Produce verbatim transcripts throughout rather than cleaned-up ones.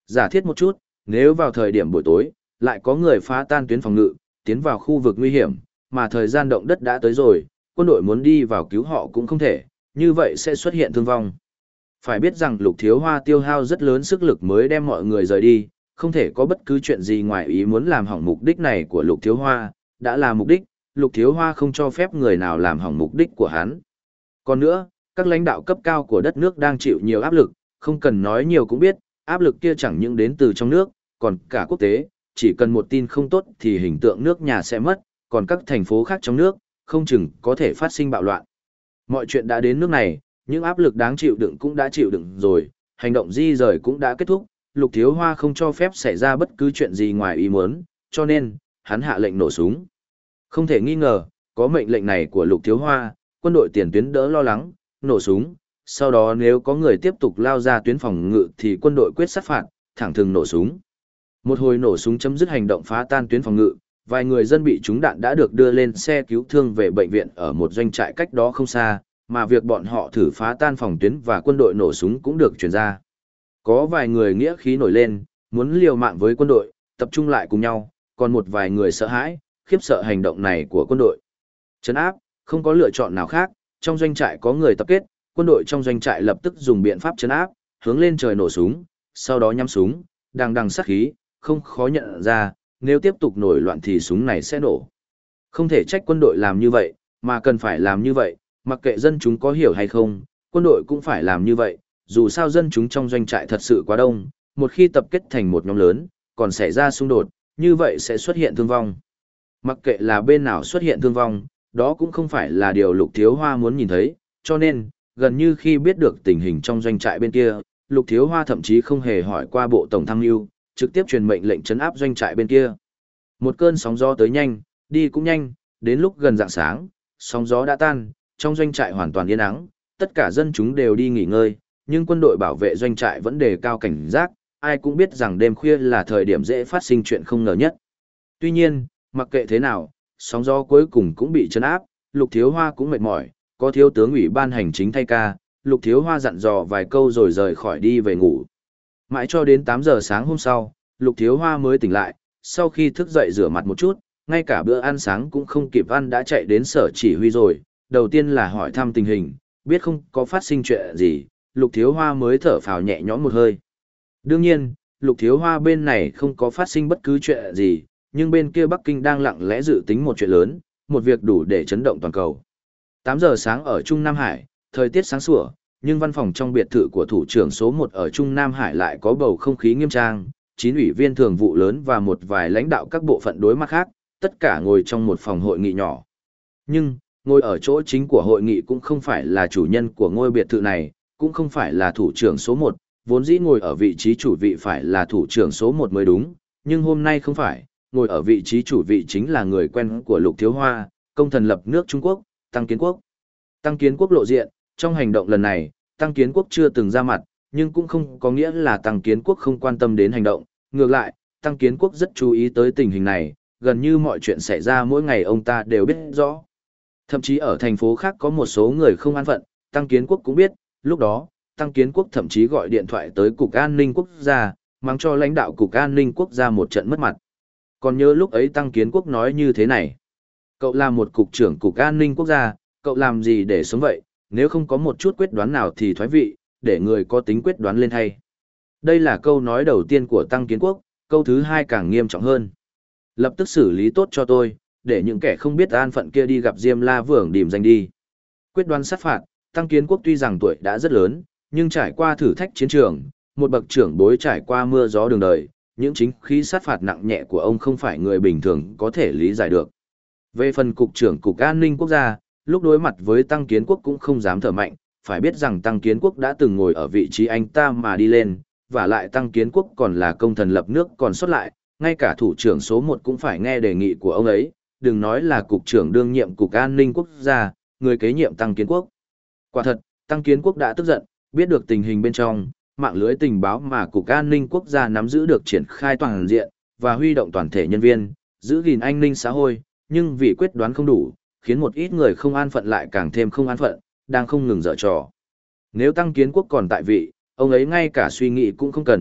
Giả thiết một chút, nếu vào thời điểm buổi tối, lại có người phá tan tuyến phòng ngự, tiến vào khu vực nguy hiểm, mà thời gian động đất đã tới rồi, quân đội muốn đi vào cứu họ cũng không thể, như vậy sẽ xuất hiện thương vong. Phải biết rằng Lục Thiếu Hoa tiêu hao rất lớn sức lực mới đem mọi người rời đi, không thể có bất cứ chuyện gì ngoài ý muốn làm hỏng mục đích này của Lục Thiếu Hoa, đã là mục đích, Lục Thiếu Hoa không cho phép người nào làm hỏng mục đích của hắn. Còn nữa, các lãnh đạo cấp cao của đất nước đang chịu nhiều áp lực, không cần nói nhiều cũng biết, áp lực kia chẳng những đến từ trong nước, còn cả quốc tế, chỉ cần một tin không tốt thì hình tượng nước nhà sẽ mất, còn các thành phố khác trong nước, không chừng có thể phát sinh bạo loạn. Mọi chuyện đã đến nước này, những áp lực đáng chịu đựng cũng đã chịu đựng rồi, hành động di rời cũng đã kết thúc, Lục Thiếu Hoa không cho phép xảy ra bất cứ chuyện gì ngoài ý muốn, cho nên, hắn hạ lệnh nổ súng. Không thể nghi ngờ, có mệnh lệnh này của Lục Thiếu Hoa, quân đội tiền tuyến đỡ lo lắng, nổ súng, sau đó nếu có người tiếp tục lao ra tuyến phòng ngự thì quân đội quyết sát phạt, thẳng thừng nổ súng. Một hồi nổ súng chấm dứt hành động phá tan tuyến phòng ngự, vài người dân bị trúng đạn đã được đưa lên xe cứu thương về bệnh viện ở một doanh trại cách đó không xa, mà việc bọn họ thử phá tan phòng tuyến và quân đội nổ súng cũng được truyền ra. Có vài người nghĩa khí nổi lên, muốn liều mạng với quân đội, tập trung lại cùng nhau, còn một vài người sợ hãi, khiếp sợ hành động này của quân đội. Trấn áp, không có lựa chọn nào khác, trong doanh trại có người tập kết, quân đội trong doanh trại lập tức dùng biện pháp trấn áp, hướng lên trời nổ súng, sau đó nhắm súng, đằng đằng sát khí, không khó nhận ra, nếu tiếp tục nổi loạn thì súng này sẽ nổ. Không thể trách quân đội làm như vậy, mà cần phải làm như vậy, mặc kệ dân chúng có hiểu hay không, quân đội cũng phải làm như vậy, dù sao dân chúng trong doanh trại thật sự quá đông, một khi tập kết thành một nhóm lớn, còn xảy ra xung đột, như vậy sẽ xuất hiện thương vong. Mặc kệ là bên nào xuất hiện thương vong, đó cũng không phải là điều Lục Thiếu Hoa muốn nhìn thấy, cho nên, gần như khi biết được tình hình trong doanh trại bên kia, Lục Thiếu Hoa thậm chí không hề hỏi qua bộ tổng tham mưu, trực tiếp truyền mệnh lệnh trấn áp doanh trại bên kia. Một cơn sóng gió tới nhanh, đi cũng nhanh, đến lúc gần rạng sáng, sóng gió đã tan, trong doanh trại hoàn toàn yên ắng, tất cả dân chúng đều đi nghỉ ngơi, nhưng quân đội bảo vệ doanh trại vẫn đề cao cảnh giác, ai cũng biết rằng đêm khuya là thời điểm dễ phát sinh chuyện không ngờ nhất. Tuy nhiên, mặc kệ thế nào, sóng gió cuối cùng cũng bị trấn áp, Lục Thiếu Hoa cũng mệt mỏi, có thiếu tướng ủy ban hành chính thay ca, Lục Thiếu Hoa dặn dò vài câu rồi rời khỏi đi về ngủ. Mãi cho đến tám giờ sáng hôm sau, Lục Thiếu Hoa mới tỉnh lại, sau khi thức dậy rửa mặt một chút, ngay cả bữa ăn sáng cũng không kịp ăn đã chạy đến sở chỉ huy rồi, đầu tiên là hỏi thăm tình hình, biết không có phát sinh chuyện gì, Lục Thiếu Hoa mới thở phào nhẹ nhõm một hơi. Đương nhiên, Lục Thiếu Hoa bên này không có phát sinh bất cứ chuyện gì, nhưng bên kia Bắc Kinh đang lặng lẽ dự tính một chuyện lớn, một việc đủ để chấn động toàn cầu. tám giờ sáng ở Trung Nam Hải, thời tiết sáng sủa, nhưng văn phòng trong biệt thự của thủ trưởng số một ở Trung Nam Hải lại có bầu không khí nghiêm trang, chín ủy viên thường vụ lớn và một vài lãnh đạo các bộ phận đối mặt khác, tất cả ngồi trong một phòng hội nghị nhỏ. Nhưng, ngồi ở chỗ chính của hội nghị cũng không phải là chủ nhân của ngôi biệt thự này, cũng không phải là thủ trưởng số một, vốn dĩ ngồi ở vị trí chủ vị phải là thủ trưởng số một mới đúng, nhưng hôm nay không phải, ngồi ở vị trí chủ vị chính là người quen của Lục Thiếu Hoa, công thần lập nước Trung Quốc, Tăng Kiến Quốc. Tăng Kiến Quốc lộ diện, trong hành động lần này, Tăng Kiến Quốc chưa từng ra mặt, nhưng cũng không có nghĩa là Tăng Kiến Quốc không quan tâm đến hành động, ngược lại, Tăng Kiến Quốc rất chú ý tới tình hình này, gần như mọi chuyện xảy ra mỗi ngày ông ta đều biết rõ. Thậm chí ở thành phố khác có một số người không an phận, Tăng Kiến Quốc cũng biết, lúc đó, Tăng Kiến Quốc thậm chí gọi điện thoại tới Cục An ninh Quốc gia, mang cho lãnh đạo Cục An ninh Quốc gia một trận mất mặt. Còn nhớ lúc ấy Tăng Kiến Quốc nói như thế này: cậu là một cục trưởng Cục An ninh Quốc gia, cậu làm gì để sống vậy, nếu không có một chút quyết đoán nào thì thoái vị, để người có tính quyết đoán lên thay. Đây là câu nói đầu tiên của Tăng Kiến Quốc, câu thứ hai càng nghiêm trọng hơn. Lập tức xử lý tốt cho tôi, để những kẻ không biết an phận kia đi gặp Diêm La Vương điểm danh đi. Quyết đoán sát phạt, Tăng Kiến Quốc tuy rằng tuổi đã rất lớn, nhưng trải qua thử thách chiến trường, một bậc trưởng bối trải qua mưa gió đường đời, những chính khí sát phạt nặng nhẹ của ông không phải người bình thường có thể lý giải được. Về phần cục trưởng Cục An ninh Quốc gia, lúc đối mặt với Tăng Kiến Quốc cũng không dám thở mạnh, phải biết rằng Tăng Kiến Quốc đã từng ngồi ở vị trí anh ta mà đi lên, và lại Tăng Kiến Quốc còn là công thần lập nước còn xuất lại, ngay cả thủ trưởng số một cũng phải nghe đề nghị của ông ấy, đừng nói là cục trưởng đương nhiệm Cục An ninh Quốc gia, người kế nhiệm Tăng Kiến Quốc. Quả thật, Tăng Kiến Quốc đã tức giận, biết được tình hình bên trong, mạng lưới tình báo mà Cục An ninh Quốc gia nắm giữ được triển khai toàn diện, và huy động toàn thể nhân viên, giữ gìn an ninh xã hội, nhưng vì quyết đoán không đủ, khiến một ít người không an phận lại càng thêm không an phận, đang không ngừng dở trò. Nếu Tăng Kiến Quốc còn tại vị, ông ấy ngay cả suy nghĩ cũng không cần,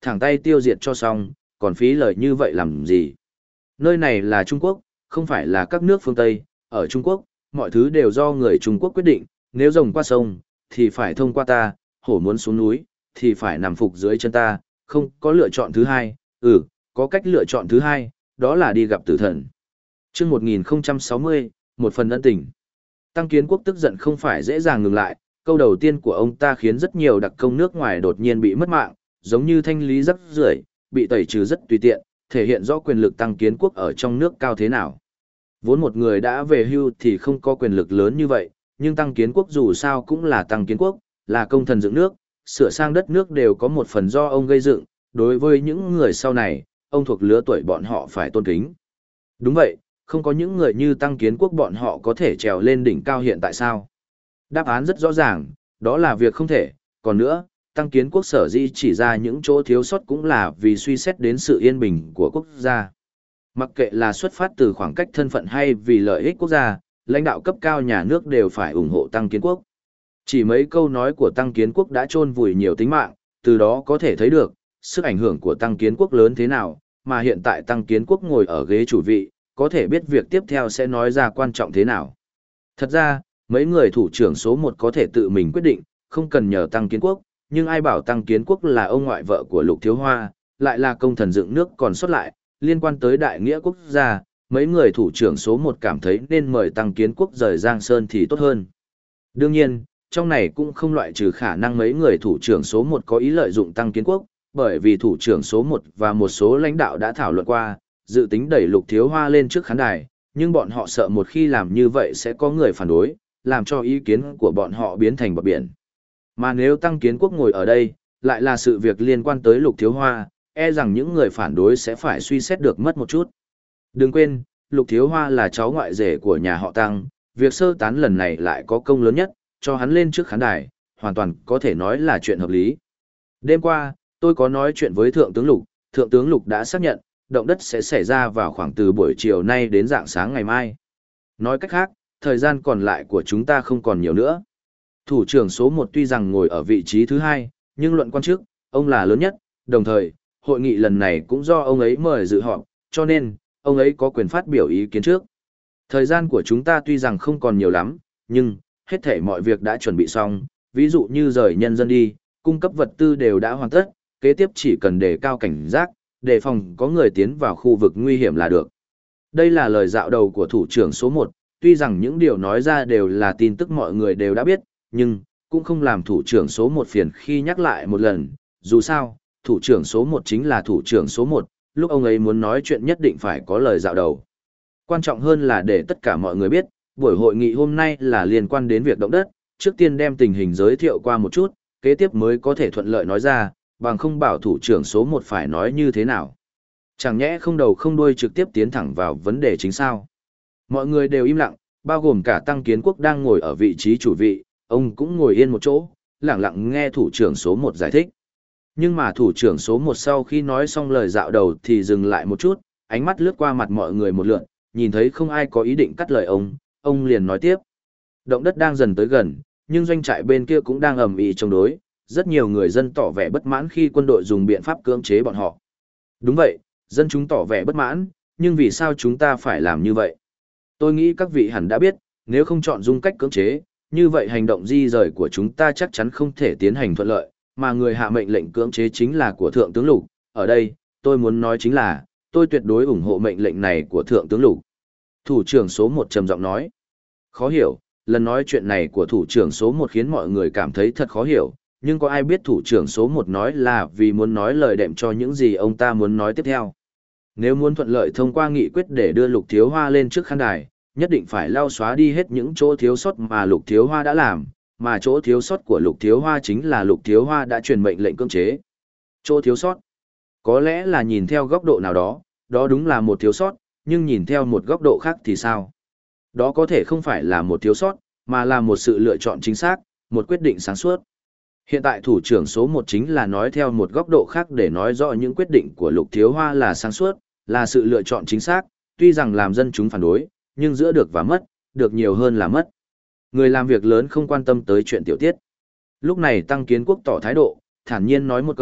thẳng tay tiêu diệt cho xong, còn phí lời như vậy làm gì? Nơi này là Trung Quốc, không phải là các nước phương Tây, ở Trung Quốc, mọi thứ đều do người Trung Quốc quyết định, nếu rồng qua sông, thì phải thông qua ta, hổ muốn xuống núi, thì phải nằm phục dưới chân ta, không có lựa chọn thứ hai, ừ, có cách lựa chọn thứ hai, đó là đi gặp tử thần. Trước một nghìn không trăm sáu mươi, một phần ân tình. Tăng Kiến Quốc tức giận không phải dễ dàng ngừng lại, câu đầu tiên của ông ta khiến rất nhiều đặc công nước ngoài đột nhiên bị mất mạng, giống như thanh lý rắc rưởi, bị tẩy trừ rất tùy tiện, thể hiện rõ quyền lực Tăng Kiến Quốc ở trong nước cao thế nào. Vốn một người đã về hưu thì không có quyền lực lớn như vậy, nhưng Tăng Kiến Quốc dù sao cũng là Tăng Kiến Quốc, là công thần dựng nước, sửa sang đất nước đều có một phần do ông gây dựng, đối với những người sau này, ông thuộc lứa tuổi bọn họ phải tôn kính. Đúng vậy, không có những người như Tăng Kiến Quốc bọn họ có thể trèo lên đỉnh cao hiện tại sao? Đáp án rất rõ ràng, đó là việc không thể, còn nữa, Tăng Kiến Quốc sở dĩ chỉ ra những chỗ thiếu sót cũng là vì suy xét đến sự yên bình của quốc gia. Mặc kệ là xuất phát từ khoảng cách thân phận hay vì lợi ích quốc gia, lãnh đạo cấp cao nhà nước đều phải ủng hộ Tăng Kiến Quốc. Chỉ mấy câu nói của Tăng Kiến Quốc đã chôn vùi nhiều tính mạng, từ đó có thể thấy được, sức ảnh hưởng của Tăng Kiến Quốc lớn thế nào, mà hiện tại Tăng Kiến Quốc ngồi ở ghế chủ vị, có thể biết việc tiếp theo sẽ nói ra quan trọng thế nào. Thật ra, mấy người thủ trưởng số một có thể tự mình quyết định, không cần nhờ Tăng Kiến Quốc, nhưng ai bảo Tăng Kiến Quốc là ông ngoại vợ của Lục Thiếu Hoa, lại là công thần dựng nước còn xuất lại, liên quan tới đại nghĩa quốc gia, mấy người thủ trưởng số một cảm thấy nên mời Tăng Kiến Quốc rời Giang Sơn thì tốt hơn. Đương nhiên, trong này cũng không loại trừ khả năng mấy người thủ trưởng số một có ý lợi dụng Tăng Kiến Quốc, bởi vì thủ trưởng số một và một số lãnh đạo đã thảo luận qua, dự tính đẩy Lục Thiếu Hoa lên trước khán đài, nhưng bọn họ sợ một khi làm như vậy sẽ có người phản đối, làm cho ý kiến của bọn họ biến thành bọt biển. Mà nếu Tăng Kiến Quốc ngồi ở đây, lại là sự việc liên quan tới Lục Thiếu Hoa, e rằng những người phản đối sẽ phải suy xét được mất một chút. Đừng quên, Lục Thiếu Hoa là cháu ngoại rể của nhà họ Tăng, việc sơ tán lần này lại có công lớn nhất, cho hắn lên trước khán đài, hoàn toàn có thể nói là chuyện hợp lý. Đêm qua, tôi có nói chuyện với Thượng tướng Lục, Thượng tướng Lục đã xác nhận, động đất sẽ xảy ra vào khoảng từ buổi chiều nay đến rạng sáng ngày mai. Nói cách khác, thời gian còn lại của chúng ta không còn nhiều nữa. Thủ trưởng số một tuy rằng ngồi ở vị trí thứ hai, nhưng luận quan chức, ông là lớn nhất, đồng thời, hội nghị lần này cũng do ông ấy mời dự họp, cho nên, ông ấy có quyền phát biểu ý kiến trước. Thời gian của chúng ta tuy rằng không còn nhiều lắm, nhưng, hết thảy mọi việc đã chuẩn bị xong, ví dụ như rời nhân dân đi, cung cấp vật tư đều đã hoàn tất, kế tiếp chỉ cần đề cao cảnh giác, đề phòng có người tiến vào khu vực nguy hiểm là được. Đây là lời dạo đầu của thủ trưởng số một, tuy rằng những điều nói ra đều là tin tức mọi người đều đã biết, nhưng, cũng không làm thủ trưởng số một phiền khi nhắc lại một lần, dù sao, thủ trưởng số một chính là thủ trưởng số một, lúc ông ấy muốn nói chuyện nhất định phải có lời dạo đầu. Quan trọng hơn là để tất cả mọi người biết, buổi hội nghị hôm nay là liên quan đến việc động đất, trước tiên đem tình hình giới thiệu qua một chút, kế tiếp mới có thể thuận lợi nói ra, bằng không bảo thủ trưởng số một phải nói như thế nào. Chẳng nhẽ không đầu không đuôi trực tiếp tiến thẳng vào vấn đề chính sao. Mọi người đều im lặng, bao gồm cả Tăng Kiến Quốc đang ngồi ở vị trí chủ vị, ông cũng ngồi yên một chỗ, lặng lặng nghe thủ trưởng số một giải thích. Nhưng mà thủ trưởng số một sau khi nói xong lời dạo đầu thì dừng lại một chút, ánh mắt lướt qua mặt mọi người một lượt, nhìn thấy không ai có ý định cắt lời ông, ông liền nói tiếp. Động đất đang dần tới gần, nhưng doanh trại bên kia cũng đang ầm ĩ chống đối, rất nhiều người dân tỏ vẻ bất mãn khi quân đội dùng biện pháp cưỡng chế bọn họ. Đúng vậy, dân chúng tỏ vẻ bất mãn, nhưng vì sao chúng ta phải làm như vậy? Tôi nghĩ các vị hẳn đã biết, nếu không chọn dung cách cưỡng chế, như vậy hành động di rời của chúng ta chắc chắn không thể tiến hành thuận lợi, mà người hạ mệnh lệnh cưỡng chế chính là của Thượng tướng Lục. Ở đây, tôi muốn nói chính là, tôi tuyệt đối ủng hộ mệnh lệnh này của Thượng tướng Lục. Thủ trưởng số một trầm giọng nói. Khó hiểu, lần nói chuyện này của thủ trưởng số một khiến mọi người cảm thấy thật khó hiểu, nhưng có ai biết thủ trưởng số một nói là vì muốn nói lời đệm cho những gì ông ta muốn nói tiếp theo. Nếu muốn thuận lợi thông qua nghị quyết để đưa Lục Thiếu Hoa lên trước khán đài, nhất định phải lau xóa đi hết những chỗ thiếu sót mà Lục Thiếu Hoa đã làm, mà chỗ thiếu sót của Lục Thiếu Hoa chính là Lục Thiếu Hoa đã truyền mệnh lệnh cưỡng chế. Chỗ thiếu sót, có lẽ là nhìn theo góc độ nào đó, đó đúng là một thiếu sót, nhưng nhìn theo một góc độ khác thì sao? Đó có thể không phải là một thiếu sót, mà là một sự lựa chọn chính xác, một quyết định sáng suốt. Hiện tại thủ trưởng số một chính là nói theo một góc độ khác để nói rõ những quyết định của Lục Thiếu Hoa là sáng suốt, là sự lựa chọn chính xác, tuy rằng làm dân chúng phản đối, nhưng giữa được và mất, được nhiều hơn là mất. Người làm việc lớn không quan tâm tới chuyện tiểu tiết. Lúc này Tăng Kiến Quốc tỏ thái độ, thản nhiên nói một câu,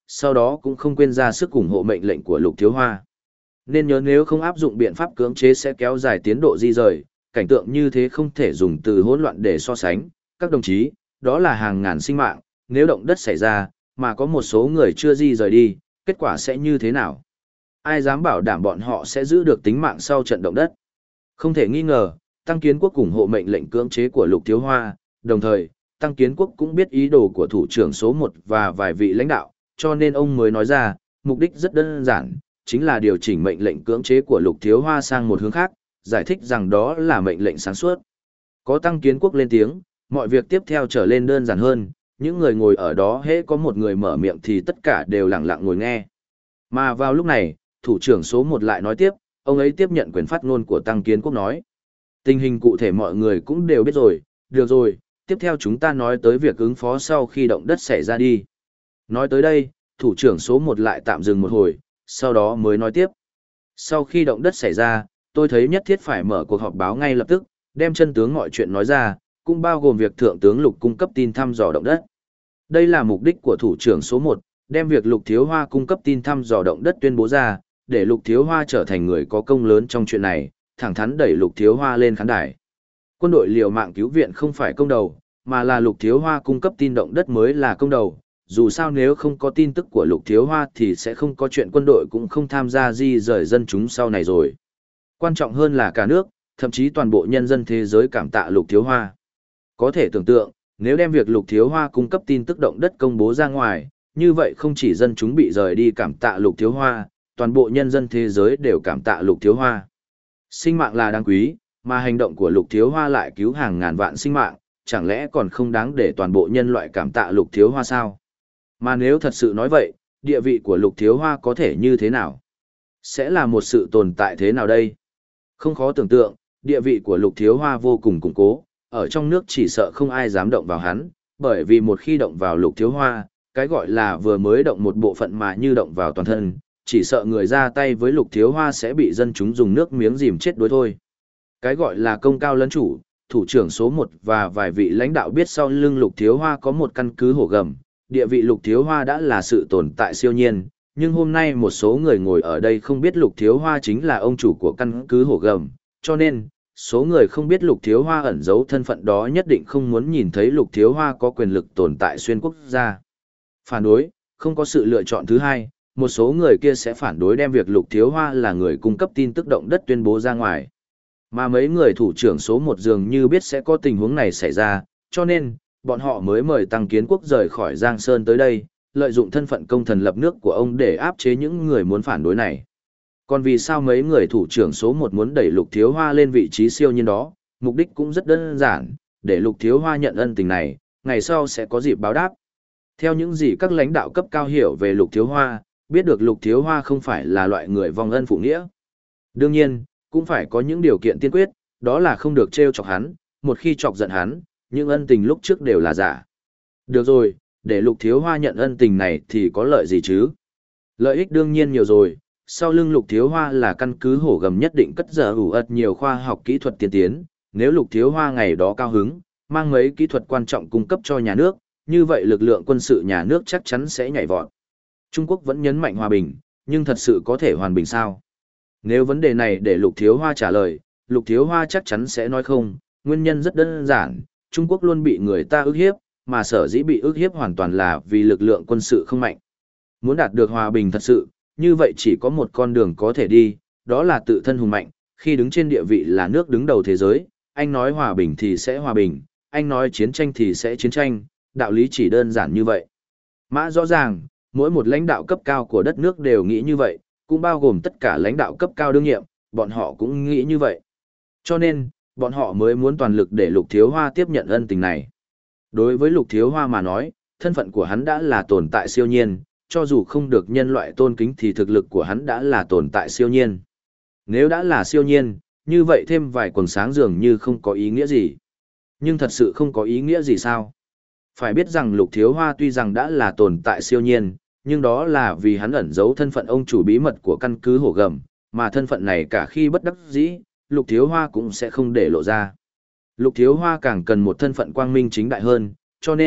sau đó cũng không quên ra sức ủng hộ mệnh lệnh của Lục Thiếu Hoa. Nên nhớ nếu không áp dụng biện pháp cưỡng chế sẽ kéo dài tiến độ di rời, cảnh tượng như thế không thể dùng từ hỗn loạn để so sánh. Các đồng chí, đó là hàng ngàn sinh mạng, nếu động đất xảy ra, mà có một số người chưa di rời đi, kết quả sẽ như thế nào? Ai dám bảo đảm bọn họ sẽ giữ được tính mạng sau trận động đất? Không thể nghi ngờ, Tăng Kiến Quốc ủng hộ mệnh lệnh cưỡng chế của Lục Thiếu Hoa, đồng thời, Tăng Kiến Quốc cũng biết ý đồ của thủ trưởng số một và vài vị lãnh đạo, cho nên ông mới nói ra, mục đích rất đơn giản, chính là điều chỉnh mệnh lệnh cưỡng chế của Lục Thiếu Hoa sang một hướng khác, giải thích rằng đó là mệnh lệnh sáng suốt. Có Tăng Kiến Quốc lên tiếng, mọi việc tiếp theo trở lên đơn giản hơn, những người ngồi ở đó hễ có một người mở miệng thì tất cả đều lặng lặng ngồi nghe. Mà vào lúc này, thủ trưởng số một lại nói tiếp, ông ấy tiếp nhận quyền phát ngôn của Tăng Kiến Quốc nói. Tình hình cụ thể mọi người cũng đều biết rồi, được rồi, tiếp theo chúng ta nói tới việc ứng phó sau khi động đất xảy ra đi. Nói tới đây, thủ trưởng số một lại tạm dừng một hồi, sau đó mới nói tiếp. Sau khi động đất xảy ra, tôi thấy nhất thiết phải mở cuộc họp báo ngay lập tức, đem chân tướng mọi chuyện nói ra, cũng bao gồm việc Thượng tướng Lục cung cấp tin thăm dò động đất. Đây là mục đích của thủ trưởng số một, đem việc Lục Thiếu Hoa cung cấp tin thăm dò động đất tuyên bố ra, để Lục Thiếu Hoa trở thành người có công lớn trong chuyện này, thẳng thắn đẩy Lục Thiếu Hoa lên khán đài. Quân đội liều mạng cứu viện không phải công đầu, mà là Lục Thiếu Hoa cung cấp tin động đất mới là công đầu. Dù sao nếu không có tin tức của Lục Thiếu Hoa thì sẽ không có chuyện quân đội cũng không tham gia di rời dân chúng sau này rồi. Quan trọng hơn là cả nước, thậm chí toàn bộ nhân dân thế giới cảm tạ Lục Thiếu Hoa. Có thể tưởng tượng, nếu đem việc Lục Thiếu Hoa cung cấp tin tức động đất công bố ra ngoài, như vậy không chỉ dân chúng bị rời đi cảm tạ Lục Thiếu Hoa, toàn bộ nhân dân thế giới đều cảm tạ Lục Thiếu Hoa. Sinh mạng là đáng quý, mà hành động của Lục Thiếu Hoa lại cứu hàng ngàn vạn sinh mạng, chẳng lẽ còn không đáng để toàn bộ nhân loại cảm tạ Lục Thiếu Hoa sao? Mà nếu thật sự nói vậy, địa vị của Lục Thiếu Hoa có thể như thế nào? Sẽ là một sự tồn tại thế nào đây? Không khó tưởng tượng, địa vị của Lục Thiếu Hoa vô cùng củng cố, ở trong nước chỉ sợ không ai dám động vào hắn, bởi vì một khi động vào Lục Thiếu Hoa, cái gọi là vừa mới động một bộ phận mà như động vào toàn thân, chỉ sợ người ra tay với Lục Thiếu Hoa sẽ bị dân chúng dùng nước miếng dìm chết đuối thôi. Cái gọi là công cao lấn chủ, thủ trưởng số một và vài vị lãnh đạo biết sau lưng Lục Thiếu Hoa có một căn cứ hổ gầm, địa vị Lục Thiếu Hoa đã là sự tồn tại siêu nhiên, nhưng hôm nay một số người ngồi ở đây không biết Lục Thiếu Hoa chính là ông chủ của căn cứ hổ gầm, cho nên, số người không biết Lục Thiếu Hoa ẩn giấu thân phận đó nhất định không muốn nhìn thấy Lục Thiếu Hoa có quyền lực tồn tại xuyên quốc gia. Phản đối, không có sự lựa chọn thứ hai, một số người kia sẽ phản đối đem việc Lục Thiếu Hoa là người cung cấp tin tức động đất tuyên bố ra ngoài. Mà mấy người thủ trưởng số một dường như biết sẽ có tình huống này xảy ra, cho nên, bọn họ mới mời Tăng Kiến Quốc rời khỏi Giang Sơn tới đây, lợi dụng thân phận công thần lập nước của ông để áp chế những người muốn phản đối này. Còn vì sao mấy người thủ trưởng số một muốn đẩy Lục Thiếu Hoa lên vị trí siêu nhiên đó, mục đích cũng rất đơn giản, để Lục Thiếu Hoa nhận ân tình này, ngày sau sẽ có dịp báo đáp. Theo những gì các lãnh đạo cấp cao hiểu về Lục Thiếu Hoa, biết được Lục Thiếu Hoa không phải là loại người vong ân phụ nghĩa. Đương nhiên, cũng phải có những điều kiện tiên quyết, đó là không được trêu chọc hắn, một khi chọc giận hắn, những ân tình lúc trước đều là giả. Được rồi, để Lục Thiếu Hoa nhận ân tình này thì có lợi gì chứ? Lợi ích đương nhiên nhiều rồi, sau lưng Lục Thiếu Hoa là căn cứ hổ gầm nhất định cất giờ ủ ật nhiều khoa học kỹ thuật tiên tiến, nếu Lục Thiếu Hoa ngày đó cao hứng, mang mấy kỹ thuật quan trọng cung cấp cho nhà nước, như vậy lực lượng quân sự nhà nước chắc chắn sẽ nhảy vọt. Trung Quốc vẫn nhấn mạnh hòa bình, nhưng thật sự có thể hòa bình sao? Nếu vấn đề này để Lục Thiếu Hoa trả lời, Lục Thiếu Hoa chắc chắn sẽ nói không, nguyên nhân rất đơn giản, Trung Quốc luôn bị người ta ức hiếp, mà sở dĩ bị ức hiếp hoàn toàn là vì lực lượng quân sự không mạnh. Muốn đạt được hòa bình thật sự, như vậy chỉ có một con đường có thể đi, đó là tự thân hùng mạnh, khi đứng trên địa vị là nước đứng đầu thế giới, anh nói hòa bình thì sẽ hòa bình, anh nói chiến tranh thì sẽ chiến tranh, đạo lý chỉ đơn giản như vậy. Mã rõ ràng, mỗi một lãnh đạo cấp cao của đất nước đều nghĩ như vậy, cũng bao gồm tất cả lãnh đạo cấp cao đương nhiệm, bọn họ cũng nghĩ như vậy. Cho nên, bọn họ mới muốn toàn lực để Lục Thiếu Hoa tiếp nhận ân tình này. Đối với Lục Thiếu Hoa mà nói, thân phận của hắn đã là tồn tại siêu nhiên, cho dù không được nhân loại tôn kính thì thực lực của hắn đã là tồn tại siêu nhiên. Nếu đã là siêu nhiên, như vậy thêm vài quầng sáng dường như không có ý nghĩa gì. Nhưng thật sự không có ý nghĩa gì sao? Phải biết rằng Lục Thiếu Hoa tuy rằng đã là tồn tại siêu nhiên, nhưng đó là vì hắn ẩn giấu thân phận ông chủ bí mật của căn cứ hổ gầm, mà thân phận này cả khi bất đắc dĩ, Lục Thiếu Hoa cũng sẽ không để lộ ra. Lục Thiếu Hoa càng cần một thân phận quang minh chính đại hơn, cho nên,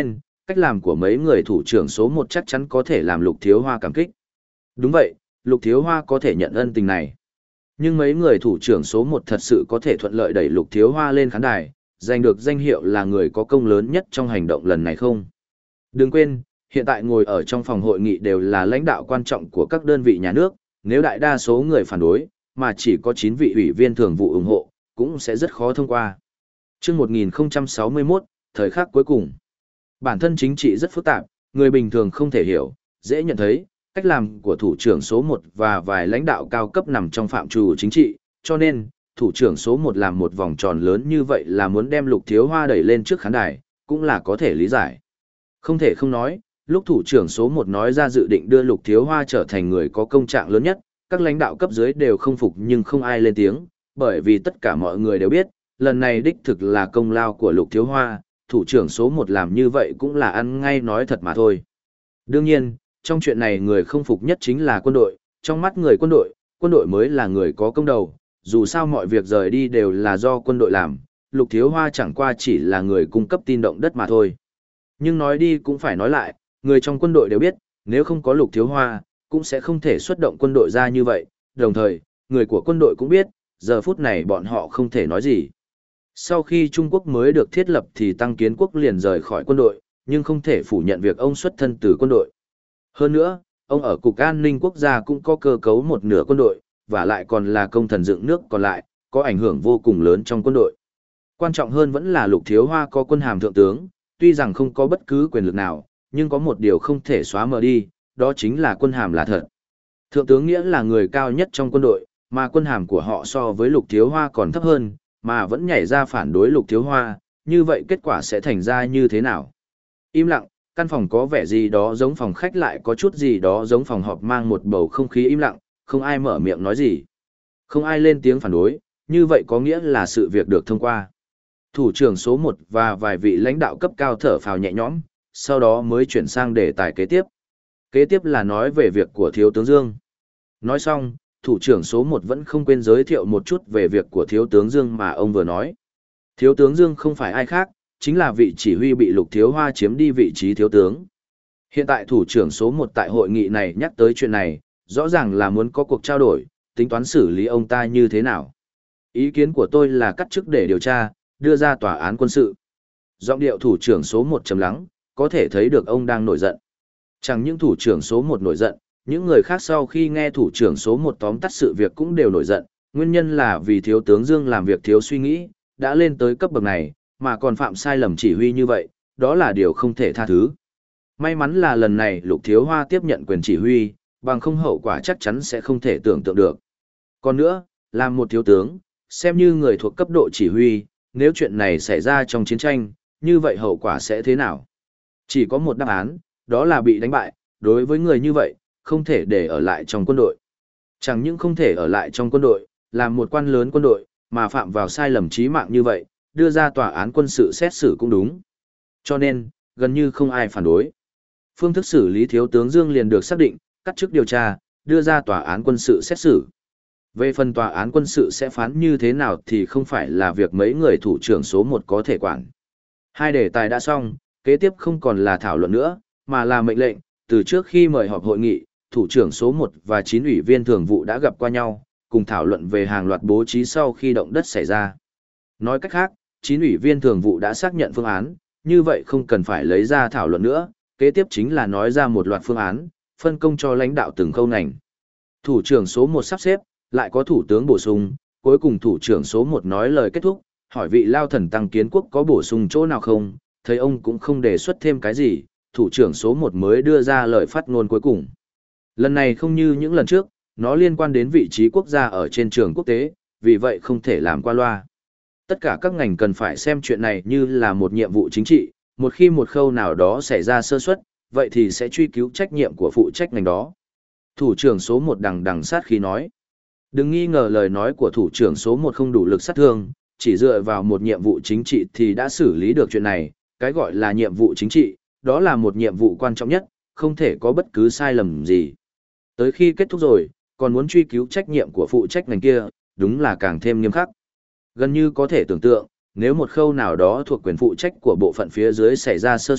cách làm của mấy người thủ trưởng số một chắc chắn có thể làm Lục Thiếu Hoa cảm kích. Đúng vậy, Lục Thiếu Hoa có thể nhận ân tình này. Nhưng mấy người thủ trưởng số một thật sự có thể thuận lợi đẩy Lục Thiếu Hoa lên khán đài, giành được danh hiệu là người có công lớn nhất trong hành động lần này không? Đừng quên, hiện tại ngồi ở trong phòng hội nghị đều là lãnh đạo quan trọng của các đơn vị nhà nước, nếu đại đa số người phản đối, mà chỉ có chín vị ủy viên thường vụ ủng hộ, cũng sẽ rất khó thông qua. Trước một nghìn không trăm sáu mươi mốt, thời khắc cuối cùng. Bản thân chính trị rất phức tạp, người bình thường không thể hiểu, dễ nhận thấy, cách làm của thủ trưởng số một và vài lãnh đạo cao cấp nằm trong phạm trù chính trị, cho nên, thủ trưởng số một làm một vòng tròn lớn như vậy là muốn đem Lục Thiếu Hoa đẩy lên trước khán đài, cũng là có thể lý giải. Không thể không nói, lúc thủ trưởng số một nói ra dự định đưa Lục Thiếu Hoa trở thành người có công trạng lớn nhất, các lãnh đạo cấp dưới đều không phục nhưng không ai lên tiếng, bởi vì tất cả mọi người đều biết, lần này đích thực là công lao của Lục Thiếu Hoa, thủ trưởng số một làm như vậy cũng là ăn ngay nói thật mà thôi. Đương nhiên, trong chuyện này người không phục nhất chính là quân đội, trong mắt người quân đội, quân đội mới là người có công đầu, dù sao mọi việc rời đi đều là do quân đội làm, Lục Thiếu Hoa chẳng qua chỉ là người cung cấp tin động đất mà thôi. Nhưng nói đi cũng phải nói lại, người trong quân đội đều biết, nếu không có Lục Thiếu Hoa, cũng sẽ không thể xuất động quân đội ra như vậy, đồng thời, người của quân đội cũng biết, giờ phút này bọn họ không thể nói gì. Sau khi Trung Quốc mới được thiết lập thì Tăng Kiến Quốc liền rời khỏi quân đội, nhưng không thể phủ nhận việc ông xuất thân từ quân đội. Hơn nữa, ông ở Cục An ninh Quốc gia cũng có cơ cấu một nửa quân đội, và lại còn là công thần dựng nước còn lại, có ảnh hưởng vô cùng lớn trong quân đội. Quan trọng hơn vẫn là Lục Thiếu Hoa có quân hàm thượng tướng, tuy rằng không có bất cứ quyền lực nào, nhưng có một điều không thể xóa mờ đi, đó chính là quân hàm là thật. Thượng tướng nghĩa là người cao nhất trong quân đội, mà quân hàm của họ so với Lục Thiếu Hoa còn thấp hơn, mà vẫn nhảy ra phản đối Lục Thiếu Hoa, như vậy kết quả sẽ thành ra như thế nào? Im lặng, căn phòng có vẻ gì đó giống phòng khách lại có chút gì đó giống phòng họp mang một bầu không khí im lặng, không ai mở miệng nói gì. Không ai lên tiếng phản đối, như vậy có nghĩa là sự việc được thông qua. Thủ trưởng số một và vài vị lãnh đạo cấp cao thở phào nhẹ nhõm, sau đó mới chuyển sang đề tài kế tiếp. Kế tiếp là nói về việc của Thiếu tướng Dương. Nói xong, thủ trưởng số một vẫn không quên giới thiệu một chút về việc của Thiếu tướng Dương mà ông vừa nói. Thiếu tướng Dương không phải ai khác, chính là vị chỉ huy bị Lục Thiếu Hoa chiếm đi vị trí thiếu tướng. Hiện tại thủ trưởng số một tại hội nghị này nhắc tới chuyện này, rõ ràng là muốn có cuộc trao đổi, tính toán xử lý ông ta như thế nào. Ý kiến của tôi là cắt chức để điều tra, đưa ra tòa án quân sự. Giọng điệu thủ trưởng số một trầm lắng, có thể thấy được ông đang nổi giận. Chẳng những thủ trưởng số một nổi giận, những người khác sau khi nghe thủ trưởng số một tóm tắt sự việc cũng đều nổi giận, nguyên nhân là vì thiếu tướng Dương làm việc thiếu suy nghĩ, đã lên tới cấp bậc này, mà còn phạm sai lầm chỉ huy như vậy, đó là điều không thể tha thứ. May mắn là lần này Lục Thiếu Hoa tiếp nhận quyền chỉ huy, bằng không hậu quả chắc chắn sẽ không thể tưởng tượng được. Còn nữa, làm một thiếu tướng, xem như người thuộc cấp độ chỉ huy, nếu chuyện này xảy ra trong chiến tranh, như vậy hậu quả sẽ thế nào? Chỉ có một đáp án, đó là bị đánh bại, đối với người như vậy, không thể để ở lại trong quân đội. Chẳng những không thể ở lại trong quân đội, làm một quan lớn quân đội, mà phạm vào sai lầm chí mạng như vậy, đưa ra tòa án quân sự xét xử cũng đúng. Cho nên, gần như không ai phản đối. Phương thức xử lý thiếu tướng Dương liền được xác định, cắt chức điều tra, đưa ra tòa án quân sự xét xử. Về phần tòa án quân sự sẽ phán như thế nào thì không phải là việc mấy người thủ trưởng số một có thể quản. Hai đề tài đã xong, kế tiếp không còn là thảo luận nữa, mà là mệnh lệnh. Từ trước khi mời họp hội nghị, thủ trưởng số một và chín ủy viên thường vụ đã gặp qua nhau, cùng thảo luận về hàng loạt bố trí sau khi động đất xảy ra. Nói cách khác, chín ủy viên thường vụ đã xác nhận phương án, như vậy không cần phải lấy ra thảo luận nữa, kế tiếp chính là nói ra một loạt phương án, phân công cho lãnh đạo từng khâu ngành. Thủ trưởng số một sắp xếp, lại có thủ tướng bổ sung, cuối cùng thủ trưởng số một nói lời kết thúc, hỏi vị lao thần Tăng Kiến Quốc có bổ sung chỗ nào không, thấy ông cũng không đề xuất thêm cái gì, thủ trưởng số một mới đưa ra lời phát ngôn cuối cùng. Lần này không như những lần trước, nó liên quan đến vị trí quốc gia ở trên trường quốc tế, vì vậy không thể làm qua loa. Tất cả các ngành cần phải xem chuyện này như là một nhiệm vụ chính trị, một khi một khâu nào đó xảy ra sơ suất, vậy thì sẽ truy cứu trách nhiệm của phụ trách ngành đó. Thủ trưởng số một đằng đằng sát khí nói. Đừng nghi ngờ lời nói của thủ trưởng số một không đủ lực sát thương, chỉ dựa vào một nhiệm vụ chính trị thì đã xử lý được chuyện này, cái gọi là nhiệm vụ chính trị, đó là một nhiệm vụ quan trọng nhất, không thể có bất cứ sai lầm gì. Tới khi kết thúc rồi, còn muốn truy cứu trách nhiệm của phụ trách ngành kia, đúng là càng thêm nghiêm khắc. Gần như có thể tưởng tượng, nếu một khâu nào đó thuộc quyền phụ trách của bộ phận phía dưới xảy ra sơ suất,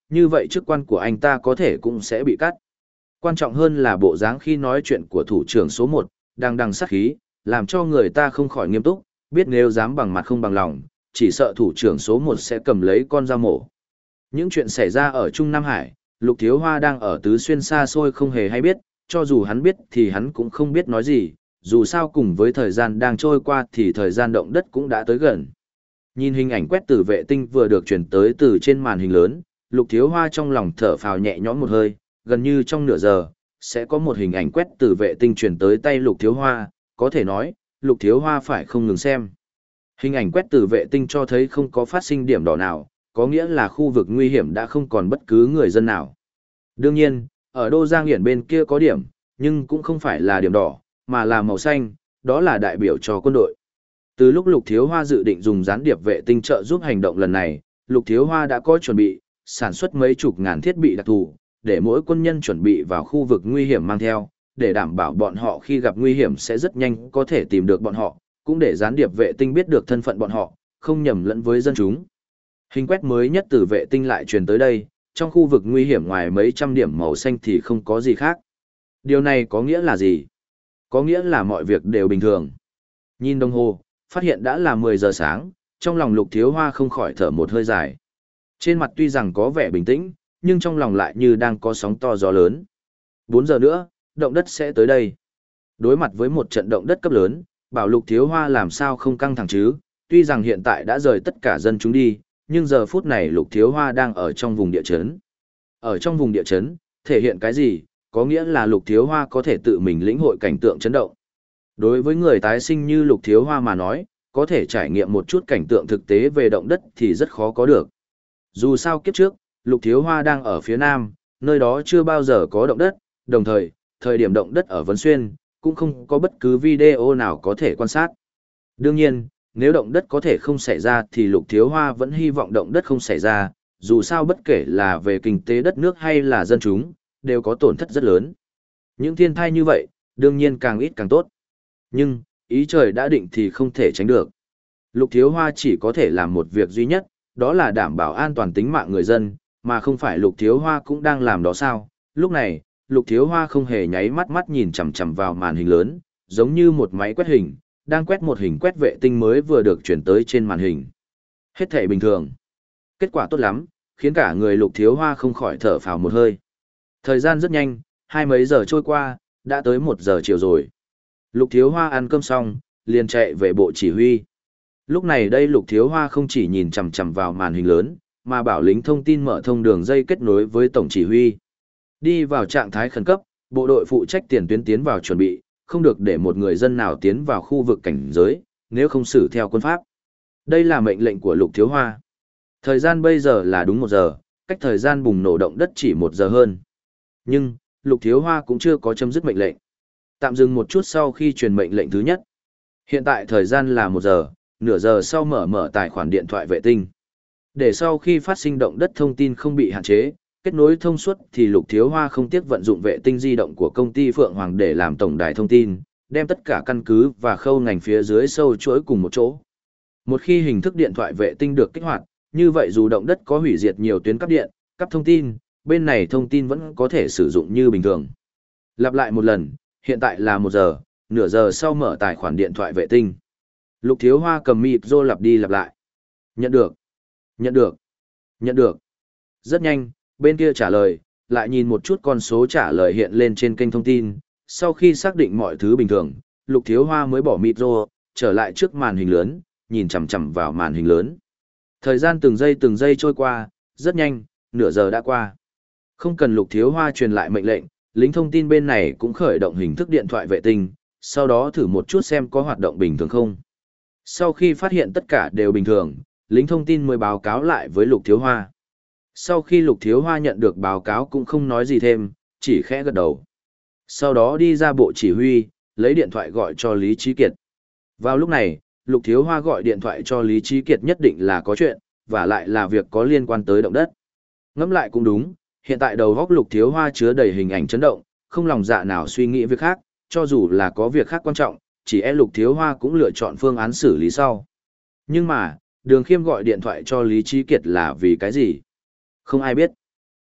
như vậy chức quan của anh ta có thể cũng sẽ bị cắt. Quan trọng hơn là bộ dáng khi nói chuyện của thủ trưởng số một, đang đằng sát khí, làm cho người ta không khỏi nghiêm túc, biết nếu dám bằng mặt không bằng lòng, chỉ sợ thủ trưởng số một sẽ cầm lấy con dao mổ. Những chuyện xảy ra ở Trung Nam Hải, Lục Thiếu Hoa đang ở Tứ Xuyên xa xôi không hề hay biết, cho dù hắn biết thì hắn cũng không biết nói gì, dù sao cùng với thời gian đang trôi qua thì thời gian động đất cũng đã tới gần. Nhìn hình ảnh quét từ vệ tinh vừa được chuyển tới từ trên màn hình lớn, Lục Thiếu Hoa trong lòng thở phào nhẹ nhõm một hơi, gần như trong nửa giờ, sẽ có một hình ảnh quét từ vệ tinh chuyển tới tay Lục Thiếu Hoa, có thể nói, Lục Thiếu Hoa phải không ngừng xem. Hình ảnh quét từ vệ tinh cho thấy không có phát sinh điểm đỏ nào, có nghĩa là khu vực nguy hiểm đã không còn bất cứ người dân nào. Đương nhiên, ở Đô Giang Hiển bên kia có điểm, nhưng cũng không phải là điểm đỏ, mà là màu xanh, đó là đại biểu cho quân đội. Từ lúc Lục Thiếu Hoa dự định dùng gián điệp vệ tinh trợ giúp hành động lần này, Lục Thiếu Hoa đã có chuẩn bị, sản xuất mấy chục ngàn thiết bị đặc thù, để mỗi quân nhân chuẩn bị vào khu vực nguy hiểm mang theo, để đảm bảo bọn họ khi gặp nguy hiểm sẽ rất nhanh có thể tìm được bọn họ, cũng để gián điệp vệ tinh biết được thân phận bọn họ, không nhầm lẫn với dân chúng. Hình quét mới nhất từ vệ tinh lại truyền tới đây, trong khu vực nguy hiểm ngoài mấy trăm điểm màu xanh thì không có gì khác. Điều này có nghĩa là gì? Có nghĩa là mọi việc đều bình thường. Nhìn đồng hồ, phát hiện đã là mười giờ sáng, trong lòng Lục Thiếu Hoa không khỏi thở một hơi dài. Trên mặt tuy rằng có vẻ bình tĩnh, nhưng trong lòng lại như đang có sóng to gió lớn. bốn giờ nữa, động đất sẽ tới đây. Đối mặt với một trận động đất cấp lớn, bảo Lục Thiếu Hoa làm sao không căng thẳng chứ, tuy rằng hiện tại đã rời tất cả dân chúng đi, nhưng giờ phút này Lục Thiếu Hoa đang ở trong vùng địa chấn. Ở trong vùng địa chấn, thể hiện cái gì? Có nghĩa là Lục Thiếu Hoa có thể tự mình lĩnh hội cảnh tượng chấn động. Đối với người tái sinh như Lục Thiếu Hoa mà nói, có thể trải nghiệm một chút cảnh tượng thực tế về động đất thì rất khó có được. Dù sao kiếp trước, Lục Thiếu Hoa đang ở phía Nam, nơi đó chưa bao giờ có động đất, đồng thời, thời điểm động đất ở Vân Xuyên, cũng không có bất cứ video nào có thể quan sát. Đương nhiên, nếu động đất có thể không xảy ra thì Lục Thiếu Hoa vẫn hy vọng động đất không xảy ra, dù sao bất kể là về kinh tế đất nước hay là dân chúng, đều có tổn thất rất lớn. Những thiên tai như vậy, đương nhiên càng ít càng tốt. Nhưng, ý trời đã định thì không thể tránh được. Lục Thiếu Hoa chỉ có thể làm một việc duy nhất, đó là đảm bảo an toàn tính mạng người dân, mà không phải Lục Thiếu Hoa cũng đang làm đó sao. Lúc này, Lục Thiếu Hoa không hề nháy mắt mắt nhìn chằm chằm vào màn hình lớn, giống như một máy quét hình, đang quét một hình quét vệ tinh mới vừa được chuyển tới trên màn hình. Hết thảy bình thường. Kết quả tốt lắm, khiến cả người Lục Thiếu Hoa không khỏi thở phào một hơi. Thời gian rất nhanh, hai mấy giờ trôi qua, đã tới một giờ chiều rồi. Lục Thiếu Hoa ăn cơm xong, liền chạy về bộ chỉ huy. Lúc này đây Lục Thiếu Hoa không chỉ nhìn chằm chằm vào màn hình lớn, mà bảo lính thông tin mở thông đường dây kết nối với tổng chỉ huy. Đi vào trạng thái khẩn cấp, bộ đội phụ trách tiền tuyến tiến vào chuẩn bị, không được để một người dân nào tiến vào khu vực cảnh giới, nếu không xử theo quân pháp. Đây là mệnh lệnh của Lục Thiếu Hoa. Thời gian bây giờ là đúng một giờ, cách thời gian bùng nổ động đất chỉ một giờ hơn. Nhưng, Lục Thiếu Hoa cũng chưa có chấm dứt mệnh lệnh. Tạm dừng một chút sau khi truyền mệnh lệnh thứ nhất. Hiện tại thời gian là một giờ, nửa giờ sau mở mở tài khoản điện thoại vệ tinh. Để sau khi phát sinh động đất thông tin không bị hạn chế, kết nối thông suốt thì Lục Thiếu Hoa không tiếc vận dụng vệ tinh di động của công ty Phượng Hoàng để làm tổng đài thông tin, đem tất cả căn cứ và khâu ngành phía dưới sâu chuỗi cùng một chỗ. Một khi hình thức điện thoại vệ tinh được kích hoạt, như vậy dù động đất có hủy diệt nhiều tuyến cáp điện, cáp thông tin, bên này thông tin vẫn có thể sử dụng như bình thường. Lặp lại một lần, hiện tại là một giờ, nửa giờ sau mở tài khoản điện thoại vệ tinh. Lục Thiếu Hoa cầm mịt rô lặp đi lặp lại. Nhận được, nhận được, nhận được. Rất nhanh, bên kia trả lời, lại nhìn một chút con số trả lời hiện lên trên kênh thông tin. Sau khi xác định mọi thứ bình thường, Lục Thiếu Hoa mới bỏ mịt rô, trở lại trước màn hình lớn, nhìn chằm chằm vào màn hình lớn. Thời gian từng giây từng giây trôi qua, rất nhanh, nửa giờ đã qua. Không cần Lục Thiếu Hoa truyền lại mệnh lệnh, lính thông tin bên này cũng khởi động hình thức điện thoại vệ tinh, sau đó thử một chút xem có hoạt động bình thường không. Sau khi phát hiện tất cả đều bình thường, lính thông tin mới báo cáo lại với Lục Thiếu Hoa. Sau khi Lục Thiếu Hoa nhận được báo cáo cũng không nói gì thêm, chỉ khẽ gật đầu. Sau đó đi ra bộ chỉ huy, lấy điện thoại gọi cho Lý Trí Kiệt. Vào lúc này, Lục Thiếu Hoa gọi điện thoại cho Lý Trí Kiệt nhất định là có chuyện, và lại là việc có liên quan tới động đất. Ngẫm lại cũng đúng, hiện tại đầu góc Lục Thiếu Hoa chứa đầy hình ảnh chấn động, không lòng dạ nào suy nghĩ việc khác, cho dù là có việc khác quan trọng, chỉ e Lục Thiếu Hoa cũng lựa chọn phương án xử lý sau. Nhưng mà, Đường Khiêm gọi điện thoại cho Lý Trí Kiệt là vì cái gì? Không ai biết.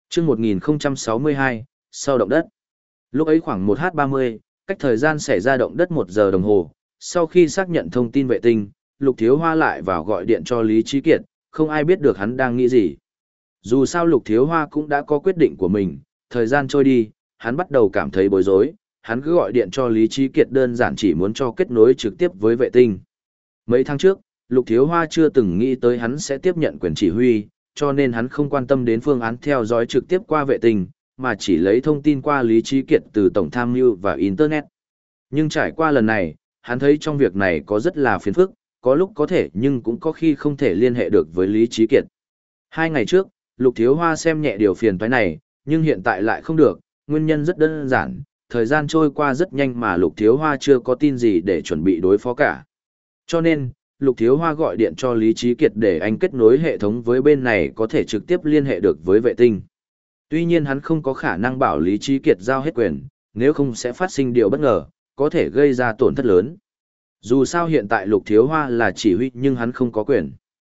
Chương một nghìn không trăm sáu mươi hai, sau động đất. Lúc ấy khoảng một h ba mươi, cách thời gian xảy ra động đất một giờ đồng hồ, sau khi xác nhận thông tin vệ tinh, Lục Thiếu Hoa lại vào gọi điện cho Lý Trí Kiệt, không ai biết được hắn đang nghĩ gì. Dù sao Lục Thiếu Hoa cũng đã có quyết định của mình, thời gian trôi đi, hắn bắt đầu cảm thấy bối rối, hắn cứ gọi điện cho Lý Trí Kiệt đơn giản chỉ muốn cho kết nối trực tiếp với vệ tinh. Mấy tháng trước, Lục Thiếu Hoa chưa từng nghĩ tới hắn sẽ tiếp nhận quyền chỉ huy, cho nên hắn không quan tâm đến phương án theo dõi trực tiếp qua vệ tinh, mà chỉ lấy thông tin qua Lý Trí Kiệt từ Tổng Tham mưu và Internet. Nhưng trải qua lần này, hắn thấy trong việc này có rất là phiền phức, có lúc có thể nhưng cũng có khi không thể liên hệ được với Lý Trí Kiệt. Hai ngày trước, Lục Thiếu Hoa xem nhẹ điều phiền toái này, nhưng hiện tại lại không được, nguyên nhân rất đơn giản, thời gian trôi qua rất nhanh mà Lục Thiếu Hoa chưa có tin gì để chuẩn bị đối phó cả. Cho nên, Lục Thiếu Hoa gọi điện cho Lý Trí Kiệt để anh kết nối hệ thống với bên này có thể trực tiếp liên hệ được với vệ tinh. Tuy nhiên hắn không có khả năng bảo Lý Trí Kiệt giao hết quyền, nếu không sẽ phát sinh điều bất ngờ, có thể gây ra tổn thất lớn. Dù sao hiện tại Lục Thiếu Hoa là chỉ huy nhưng hắn không có quyền.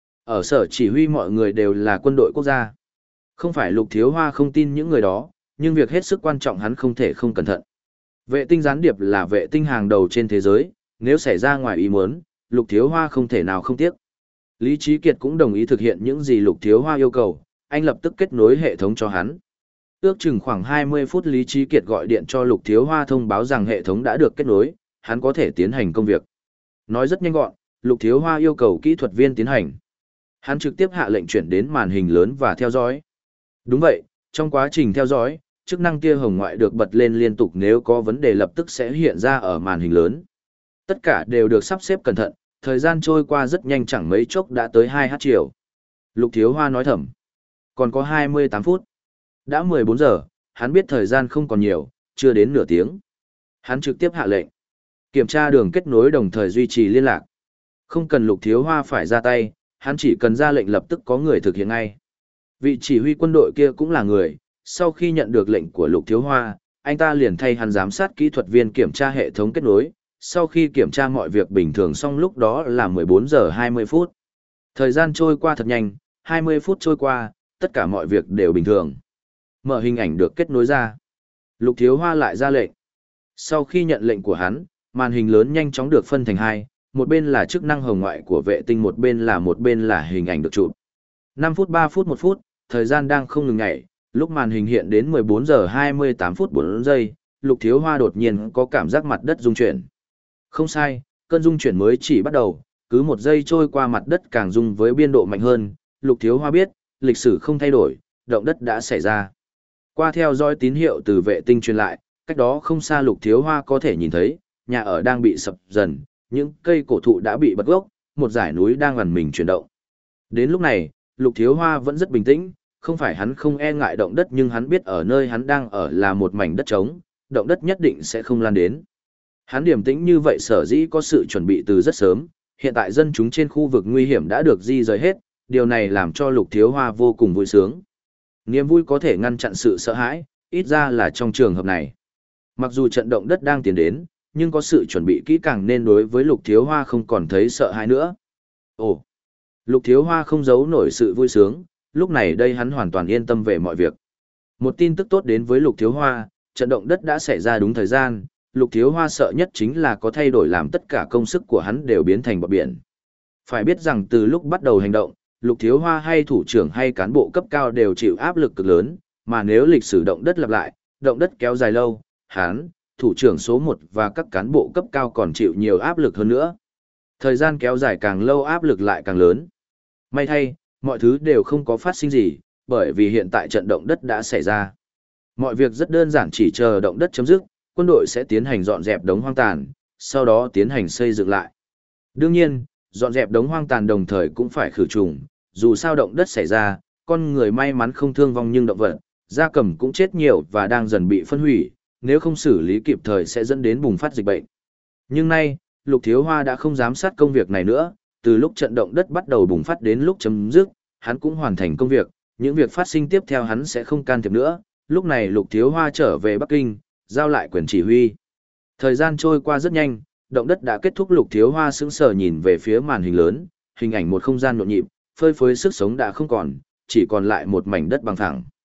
Ở sở chỉ huy mọi người đều là quân đội quốc gia. Không phải Lục Thiếu Hoa không tin những người đó, nhưng việc hết sức quan trọng hắn không thể không cẩn thận. Vệ tinh gián điệp là vệ tinh hàng đầu trên thế giới, nếu xảy ra ngoài ý muốn, Lục Thiếu Hoa không thể nào không tiếc. Lý Trí Kiệt cũng đồng ý thực hiện những gì Lục Thiếu Hoa yêu cầu, anh lập tức kết nối hệ thống cho hắn. Ước chừng khoảng hai mươi phút Lý Trí Kiệt gọi điện cho Lục Thiếu Hoa thông báo rằng hệ thống đã được kết nối, hắn có thể tiến hành công việc. Nói rất nhanh gọn, Lục Thiếu Hoa yêu cầu kỹ thuật viên tiến hành. Hắn trực tiếp hạ lệnh chuyển đến màn hình lớn và theo dõi. Đúng vậy, trong quá trình theo dõi, chức năng tia hồng ngoại được bật lên liên tục, nếu có vấn đề lập tức sẽ hiện ra ở màn hình lớn. Tất cả đều được sắp xếp cẩn thận, thời gian trôi qua rất nhanh, chẳng mấy chốc đã tới hai h chiều. Lục Thiếu Hoa nói thầm. Còn có hai mươi tám phút. Đã mười bốn giờ, hắn biết thời gian không còn nhiều, chưa đến nửa tiếng. Hắn trực tiếp hạ lệnh. Kiểm tra đường kết nối đồng thời duy trì liên lạc. Không cần Lục Thiếu Hoa phải ra tay, hắn chỉ cần ra lệnh lập tức có người thực hiện ngay. Vị chỉ huy quân đội kia cũng là người, sau khi nhận được lệnh của Lục Thiếu Hoa, anh ta liền thay hắn giám sát kỹ thuật viên kiểm tra hệ thống kết nối, sau khi kiểm tra mọi việc bình thường xong lúc đó là mười bốn giờ hai mươi phút. Thời gian trôi qua thật nhanh, hai mươi phút trôi qua, tất cả mọi việc đều bình thường. Mở hình ảnh được kết nối ra. Lục Thiếu Hoa lại ra lệnh. Sau khi nhận lệnh của hắn, màn hình lớn nhanh chóng được phân thành hai, một bên là chức năng hồng ngoại của vệ tinh, một bên là một bên là hình ảnh được chụp. năm phút, ba phút, một phút, thời gian đang không ngừng nhảy, lúc màn hình hiện đến mười bốn giờ hai mươi tám phút bốn giây, Lục Thiếu Hoa đột nhiên có cảm giác mặt đất rung chuyển. Không sai, cơn rung chuyển mới chỉ bắt đầu, cứ một giây trôi qua mặt đất càng rung với biên độ mạnh hơn, Lục Thiếu Hoa biết, lịch sử không thay đổi, động đất đã xảy ra. Qua theo dõi tín hiệu từ vệ tinh truyền lại, cách đó không xa Lục Thiếu Hoa có thể nhìn thấy, nhà ở đang bị sập dần, những cây cổ thụ đã bị bật gốc, một dải núi đang ẩn mình chuyển động. Đến lúc này, Lục Thiếu Hoa vẫn rất bình tĩnh, không phải hắn không e ngại động đất nhưng hắn biết ở nơi hắn đang ở là một mảnh đất trống, động đất nhất định sẽ không lan đến. Hắn điềm tĩnh như vậy sở dĩ có sự chuẩn bị từ rất sớm, hiện tại dân chúng trên khu vực nguy hiểm đã được di rời hết, điều này làm cho Lục Thiếu Hoa vô cùng vui sướng. Niềm vui có thể ngăn chặn sự sợ hãi, ít ra là trong trường hợp này. Mặc dù trận động đất đang tiến đến, nhưng có sự chuẩn bị kỹ càng nên đối với Lục Thiếu Hoa không còn thấy sợ hãi nữa. Ồ! Lục Thiếu Hoa không giấu nổi sự vui sướng, lúc này đây hắn hoàn toàn yên tâm về mọi việc. Một tin tức tốt đến với Lục Thiếu Hoa, trận động đất đã xảy ra đúng thời gian, Lục Thiếu Hoa sợ nhất chính là có thay đổi làm tất cả công sức của hắn đều biến thành bọt biển. Phải biết rằng từ lúc bắt đầu hành động, Lục Thiếu Hoa hay thủ trưởng hay cán bộ cấp cao đều chịu áp lực cực lớn, mà nếu lịch sử động đất lặp lại, động đất kéo dài lâu, hắn, thủ trưởng số một và các cán bộ cấp cao còn chịu nhiều áp lực hơn nữa. Thời gian kéo dài càng lâu áp lực lại càng lớn. May thay, mọi thứ đều không có phát sinh gì, bởi vì hiện tại trận động đất đã xảy ra. Mọi việc rất đơn giản, chỉ chờ động đất chấm dứt, quân đội sẽ tiến hành dọn dẹp đống hoang tàn, sau đó tiến hành xây dựng lại. Đương nhiên, dọn dẹp đống hoang tàn đồng thời cũng phải khử trùng, dù sao động đất xảy ra, con người may mắn không thương vong nhưng động vật, gia cầm cũng chết nhiều và đang dần bị phân hủy, nếu không xử lý kịp thời sẽ dẫn đến bùng phát dịch bệnh. Nhưng nay, Lục Thiếu Hoa đã không giám sát công việc này nữa, từ lúc trận động đất bắt đầu bùng phát đến lúc chấm dứt, hắn cũng hoàn thành công việc, những việc phát sinh tiếp theo hắn sẽ không can thiệp nữa. Lúc này Lục Thiếu Hoa trở về Bắc Kinh, giao lại quyền chỉ huy. Thời gian trôi qua rất nhanh, động đất đã kết thúc. Lục Thiếu Hoa sững sờ nhìn về phía màn hình lớn, hình ảnh một không gian nhộn nhịp, phơi phới sức sống đã không còn, chỉ còn lại một mảnh đất bằng phẳng.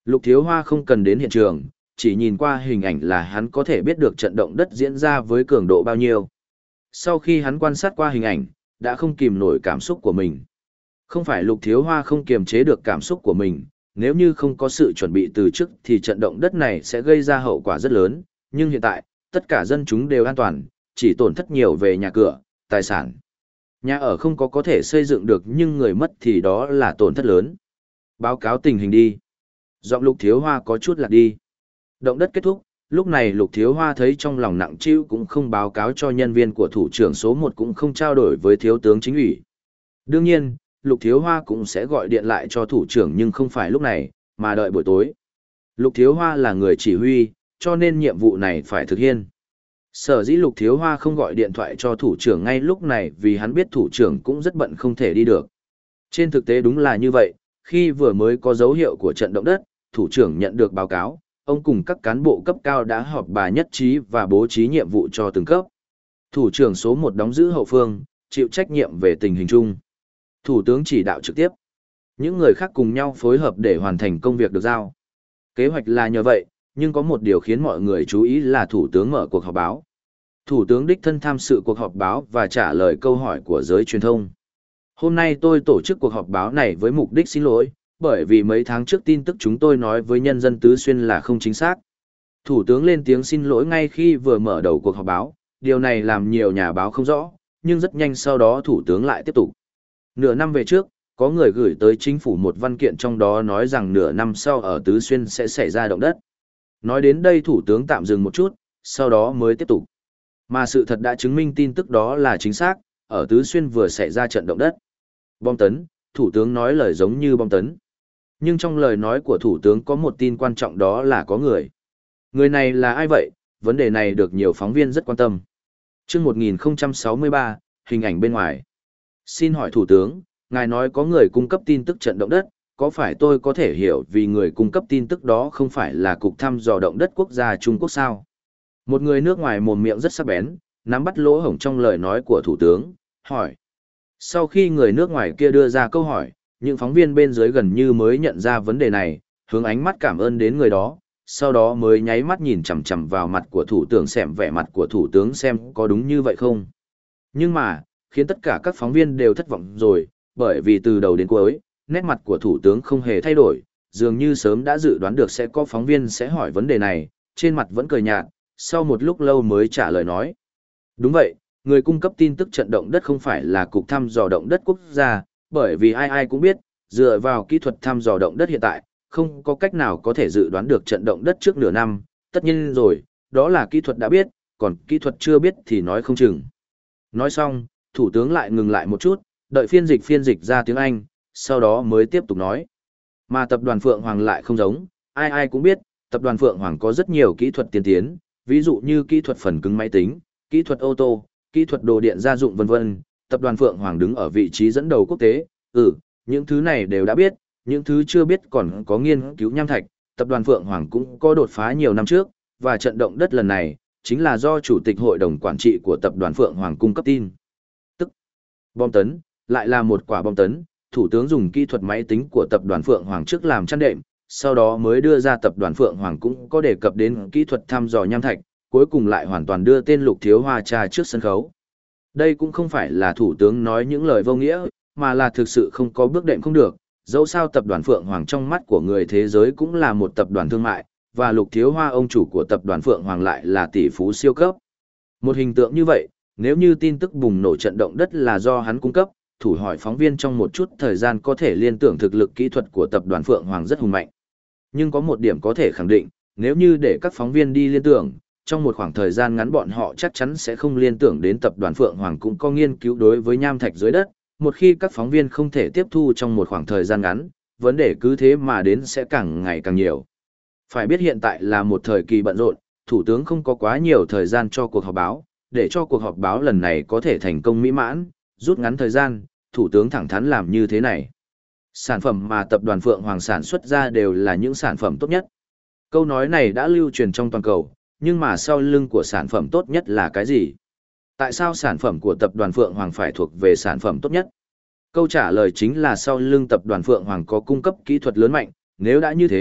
Lục Thiếu Hoa không cần đến hiện trường, chỉ nhìn qua hình ảnh là hắn có thể biết được trận động đất diễn ra với cường độ bao nhiêu. Sau khi hắn quan sát qua hình ảnh, đã không kìm nổi cảm xúc của mình. Không phải Lục Thiếu Hoa không kiềm chế được cảm xúc của mình, nếu như không có sự chuẩn bị từ trước thì trận động đất này sẽ gây ra hậu quả rất lớn, nhưng hiện tại, tất cả dân chúng đều an toàn, chỉ tổn thất nhiều về nhà cửa, tài sản. Nhà ở không có có thể xây dựng được nhưng người mất thì đó là tổn thất lớn. Báo cáo tình hình đi. Giọng Lục Thiếu Hoa có chút lạc đi. Động đất kết thúc, lúc này Lục Thiếu Hoa thấy trong lòng nặng trĩu cũng không báo cáo cho nhân viên của thủ trưởng số một cũng không trao đổi với thiếu tướng chính ủy. Đương nhiên, Lục Thiếu Hoa cũng sẽ gọi điện lại cho thủ trưởng nhưng không phải lúc này, mà đợi buổi tối. Lục Thiếu Hoa là người chỉ huy, cho nên nhiệm vụ này phải thực hiện. Sở dĩ Lục Thiếu Hoa không gọi điện thoại cho thủ trưởng ngay lúc này vì hắn biết thủ trưởng cũng rất bận không thể đi được. Trên thực tế đúng là như vậy, khi vừa mới có dấu hiệu của trận động đất, thủ trưởng nhận được báo cáo, ông cùng các cán bộ cấp cao đã họp bà nhất trí và bố trí nhiệm vụ cho từng cấp. Thủ trưởng số một đóng giữ hậu phương, chịu trách nhiệm về tình hình chung. Thủ tướng chỉ đạo trực tiếp. Những người khác cùng nhau phối hợp để hoàn thành công việc được giao. Kế hoạch là nhờ vậy, nhưng có một điều khiến mọi người chú ý là thủ tướng mở cuộc họp báo. Thủ tướng đích thân tham dự cuộc họp báo và trả lời câu hỏi của giới truyền thông. Hôm nay tôi tổ chức cuộc họp báo này với mục đích xin lỗi, bởi vì mấy tháng trước tin tức chúng tôi nói với nhân dân Tứ Xuyên là không chính xác. Thủ tướng lên tiếng xin lỗi ngay khi vừa mở đầu cuộc họp báo, điều này làm nhiều nhà báo không rõ, nhưng rất nhanh sau đó thủ tướng lại tiếp tục. Nửa năm về trước, có người gửi tới chính phủ một văn kiện trong đó nói rằng nửa năm sau ở Tứ Xuyên sẽ xảy ra động đất. Nói đến đây thủ tướng tạm dừng một chút, sau đó mới tiếp tục. Mà sự thật đã chứng minh tin tức đó là chính xác, ở Tứ Xuyên vừa xảy ra trận động đất. Bom tấn, thủ tướng nói lời giống như bom tấn. Nhưng trong lời nói của thủ tướng có một tin quan trọng đó là có người. Người này là ai vậy? Vấn đề này được nhiều phóng viên rất quan tâm. Trước một nghìn không trăm sáu mươi ba, hình ảnh bên ngoài. Xin hỏi thủ tướng, ngài nói có người cung cấp tin tức trận động đất, có phải tôi có thể hiểu vì người cung cấp tin tức đó không phải là Cục thăm dò động đất quốc gia Trung Quốc sao? Một người nước ngoài mồm miệng rất sắc bén, nắm bắt lỗ hổng trong lời nói của thủ tướng, hỏi. Sau khi người nước ngoài kia đưa ra câu hỏi, những phóng viên bên dưới gần như mới nhận ra vấn đề này, hướng ánh mắt cảm ơn đến người đó, sau đó mới nháy mắt nhìn chằm chằm vào mặt của thủ tướng xem vẻ mặt của thủ tướng xem có đúng như vậy không. Nhưng mà, khiến tất cả các phóng viên đều thất vọng rồi, bởi vì từ đầu đến cuối, nét mặt của thủ tướng không hề thay đổi, dường như sớm đã dự đoán được sẽ có phóng viên sẽ hỏi vấn đề này, trên mặt vẫn cười nhạt, sau một lúc lâu mới trả lời nói. Đúng vậy, người cung cấp tin tức trận động đất không phải là Cục thăm dò động đất quốc gia, bởi vì ai ai cũng biết, dựa vào kỹ thuật thăm dò động đất hiện tại, không có cách nào có thể dự đoán được trận động đất trước nửa năm, tất nhiên rồi, đó là kỹ thuật đã biết, còn kỹ thuật chưa biết thì nói không chừng. Nói xong, thủ tướng lại ngừng lại một chút, đợi phiên dịch phiên dịch ra tiếng Anh, sau đó mới tiếp tục nói. Mà tập đoàn Phượng Hoàng lại không giống, ai ai cũng biết, tập đoàn Phượng Hoàng có rất nhiều kỹ thuật tiên tiến, ví dụ như kỹ thuật phần cứng máy tính, kỹ thuật ô tô, kỹ thuật đồ điện gia dụng vân vân. Tập đoàn Phượng Hoàng đứng ở vị trí dẫn đầu quốc tế, ừ, những thứ này đều đã biết, những thứ chưa biết còn có nghiên cứu nham thạch, tập đoàn Phượng Hoàng cũng có đột phá nhiều năm trước, và trận động đất lần này, chính là do Chủ tịch Hội đồng Quản trị của tập đoàn Phượng Hoàng cung cấp tin. Tức, bom tấn, lại là một quả bom tấn, Thủ tướng dùng kỹ thuật máy tính của tập đoàn Phượng Hoàng trước làm chăn đệm, sau đó mới đưa ra tập đoàn Phượng Hoàng cũng có đề cập đến kỹ thuật thăm dò nham thạch, cuối cùng lại hoàn toàn đưa tên Lục Thiếu Hoa trà trước sân khấu. Đây cũng không phải là thủ tướng nói những lời vô nghĩa, mà là thực sự không có bước đệm không được, dẫu sao tập đoàn Phượng Hoàng trong mắt của người thế giới cũng là một tập đoàn thương mại, và Lục Thiếu Hoa ông chủ của tập đoàn Phượng Hoàng lại là tỷ phú siêu cấp. Một hình tượng như vậy, nếu như tin tức bùng nổ trận động đất là do hắn cung cấp, thủ hỏi phóng viên trong một chút thời gian có thể liên tưởng thực lực kỹ thuật của tập đoàn Phượng Hoàng rất hùng mạnh. Nhưng có một điểm có thể khẳng định, nếu như để các phóng viên đi liên tưởng, trong một khoảng thời gian ngắn bọn họ chắc chắn sẽ không liên tưởng đến tập đoàn Phượng Hoàng cũng có nghiên cứu đối với nham thạch dưới đất. Một khi các phóng viên không thể tiếp thu trong một khoảng thời gian ngắn, vấn đề cứ thế mà đến sẽ càng ngày càng nhiều. Phải biết hiện tại là một thời kỳ bận rộn, Thủ tướng không có quá nhiều thời gian cho cuộc họp báo, để cho cuộc họp báo lần này có thể thành công mỹ mãn, rút ngắn thời gian, Thủ tướng thẳng thắn làm như thế này. Sản phẩm mà tập đoàn Phượng Hoàng sản xuất ra đều là những sản phẩm tốt nhất. Câu nói này đã lưu truyền trong toàn cầu, nhưng mà sau lưng của sản phẩm tốt nhất là cái gì? Tại sao sản phẩm của tập đoàn Phượng Hoàng phải thuộc về sản phẩm tốt nhất? Câu trả lời chính là sau lưng tập đoàn Phượng Hoàng có cung cấp kỹ thuật lớn mạnh, nếu đã như thế,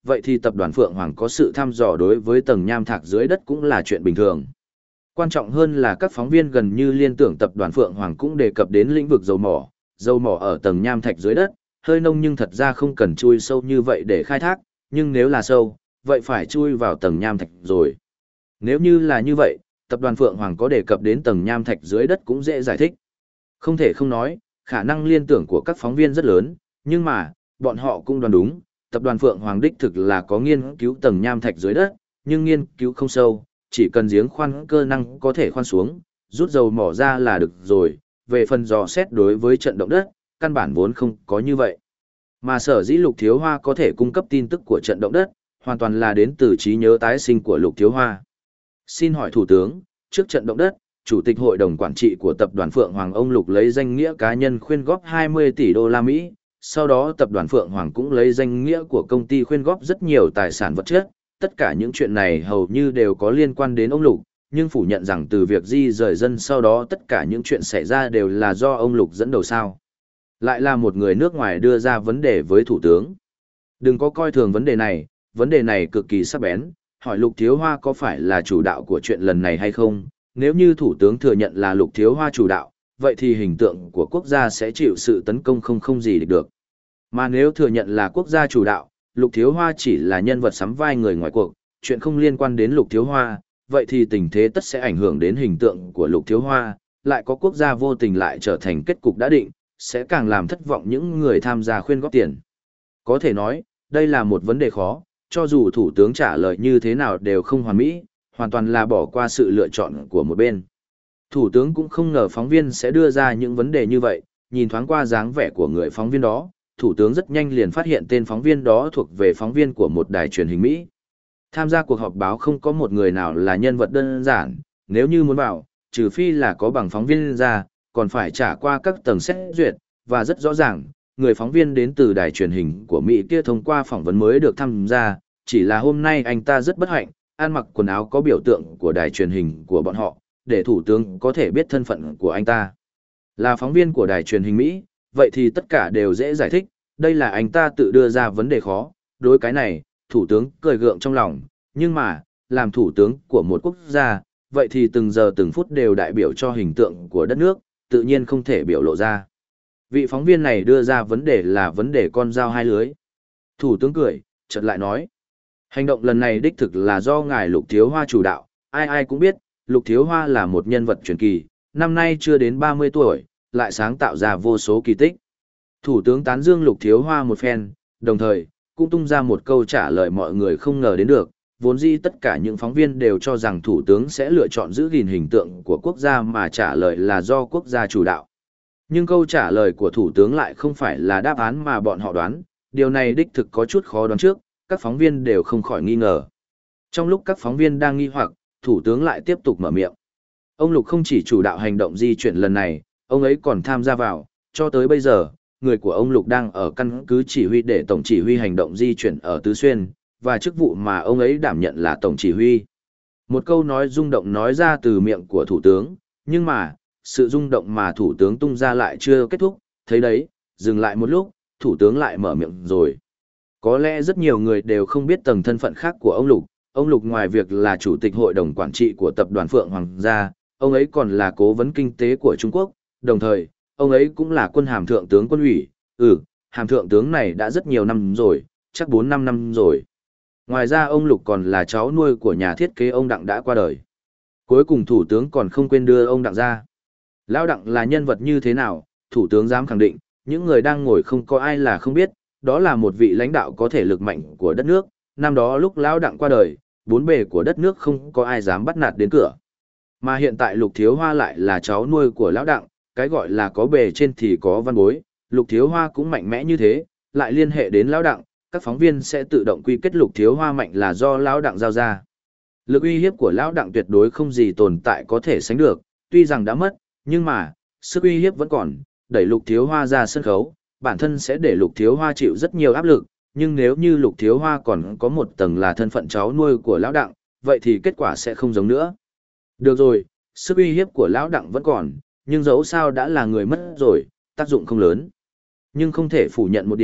vậy thì tập đoàn Phượng Hoàng có sự thăm dò đối với tầng nham thạch dưới đất cũng là chuyện bình thường. Quan trọng hơn là các phóng viên gần như liên tưởng tập đoàn Phượng Hoàng cũng đề cập đến lĩnh vực dầu mỏ, dầu mỏ ở tầng nham thạch dưới đất, hơi nông nhưng thật ra không cần chui sâu như vậy để khai thác, nhưng nếu là sâu, vậy phải chui vào tầng nham thạch rồi. Nếu như là như vậy, tập đoàn Phượng Hoàng có đề cập đến tầng nham thạch dưới đất cũng dễ giải thích. Không thể không nói, khả năng liên tưởng của các phóng viên rất lớn, nhưng mà, bọn họ cũng đoán đúng, tập đoàn Phượng Hoàng đích thực là có nghiên cứu tầng nham thạch dưới đất, nhưng nghiên cứu không sâu, chỉ cần giếng khoan cơ năng có thể khoan xuống, rút dầu mỏ ra là được rồi, về phần dò xét đối với trận động đất, căn bản vốn không có như vậy. Mà sở dĩ Lục Thiếu Hoa có thể cung cấp tin tức của trận động đất, hoàn toàn là đến từ trí nhớ tái sinh của Lục Thiếu Hoa. Xin hỏi Thủ tướng, trước trận động đất, Chủ tịch Hội đồng Quản trị của tập đoàn Phượng Hoàng ông Lục lấy danh nghĩa cá nhân khuyên góp hai mươi tỷ đô la Mỹ, sau đó tập đoàn Phượng Hoàng cũng lấy danh nghĩa của công ty khuyên góp rất nhiều tài sản vật chất, tất cả những chuyện này hầu như đều có liên quan đến ông Lục, nhưng phủ nhận rằng từ việc di rời dân sau đó tất cả những chuyện xảy ra đều là do ông Lục dẫn đầu sao. Lại là một người nước ngoài đưa ra vấn đề với Thủ tướng. Đừng có coi thường vấn đề này, vấn đề này cực kỳ sắc bén, hỏi Lục Thiếu Hoa có phải là chủ đạo của chuyện lần này hay không, nếu như Thủ tướng thừa nhận là Lục Thiếu Hoa chủ đạo, vậy thì hình tượng của quốc gia sẽ chịu sự tấn công không không gì địch được. Mà nếu thừa nhận là quốc gia chủ đạo, Lục Thiếu Hoa chỉ là nhân vật sắm vai người ngoài cuộc, chuyện không liên quan đến Lục Thiếu Hoa, vậy thì tình thế tất sẽ ảnh hưởng đến hình tượng của Lục Thiếu Hoa, lại có quốc gia vô tình lại trở thành kết cục đã định, sẽ càng làm thất vọng những người tham gia khuyên góp tiền. Có thể nói, đây là một vấn đề khó, cho dù Thủ tướng trả lời như thế nào đều không hoàn mỹ, hoàn toàn là bỏ qua sự lựa chọn của một bên. Thủ tướng cũng không ngờ phóng viên sẽ đưa ra những vấn đề như vậy, nhìn thoáng qua dáng vẻ của người phóng viên đó, Thủ tướng rất nhanh liền phát hiện tên phóng viên đó thuộc về phóng viên của một đài truyền hình Mỹ. Tham gia cuộc họp báo không có một người nào là nhân vật đơn giản, nếu như muốn vào, trừ phi là có bằng phóng viên ra, còn phải trả qua các tầng xét duyệt, và rất rõ ràng, người phóng viên đến từ đài truyền hình của Mỹ kia thông qua phỏng vấn mới được tham gia, chỉ là hôm nay anh ta rất bất hạnh, ăn mặc quần áo có biểu tượng của đài truyền hình của bọn họ, để thủ tướng có thể biết thân phận của anh ta. Là phóng viên của đài truyền hình Mỹ, vậy thì tất cả đều dễ giải thích, đây là anh ta tự đưa ra vấn đề khó, đối cái này, thủ tướng cười gượng trong lòng, nhưng mà, làm thủ tướng của một quốc gia, vậy thì từng giờ từng phút đều đại biểu cho hình tượng của đất nước, tự nhiên không thể biểu lộ ra. Vị phóng viên này đưa ra vấn đề là vấn đề con dao hai lưới. Thủ tướng cười, chợt lại nói. Hành động lần này đích thực là do ngài Lục Thiếu Hoa chủ đạo, ai ai cũng biết, Lục Thiếu Hoa là một nhân vật truyền kỳ, năm nay chưa đến ba mươi tuổi, lại sáng tạo ra vô số kỳ tích. Thủ tướng tán dương Lục Thiếu Hoa một phen, đồng thời, cũng tung ra một câu trả lời mọi người không ngờ đến được, vốn dĩ tất cả những phóng viên đều cho rằng thủ tướng sẽ lựa chọn giữ gìn hình tượng của quốc gia mà trả lời là do quốc gia chủ đạo. Nhưng câu trả lời của thủ tướng lại không phải là đáp án mà bọn họ đoán, điều này đích thực có chút khó đoán trước, các phóng viên đều không khỏi nghi ngờ. Trong lúc các phóng viên đang nghi hoặc, thủ tướng lại tiếp tục mở miệng. Ông Lục không chỉ chủ đạo hành động di chuyển lần này, ông ấy còn tham gia vào, cho tới bây giờ, người của ông Lục đang ở căn cứ chỉ huy để tổng chỉ huy hành động di chuyển ở Tứ Xuyên, và chức vụ mà ông ấy đảm nhận là tổng chỉ huy. Một câu nói rung động nói ra từ miệng của thủ tướng, nhưng mà, sự rung động mà thủ tướng tung ra lại chưa kết thúc, thấy đấy, dừng lại một lúc, thủ tướng lại mở miệng rồi. Có lẽ rất nhiều người đều không biết tầng thân phận khác của ông Lục, ông Lục ngoài việc là chủ tịch hội đồng quản trị của tập đoàn Phượng Hoàng gia, ông ấy còn là cố vấn kinh tế của Trung Quốc, đồng thời, ông ấy cũng là quân hàm thượng tướng quân ủy, ừ, hàm thượng tướng này đã rất nhiều năm rồi, chắc bốn năm năm rồi. Ngoài ra ông Lục còn là cháu nuôi của nhà thiết kế ông Đặng đã qua đời. Cuối cùng thủ tướng còn không quên đưa ông Đặng ra. Lão Đặng là nhân vật như thế nào, thủ tướng dám khẳng định, những người đang ngồi không có ai là không biết, đó là một vị lãnh đạo có thể lực mạnh của đất nước, năm đó lúc Lão Đặng qua đời, bốn bề của đất nước không có ai dám bắt nạt đến cửa. Mà hiện tại Lục Thiếu Hoa lại là cháu nuôi của Lão Đặng, cái gọi là có bề trên thì có văn bối, Lục Thiếu Hoa cũng mạnh mẽ như thế, lại liên hệ đến Lão Đặng, các phóng viên sẽ tự động quy kết Lục Thiếu Hoa mạnh là do Lão Đặng giao ra. Lực uy hiếp của Lão Đặng tuyệt đối không gì tồn tại có thể sánh được, tuy rằng đã mất, nhưng mà, sức uy hiếp vẫn còn, đẩy Lục Thiếu Hoa ra sân khấu, bản thân sẽ để Lục Thiếu Hoa chịu rất nhiều áp lực, nhưng nếu như Lục Thiếu Hoa còn có một tầng là thân phận cháu nuôi của Lão Đặng, vậy thì kết quả sẽ không giống nữa. Được rồi, sức uy hiếp của Lão Đặng vẫn còn, nhưng dẫu sao đã là người mất rồi, tác dụng không lớn. Nhưng không thể phủ nhận một điểm,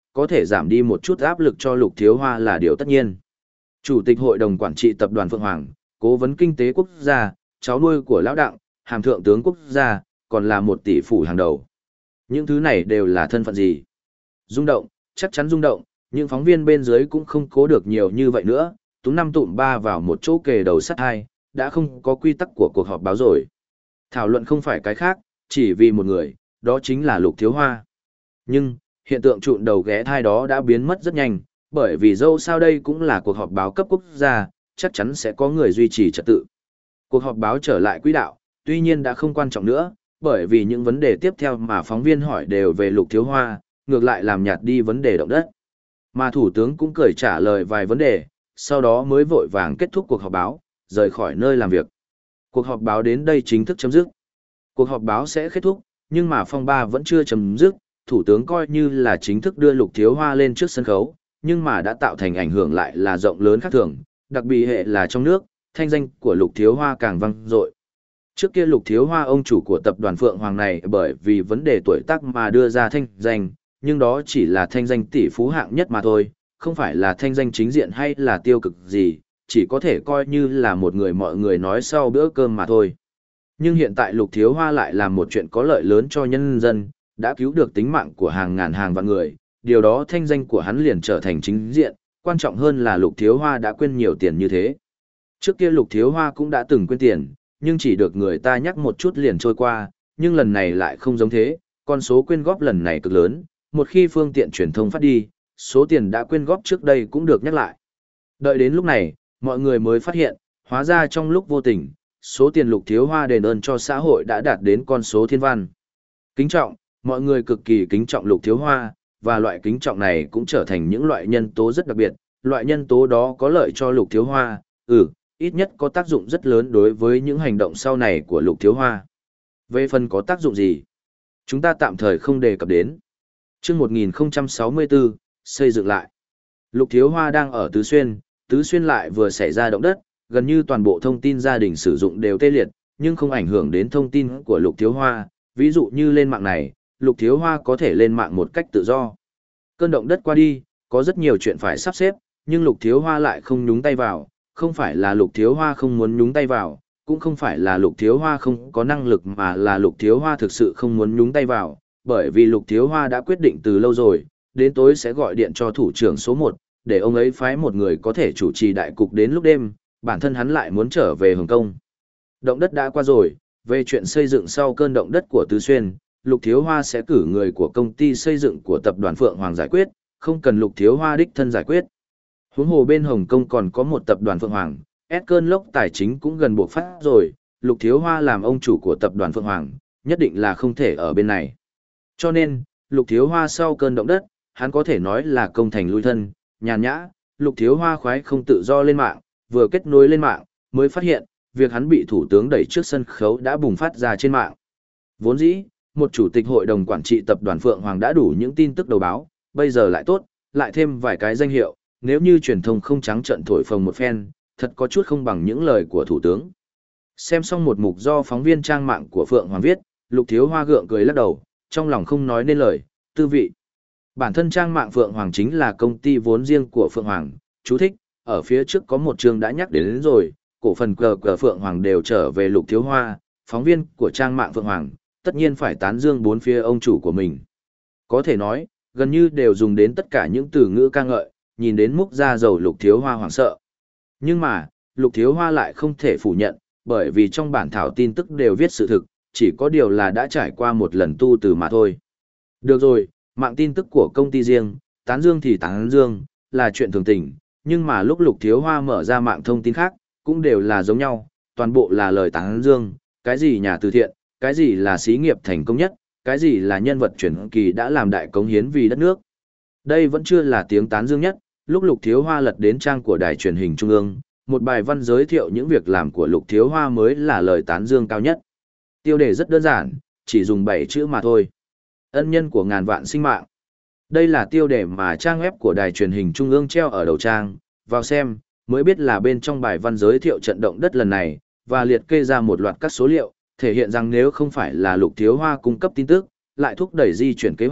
có thể giảm đi một chút áp lực cho Lục Thiếu Hoa là điều tất nhiên. Chủ tịch Hội đồng Quản trị Tập đoàn Phượng Hoàng, Cố vấn Kinh tế Quốc gia, cháu nuôi của Lão Đặng, Hàm Thượng tướng Quốc gia, còn là một tỷ phú hàng đầu. Những thứ này đều là thân phận gì? Rung động, chắc chắn rung động, những phóng viên bên dưới cũng không cố được nhiều như vậy nữa, túm năm tụm ba vào một chỗ kề đầu sắt hai, đã không có quy tắc của cuộc họp báo rồi. Thảo luận không phải cái khác, chỉ vì một người, đó chính là Lục Thiếu Hoa. Nhưng, hiện tượng trụn đầu ghé thai đó đã biến mất rất nhanh, bởi vì dẫu sao đây cũng là cuộc họp báo cấp quốc gia, chắc chắn sẽ có người duy trì trật tự. Cuộc họp báo trở lại quỹ đạo, tuy nhiên đã không quan trọng nữa, bởi vì những vấn đề tiếp theo mà phóng viên hỏi đều về Lục Thiếu Hoa, ngược lại làm nhạt đi vấn đề động đất. Mà Thủ tướng cũng cười trả lời vài vấn đề, sau đó mới vội vàng kết thúc cuộc họp báo, rời khỏi nơi làm việc. Cuộc họp báo đến đây chính thức chấm dứt. Cuộc họp báo sẽ kết thúc, nhưng mà phong ba vẫn chưa chấm dứt, Thủ tướng coi như là chính thức đưa Lục Thiếu Hoa lên trước sân khấu, nhưng mà đã tạo thành ảnh hưởng lại là rộng lớn khác thường, đặc biệt hệ là trong nước, thanh danh của Lục Thiếu Hoa càng vang dội. Trước kia Lục Thiếu Hoa ông chủ của tập đoàn Phượng Hoàng này bởi vì vấn đề tuổi tác mà đưa ra thanh danh, nhưng đó chỉ là thanh danh tỷ phú hạng nhất mà thôi, không phải là thanh danh chính diện hay là tiêu cực gì, chỉ có thể coi như là một người mọi người nói sau bữa cơm mà thôi. Nhưng hiện tại Lục Thiếu Hoa lại làm một chuyện có lợi lớn cho nhân dân, đã cứu được tính mạng của hàng ngàn hàng vạn người, điều đó thanh danh của hắn liền trở thành chính diện, quan trọng hơn là Lục Thiếu Hoa đã quên nhiều tiền như thế. Trước kia Lục Thiếu Hoa cũng đã từng quên tiền, nhưng chỉ được người ta nhắc một chút liền trôi qua, nhưng lần này lại không giống thế, con số quyên góp lần này cực lớn, một khi phương tiện truyền thông phát đi, số tiền đã quyên góp trước đây cũng được nhắc lại. Đợi đến lúc này, mọi người mới phát hiện, hóa ra trong lúc vô tình, số tiền Lục Thiếu Hoa đền ơn cho xã hội đã đạt đến con số thiên văn. Kính trọng, mọi người cực kỳ kính trọng Lục Thiếu Hoa, và loại kính trọng này cũng trở thành những loại nhân tố rất đặc biệt, loại nhân tố đó có lợi cho Lục Thiếu Hoa, ừ, ít nhất có tác dụng rất lớn đối với những hành động sau này của Lục Thiếu Hoa. Về phần có tác dụng gì? Chúng ta tạm thời không đề cập đến. Trước một nghìn không trăm sáu mươi tư, xây dựng lại. Lục Thiếu Hoa đang ở Tứ Xuyên, Tứ Xuyên lại vừa xảy ra động đất, gần như toàn bộ thông tin gia đình sử dụng đều tê liệt, nhưng không ảnh hưởng đến thông tin của Lục Thiếu Hoa, ví dụ như lên mạng này, Lục Thiếu Hoa có thể lên mạng một cách tự do. Cơn động đất qua đi, có rất nhiều chuyện phải sắp xếp, nhưng Lục Thiếu Hoa lại không nhúng tay vào, không phải là Lục Thiếu Hoa không muốn nhúng tay vào, cũng không phải là Lục Thiếu Hoa không có năng lực mà là Lục Thiếu Hoa thực sự không muốn nhúng tay vào, bởi vì Lục Thiếu Hoa đã quyết định từ lâu rồi, đến tối sẽ gọi điện cho thủ trưởng số một, để ông ấy phái một người có thể chủ trì đại cục đến lúc đêm, bản thân hắn lại muốn trở về Hồng Kông. Động đất đã qua rồi, về chuyện xây dựng sau cơn động đất của Tứ Xuyên, Lục Thiếu Hoa sẽ cử người của công ty xây dựng của tập đoàn Phượng Hoàng giải quyết, không cần Lục Thiếu Hoa đích thân giải quyết. Huống hồ bên Hồng Kông còn có một tập đoàn Phượng Hoàng, ép cơn lốc tài chính cũng gần buộc phát rồi, Lục Thiếu Hoa làm ông chủ của tập đoàn Phượng Hoàng, nhất định là không thể ở bên này. Cho nên, Lục Thiếu Hoa sau cơn động đất, hắn có thể nói là công thành lui thân, nhàn nhã, Lục Thiếu Hoa khoái không tự do lên mạng, vừa kết nối lên mạng, mới phát hiện, việc hắn bị thủ tướng đẩy trước sân khấu đã bùng phát ra trên mạng. Vốn dĩ, một chủ tịch hội đồng quản trị tập đoàn Phượng Hoàng đã đủ những tin tức đầu báo, bây giờ lại tốt, lại thêm vài cái danh hiệu, nếu như truyền thông không trắng trợn thổi phồng một phen, thật có chút không bằng những lời của thủ tướng. Xem xong một mục do phóng viên trang mạng của Phượng Hoàng viết, Lục Thiếu Hoa gượng cười lắc đầu, trong lòng không nói nên lời, tư vị. Bản thân trang mạng Phượng Hoàng chính là công ty vốn riêng của Phượng Hoàng, chú thích, ở phía trước có một chương đã nhắc đến, đến rồi, cổ phần cờ cờ Phượng Hoàng đều trở về Lục Thiếu Hoa, phóng viên của trang mạng Phượng Hoàng, tất nhiên phải tán dương bốn phía ông chủ của mình. Có thể nói, gần như đều dùng đến tất cả những từ ngữ ca ngợi, nhìn đến múc ra dầu Lục Thiếu Hoa hoảng sợ. Nhưng mà, Lục Thiếu Hoa lại không thể phủ nhận, bởi vì trong bản thảo tin tức đều viết sự thực, chỉ có điều là đã trải qua một lần tu từ mà thôi. Được rồi, mạng tin tức của công ty riêng, tán dương thì tán dương, là chuyện thường tình, nhưng mà lúc Lục Thiếu Hoa mở ra mạng thông tin khác, cũng đều là giống nhau, toàn bộ là lời tán dương, cái gì nhà từ thiện, cái gì là xí nghiệp thành công nhất, cái gì là nhân vật truyền kỳ đã làm đại cống hiến vì đất nước. Đây vẫn chưa là tiếng tán dương nhất, lúc Lục Thiếu Hoa lật đến trang của đài truyền hình trung ương, một bài văn giới thiệu những việc làm của Lục Thiếu Hoa mới là lời tán dương cao nhất. Tiêu đề rất đơn giản, chỉ dùng bảy chữ mà thôi. Ân nhân của ngàn vạn sinh mạng. Đây là tiêu đề mà trang web của đài truyền hình trung ương treo ở đầu trang, vào xem, mới biết là bên trong bài văn giới thiệu trận động đất lần này, và liệt kê ra một loạt các số liệu, thể hiện rằng nếu không phải là Lục Thiếu Hoa cung cấp tin tức, lại thúc đẩy di chuyển kế hoạch,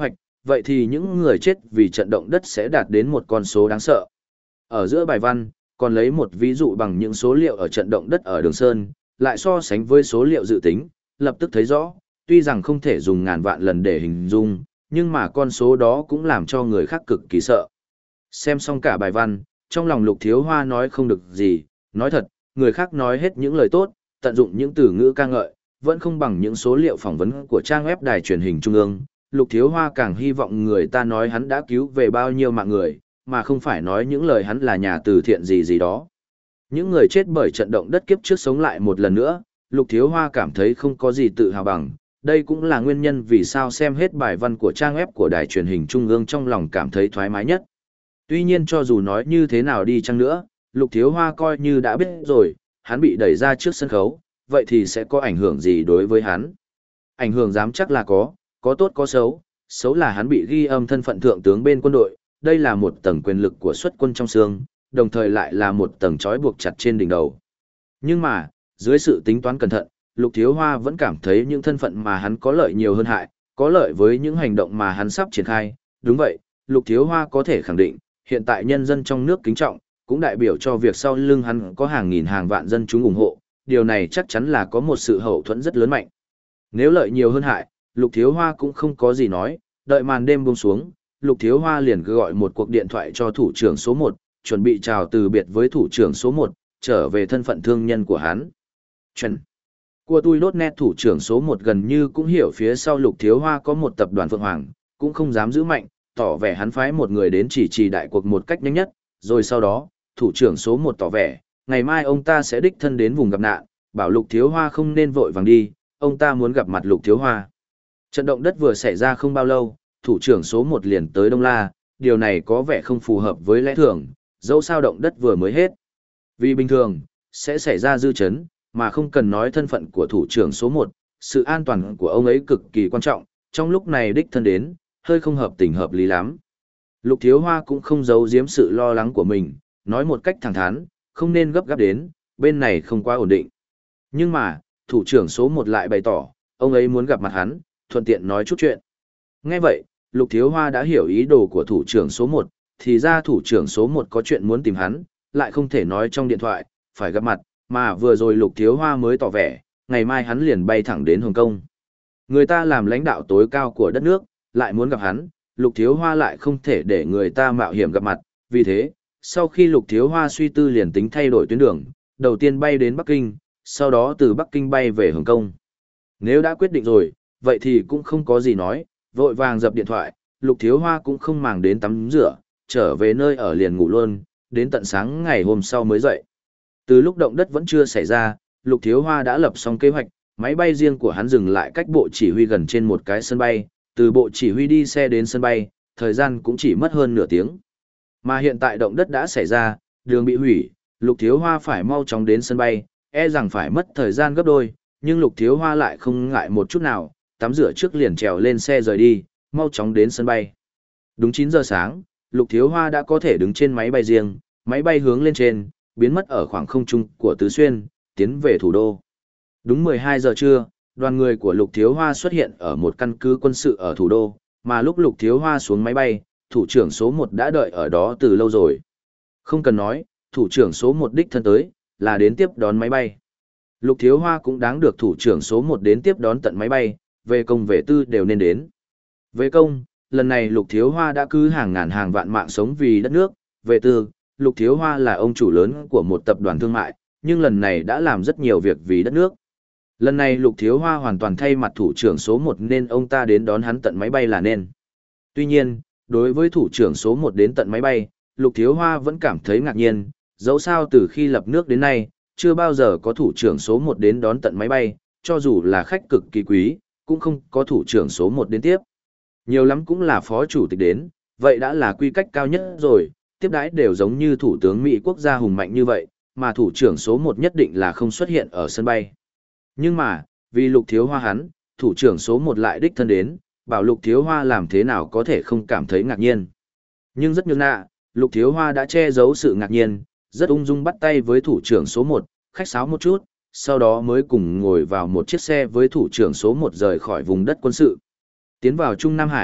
vậy thì những người chết vì trận động đất sẽ đạt đến một con số đáng sợ. Ở giữa bài văn, còn lấy một ví dụ bằng những số liệu ở trận động đất ở Đường Sơn, lại so sánh với số liệu dự tính, lập tức thấy rõ, tuy rằng không thể dùng ngàn vạn lần để hình dung, nhưng mà con số đó cũng làm cho người khác cực kỳ sợ. Xem xong cả bài văn, trong lòng Lục Thiếu Hoa nói không được gì, nói thật, người khác nói hết những lời tốt, tận dụng những từ ngữ ca ngợi, vẫn không bằng những số liệu phỏng vấn của trang web đài truyền hình trung ương. Lục Thiếu Hoa càng hy vọng người ta nói hắn đã cứu về bao nhiêu mạng người, mà không phải nói những lời hắn là nhà từ thiện gì gì đó. Những người chết bởi trận động đất kiếp trước sống lại một lần nữa, Lục Thiếu Hoa cảm thấy không có gì tự hào bằng. Đây cũng là nguyên nhân vì sao xem hết bài văn của trang web của đài truyền hình trung ương trong lòng cảm thấy thoải mái nhất. Tuy nhiên cho dù nói như thế nào đi chăng nữa, Lục Thiếu Hoa coi như đã biết rồi, hắn bị đẩy ra trước sân khấu, vậy thì sẽ có ảnh hưởng gì đối với hắn? Ảnh hưởng dám chắc là có, có tốt có xấu, xấu là hắn bị ghi âm thân phận thượng tướng bên quân đội, đây là một tầng quyền lực của xuất quân trong xương, đồng thời lại là một tầng trói buộc chặt trên đỉnh đầu. Nhưng mà, dưới sự tính toán cẩn thận, Lục Thiếu Hoa vẫn cảm thấy những thân phận mà hắn có lợi nhiều hơn hại, có lợi với những hành động mà hắn sắp triển khai. Đúng vậy, Lục Thiếu Hoa có thể khẳng định, hiện tại nhân dân trong nước kính trọng, cũng đại biểu cho việc sau lưng hắn có hàng nghìn hàng vạn dân chúng ủng hộ, điều này chắc chắn là có một sự hậu thuẫn rất lớn mạnh. Nếu lợi nhiều hơn hại, Lục Thiếu Hoa cũng không có gì nói, đợi màn đêm buông xuống, Lục Thiếu Hoa liền gọi một cuộc điện thoại cho thủ trưởng số một, chuẩn bị chào từ biệt với thủ trưởng số một, trở về thân phận thương nhân của hắn. Chuẩn. Của tôi đốt nét thủ trưởng số một gần như cũng hiểu phía sau Lục Thiếu Hoa có một tập đoàn Phượng Hoàng, cũng không dám giữ mạnh, tỏ vẻ hắn phái một người đến chỉ trì đại cuộc một cách nhanh nhất, rồi sau đó, thủ trưởng số một tỏ vẻ, ngày mai ông ta sẽ đích thân đến vùng gặp nạn, bảo Lục Thiếu Hoa không nên vội vàng đi, ông ta muốn gặp mặt Lục Thiếu Hoa. Trận động đất vừa xảy ra không bao lâu, thủ trưởng số một liền tới Đông La, điều này có vẻ không phù hợp với lẽ thường, dẫu sao động đất vừa mới hết. Vì bình thường, sẽ xảy ra dư chấn, mà không cần nói thân phận của thủ trưởng số một, sự an toàn của ông ấy cực kỳ quan trọng, trong lúc này đích thân đến, hơi không hợp tình hợp lý lắm. Lục Thiếu Hoa cũng không giấu giếm sự lo lắng của mình, nói một cách thẳng thắn, không nên gấp gáp đến, bên này không quá ổn định. Nhưng mà, thủ trưởng số một lại bày tỏ, ông ấy muốn gặp mặt hắn, thuận tiện nói chút chuyện. Nghe vậy, Lục Thiếu Hoa đã hiểu ý đồ của thủ trưởng số một, thì ra thủ trưởng số một có chuyện muốn tìm hắn, lại không thể nói trong điện thoại, phải gặp mặt, mà vừa rồi Lục Thiếu Hoa mới tỏ vẻ, ngày mai hắn liền bay thẳng đến Hồng Kông. Người ta làm lãnh đạo tối cao của đất nước, lại muốn gặp hắn, Lục Thiếu Hoa lại không thể để người ta mạo hiểm gặp mặt, vì thế, sau khi Lục Thiếu Hoa suy tư liền tính thay đổi tuyến đường, đầu tiên bay đến Bắc Kinh, sau đó từ Bắc Kinh bay về Hồng Kông. Nếu đã quyết định rồi, vậy thì cũng không có gì nói, vội vàng dập điện thoại, Lục Thiếu Hoa cũng không màng đến tắm rửa, trở về nơi ở liền ngủ luôn, đến tận sáng ngày hôm sau mới dậy. Từ lúc động đất vẫn chưa xảy ra, Lục Thiếu Hoa đã lập xong kế hoạch, máy bay riêng của hắn dừng lại cách bộ chỉ huy gần trên một cái sân bay, từ bộ chỉ huy đi xe đến sân bay, thời gian cũng chỉ mất hơn nửa tiếng. Mà hiện tại động đất đã xảy ra, đường bị hủy, Lục Thiếu Hoa phải mau chóng đến sân bay, e rằng phải mất thời gian gấp đôi, nhưng Lục Thiếu Hoa lại không ngại một chút nào, tắm rửa trước liền trèo lên xe rời đi, mau chóng đến sân bay. Đúng chín giờ sáng, Lục Thiếu Hoa đã có thể đứng trên máy bay riêng, máy bay hướng lên trên, biến mất ở khoảng không trung của Tứ Xuyên, tiến về thủ đô. Đúng mười hai giờ trưa, đoàn người của Lục Thiếu Hoa xuất hiện ở một căn cứ quân sự ở thủ đô, mà lúc Lục Thiếu Hoa xuống máy bay, thủ trưởng số một đã đợi ở đó từ lâu rồi. Không cần nói, thủ trưởng số một đích thân tới, là đến tiếp đón máy bay. Lục Thiếu Hoa cũng đáng được thủ trưởng số một đến tiếp đón tận máy bay, về công về tư đều nên đến. Về công, lần này Lục Thiếu Hoa đã cứu hàng ngàn hàng vạn mạng sống vì đất nước, về tư, Lục Thiếu Hoa là ông chủ lớn của một tập đoàn thương mại, nhưng lần này đã làm rất nhiều việc vì đất nước. Lần này Lục Thiếu Hoa hoàn toàn thay mặt thủ trưởng số một nên ông ta đến đón hắn tận máy bay là nên. Tuy nhiên, đối với thủ trưởng số một đến tận máy bay, Lục Thiếu Hoa vẫn cảm thấy ngạc nhiên, dẫu sao từ khi lập nước đến nay, chưa bao giờ có thủ trưởng số một đến đón tận máy bay, cho dù là khách cực kỳ quý, cũng không có thủ trưởng số một đến tiếp. Nhiều lắm cũng là phó chủ tịch đến, vậy đã là quy cách cao nhất rồi, tiếp đãi đều giống như thủ tướng Mỹ quốc gia hùng mạnh như vậy, mà thủ trưởng số một nhất định là không xuất hiện ở sân bay. Nhưng mà, vì Lục Thiếu Hoa hắn, thủ trưởng số một lại đích thân đến, bảo Lục Thiếu Hoa làm thế nào có thể không cảm thấy ngạc nhiên. Nhưng rất nhường nạ, Lục Thiếu Hoa đã che giấu sự ngạc nhiên, rất ung dung bắt tay với thủ trưởng số một, khách sáo một chút, sau đó mới cùng ngồi vào một chiếc xe với thủ trưởng số một rời khỏi vùng đất quân sự. Tiến vào Trung Nam Hải,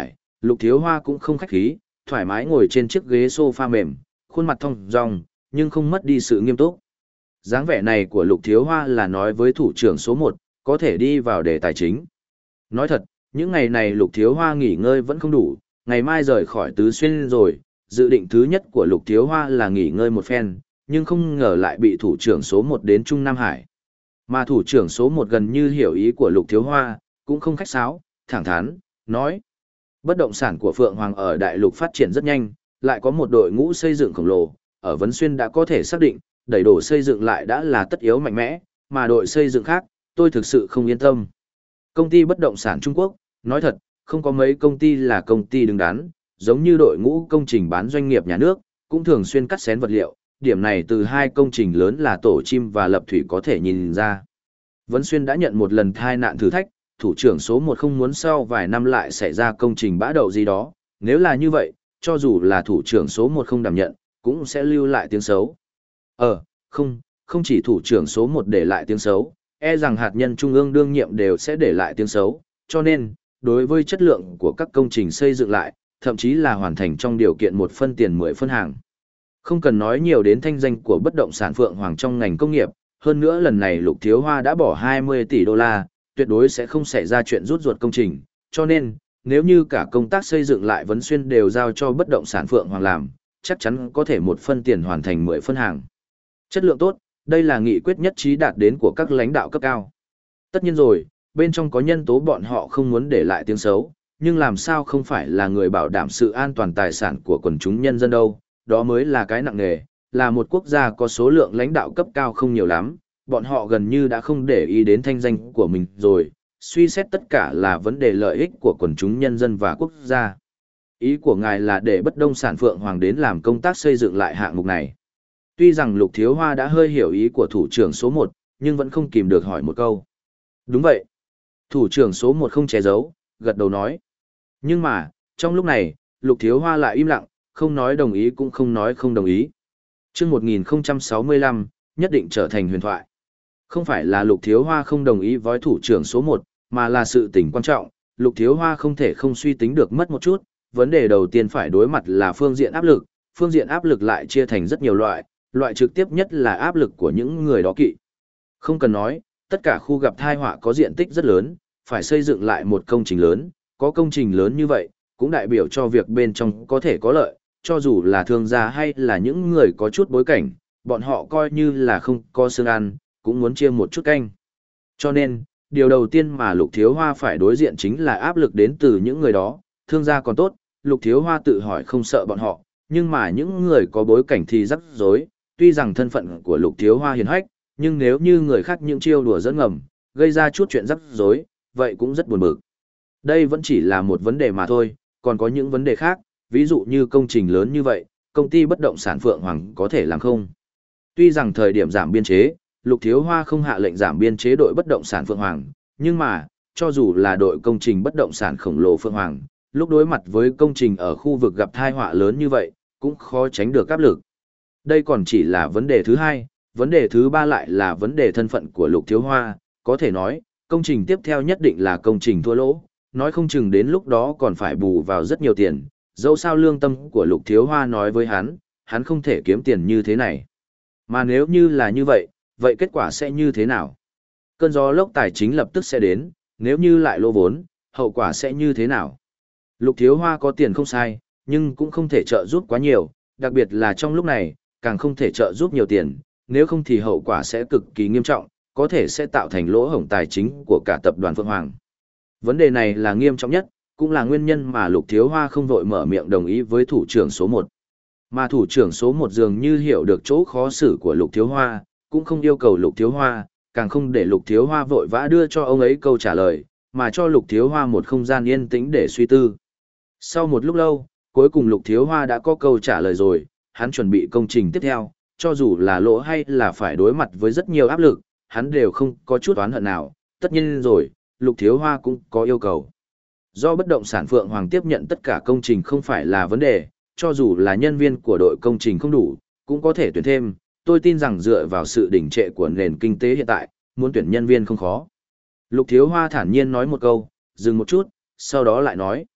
Lục Thiếu Hoa cũng không khách khí, thoải mái ngồi trên chiếc ghế sofa mềm, khuôn mặt thong dong, nhưng không mất đi sự nghiêm túc. Dáng vẻ này của Lục Thiếu Hoa là nói với thủ trưởng số một, có thể đi vào đề tài chính. Nói thật, những ngày này Lục Thiếu Hoa nghỉ ngơi vẫn không đủ, ngày mai rời khỏi Tứ Xuyên rồi, dự định thứ nhất của Lục Thiếu Hoa là nghỉ ngơi một phen, nhưng không ngờ lại bị thủ trưởng số một đến Trung Nam Hải. Mà thủ trưởng số một gần như hiểu ý của Lục Thiếu Hoa, cũng không khách sáo, thẳng thắn, nói. Bất động sản của Phượng Hoàng ở Đại Lục phát triển rất nhanh, lại có một đội ngũ xây dựng khổng lồ, ở Vấn Xuyên đã có thể xác định, đẩy đổ xây dựng lại đã là tất yếu mạnh mẽ, mà đội xây dựng khác, tôi thực sự không yên tâm. Công ty bất động sản Trung Quốc, nói thật, không có mấy công ty là công ty đứng đắn, giống như đội ngũ công trình bán doanh nghiệp nhà nước, cũng thường xuyên cắt xén vật liệu, điểm này từ hai công trình lớn là Tổ Chim và Lập Thủy có thể nhìn ra. Vấn Xuyên đã nhận một lần thai nạn thử thách, thủ trưởng số một không muốn sau vài năm lại xảy ra công trình bã đậu gì đó, nếu là như vậy, cho dù là thủ trưởng số một không đảm nhận, cũng sẽ lưu lại tiếng xấu. Ờ, không, không chỉ thủ trưởng số một để lại tiếng xấu, e rằng hạt nhân trung ương đương nhiệm đều sẽ để lại tiếng xấu, cho nên, đối với chất lượng của các công trình xây dựng lại, thậm chí là hoàn thành trong điều kiện một phân tiền mười phân hàng. Không cần nói nhiều đến thanh danh của bất động sản Phượng Hoàng trong ngành công nghiệp, hơn nữa lần này Lục Thiếu Hoa đã bỏ hai mươi tỷ đô la, tuyệt đối sẽ không xảy ra chuyện rút ruột công trình, cho nên, nếu như cả công tác xây dựng lại Vấn Xuyên đều giao cho bất động sản Phượng Hoàng làm, chắc chắn có thể một phân tiền hoàn thành mười phân hàng. Chất lượng tốt, đây là nghị quyết nhất trí đạt đến của các lãnh đạo cấp cao. Tất nhiên rồi, bên trong có nhân tố bọn họ không muốn để lại tiếng xấu, nhưng làm sao không phải là người bảo đảm sự an toàn tài sản của quần chúng nhân dân đâu, đó mới là cái nặng nề, là một quốc gia có số lượng lãnh đạo cấp cao không nhiều lắm, bọn họ gần như đã không để ý đến thanh danh của mình rồi, suy xét tất cả là vấn đề lợi ích của quần chúng nhân dân và quốc gia. Ý của ngài là để bất động sản Phượng Hoàng đến làm công tác xây dựng lại hạng mục này. Tuy rằng Lục Thiếu Hoa đã hơi hiểu ý của thủ trưởng số một, nhưng vẫn không kìm được hỏi một câu. Đúng vậy. Thủ trưởng số một không che giấu, gật đầu nói. Nhưng mà, trong lúc này, Lục Thiếu Hoa lại im lặng, không nói đồng ý cũng không nói không đồng ý. Trước một nghìn không trăm sáu mươi lăm, nhất định trở thành huyền thoại. Không phải là Lục Thiếu Hoa không đồng ý với thủ trưởng số một, mà là sự tình quan trọng, Lục Thiếu Hoa không thể không suy tính được mất một chút, vấn đề đầu tiên phải đối mặt là phương diện áp lực, phương diện áp lực lại chia thành rất nhiều loại, loại trực tiếp nhất là áp lực của những người đó kỵ. Không cần nói, tất cả khu gặp tai họa có diện tích rất lớn, phải xây dựng lại một công trình lớn, có công trình lớn như vậy, cũng đại biểu cho việc bên trong có thể có lợi, cho dù là thương gia hay là những người có chút bối cảnh, bọn họ coi như là không có xương ăn, cũng muốn chia một chút canh. Cho nên, điều đầu tiên mà Lục Thiếu Hoa phải đối diện chính là áp lực đến từ những người đó, thương gia còn tốt, Lục Thiếu Hoa tự hỏi không sợ bọn họ, nhưng mà những người có bối cảnh thì rắc rối, tuy rằng thân phận của Lục Thiếu Hoa hiền hách, nhưng nếu như người khác những chiêu đùa dẫn ngầm, gây ra chút chuyện rắc rối, vậy cũng rất buồn bực. Đây vẫn chỉ là một vấn đề mà thôi, còn có những vấn đề khác, ví dụ như công trình lớn như vậy, công ty bất động sản Phượng Hoàng có thể làm không? Tuy rằng thời điểm giảm biên chế, Lục Thiếu Hoa không hạ lệnh giảm biên chế đội bất động sản Phượng Hoàng, nhưng mà, cho dù là đội công trình bất động sản khổng lồ Phượng Hoàng, lúc đối mặt với công trình ở khu vực gặp tai họa lớn như vậy, cũng khó tránh được áp lực. Đây còn chỉ là vấn đề thứ hai, vấn đề thứ ba lại là vấn đề thân phận của Lục Thiếu Hoa, có thể nói, công trình tiếp theo nhất định là công trình thua lỗ, nói không chừng đến lúc đó còn phải bù vào rất nhiều tiền, dẫu sao lương tâm của Lục Thiếu Hoa nói với hắn, hắn không thể kiếm tiền như thế này. Mà nếu như là như vậy, vậy kết quả sẽ như thế nào? Cơn gió lốc tài chính lập tức sẽ đến, nếu như lại lỗ vốn, hậu quả sẽ như thế nào? Lục Thiếu Hoa có tiền không sai, nhưng cũng không thể trợ giúp quá nhiều, đặc biệt là trong lúc này, càng không thể trợ giúp nhiều tiền, nếu không thì hậu quả sẽ cực kỳ nghiêm trọng, có thể sẽ tạo thành lỗ hổng tài chính của cả tập đoàn Phượng Hoàng. Vấn đề này là nghiêm trọng nhất, cũng là nguyên nhân mà Lục Thiếu Hoa không vội mở miệng đồng ý với thủ trưởng số một. Mà thủ trưởng số một dường như hiểu được chỗ khó xử của Lục Thiếu Hoa, cũng không yêu cầu Lục Thiếu Hoa, càng không để Lục Thiếu Hoa vội vã đưa cho ông ấy câu trả lời, mà cho Lục Thiếu Hoa một không gian yên tĩnh để suy tư. Sau một lúc lâu, cuối cùng Lục Thiếu Hoa đã có câu trả lời rồi, hắn chuẩn bị công trình tiếp theo, cho dù là lỗ hay là phải đối mặt với rất nhiều áp lực, hắn đều không có chút oán hận nào, tất nhiên rồi, Lục Thiếu Hoa cũng có yêu cầu. Do bất động sản Phượng Hoàng tiếp nhận tất cả công trình không phải là vấn đề, cho dù là nhân viên của đội công trình không đủ, cũng có thể tuyển thêm, tôi tin rằng dựa vào sự đỉnh trệ của nền kinh tế hiện tại, muốn tuyển nhân viên không khó. Lục Thiếu Hoa thản nhiên nói một câu, dừng một chút, sau đó lại nói.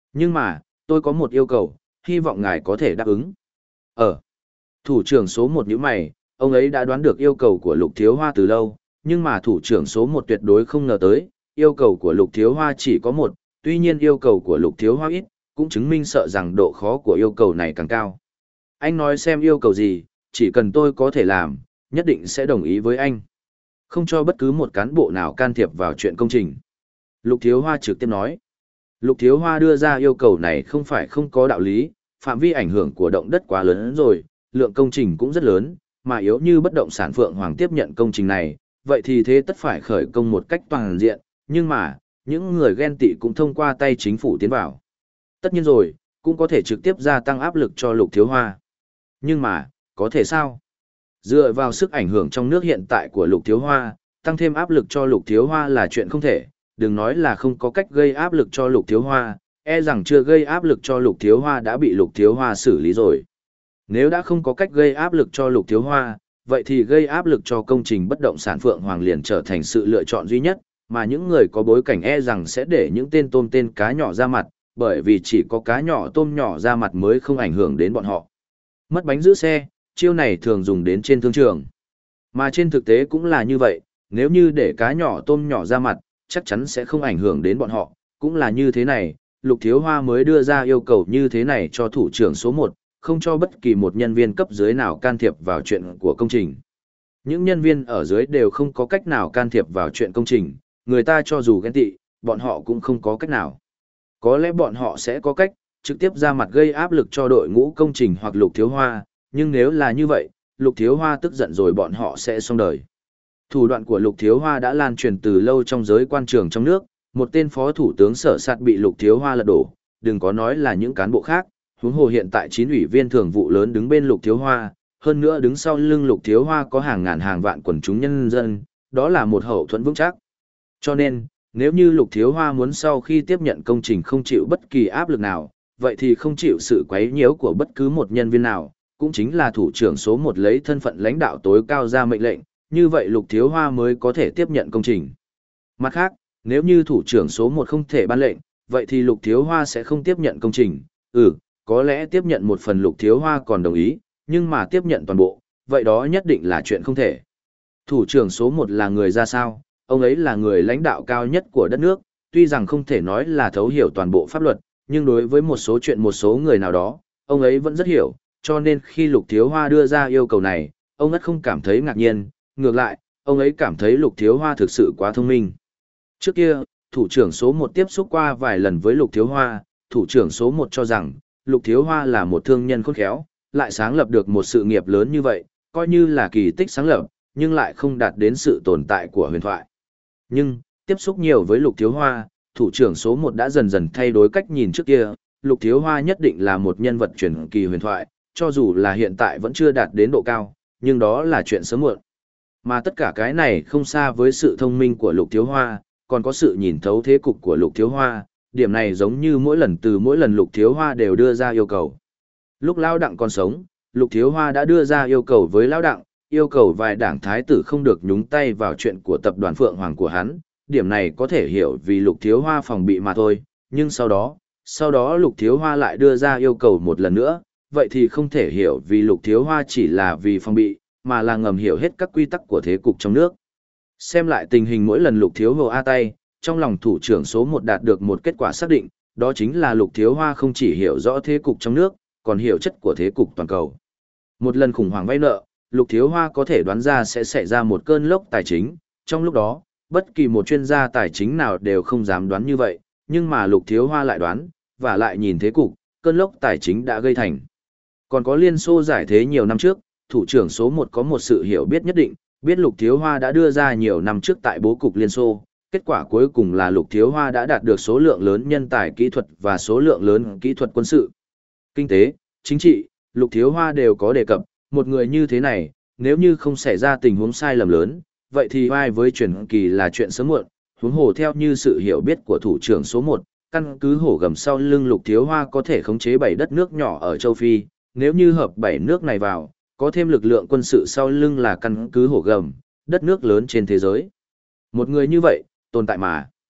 Nhưng mà, tôi có một yêu cầu, hy vọng ngài có thể đáp ứng. Ờ, thủ trưởng số một nhíu mày, ông ấy đã đoán được yêu cầu của Lục Thiếu Hoa từ lâu, nhưng mà thủ trưởng số một tuyệt đối không ngờ tới, yêu cầu của Lục Thiếu Hoa chỉ có một, tuy nhiên yêu cầu của Lục Thiếu Hoa ít, cũng chứng minh sợ rằng độ khó của yêu cầu này càng cao. Anh nói xem yêu cầu gì, chỉ cần tôi có thể làm, nhất định sẽ đồng ý với anh. Không cho bất cứ một cán bộ nào can thiệp vào chuyện công trình. Lục Thiếu Hoa trực tiếp nói. Lục Thiếu Hoa đưa ra yêu cầu này không phải không có đạo lý, phạm vi ảnh hưởng của động đất quá lớn rồi, lượng công trình cũng rất lớn, mà yếu như bất động sản Phượng Hoàng tiếp nhận công trình này, vậy thì thế tất phải khởi công một cách toàn diện, nhưng mà, những người ghen tị cũng thông qua tay chính phủ tiến vào. Tất nhiên rồi, cũng có thể trực tiếp gia tăng áp lực cho Lục Thiếu Hoa. Nhưng mà, có thể sao? Dựa vào sức ảnh hưởng trong nước hiện tại của Lục Thiếu Hoa, tăng thêm áp lực cho Lục Thiếu Hoa là chuyện không thể, đừng nói là không có cách gây áp lực cho Lục Thiếu Hoa, e rằng chưa gây áp lực cho Lục Thiếu Hoa đã bị Lục Thiếu Hoa xử lý rồi. Nếu đã không có cách gây áp lực cho Lục Thiếu Hoa, vậy thì gây áp lực cho công trình bất động sản Phượng Hoàng liền trở thành sự lựa chọn duy nhất, mà những người có bối cảnh e rằng sẽ để những tên tôm tên cá nhỏ ra mặt, bởi vì chỉ có cá nhỏ tôm nhỏ ra mặt mới không ảnh hưởng đến bọn họ. Mất bánh giữ xe, chiêu này thường dùng đến trên thương trường. Mà trên thực tế cũng là như vậy, nếu như để cá nhỏ tôm nhỏ ra mặt, chắc chắn sẽ không ảnh hưởng đến bọn họ, cũng là như thế này, Lục Thiếu Hoa mới đưa ra yêu cầu như thế này cho thủ trưởng số một, không cho bất kỳ một nhân viên cấp dưới nào can thiệp vào chuyện của công trình. Những nhân viên ở dưới đều không có cách nào can thiệp vào chuyện công trình, người ta cho dù ghen tị, bọn họ cũng không có cách nào. Có lẽ bọn họ sẽ có cách, trực tiếp ra mặt gây áp lực cho đội ngũ công trình hoặc Lục Thiếu Hoa, nhưng nếu là như vậy, Lục Thiếu Hoa tức giận rồi bọn họ sẽ xong đời. Thủ đoạn của Lục Thiếu Hoa đã lan truyền từ lâu trong giới quan trường trong nước, một tên phó thủ tướng Sở Sạt bị Lục Thiếu Hoa lật đổ, đừng có nói là những cán bộ khác, huống hồ hiện tại chín ủy viên thường vụ lớn đứng bên Lục Thiếu Hoa, hơn nữa đứng sau lưng Lục Thiếu Hoa có hàng ngàn hàng vạn quần chúng nhân dân, đó là một hậu thuẫn vững chắc. Cho nên, nếu như Lục Thiếu Hoa muốn sau khi tiếp nhận công trình không chịu bất kỳ áp lực nào, vậy thì không chịu sự quấy nhiễu của bất cứ một nhân viên nào, cũng chính là thủ trưởng số một lấy thân phận lãnh đạo tối cao ra mệnh lệnh, như vậy Lục Thiếu Hoa mới có thể tiếp nhận công trình. Mặt khác, nếu như thủ trưởng số một không thể ban lệnh, vậy thì Lục Thiếu Hoa sẽ không tiếp nhận công trình. Ừ, có lẽ tiếp nhận một phần Lục Thiếu Hoa còn đồng ý, nhưng mà tiếp nhận toàn bộ, vậy đó nhất định là chuyện không thể. Thủ trưởng số một là người ra sao? Ông ấy là người lãnh đạo cao nhất của đất nước, tuy rằng không thể nói là thấu hiểu toàn bộ pháp luật, nhưng đối với một số chuyện một số người nào đó, ông ấy vẫn rất hiểu, cho nên khi Lục Thiếu Hoa đưa ra yêu cầu này, ông ấy không cảm thấy ngạc nhiên, ngược lại, ông ấy cảm thấy Lục Thiếu Hoa thực sự quá thông minh. Trước kia, thủ trưởng số một tiếp xúc qua vài lần với Lục Thiếu Hoa, thủ trưởng số một cho rằng, Lục Thiếu Hoa là một thương nhân khôn khéo, lại sáng lập được một sự nghiệp lớn như vậy, coi như là kỳ tích sáng lập, nhưng lại không đạt đến sự tồn tại của huyền thoại. Nhưng, tiếp xúc nhiều với Lục Thiếu Hoa, thủ trưởng số một đã dần dần thay đổi cách nhìn trước kia, Lục Thiếu Hoa nhất định là một nhân vật truyền kỳ huyền thoại, cho dù là hiện tại vẫn chưa đạt đến độ cao, nhưng đó là chuyện sớm muộn. Mà tất cả cái này không xa với sự thông minh của Lục Thiếu Hoa, còn có sự nhìn thấu thế cục của Lục Thiếu Hoa, điểm này giống như mỗi lần từ mỗi lần Lục Thiếu Hoa đều đưa ra yêu cầu. Lúc Lão Đặng còn sống, Lục Thiếu Hoa đã đưa ra yêu cầu với Lão Đặng, yêu cầu vài đảng thái tử không được nhúng tay vào chuyện của tập đoàn Phượng Hoàng của hắn, điểm này có thể hiểu vì Lục Thiếu Hoa phòng bị mà thôi, nhưng sau đó, sau đó Lục Thiếu Hoa lại đưa ra yêu cầu một lần nữa, vậy thì không thể hiểu vì Lục Thiếu Hoa chỉ là vì phòng bị, mà là ngầm hiểu hết các quy tắc của thế cục trong nước. Xem lại tình hình mỗi lần Lục Thiếu Hoa a tay, trong lòng thủ trưởng số một đạt được một kết quả xác định, đó chính là Lục Thiếu Hoa không chỉ hiểu rõ thế cục trong nước, còn hiểu chất của thế cục toàn cầu. Một lần khủng hoảng vay nợ, Lục Thiếu Hoa có thể đoán ra sẽ xảy ra một cơn lốc tài chính, trong lúc đó, bất kỳ một chuyên gia tài chính nào đều không dám đoán như vậy, nhưng mà Lục Thiếu Hoa lại đoán, và lại nhìn thế cục, cơn lốc tài chính đã gây thành. Còn có Liên Xô giải thế nhiều năm trước, thủ trưởng số một có một sự hiểu biết nhất định, biết Lục Thiếu Hoa đã đưa ra nhiều năm trước tại bố cục Liên Xô, kết quả cuối cùng là Lục Thiếu Hoa đã đạt được số lượng lớn nhân tài kỹ thuật và số lượng lớn kỹ thuật quân sự. Kinh tế, chính trị, Lục Thiếu Hoa đều có đề cập, một người như thế này, nếu như không xảy ra tình huống sai lầm lớn, vậy thì vai với truyền kỳ là chuyện sớm muộn, huống hồ theo như sự hiểu biết của thủ trưởng số một, căn cứ hổ gầm sau lưng Lục Thiếu Hoa có thể khống chế bảy đất nước nhỏ ở châu Phi, nếu như hợp bảy nước này vào, có thêm lực lượng quân sự sau lưng là căn cứ hổ gầm, đất nước lớn trên thế giới. Một người như vậy, tồn tại mà.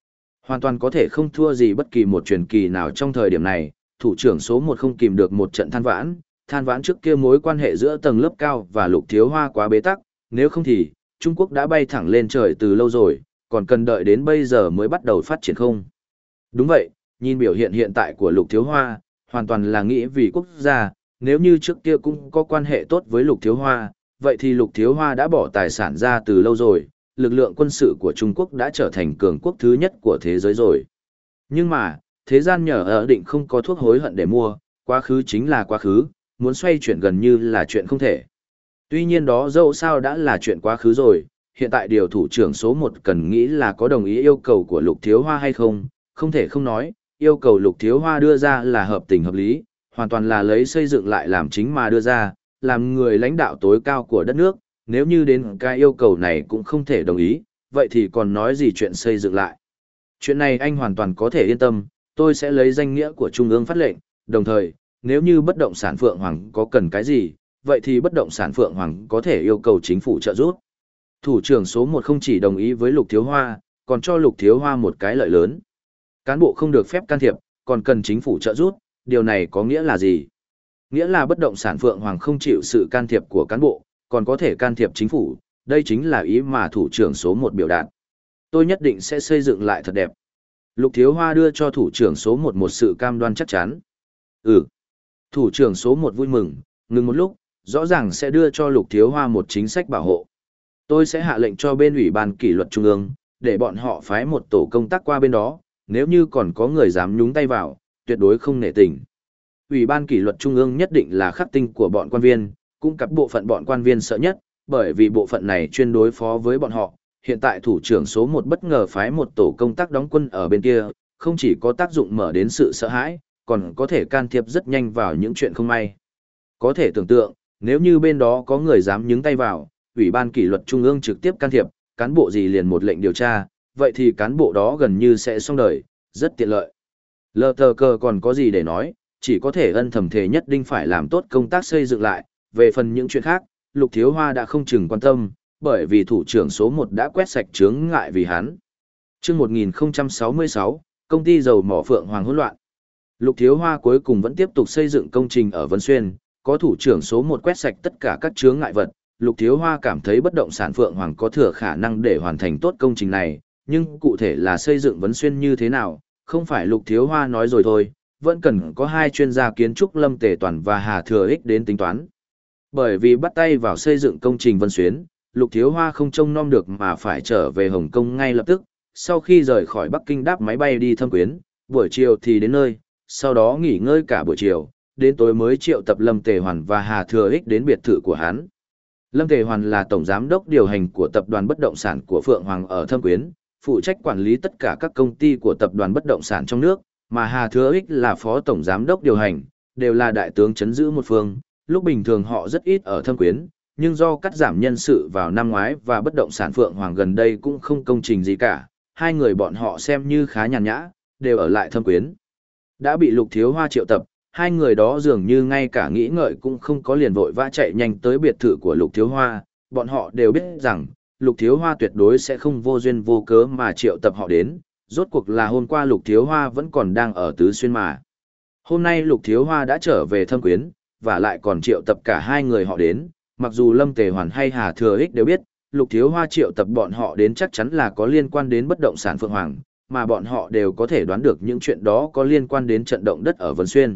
Hoàn toàn có thể không thua gì bất kỳ một truyền kỳ nào trong thời điểm này, thủ trưởng số một không kìm được một trận than vãn, than vãn trước kia mối quan hệ giữa tầng lớp cao và Lục Thiếu Hoa quá bế tắc, nếu không thì, Trung Quốc đã bay thẳng lên trời từ lâu rồi, còn cần đợi đến bây giờ mới bắt đầu phát triển không? Đúng vậy, nhìn biểu hiện hiện tại của Lục Thiếu Hoa, hoàn toàn là nghĩ vì quốc gia, nếu như trước kia cũng có quan hệ tốt với Lục Thiếu Hoa, vậy thì Lục Thiếu Hoa đã bỏ tài sản ra từ lâu rồi, lực lượng quân sự của Trung Quốc đã trở thành cường quốc thứ nhất của thế giới rồi. Nhưng mà, thế gian nhờ ở định không có thuốc hối hận để mua, quá khứ chính là quá khứ, muốn xoay chuyển gần như là chuyện không thể. Tuy nhiên đó dẫu sao đã là chuyện quá khứ rồi, hiện tại điều thủ trưởng số một cần nghĩ là có đồng ý yêu cầu của Lục Thiếu Hoa hay không, không thể không nói, yêu cầu Lục Thiếu Hoa đưa ra là hợp tình hợp lý, hoàn toàn là lấy xây dựng lại làm chính mà đưa ra, làm người lãnh đạo tối cao của đất nước, nếu như đến cái yêu cầu này cũng không thể đồng ý, vậy thì còn nói gì chuyện xây dựng lại. Chuyện này anh hoàn toàn có thể yên tâm, tôi sẽ lấy danh nghĩa của Trung ương phát lệnh, đồng thời, nếu như bất động sản Phượng Hoàng có cần cái gì, vậy thì bất động sản Phượng Hoàng có thể yêu cầu chính phủ trợ giúp. Thủ trưởng số một không chỉ đồng ý với Lục Thiếu Hoa, còn cho Lục Thiếu Hoa một cái lợi lớn. Cán bộ không được phép can thiệp, còn cần chính phủ trợ giúp, điều này có nghĩa là gì? Nghĩa là bất động sản Phượng Hoàng không chịu sự can thiệp của cán bộ, còn có thể can thiệp chính phủ, đây chính là ý mà thủ trưởng số một biểu đạt. Tôi nhất định sẽ xây dựng lại thật đẹp. Lục Thiếu Hoa đưa cho thủ trưởng số một một sự cam đoan chắc chắn. Ừ. Thủ trưởng số một vui mừng, ngừng một lúc, rõ ràng sẽ đưa cho Lục Thiếu Hoa một chính sách bảo hộ. Tôi sẽ hạ lệnh cho bên Ủy ban kỷ luật Trung ương, để bọn họ phái một tổ công tác qua bên đó, nếu như còn có người dám nhúng tay vào, tuyệt đối không nể tình. Ủy ban kỷ luật Trung ương nhất định là khắc tinh của bọn quan viên, cũng các bộ phận bọn quan viên sợ nhất, bởi vì bộ phận này chuyên đối phó với bọn họ. Hiện tại thủ trưởng số một bất ngờ phái một tổ công tác đóng quân ở bên kia, không chỉ có tác dụng mở đến sự sợ hãi, còn có thể can thiệp rất nhanh vào những chuyện không may. Có thể tưởng tượng, nếu như bên đó có người dám nhúng tay vào, Ủy ban kỷ luật Trung ương trực tiếp can thiệp, cán bộ gì liền một lệnh điều tra, vậy thì cán bộ đó gần như sẽ xong đời, rất tiện lợi. Lờ tờ cờ còn có gì để nói, chỉ có thể ân thầm thề nhất định phải làm tốt công tác xây dựng lại, về phần những chuyện khác, Lục Thiếu Hoa đã không chừng quan tâm, bởi vì thủ trưởng số một đã quét sạch chướng ngại vì hắn. Trước một nghìn không trăm sáu mươi sáu, công ty dầu mỏ Phượng Hoàng hỗn loạn. Lục Thiếu Hoa cuối cùng vẫn tiếp tục xây dựng công trình ở Vân Xuyên, có thủ trưởng số một quét sạch tất cả các chướng ngại vật. Lục Thiếu Hoa cảm thấy bất động sản Phượng Hoàng có thừa khả năng để hoàn thành tốt công trình này, nhưng cụ thể là xây dựng Vân Xuyên như thế nào, không phải Lục Thiếu Hoa nói rồi thôi, vẫn cần có hai chuyên gia kiến trúc Lâm Tề Toàn và Hà Thừa Ích đến tính toán. Bởi vì bắt tay vào xây dựng công trình Vân Xuyên, Lục Thiếu Hoa không trông nom được mà phải trở về Hồng Kông ngay lập tức, sau khi rời khỏi Bắc Kinh đáp máy bay đi Thâm Quyến, buổi chiều thì đến nơi, sau đó nghỉ ngơi cả buổi chiều, đến tối mới triệu tập Lâm Tề Hoàn và Hà Thừa Ích đến biệt thự của hắn. Lâm Tề Hoàn là tổng giám đốc điều hành của tập đoàn bất động sản của Phượng Hoàng ở Thâm Quyến, phụ trách quản lý tất cả các công ty của tập đoàn bất động sản trong nước, mà Hà Thừa Ích là phó tổng giám đốc điều hành, đều là đại tướng chấn giữ một phương, lúc bình thường họ rất ít ở Thâm Quyến, nhưng do cắt giảm nhân sự vào năm ngoái và bất động sản Phượng Hoàng gần đây cũng không công trình gì cả, hai người bọn họ xem như khá nhàn nhã, đều ở lại Thâm Quyến. Đã bị Lục Thiếu Hoa triệu tập, hai người đó dường như ngay cả nghĩ ngợi cũng không có, liền vội vã chạy nhanh tới biệt thự của Lục Thiếu Hoa, bọn họ đều biết rằng, Lục Thiếu Hoa tuyệt đối sẽ không vô duyên vô cớ mà triệu tập họ đến, rốt cuộc là hôm qua Lục Thiếu Hoa vẫn còn đang ở Tứ Xuyên mà. Hôm nay Lục Thiếu Hoa đã trở về Thâm Quyến, và lại còn triệu tập cả hai người họ đến, mặc dù Lâm Tề Hoàn hay Hà Thừa Ích đều biết, Lục Thiếu Hoa triệu tập bọn họ đến chắc chắn là có liên quan đến bất động sản Phượng Hoàng, mà bọn họ đều có thể đoán được những chuyện đó có liên quan đến trận động đất ở Vân Xuyên.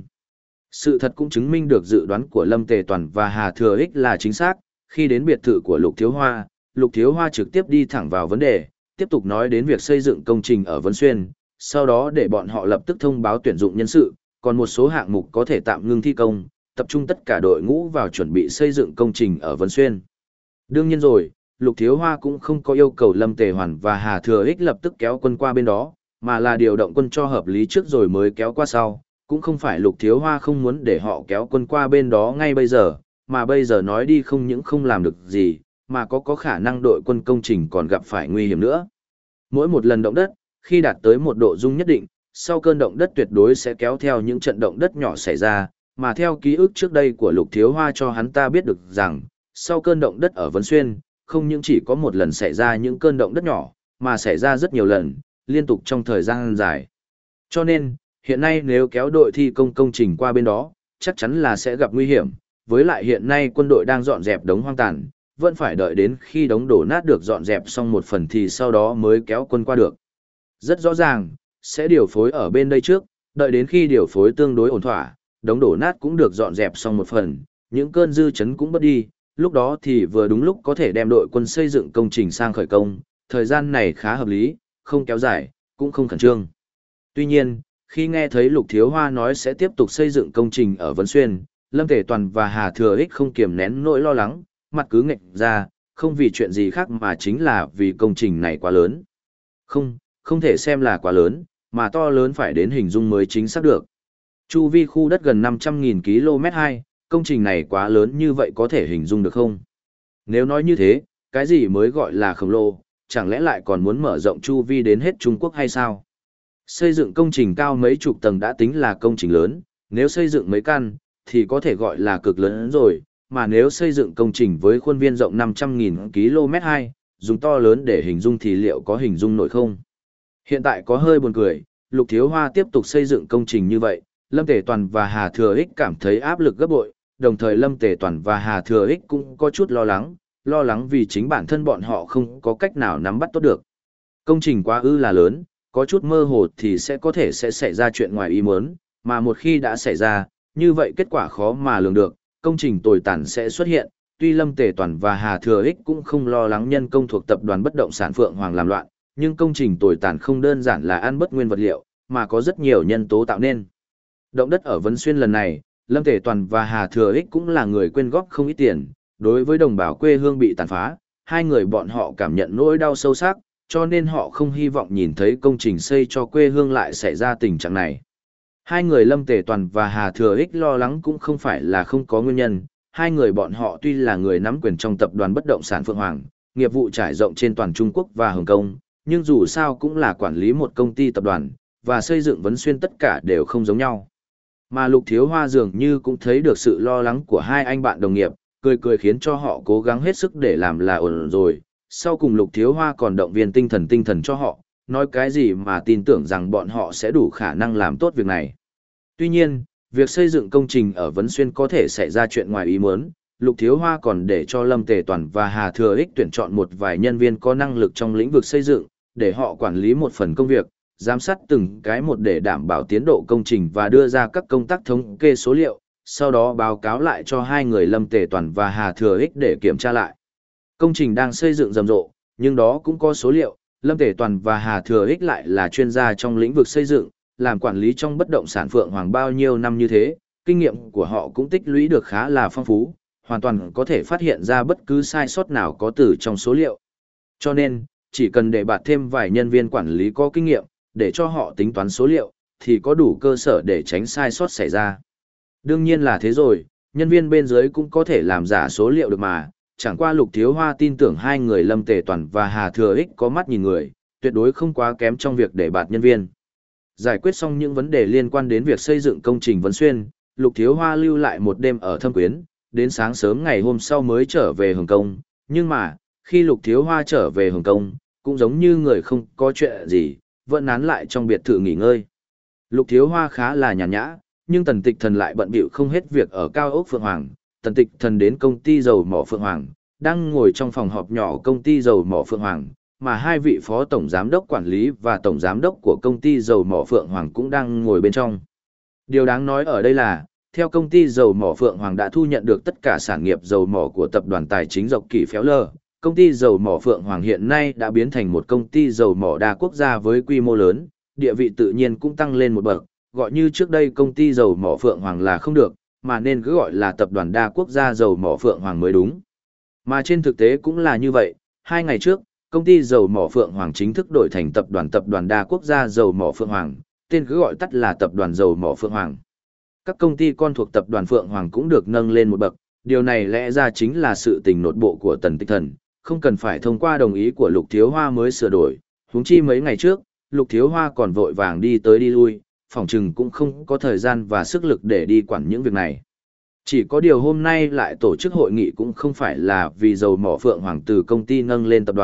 Sự thật cũng chứng minh được dự đoán của Lâm Tề Toàn và Hà Thừa Ích là chính xác, khi đến biệt thự của Lục Thiếu Hoa, Lục Thiếu Hoa trực tiếp đi thẳng vào vấn đề, tiếp tục nói đến việc xây dựng công trình ở Vân Xuyên, sau đó để bọn họ lập tức thông báo tuyển dụng nhân sự, còn một số hạng mục có thể tạm ngưng thi công, tập trung tất cả đội ngũ vào chuẩn bị xây dựng công trình ở Vân Xuyên. Đương nhiên rồi, Lục Thiếu Hoa cũng không có yêu cầu Lâm Tề Hoàn và Hà Thừa Ích lập tức kéo quân qua bên đó, mà là điều động quân cho hợp lý trước rồi mới kéo qua sau, cũng không phải Lục Thiếu Hoa không muốn để họ kéo quân qua bên đó ngay bây giờ, mà bây giờ nói đi không những không làm được gì, mà có có khả năng đội quân công trình còn gặp phải nguy hiểm nữa. Mỗi một lần động đất, khi đạt tới một độ rung nhất định, sau cơn động đất tuyệt đối sẽ kéo theo những trận động đất nhỏ xảy ra, mà theo ký ức trước đây của Lục Thiếu Hoa cho hắn ta biết được rằng, sau cơn động đất ở Vân Xuyên, không những chỉ có một lần xảy ra những cơn động đất nhỏ, mà xảy ra rất nhiều lần, liên tục trong thời gian dài. Cho nên, hiện nay nếu kéo đội thi công công trình qua bên đó, chắc chắn là sẽ gặp nguy hiểm, với lại hiện nay quân đội đang dọn dẹp đống hoang tàn, vẫn phải đợi đến khi đống đổ nát được dọn dẹp xong một phần thì sau đó mới kéo quân qua được. Rất rõ ràng, sẽ điều phối ở bên đây trước, đợi đến khi điều phối tương đối ổn thỏa, đống đổ nát cũng được dọn dẹp xong một phần, những cơn dư chấn cũng bớt đi, lúc đó thì vừa đúng lúc có thể đem đội quân xây dựng công trình sang khởi công, thời gian này khá hợp lý, không kéo dài, cũng không khẩn trương. Tuy nhiên, khi nghe thấy Lục Thiếu Hoa nói sẽ tiếp tục xây dựng công trình ở Vân Xuyên, Lâm Tề Toàn và Hà Thừa Ích không kiềm nén nỗi lo lắng, mặt cứ nghệch ra, không vì chuyện gì khác mà chính là vì công trình này quá lớn. Không, không thể xem là quá lớn, mà to lớn phải đến hình dung mới chính xác được. Chu vi khu đất gần năm trăm nghìn ki lô mét vuông, công trình này quá lớn như vậy có thể hình dung được không? Nếu nói như thế, cái gì mới gọi là khổng lồ, chẳng lẽ lại còn muốn mở rộng chu vi đến hết Trung Quốc hay sao? Xây dựng công trình cao mấy chục tầng đã tính là công trình lớn, nếu xây dựng mấy căn, thì có thể gọi là cực lớn rồi, mà nếu xây dựng công trình với khuôn viên rộng năm trăm nghìn ki lô mét vuông, dùng to lớn để hình dung thì liệu có hình dung nổi không? Hiện tại có hơi buồn cười, Lục Thiếu Hoa tiếp tục xây dựng công trình như vậy, Lâm Tề Toàn và Hà Thừa Ích cảm thấy áp lực gấp bội, đồng thời Lâm Tề Toàn và Hà Thừa Ích cũng có chút lo lắng, lo lắng vì chính bản thân bọn họ không có cách nào nắm bắt tốt được. Công trình quá ư là lớn, có chút mơ hồ thì sẽ có thể sẽ xảy ra chuyện ngoài ý muốn, mà một khi đã xảy ra, như vậy kết quả khó mà lường được, công trình tồi tàn sẽ xuất hiện. Tuy Lâm Tề Toàn và Hà Thừa Ích cũng không lo lắng nhân công thuộc tập đoàn bất động sản Phượng Hoàng làm loạn, nhưng công trình tồi tàn không đơn giản là ăn bất nguyên vật liệu, mà có rất nhiều nhân tố tạo nên. Động đất ở Vân Xuyên lần này, Lâm Tề Toàn và Hà Thừa Ích cũng là người quyên góp không ít tiền, đối với đồng bào quê hương bị tàn phá, hai người bọn họ cảm nhận nỗi đau sâu sắc, cho nên họ không hy vọng nhìn thấy công trình xây cho quê hương lại xảy ra tình trạng này. Hai người Lâm Tề Toàn và Hà Thừa Ích lo lắng cũng không phải là không có nguyên nhân, hai người bọn họ tuy là người nắm quyền trong tập đoàn bất động sản Phượng Hoàng, nghiệp vụ trải rộng trên toàn Trung Quốc và Hồng Kông, nhưng dù sao cũng là quản lý một công ty tập đoàn, và xây dựng Vân Xuyên tất cả đều không giống nhau. Mà Lục Thiếu Hoa dường như cũng thấy được sự lo lắng của hai anh bạn đồng nghiệp, cười cười khiến cho họ cố gắng hết sức để làm là ổn rồi. Sau cùng Lục Thiếu Hoa còn động viên tinh thần tinh thần cho họ, nói cái gì mà tin tưởng rằng bọn họ sẽ đủ khả năng làm tốt việc này. Tuy nhiên, việc xây dựng công trình ở Vân Xuyên có thể xảy ra chuyện ngoài ý muốn, Lục Thiếu Hoa còn để cho Lâm Tề Toàn và Hà Thừa Ích tuyển chọn một vài nhân viên có năng lực trong lĩnh vực xây dựng, để họ quản lý một phần công việc, giám sát từng cái một để đảm bảo tiến độ công trình và đưa ra các công tác thống kê số liệu, sau đó báo cáo lại cho hai người Lâm Tề Toàn và Hà Thừa Ích để kiểm tra lại. Công trình đang xây dựng rầm rộ, nhưng đó cũng có số liệu, Lâm Tề Toàn và Hà Thừa Ích lại là chuyên gia trong lĩnh vực xây dựng, làm quản lý trong bất động sản Phượng Hoàng bao nhiêu năm như thế, kinh nghiệm của họ cũng tích lũy được khá là phong phú, hoàn toàn có thể phát hiện ra bất cứ sai sót nào có từ trong số liệu. Cho nên, chỉ cần để bạt thêm vài nhân viên quản lý có kinh nghiệm, để cho họ tính toán số liệu, thì có đủ cơ sở để tránh sai sót xảy ra. Đương nhiên là thế rồi, nhân viên bên dưới cũng có thể làm giả số liệu được mà, chẳng qua Lục Thiếu Hoa tin tưởng hai người Lâm Tề Toàn và Hà Thừa Ích có mắt nhìn người, tuyệt đối không quá kém trong việc để bạt nhân viên. Giải quyết xong những vấn đề liên quan đến việc xây dựng công trình Vân Xuyên, Lục Thiếu Hoa lưu lại một đêm ở Thâm Quyến, đến sáng sớm ngày hôm sau mới trở về Hồng Kông, nhưng mà, khi Lục Thiếu Hoa trở về Hồng Kông, cũng giống như người không có chuyện gì, vẫn nán lại trong biệt thự nghỉ ngơi. Lục Thiếu Hoa khá là nhàn nhã, nhưng Tần Tịch Thần lại bận bịu không hết việc ở cao ốc Phượng Hoàng. Tần Tịch Thần đến công ty dầu mỏ Phượng Hoàng, đang ngồi trong phòng họp nhỏ công ty dầu mỏ Phượng Hoàng, mà hai vị phó tổng giám đốc quản lý và tổng giám đốc của công ty dầu mỏ Phượng Hoàng cũng đang ngồi bên trong. Điều đáng nói ở đây là, theo công ty dầu mỏ Phượng Hoàng đã thu nhận được tất cả sản nghiệp dầu mỏ của tập đoàn tài chính Dọc Kỳ Phéo Lờ, công ty dầu mỏ Phượng Hoàng hiện nay đã biến thành một công ty dầu mỏ đa quốc gia với quy mô lớn, địa vị tự nhiên cũng tăng lên một bậc, gọi như trước đây công ty dầu mỏ Phượng Hoàng là không được, mà nên cứ gọi là tập đoàn đa quốc gia dầu mỏ Phượng Hoàng mới đúng. Mà trên thực tế cũng là như vậy, hai ngày trước, công ty dầu mỏ Phượng Hoàng chính thức đổi thành tập đoàn tập đoàn đa quốc gia dầu mỏ Phượng Hoàng, tên cứ gọi tắt là tập đoàn dầu mỏ Phượng Hoàng. Các công ty con thuộc tập đoàn Phượng Hoàng cũng được nâng lên một bậc, điều này lẽ ra chính là sự tình nội bộ của Tần Tịch Thần, không cần phải thông qua đồng ý của Lục Thiếu Hoa mới sửa đổi, huống chi mấy ngày trước, Lục Thiếu Hoa còn vội vàng đi tới đi lui, phỏng chừng cũng không có thời gian và sức lực để đi quản những việc này. Chỉ có điều hôm nay lại tổ chức hội nghị cũng không phải là vì dầu mỏ Phượng Hoàng từ công ty nâng lên tập đoàn,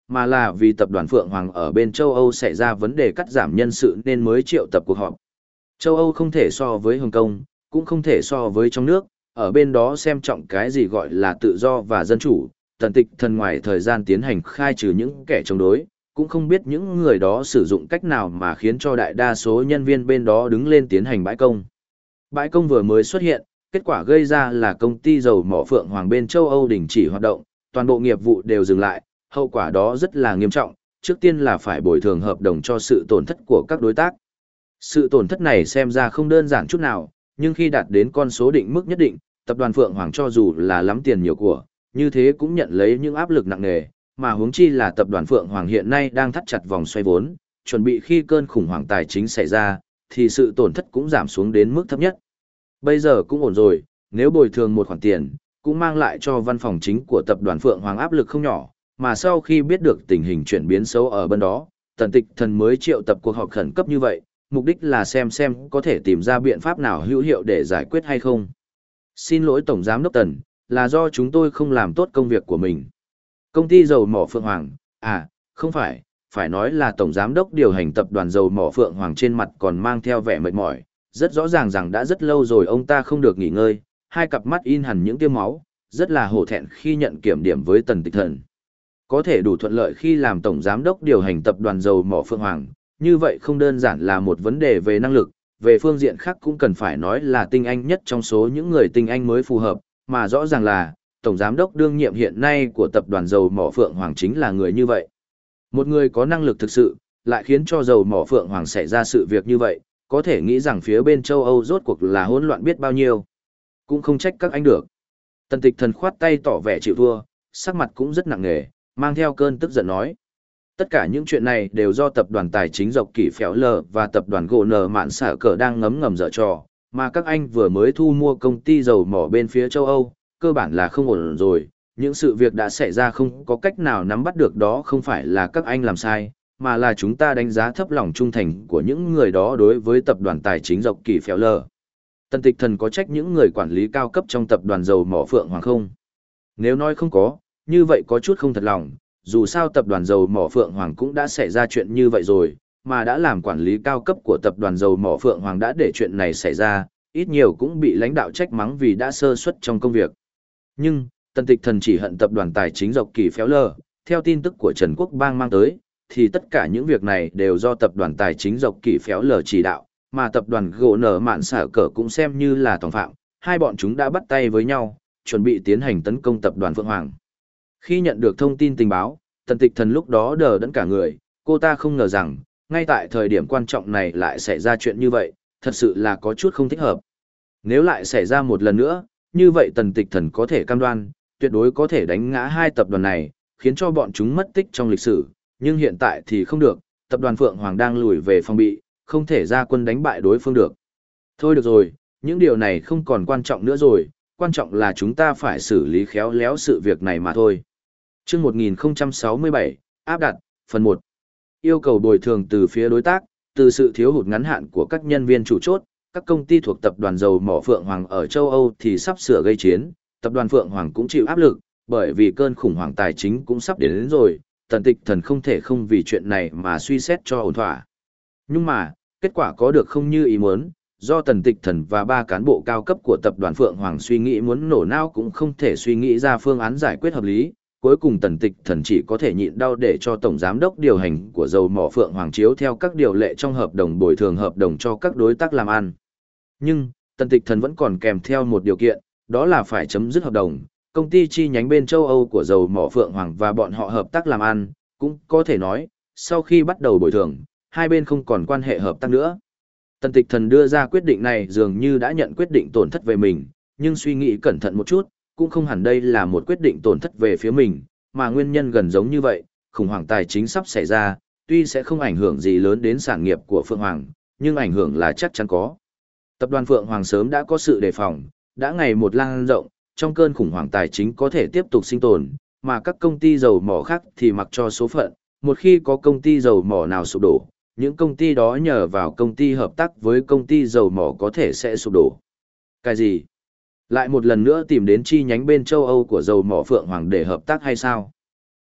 mà là vì tập đoàn Phượng Hoàng ở bên châu Âu xảy ra vấn đề cắt giảm nhân sự nên mới triệu tập cuộc họp. Châu Âu không thể so với Hồng Kông, cũng không thể so với trong nước, ở bên đó xem trọng cái gì gọi là tự do và dân chủ, Tần Tịch Thần ngoài thời gian tiến hành khai trừ những kẻ chống đối, cũng không biết những người đó sử dụng cách nào mà khiến cho đại đa số nhân viên bên đó đứng lên tiến hành bãi công. Bãi công vừa mới xuất hiện, kết quả gây ra là công ty dầu mỏ Phượng Hoàng bên châu Âu đình chỉ hoạt động, toàn bộ nghiệp vụ đều dừng lại, hậu quả đó rất là nghiêm trọng, trước tiên là phải bồi thường hợp đồng cho sự tổn thất của các đối tác. Sự tổn thất này xem ra không đơn giản chút nào, nhưng khi đạt đến con số định mức nhất định, tập đoàn Phượng Hoàng cho dù là lắm tiền nhiều của, như thế cũng nhận lấy những áp lực nặng nề, mà huống chi là tập đoàn Phượng Hoàng hiện nay đang thắt chặt vòng xoay vốn, chuẩn bị khi cơn khủng hoảng tài chính xảy ra, thì sự tổn thất cũng giảm xuống đến mức thấp nhất. Bây giờ cũng ổn rồi, nếu bồi thường một khoản tiền, cũng mang lại cho văn phòng chính của tập đoàn Phượng Hoàng áp lực không nhỏ, mà sau khi biết được tình hình chuyển biến xấu ở bên đó, Tần Tịch Thần mới triệu tập cuộc họp khẩn cấp như vậy, mục đích là xem xem có thể tìm ra biện pháp nào hữu hiệu để giải quyết hay không. Xin lỗi Tổng Giám đốc Tần, là do chúng tôi không làm tốt công việc của mình. Công ty dầu mỏ Phượng Hoàng, à, không phải, phải nói là Tổng Giám đốc điều hành tập đoàn dầu mỏ Phượng Hoàng trên mặt còn mang theo vẻ mệt mỏi, rất rõ ràng rằng đã rất lâu rồi ông ta không được nghỉ ngơi, hai cặp mắt in hẳn những tia máu, rất là hổ thẹn khi nhận kiểm điểm với Tần Tịch Thần. Có thể đủ thuận lợi khi làm Tổng Giám đốc điều hành tập đoàn dầu mỏ Phượng Hoàng, như vậy không đơn giản là một vấn đề về năng lực, về phương diện khác cũng cần phải nói là tinh anh nhất trong số những người tinh anh mới phù hợp, mà rõ ràng là, Tổng Giám đốc đương nhiệm hiện nay của tập đoàn dầu mỏ Phượng Hoàng chính là người như vậy. Một người có năng lực thực sự, lại khiến cho dầu mỏ Phượng Hoàng xảy ra sự việc như vậy, có thể nghĩ rằng phía bên châu Âu rốt cuộc là hỗn loạn biết bao nhiêu. Cũng không trách các anh được. Tần Tịch Thần khoát tay tỏ vẻ chịu thua, sắc mặt cũng rất nặng nề, mang theo cơn tức giận nói. Tất cả những chuyện này đều do tập đoàn tài chính dọc kỷ phéo lờ và tập đoàn gỗ nờ mạn xả cờ đang ngấm ngầm dở trò, mà các anh vừa mới thu mua công ty dầu mỏ bên phía châu Âu, cơ bản là không ổn rồi. Những sự việc đã xảy ra không có cách nào nắm bắt được đó không phải là các anh làm sai, mà là chúng ta đánh giá thấp lòng trung thành của những người đó đối với tập đoàn tài chính dọc kỷ phéo lờ. Tần Tịch Thần có trách những người quản lý cao cấp trong tập đoàn dầu mỏ Phượng Hoàng không? Nếu nói không có, như vậy có chút không thật lòng, dù sao tập đoàn dầu mỏ Phượng Hoàng cũng đã xảy ra chuyện như vậy rồi, mà đã làm quản lý cao cấp của tập đoàn dầu mỏ Phượng Hoàng đã để chuyện này xảy ra, ít nhiều cũng bị lãnh đạo trách mắng vì đã sơ suất trong công việc. Nhưng, Tần Tịch Thần chỉ hận tập đoàn tài chính dọc kỷ phéo lờ, theo tin tức của Trần Quốc Bang mang tới, thì tất cả những việc này đều do tập đoàn tài chính dọc kỷ phéo lờ chỉ đạo, mà tập đoàn gỗ nở mạn xả cờ cũng xem như là tòng phạm, hai bọn chúng đã bắt tay với nhau, chuẩn bị tiến hành tấn công tập đoàn Phượng Hoàng. Khi nhận được thông tin tình báo, Tần Tịch Thần lúc đó đờ đẫn cả người, cô ta không ngờ rằng, ngay tại thời điểm quan trọng này lại xảy ra chuyện như vậy, thật sự là có chút không thích hợp. Nếu lại xảy ra một lần nữa, như vậy Tần Tịch Thần có thể cam đoan, tuyệt đối có thể đánh ngã hai tập đoàn này, khiến cho bọn chúng mất tích trong lịch sử, nhưng hiện tại thì không được, tập đoàn Phượng Hoàng đang lùi về phòng bị, không thể ra quân đánh bại đối phương được. Thôi được rồi, những điều này không còn quan trọng nữa rồi, quan trọng là chúng ta phải xử lý khéo léo sự việc này mà thôi. Chương một nghìn không trăm sáu mươi bảy, áp đặt, phần một. Yêu cầu bồi thường từ phía đối tác, từ sự thiếu hụt ngắn hạn của các nhân viên chủ chốt, các công ty thuộc tập đoàn dầu mỏ Phượng Hoàng ở châu Âu thì sắp sửa gây chiến, tập đoàn Phượng Hoàng cũng chịu áp lực, bởi vì cơn khủng hoảng tài chính cũng sắp đến, đến rồi, Tần Tịch Thần không thể không vì chuyện này mà suy xét cho ổn thỏa. Nhưng mà, kết quả có được không như ý muốn, do Tần Tịch Thần và ba cán bộ cao cấp của tập đoàn Phượng Hoàng suy nghĩ muốn nổ não cũng không thể suy nghĩ ra phương án giải quyết hợp lý, cuối cùng Tần Tịch Thần chỉ có thể nhịn đau để cho Tổng Giám đốc điều hành của dầu mỏ Phượng Hoàng chiếu theo các điều lệ trong hợp đồng bồi thường hợp đồng cho các đối tác làm ăn. Nhưng, Tần Tịch Thần vẫn còn kèm theo một điều kiện, đó là phải chấm dứt hợp đồng, công ty chi nhánh bên châu Âu của dầu mỏ Phượng Hoàng và bọn họ hợp tác làm ăn, cũng có thể nói, sau khi bắt đầu bồi thường, hai bên không còn quan hệ hợp tác nữa. Tần Tịch Thần đưa ra quyết định này dường như đã nhận quyết định tổn thất về mình, nhưng suy nghĩ cẩn thận một chút, cũng không hẳn đây là một quyết định tổn thất về phía mình, mà nguyên nhân gần giống như vậy, khủng hoảng tài chính sắp xảy ra, tuy sẽ không ảnh hưởng gì lớn đến sản nghiệp của Phượng Hoàng, nhưng ảnh hưởng là chắc chắn có. Tập đoàn Phượng Hoàng sớm đã có sự đề phòng, đã ngày một lan rộng, trong cơn khủng hoảng tài chính có thể tiếp tục sinh tồn, mà các công ty dầu mỏ khác thì mặc cho số phận, một khi có công ty dầu mỏ nào sụp đổ, những công ty đó nhờ vào công ty hợp tác với công ty dầu mỏ có thể sẽ sụp đổ. Cái gì? Lại một lần nữa tìm đến chi nhánh bên châu Âu của dầu mỏ Phượng Hoàng để hợp tác hay sao?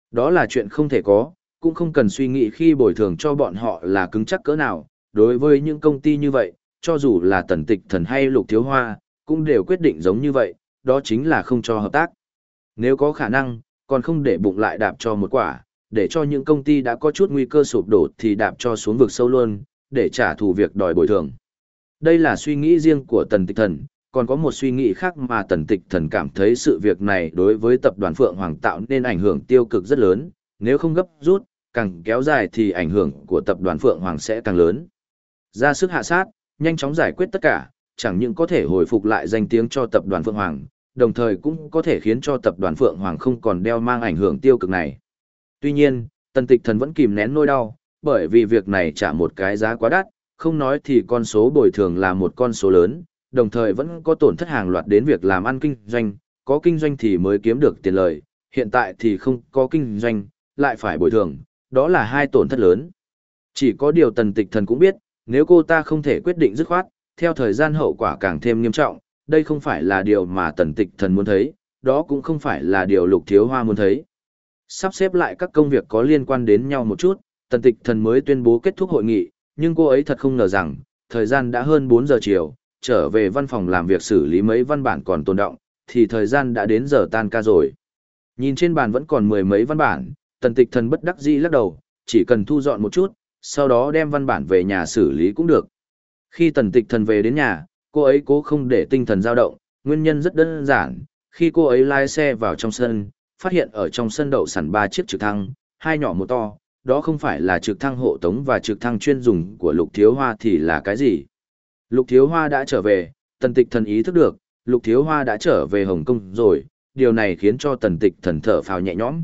Đó là chuyện không thể có, cũng không cần suy nghĩ khi bồi thường cho bọn họ là cứng chắc cỡ nào. Đối với những công ty như vậy, cho dù là Tần Tịch Thần hay Lục Thiếu Hoa, cũng đều quyết định giống như vậy, đó chính là không cho hợp tác. Nếu có khả năng, còn không để bụng lại đạp cho một quả, để cho những công ty đã có chút nguy cơ sụp đổ thì đạp cho xuống vực sâu luôn, để trả thù việc đòi bồi thường. Đây là suy nghĩ riêng của Tần Tịch Thần, còn có một suy nghĩ khác mà Tần Tịch Thần cảm thấy sự việc này đối với tập đoàn Phượng Hoàng tạo nên ảnh hưởng tiêu cực rất lớn, nếu không gấp rút, càng kéo dài thì ảnh hưởng của tập đoàn Phượng Hoàng sẽ càng lớn. Ra sức hạ sát, nhanh chóng giải quyết tất cả, chẳng những có thể hồi phục lại danh tiếng cho tập đoàn Phượng Hoàng, đồng thời cũng có thể khiến cho tập đoàn Phượng Hoàng không còn đeo mang ảnh hưởng tiêu cực này. Tuy nhiên, Tần Tịch Thần vẫn kìm nén nỗi đau, bởi vì việc này trả một cái giá quá đắt, không nói thì con số bồi thường là một con số lớn, đồng thời vẫn có tổn thất hàng loạt đến việc làm ăn kinh doanh, có kinh doanh thì mới kiếm được tiền lời, hiện tại thì không có kinh doanh, lại phải bồi thường, đó là hai tổn thất lớn. Chỉ có điều Tần Tịch Thần cũng biết, nếu cô ta không thể quyết định dứt khoát, theo thời gian hậu quả càng thêm nghiêm trọng, đây không phải là điều mà Tần Tịch Thần muốn thấy, đó cũng không phải là điều Lục Thiếu Hoa muốn thấy. Sắp xếp lại các công việc có liên quan đến nhau một chút, Tần Tịch Thần mới tuyên bố kết thúc hội nghị, nhưng cô ấy thật không ngờ rằng, thời gian đã hơn bốn giờ chiều, trở về văn phòng làm việc xử lý mấy văn bản còn tồn đọng, thì thời gian đã đến giờ tan ca rồi. Nhìn trên bàn vẫn còn mười mấy văn bản, Tần Tịch Thần bất đắc dĩ lắc đầu, chỉ cần thu dọn một chút, sau đó đem văn bản về nhà xử lý cũng được. Khi Tần Tịch Thần về đến nhà, cô ấy cố không để tinh thần dao động, nguyên nhân rất đơn giản, khi cô ấy lái xe vào trong sân, phát hiện ở trong sân đậu sẵn ba chiếc trực thăng, hai nhỏ một to, đó không phải là trực thăng hộ tống và trực thăng chuyên dùng của Lục Thiếu Hoa thì là cái gì? Lục Thiếu Hoa đã trở về, Tần Tịch Thần ý thức được, Lục Thiếu Hoa đã trở về Hồng Kông rồi, điều này khiến cho Tần Tịch Thần thở phào nhẹ nhõm.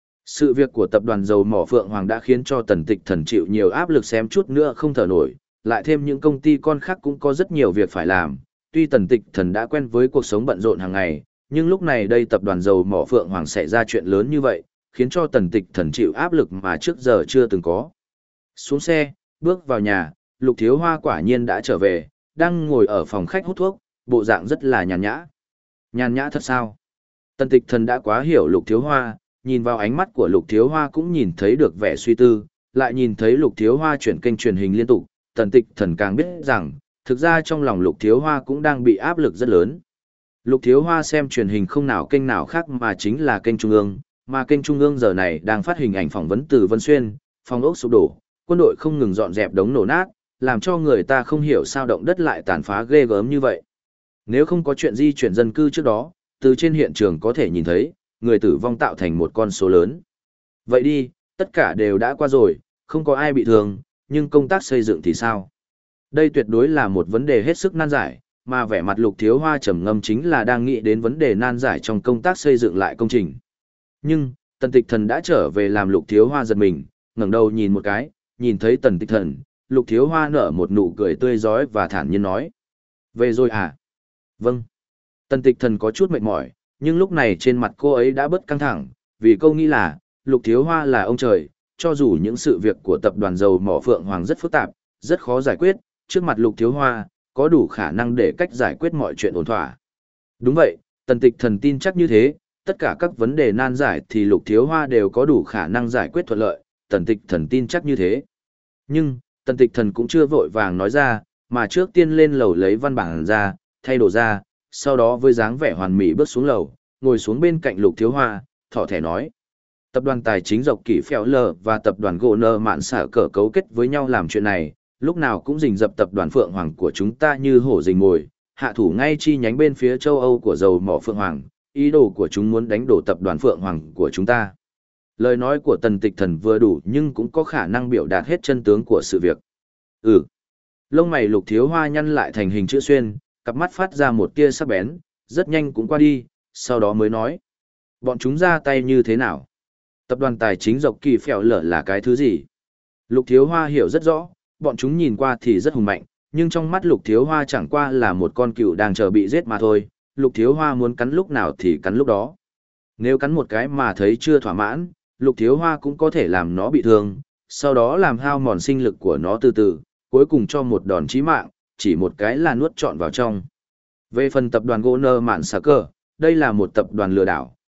Sự việc của tập đoàn dầu mỏ Phượng Hoàng đã khiến cho Tần Tịch Thần chịu nhiều áp lực xém chút nữa không thở nổi, lại thêm những công ty con khác cũng có rất nhiều việc phải làm. Tuy Tần Tịch Thần đã quen với cuộc sống bận rộn hàng ngày, nhưng lúc này đây tập đoàn dầu mỏ Phượng Hoàng xảy ra chuyện lớn như vậy, khiến cho Tần Tịch Thần chịu áp lực mà trước giờ chưa từng có. Xuống xe, bước vào nhà, Lục Thiếu Hoa quả nhiên đã trở về, đang ngồi ở phòng khách hút thuốc, bộ dạng rất là nhàn nhã. Nhàn nhã thật sao? Tần Tịch Thần đã quá hiểu Lục Thiếu Hoa, nhìn vào ánh mắt của Lục Thiếu Hoa cũng nhìn thấy được vẻ suy tư, lại nhìn thấy Lục Thiếu Hoa chuyển kênh truyền hình liên tục, Tần Tịch Thần càng biết rằng, thực ra trong lòng Lục Thiếu Hoa cũng đang bị áp lực rất lớn. Lục Thiếu Hoa xem truyền hình không nào kênh nào khác mà chính là kênh Trung ương, mà kênh Trung ương giờ này đang phát hình ảnh phỏng vấn từ Vân Xuyên, phòng ốc sụp đổ, quân đội không ngừng dọn dẹp đống nổ nát, làm cho người ta không hiểu sao động đất lại tàn phá ghê gớm như vậy. Nếu không có chuyện di chuyển dân cư trước đó, từ trên hiện trường có thể nhìn thấy, người tử vong tạo thành một con số lớn. Vậy đi, tất cả đều đã qua rồi, không có ai bị thương, nhưng công tác xây dựng thì sao? Đây tuyệt đối là một vấn đề hết sức nan giải, mà vẻ mặt Lục Thiếu Hoa trầm ngâm chính là đang nghĩ đến vấn đề nan giải trong công tác xây dựng lại công trình. Nhưng, Tần Tịch Thần đã trở về làm Lục Thiếu Hoa giật mình, ngẩng đầu nhìn một cái, nhìn thấy Tần Tịch Thần, Lục Thiếu Hoa nở một nụ cười tươi rói và thản nhiên nói. Về rồi à? Vâng. Tần Tịch Thần có chút mệt mỏi, nhưng lúc này trên mặt cô ấy đã bớt căng thẳng, vì câu nghĩ là, Lục Thiếu Hoa là ông trời, cho dù những sự việc của tập đoàn dầu mỏ Phượng Hoàng rất phức tạp, rất khó giải quyết, trước mặt Lục Thiếu Hoa, có đủ khả năng để cách giải quyết mọi chuyện ổn thỏa. Đúng vậy, Tần Tịch Thần tin chắc như thế, tất cả các vấn đề nan giải thì Lục Thiếu Hoa đều có đủ khả năng giải quyết thuận lợi, Tần Tịch Thần tin chắc như thế. Nhưng, Tần Tịch Thần cũng chưa vội vàng nói ra, mà trước tiên lên lầu lấy văn bản ra, thay đồ ra, sau đó với dáng vẻ hoàn mỹ bước xuống lầu, ngồi xuống bên cạnh Lục Thiếu Hoa, thỏ thẻ nói. Tập đoàn tài chính Dọc Kỷ Phèo Lờ và tập đoàn gỗ nơ mạn xả cờ cấu kết với nhau làm chuyện này, lúc nào cũng rình rập tập đoàn Phượng Hoàng của chúng ta như hổ rình mồi, hạ thủ ngay chi nhánh bên phía châu Âu của dầu mỏ Phượng Hoàng, ý đồ của chúng muốn đánh đổ tập đoàn Phượng Hoàng của chúng ta. Lời nói của Tần Tịch Thần vừa đủ nhưng cũng có khả năng biểu đạt hết chân tướng của sự việc. Ừ. Lông mày Lục Thiếu Hoa nhăn lại thành hình chữ xuyên, cặp mắt phát ra một tia sắc bén, rất nhanh cũng qua đi, sau đó mới nói. Bọn chúng ra tay như thế nào? Tập đoàn tài chính Dọc Kỷ Phèo Lờ là cái thứ gì? Lục Thiếu Hoa hiểu rất rõ, bọn chúng nhìn qua thì rất hùng mạnh, nhưng trong mắt Lục Thiếu Hoa chẳng qua là một con cừu đang chờ bị giết mà thôi, Lục Thiếu Hoa muốn cắn lúc nào thì cắn lúc đó. Nếu cắn một cái mà thấy chưa thỏa mãn, Lục Thiếu Hoa cũng có thể làm nó bị thương, sau đó làm hao mòn sinh lực của nó từ từ, cuối cùng cho một đòn chí mạng, chỉ một cái là nuốt trọn vào trong. Về phần tập đoàn gỗ nơ mạn xà cờ, đây là một tập đoàn lừa đảo,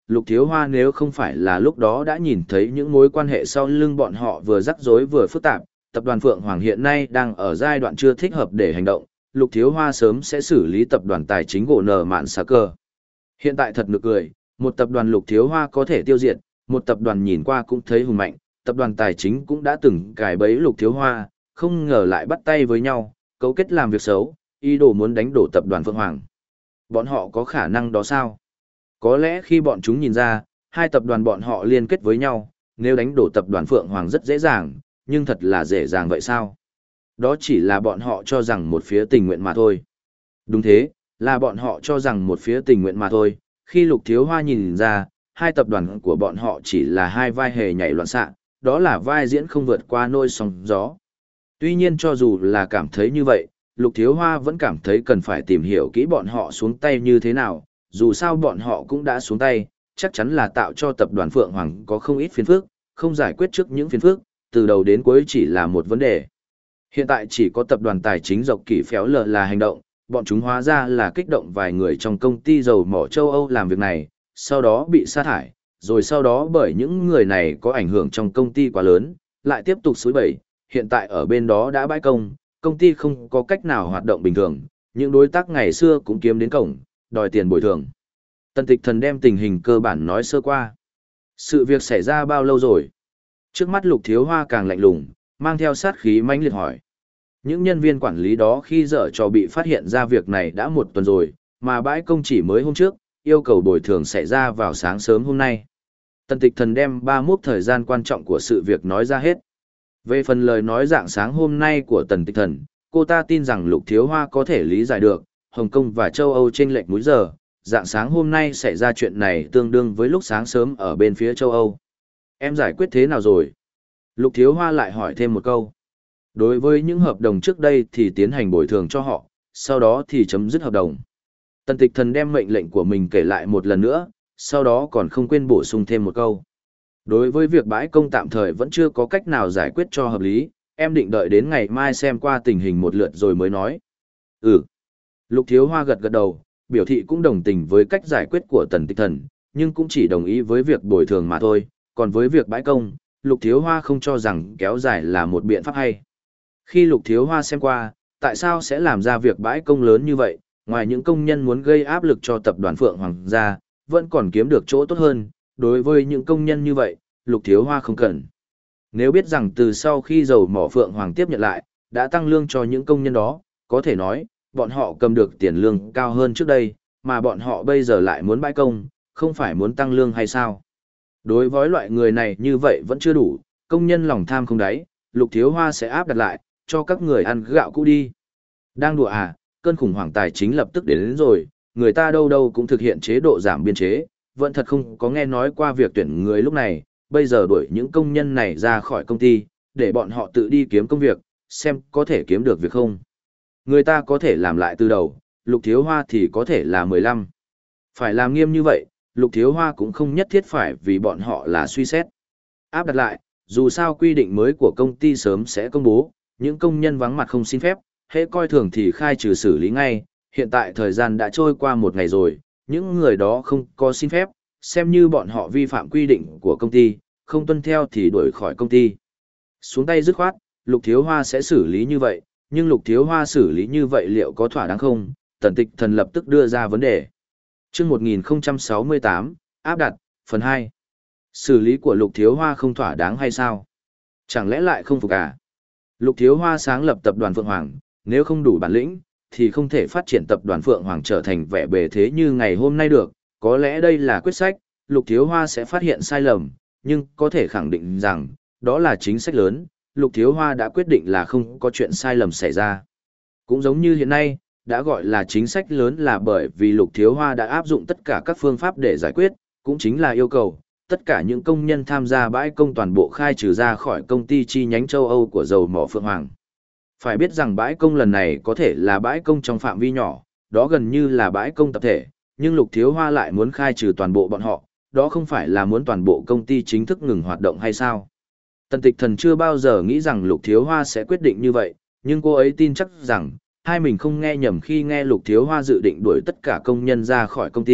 Lục Thiếu Hoa nếu không phải là lúc đó đã nhìn thấy những mối quan hệ sau lưng bọn họ vừa rắc rối vừa phức tạp, tập đoàn Phượng Hoàng hiện nay đang ở giai đoạn chưa thích hợp để hành động, Lục Thiếu Hoa sớm sẽ xử lý tập đoàn tài chính gỗ nở mạn xà cờ. Hiện tại thật nực cười, một tập đoàn Lục Thiếu Hoa có thể tiêu diệt, một tập đoàn nhìn qua cũng thấy hùng mạnh, tập đoàn tài chính cũng đã từng cài bẫy Lục Thiếu Hoa, không ngờ lại bắt tay với nhau, cấu kết làm việc xấu, ý đồ muốn đánh đổ tập đoàn Phượng Hoàng. Bọn họ có khả năng đó sao? Có lẽ khi bọn chúng nhìn ra, hai tập đoàn bọn họ liên kết với nhau, nếu đánh đổ tập đoàn Phượng Hoàng rất dễ dàng, nhưng thật là dễ dàng vậy sao? Đó chỉ là bọn họ cho rằng một phía tình nguyện mà thôi. Đúng thế, là bọn họ cho rằng một phía tình nguyện mà thôi. Khi Lục Thiếu Hoa nhìn ra, hai tập đoàn của bọn họ chỉ là hai vai hề nhảy loạn xạ, đó là vai diễn không vượt qua nôi sóng gió. Tuy nhiên cho dù là cảm thấy như vậy, Lục Thiếu Hoa vẫn cảm thấy cần phải tìm hiểu kỹ bọn họ xuống tay như thế nào, dù sao bọn họ cũng đã xuống tay, chắc chắn là tạo cho tập đoàn Phượng Hoàng có không ít phiền phức, không giải quyết trước những phiền phức, từ đầu đến cuối chỉ là một vấn đề. Hiện tại chỉ có tập đoàn tài chính dọc kỷ phéo lờ là hành động, bọn chúng hóa ra là kích động vài người trong công ty dầu mỏ châu Âu làm việc này, sau đó bị sa thải, rồi sau đó bởi những người này có ảnh hưởng trong công ty quá lớn, lại tiếp tục xúi bẩy, hiện tại ở bên đó đã bãi công, công ty không có cách nào hoạt động bình thường, những đối tác ngày xưa cũng kiếm đến cổng, đòi tiền bồi thường. Tần Tịch Thần đem tình hình cơ bản nói sơ qua. Sự việc xảy ra bao lâu rồi? Trước mắt Lục Thiếu Hoa càng lạnh lùng, mang theo sát khí mãnh liệt hỏi. Những nhân viên quản lý đó khi dở trò bị phát hiện ra việc này đã một tuần rồi, mà bãi công chỉ mới hôm trước, yêu cầu bồi thường xảy ra vào sáng sớm hôm nay. Tần Tịch Thần đem ba mốc thời gian quan trọng của sự việc nói ra hết. Về phần lời nói dạng sáng hôm nay của Tần Tịch Thần, cô ta tin rằng Lục Thiếu Hoa có thể lý giải được, Hồng Kông và châu Âu chênh lệch múi giờ, dạng sáng hôm nay xảy ra chuyện này tương đương với lúc sáng sớm ở bên phía châu Âu. Em giải quyết thế nào rồi? Lục Thiếu Hoa lại hỏi thêm một câu. Đối với những hợp đồng trước đây thì tiến hành bồi thường cho họ, sau đó thì chấm dứt hợp đồng. Tần Tịch Thần đem mệnh lệnh của mình kể lại một lần nữa, sau đó còn không quên bổ sung thêm một câu. Đối với việc bãi công tạm thời vẫn chưa có cách nào giải quyết cho hợp lý, em định đợi đến ngày mai xem qua tình hình một lượt rồi mới nói. Ừ. Lục Thiếu Hoa gật gật đầu, biểu thị cũng đồng tình với cách giải quyết của Tần Tịch Thần, nhưng cũng chỉ đồng ý với việc bồi thường mà thôi, còn với việc bãi công, Lục Thiếu Hoa không cho rằng kéo dài là một biện pháp hay. Khi Lục Thiếu Hoa xem qua, tại sao sẽ làm ra việc bãi công lớn như vậy, ngoài những công nhân muốn gây áp lực cho tập đoàn Phượng Hoàng ra, vẫn còn kiếm được chỗ tốt hơn, đối với những công nhân như vậy, Lục Thiếu Hoa không cần. Nếu biết rằng từ sau khi dầu mỏ Phượng Hoàng tiếp nhận lại, đã tăng lương cho những công nhân đó, có thể nói, bọn họ cầm được tiền lương cao hơn trước đây, mà bọn họ bây giờ lại muốn bãi công, không phải muốn tăng lương hay sao? Đối với loại người này như vậy vẫn chưa đủ, công nhân lòng tham không đáy, Lục Thiếu Hoa sẽ áp đặt lại, cho các người ăn gạo cũ đi. Đang đùa à, cơn khủng hoảng tài chính lập tức đến, đến rồi, người ta đâu đâu cũng thực hiện chế độ giảm biên chế, vẫn thật không có nghe nói qua việc tuyển người lúc này, bây giờ đuổi những công nhân này ra khỏi công ty, để bọn họ tự đi kiếm công việc, xem có thể kiếm được việc không. Người ta có thể làm lại từ đầu, Lục Thiếu Hoa thì có thể là mười lăm. Phải làm nghiêm như vậy, Lục Thiếu Hoa cũng không nhất thiết phải vì bọn họ là suy xét. Áp đặt lại, dù sao quy định mới của công ty sớm sẽ công bố, những công nhân vắng mặt không xin phép, hễ coi thường thì khai trừ xử lý ngay, hiện tại thời gian đã trôi qua một ngày rồi, những người đó không có xin phép, xem như bọn họ vi phạm quy định của công ty, không tuân theo thì đuổi khỏi công ty. Xuống tay dứt khoát, Lục Thiếu Hoa sẽ xử lý như vậy, nhưng Lục Thiếu Hoa xử lý như vậy liệu có thỏa đáng không? Tần Tịch Thần lập tức đưa ra vấn đề. Chương một nghìn không trăm sáu mươi tám, áp đặt, phần hai. Xử lý của Lục Thiếu Hoa không thỏa đáng hay sao? Chẳng lẽ lại không phục à? Lục Thiếu Hoa sáng lập tập đoàn Phượng Hoàng, nếu không đủ bản lĩnh, thì không thể phát triển tập đoàn Phượng Hoàng trở thành vẻ bề thế như ngày hôm nay được. Có lẽ đây là quyết sách, Lục Thiếu Hoa sẽ phát hiện sai lầm, nhưng có thể khẳng định rằng, đó là chính sách lớn, Lục Thiếu Hoa đã quyết định là không có chuyện sai lầm xảy ra. Cũng giống như hiện nay, đã gọi là chính sách lớn là bởi vì Lục Thiếu Hoa đã áp dụng tất cả các phương pháp để giải quyết, cũng chính là yêu cầu, tất cả những công nhân tham gia bãi công toàn bộ khai trừ ra khỏi công ty chi nhánh châu Âu của dầu mỏ Phượng Hoàng. Phải biết rằng bãi công lần này có thể là bãi công trong phạm vi nhỏ, đó gần như là bãi công tập thể, nhưng Lục Thiếu Hoa lại muốn khai trừ toàn bộ bọn họ, đó không phải là muốn toàn bộ công ty chính thức ngừng hoạt động hay sao? Tần Tịch Thần chưa bao giờ nghĩ rằng Lục Thiếu Hoa sẽ quyết định như vậy, nhưng cô ấy tin chắc rằng, hai mình không nghe nhầm khi nghe Lục Thiếu Hoa dự định đuổi tất cả công nhân ra khỏi công ty,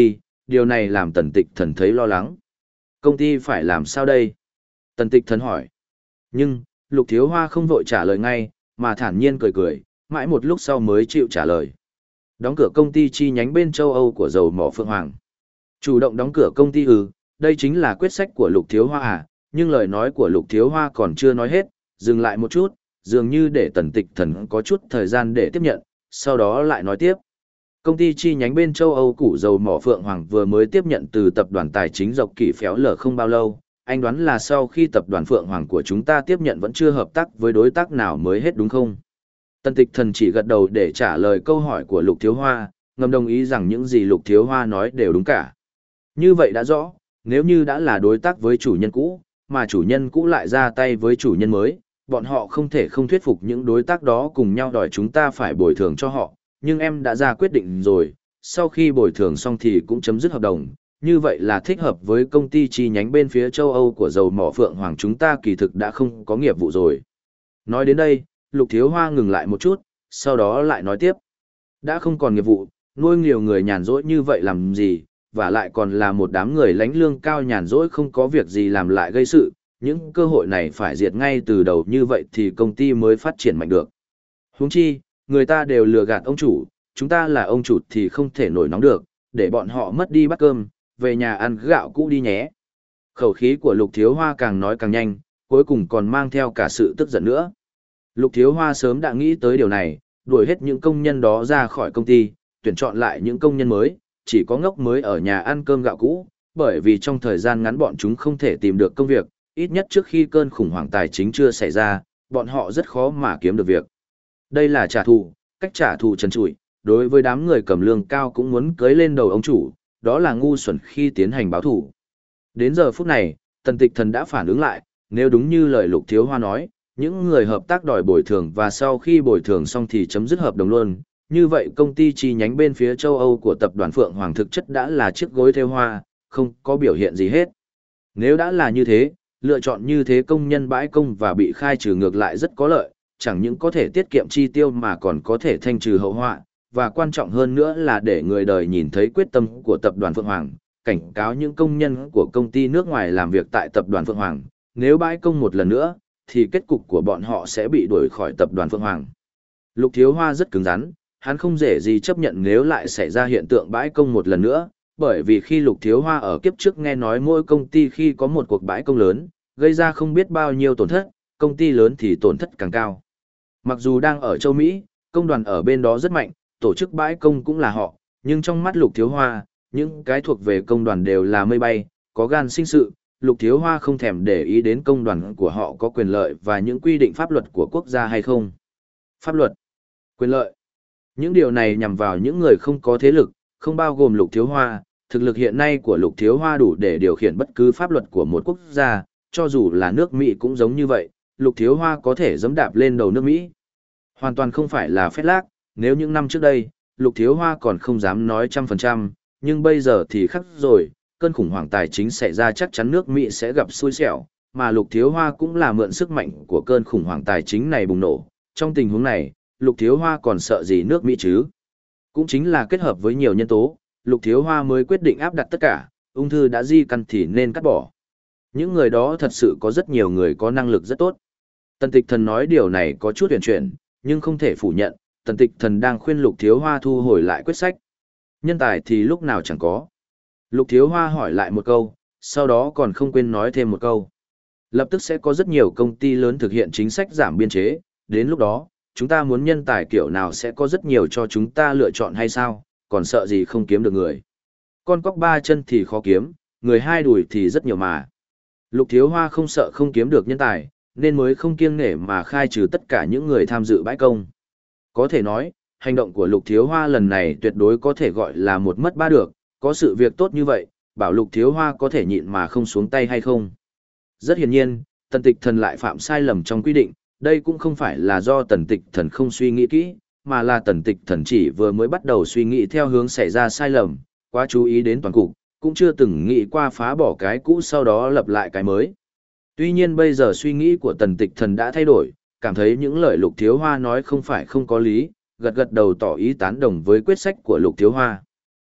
điều này làm tần tịch thần thấy lo lắng. Công ty phải làm sao đây? Tần tịch thần hỏi. Nhưng, Lục Thiếu Hoa không vội trả lời ngay, mà thản nhiên cười cười, mãi một lúc sau mới chịu trả lời. Đóng cửa công ty chi nhánh bên châu Âu của dầu mỏ Phượng Hoàng. Chủ động đóng cửa công ty ư, đây chính là quyết sách của Lục Thiếu Hoa à, nhưng lời nói của Lục Thiếu Hoa còn chưa nói hết, dừng lại một chút, dường như để tần tịch thần có chút thời gian để tiếp nhận, sau đó lại nói tiếp. Công ty chi nhánh bên châu Âu củ dầu mỏ Phượng Hoàng vừa mới tiếp nhận từ tập đoàn tài chính Dọc Kỷ Phéo Lở không bao lâu, anh đoán là sau khi tập đoàn Phượng Hoàng của chúng ta tiếp nhận vẫn chưa hợp tác với đối tác nào mới hết đúng không? Tần tịch thần chỉ gật đầu để trả lời câu hỏi của Lục Thiếu Hoa, ngầm đồng ý rằng những gì Lục Thiếu Hoa nói đều đúng cả. Như vậy đã rõ, nếu như đã là đối tác với chủ nhân cũ, mà chủ nhân cũ lại ra tay với chủ nhân mới, bọn họ không thể không thuyết phục những đối tác đó cùng nhau đòi chúng ta phải bồi thường cho họ, nhưng em đã ra quyết định rồi, sau khi bồi thường xong thì cũng chấm dứt hợp đồng, như vậy là thích hợp với công ty chi nhánh bên phía châu Âu của dầu mỏ Phượng Hoàng chúng ta kỳ thực đã không có nghiệp vụ rồi. Nói đến đây, Lục Thiếu Hoa ngừng lại một chút, sau đó lại nói tiếp. Đã không còn nghiệp vụ, nuôi nhiều người nhàn rỗi như vậy làm gì, và lại còn là một đám người lãnh lương cao nhàn rỗi không có việc gì làm lại gây sự, những cơ hội này phải diệt ngay từ đầu như vậy thì công ty mới phát triển mạnh được. Huống chi, người ta đều lừa gạt ông chủ, chúng ta là ông chủ thì không thể nổi nóng được, để bọn họ mất đi bát cơm, về nhà ăn gạo cũ đi nhé. Khẩu khí của Lục Thiếu Hoa càng nói càng nhanh, cuối cùng còn mang theo cả sự tức giận nữa. Lục Thiếu Hoa sớm đã nghĩ tới điều này, đuổi hết những công nhân đó ra khỏi công ty, tuyển chọn lại những công nhân mới, chỉ có ngốc mới ở nhà ăn cơm gạo cũ, bởi vì trong thời gian ngắn bọn chúng không thể tìm được công việc, ít nhất trước khi cơn khủng hoảng tài chính chưa xảy ra, bọn họ rất khó mà kiếm được việc. Đây là trả thù, cách trả thù trần trụi, đối với đám người cầm lương cao cũng muốn cưới lên đầu ông chủ, đó là ngu xuẩn khi tiến hành báo thù. Đến giờ phút này, Tần Tịch Thần đã phản ứng lại, nếu đúng như lời Lục Thiếu Hoa nói, những người hợp tác đòi bồi thường và sau khi bồi thường xong thì chấm dứt hợp đồng luôn, như vậy công ty chi nhánh bên phía châu Âu của tập đoàn Phượng Hoàng thực chất đã là chiếc gối thêu hoa, không có biểu hiện gì hết. Nếu đã là như thế, lựa chọn như thế công nhân bãi công và bị khai trừ ngược lại rất có lợi, chẳng những có thể tiết kiệm chi tiêu mà còn có thể thanh trừ hậu họa, và quan trọng hơn nữa là để người đời nhìn thấy quyết tâm của tập đoàn Phượng Hoàng, cảnh cáo những công nhân của công ty nước ngoài làm việc tại tập đoàn Phượng Hoàng, nếu bãi công một lần nữa, thì kết cục của bọn họ sẽ bị đuổi khỏi tập đoàn Phượng Hoàng. Lục Thiếu Hoa rất cứng rắn, hắn không dễ gì chấp nhận nếu lại xảy ra hiện tượng bãi công một lần nữa, bởi vì khi Lục Thiếu Hoa ở kiếp trước nghe nói mỗi công ty khi có một cuộc bãi công lớn, gây ra không biết bao nhiêu tổn thất, công ty lớn thì tổn thất càng cao. Mặc dù đang ở châu Mỹ, công đoàn ở bên đó rất mạnh, tổ chức bãi công cũng là họ, nhưng trong mắt Lục Thiếu Hoa, những cái thuộc về công đoàn đều là mây bay, có gan sinh sự. Lục Thiếu Hoa không thèm để ý đến công đoàn của họ có quyền lợi và những quy định pháp luật của quốc gia hay không. Pháp luật, quyền lợi. Những điều này nhằm vào những người không có thế lực, không bao gồm Lục Thiếu Hoa. Thực lực hiện nay của Lục Thiếu Hoa đủ để điều khiển bất cứ pháp luật của một quốc gia, cho dù là nước Mỹ cũng giống như vậy, Lục Thiếu Hoa có thể giẫm đạp lên đầu nước Mỹ. Hoàn toàn không phải là phét lác, nếu những năm trước đây, Lục Thiếu Hoa còn không dám nói trăm phần trăm, nhưng bây giờ thì khác rồi, cơn khủng hoảng tài chính xảy ra chắc chắn nước Mỹ sẽ gặp xui xẻo, mà Lục Thiếu Hoa cũng là mượn sức mạnh của cơn khủng hoảng tài chính này bùng nổ. Trong tình huống này, Lục Thiếu Hoa còn sợ gì nước Mỹ chứ? Cũng chính là kết hợp với nhiều nhân tố, Lục Thiếu Hoa mới quyết định áp đặt tất cả, ung thư đã di căn thì nên cắt bỏ. Những người đó thật sự có rất nhiều người có năng lực rất tốt. Tần Tịch Thần nói điều này có chút huyền chuyển, nhưng không thể phủ nhận, Tần Tịch Thần đang khuyên Lục Thiếu Hoa thu hồi lại quyết sách. Nhân tài thì lúc nào chẳng có. Lục Thiếu Hoa hỏi lại một câu, sau đó còn không quên nói thêm một câu. Lập tức sẽ có rất nhiều công ty lớn thực hiện chính sách giảm biên chế, đến lúc đó, chúng ta muốn nhân tài kiểu nào sẽ có rất nhiều cho chúng ta lựa chọn hay sao, còn sợ gì không kiếm được người. Con cóc ba chân thì khó kiếm, người hai đùi thì rất nhiều mà. Lục Thiếu Hoa không sợ không kiếm được nhân tài, nên mới không kiêng nể mà khai trừ tất cả những người tham dự bãi công. Có thể nói, hành động của Lục Thiếu Hoa lần này tuyệt đối có thể gọi là một mất ba được, có sự việc tốt như vậy, bảo Lục Thiếu Hoa có thể nhịn mà không xuống tay hay không. Rất hiển nhiên, Tần Tịch Thần lại phạm sai lầm trong quy định, đây cũng không phải là do Tần Tịch Thần không suy nghĩ kỹ, mà là Tần Tịch Thần chỉ vừa mới bắt đầu suy nghĩ theo hướng xảy ra sai lầm, quá chú ý đến toàn cục, cũng chưa từng nghĩ qua phá bỏ cái cũ sau đó lập lại cái mới. Tuy nhiên bây giờ suy nghĩ của Tần Tịch Thần đã thay đổi, cảm thấy những lời Lục Thiếu Hoa nói không phải không có lý, gật gật đầu tỏ ý tán đồng với quyết sách của Lục Thiếu Hoa.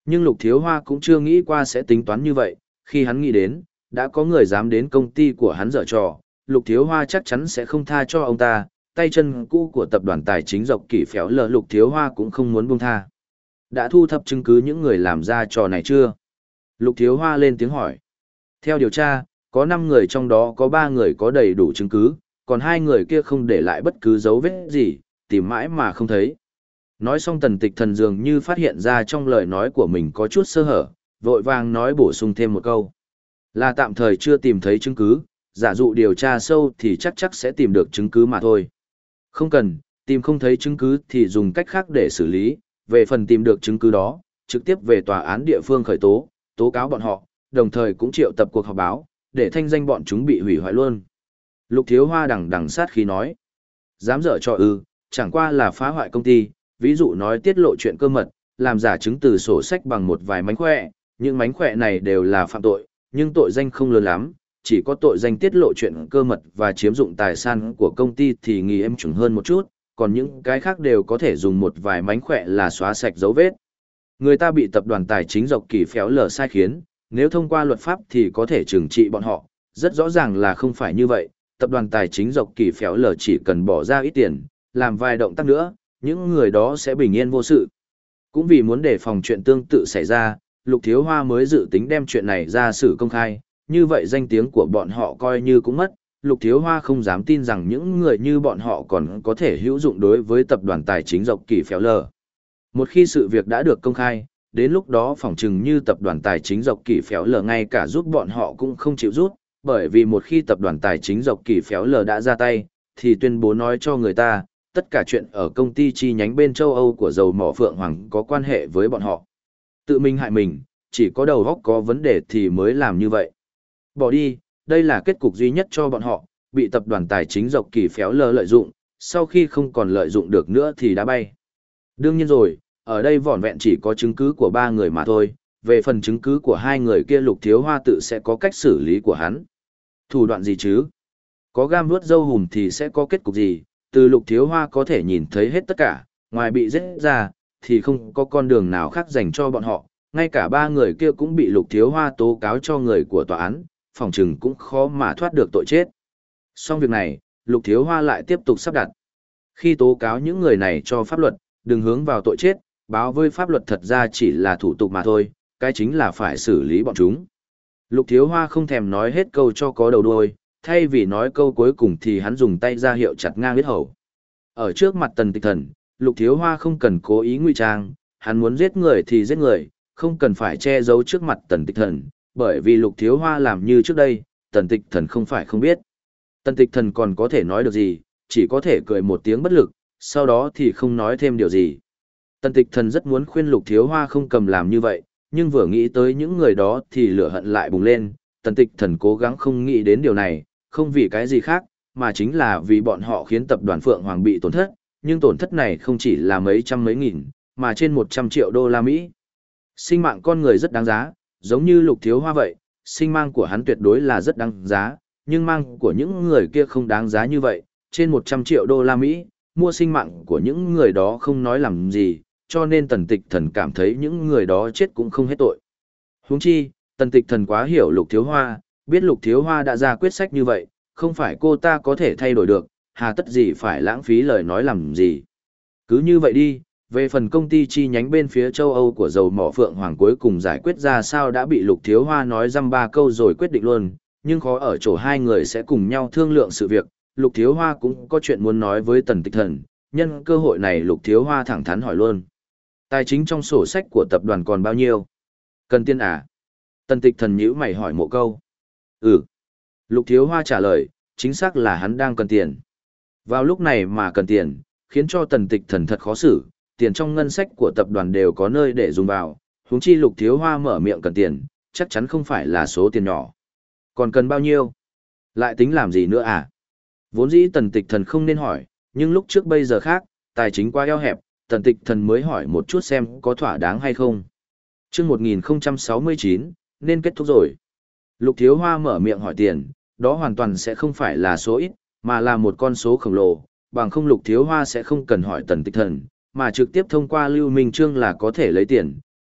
Nhưng Lục Thiếu Hoa cũng chưa nghĩ qua sẽ tính toán như vậy, khi hắn nghĩ đến, đã có người dám đến công ty của hắn dở trò, Lục Thiếu Hoa chắc chắn sẽ không tha cho ông ta, tay chân cũ của tập đoàn tài chính dọc kỷ phéo lờ Lục Thiếu Hoa cũng không muốn buông tha. Đã thu thập chứng cứ những người làm ra trò này chưa? Lục Thiếu Hoa lên tiếng hỏi. Theo điều tra, có năm người trong đó có ba người có đầy đủ chứng cứ, còn hai người kia không để lại bất cứ dấu vết gì, tìm mãi mà không thấy. Nói xong Tần Tịch Thần dường như phát hiện ra trong lời nói của mình có chút sơ hở, vội vàng nói bổ sung thêm một câu. Là tạm thời chưa tìm thấy chứng cứ, giả dụ điều tra sâu thì chắc chắc sẽ tìm được chứng cứ mà thôi. Không cần, tìm không thấy chứng cứ thì dùng cách khác để xử lý, về phần tìm được chứng cứ đó, trực tiếp về tòa án địa phương khởi tố, tố cáo bọn họ, đồng thời cũng triệu tập cuộc họp báo, để thanh danh bọn chúng bị hủy hoại luôn. Lục Thiếu Hoa đằng đằng sát khí nói. Dám dở trò ư, chẳng qua là phá hoại công ty, ví dụ nói tiết lộ chuyện cơ mật, làm giả chứng từ sổ sách bằng một vài mánh khỏe, những mánh khỏe này đều là phạm tội, nhưng tội danh không lớn lắm, chỉ có tội danh tiết lộ chuyện cơ mật và chiếm dụng tài sản của công ty thì nghi em chuẩn hơn một chút, còn những cái khác đều có thể dùng một vài mánh khỏe là xóa sạch dấu vết. Người ta bị tập đoàn tài chính dọc kỳ phéo lờ sai khiến, nếu thông qua luật pháp thì có thể trừng trị bọn họ, rất rõ ràng là không phải như vậy, tập đoàn tài chính dọc kỳ phéo lờ chỉ cần bỏ ra ít tiền, làm vài động tác nữa, những người đó sẽ bình yên vô sự. Cũng vì muốn đề phòng chuyện tương tự xảy ra, Lục Thiếu Hoa mới dự tính đem chuyện này ra xử công khai, như vậy danh tiếng của bọn họ coi như cũng mất. Lục Thiếu Hoa không dám tin rằng những người như bọn họ còn có thể hữu dụng đối với tập đoàn tài chính dọc kỳ phéo lờ. Một khi sự việc đã được công khai, đến lúc đó phỏng chừng như tập đoàn tài chính dọc kỳ phéo lờ ngay cả giúp bọn họ cũng không chịu rút, bởi vì một khi tập đoàn tài chính dọc kỳ phéo lờ đã ra tay, thì tuyên bố nói cho người ta, tất cả chuyện ở công ty chi nhánh bên châu Âu của dầu mỏ Phượng Hoàng có quan hệ với bọn họ. Tự mình hại mình, chỉ có đầu óc có vấn đề thì mới làm như vậy. Bỏ đi, đây là kết cục duy nhất cho bọn họ, bị tập đoàn tài chính dọc kỳ phéo lờ lợi dụng, sau khi không còn lợi dụng được nữa thì đã bay. Đương nhiên rồi, ở đây vỏn vẹn chỉ có chứng cứ của ba người mà thôi, về phần chứng cứ của hai người kia Lục Thiếu Hoa tự sẽ có cách xử lý của hắn. Thủ đoạn gì chứ? Có gam vuốt dâu hùm thì sẽ có kết cục gì? Từ Lục Thiếu Hoa có thể nhìn thấy hết tất cả, ngoài bị giết ra, thì không có con đường nào khác dành cho bọn họ, ngay cả ba người kia cũng bị Lục Thiếu Hoa tố cáo cho người của tòa án, phòng trừng cũng khó mà thoát được tội chết. Xong việc này, Lục Thiếu Hoa lại tiếp tục sắp đặt. Khi tố cáo những người này cho pháp luật, đừng hướng vào tội chết, báo với pháp luật thật ra chỉ là thủ tục mà thôi, cái chính là phải xử lý bọn chúng. Lục Thiếu Hoa không thèm nói hết câu cho có đầu đuôi, thay vì nói câu cuối cùng thì hắn dùng tay ra hiệu chặt ngang yết hầu. Ở trước mặt Tần Tịch Thần, Lục Thiếu Hoa không cần cố ý ngụy trang, hắn muốn giết người thì giết người, không cần phải che giấu trước mặt Tần Tịch Thần, bởi vì Lục Thiếu Hoa làm như trước đây, Tần Tịch Thần không phải không biết. Tần Tịch Thần còn có thể nói được gì, chỉ có thể cười một tiếng bất lực, sau đó thì không nói thêm điều gì. Tần Tịch Thần rất muốn khuyên Lục Thiếu Hoa không cầm làm như vậy, nhưng vừa nghĩ tới những người đó thì lửa hận lại bùng lên. Tần Tịch Thần cố gắng không nghĩ đến điều này, không vì cái gì khác, mà chính là vì bọn họ khiến tập đoàn Phượng Hoàng bị tổn thất, nhưng tổn thất này không chỉ là mấy trăm mấy nghìn, mà trên một trăm triệu đô la Mỹ. Sinh mạng con người rất đáng giá, giống như Lục Thiếu Hoa vậy, sinh mạng của hắn tuyệt đối là rất đáng giá, nhưng mạng của những người kia không đáng giá như vậy, trên một trăm triệu đô la Mỹ, mua sinh mạng của những người đó không nói làm gì, cho nên Tần Tịch Thần cảm thấy những người đó chết cũng không hết tội. Huống chi, Tần Tịch Thần quá hiểu Lục Thiếu Hoa, biết Lục Thiếu Hoa đã ra quyết sách như vậy, không phải cô ta có thể thay đổi được, hà tất gì phải lãng phí lời nói làm gì. Cứ như vậy đi, về phần công ty chi nhánh bên phía châu Âu của dầu mỏ Phượng Hoàng cuối cùng giải quyết ra sao đã bị Lục Thiếu Hoa nói dăm ba câu rồi quyết định luôn, nhưng khó ở chỗ hai người sẽ cùng nhau thương lượng sự việc. Lục Thiếu Hoa cũng có chuyện muốn nói với Tần Tịch Thần, nhân cơ hội này Lục Thiếu Hoa thẳng thắn hỏi luôn. Tài chính trong sổ sách của tập đoàn còn bao nhiêu? Cần tiền à? Tần Tịch Thần nhíu mày hỏi một câu. Ừ. Lục Thiếu Hoa trả lời, chính xác là hắn đang cần tiền. Vào lúc này mà cần tiền, khiến cho Tần Tịch Thần thật khó xử, tiền trong ngân sách của tập đoàn đều có nơi để dùng vào, huống chi Lục Thiếu Hoa mở miệng cần tiền, chắc chắn không phải là số tiền nhỏ. Còn cần bao nhiêu? Lại tính làm gì nữa à? Vốn dĩ Tần Tịch Thần không nên hỏi, nhưng lúc trước bây giờ khác, tài chính quá eo hẹp, Tần Tịch Thần mới hỏi một chút xem có thỏa đáng hay không. Chương một nghìn không trăm sáu mươi chín, nên kết thúc rồi. Lục Thiếu Hoa mở miệng hỏi tiền, đó hoàn toàn sẽ không phải là số ít, mà là một con số khổng lồ, bằng không Lục Thiếu Hoa sẽ không cần hỏi Tần Tịch Thần, mà trực tiếp thông qua Lưu Minh Trương là có thể lấy tiền,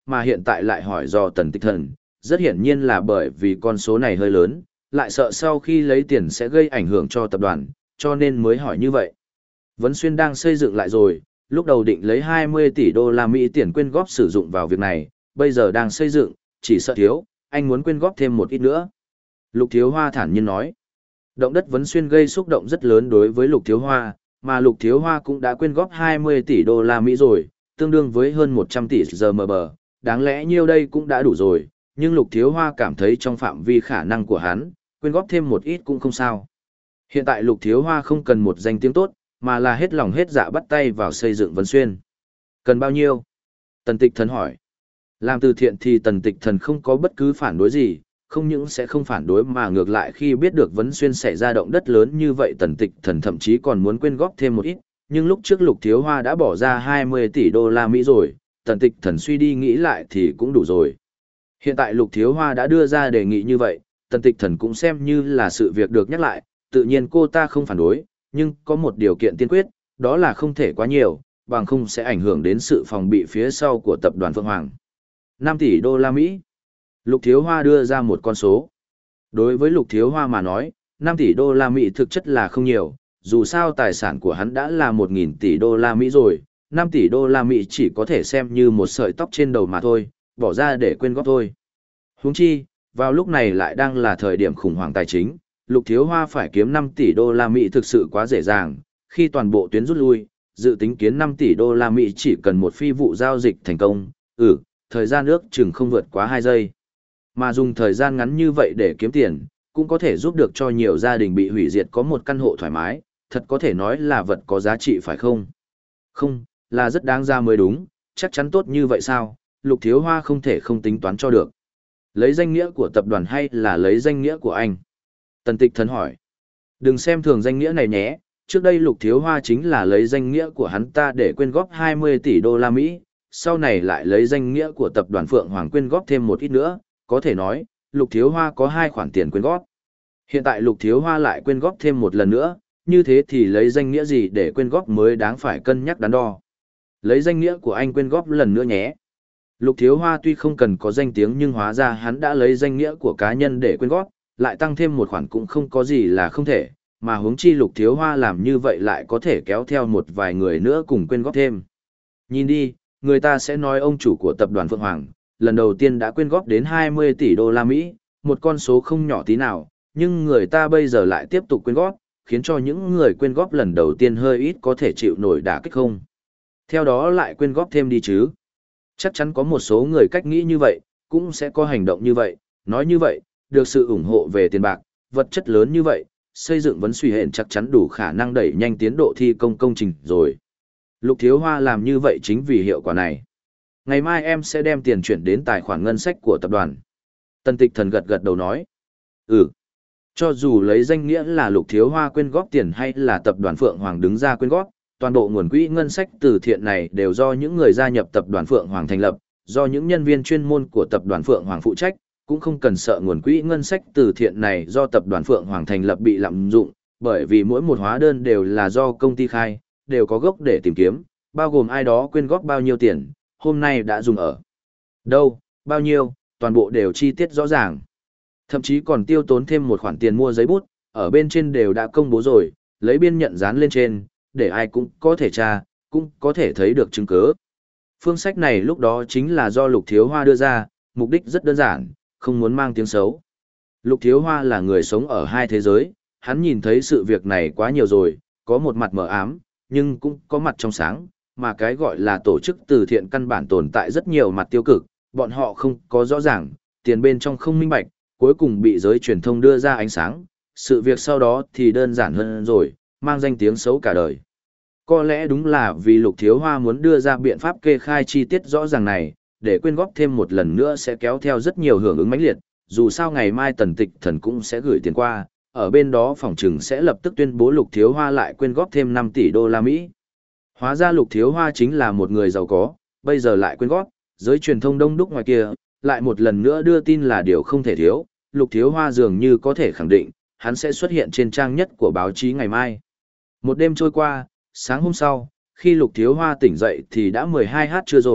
mà hiện tại lại hỏi do Tần Tịch Thần, rất hiển nhiên là bởi vì con số này hơi lớn, lại sợ sau khi lấy tiền sẽ gây ảnh hưởng cho tập đoàn, cho nên mới hỏi như vậy. Vấn Xuyên đang xây dựng lại rồi, lúc đầu định lấy hai mươi tỷ đô la Mỹ tiền quyên góp sử dụng vào việc này, bây giờ đang xây dựng, chỉ sợ thiếu, anh muốn quyên góp thêm một ít nữa. Lục Thiếu Hoa thản nhiên nói. Động đất Vấn Xuyên gây xúc động rất lớn đối với Lục Thiếu Hoa, mà Lục Thiếu Hoa cũng đã quyên góp hai mươi tỷ đô la Mỹ rồi, tương đương với hơn một trăm tỷ giờ mờ bờ, đáng lẽ nhiêu đây cũng đã đủ rồi, nhưng Lục Thiếu Hoa cảm thấy trong phạm vi khả năng của hắn, quyên góp thêm một ít cũng không sao. Hiện tại Lục Thiếu Hoa không cần một danh tiếng tốt, mà là hết lòng hết dạ bắt tay vào xây dựng Vấn Xuyên. Cần bao nhiêu? Tần Tịch Thần hỏi. Làm từ thiện thì Tần Tịch Thần không có bất cứ phản đối gì, không những sẽ không phản đối mà ngược lại khi biết được Vấn Xuyên xảy ra động đất lớn như vậy Tần Tịch Thần thậm chí còn muốn quyên góp thêm một ít, nhưng lúc trước Lục Thiếu Hoa đã bỏ ra hai mươi tỷ đô la Mỹ rồi, Tần Tịch Thần suy đi nghĩ lại thì cũng đủ rồi. Hiện tại Lục Thiếu Hoa đã đưa ra đề nghị như vậy, Tần Tịch Thần cũng xem như là sự việc được nhắc lại, tự nhiên cô ta không phản đối, nhưng có một điều kiện tiên quyết, đó là không thể quá nhiều, bằng không sẽ ảnh hưởng đến sự phòng bị phía sau của tập đoàn Phượng Hoàng. năm tỷ đô la Mỹ. Lục Thiếu Hoa đưa ra một con số. Đối với Lục Thiếu Hoa mà nói, năm tỷ đô la Mỹ thực chất là không nhiều, dù sao tài sản của hắn đã là một nghìn tỷ đô la Mỹ rồi, năm tỷ đô la Mỹ chỉ có thể xem như một sợi tóc trên đầu mà thôi, bỏ ra để quyên góp thôi. Huống chi, vào lúc này lại đang là thời điểm khủng hoảng tài chính, Lục Thiếu Hoa phải kiếm năm tỷ đô la Mỹ thực sự quá dễ dàng, khi toàn bộ tuyến rút lui, dự tính kiếm năm tỷ đô la Mỹ chỉ cần một phi vụ giao dịch thành công, ừ, thời gian ước chừng không vượt quá hai giây. Mà dùng thời gian ngắn như vậy để kiếm tiền, cũng có thể giúp được cho nhiều gia đình bị hủy diệt có một căn hộ thoải mái, thật có thể nói là vật có giá trị phải không? Không, là rất đáng ra mới đúng, chắc chắn tốt như vậy sao, Lục Thiếu Hoa không thể không tính toán cho được. Lấy danh nghĩa của tập đoàn hay là lấy danh nghĩa của anh? Tần Tịch Thần hỏi. Đừng xem thường danh nghĩa này nhé, trước đây Lục Thiếu Hoa chính là lấy danh nghĩa của hắn ta để quyên góp hai mươi tỷ đô la Mỹ, sau này lại lấy danh nghĩa của tập đoàn Phượng Hoàng quyên góp thêm một ít nữa, có thể nói, Lục Thiếu Hoa có hai khoản tiền quyên góp. Hiện tại Lục Thiếu Hoa lại quyên góp thêm một lần nữa, như thế thì lấy danh nghĩa gì để quyên góp mới đáng phải cân nhắc đắn đo. Lấy danh nghĩa của anh quyên góp lần nữa nhé. Lục Thiếu Hoa tuy không cần có danh tiếng nhưng hóa ra hắn đã lấy danh nghĩa của cá nhân để quyên góp, lại tăng thêm một khoản cũng không có gì là không thể, mà huống chi Lục Thiếu Hoa làm như vậy lại có thể kéo theo một vài người nữa cùng quyên góp thêm. Nhìn đi, người ta sẽ nói ông chủ của tập đoàn Phượng Hoàng, lần đầu tiên đã quyên góp đến hai mươi tỷ đô la Mỹ, một con số không nhỏ tí nào, nhưng người ta bây giờ lại tiếp tục quyên góp, khiến cho những người quyên góp lần đầu tiên hơi ít có thể chịu nổi đả kích không. Theo đó lại quyên góp thêm đi chứ. Chắc chắn có một số người cách nghĩ như vậy, cũng sẽ có hành động như vậy, nói như vậy, được sự ủng hộ về tiền bạc, vật chất lớn như vậy, xây dựng vấn suy hện chắc chắn đủ khả năng đẩy nhanh tiến độ thi công công trình rồi. Lục Thiếu Hoa làm như vậy chính vì hiệu quả này. Ngày mai em sẽ đem tiền chuyển đến tài khoản ngân sách của tập đoàn. Tần Tịch Thần gật gật đầu nói. Ừ. Cho dù lấy danh nghĩa là Lục Thiếu Hoa quyên góp tiền hay là tập đoàn Phượng Hoàng đứng ra quyên góp, toàn bộ nguồn quỹ ngân sách từ thiện này đều do những người gia nhập tập đoàn Phượng Hoàng thành lập, do những nhân viên chuyên môn của tập đoàn Phượng Hoàng phụ trách, cũng không cần sợ nguồn quỹ ngân sách từ thiện này do tập đoàn Phượng Hoàng thành lập bị lạm dụng, bởi vì mỗi một hóa đơn đều là do công ty khai, đều có gốc để tìm kiếm, bao gồm ai đó quyên góp bao nhiêu tiền, hôm nay đã dùng ở đâu, bao nhiêu, toàn bộ đều chi tiết rõ ràng. Thậm chí còn tiêu tốn thêm một khoản tiền mua giấy bút, ở bên trên đều đã công bố rồi, lấy biên nhận dán lên trên, để ai cũng có thể tra, cũng có thể thấy được chứng cứ. Phương sách này lúc đó chính là do Lục Thiếu Hoa đưa ra, mục đích rất đơn giản, không muốn mang tiếng xấu. Lục Thiếu Hoa là người sống ở hai thế giới, hắn nhìn thấy sự việc này quá nhiều rồi, có một mặt mờ ám, nhưng cũng có mặt trong sáng, mà cái gọi là tổ chức từ thiện căn bản tồn tại rất nhiều mặt tiêu cực, bọn họ không có rõ ràng, tiền bên trong không minh bạch, cuối cùng bị giới truyền thông đưa ra ánh sáng, sự việc sau đó thì đơn giản hơn rồi, mang danh tiếng xấu cả đời. Có lẽ đúng là vì Lục Thiếu Hoa muốn đưa ra biện pháp kê khai chi tiết rõ ràng này, để quyên góp thêm một lần nữa sẽ kéo theo rất nhiều hưởng ứng mãnh liệt, dù sao ngày mai Tần Tịch Thần cũng sẽ gửi tiền qua, ở bên đó phòng trừng sẽ lập tức tuyên bố Lục Thiếu Hoa lại quyên góp thêm năm tỷ đô la Mỹ. Hóa ra Lục Thiếu Hoa chính là một người giàu có, bây giờ lại quyên góp, giới truyền thông đông đúc ngoài kia, lại một lần nữa đưa tin là điều không thể thiếu, Lục Thiếu Hoa dường như có thể khẳng định, hắn sẽ xuất hiện trên trang nhất của báo chí ngày mai. Một đêm trôi qua, sáng hôm sau, khi Lục Thiếu Hoa tỉnh dậy thì đã mười hai h trưa rồi,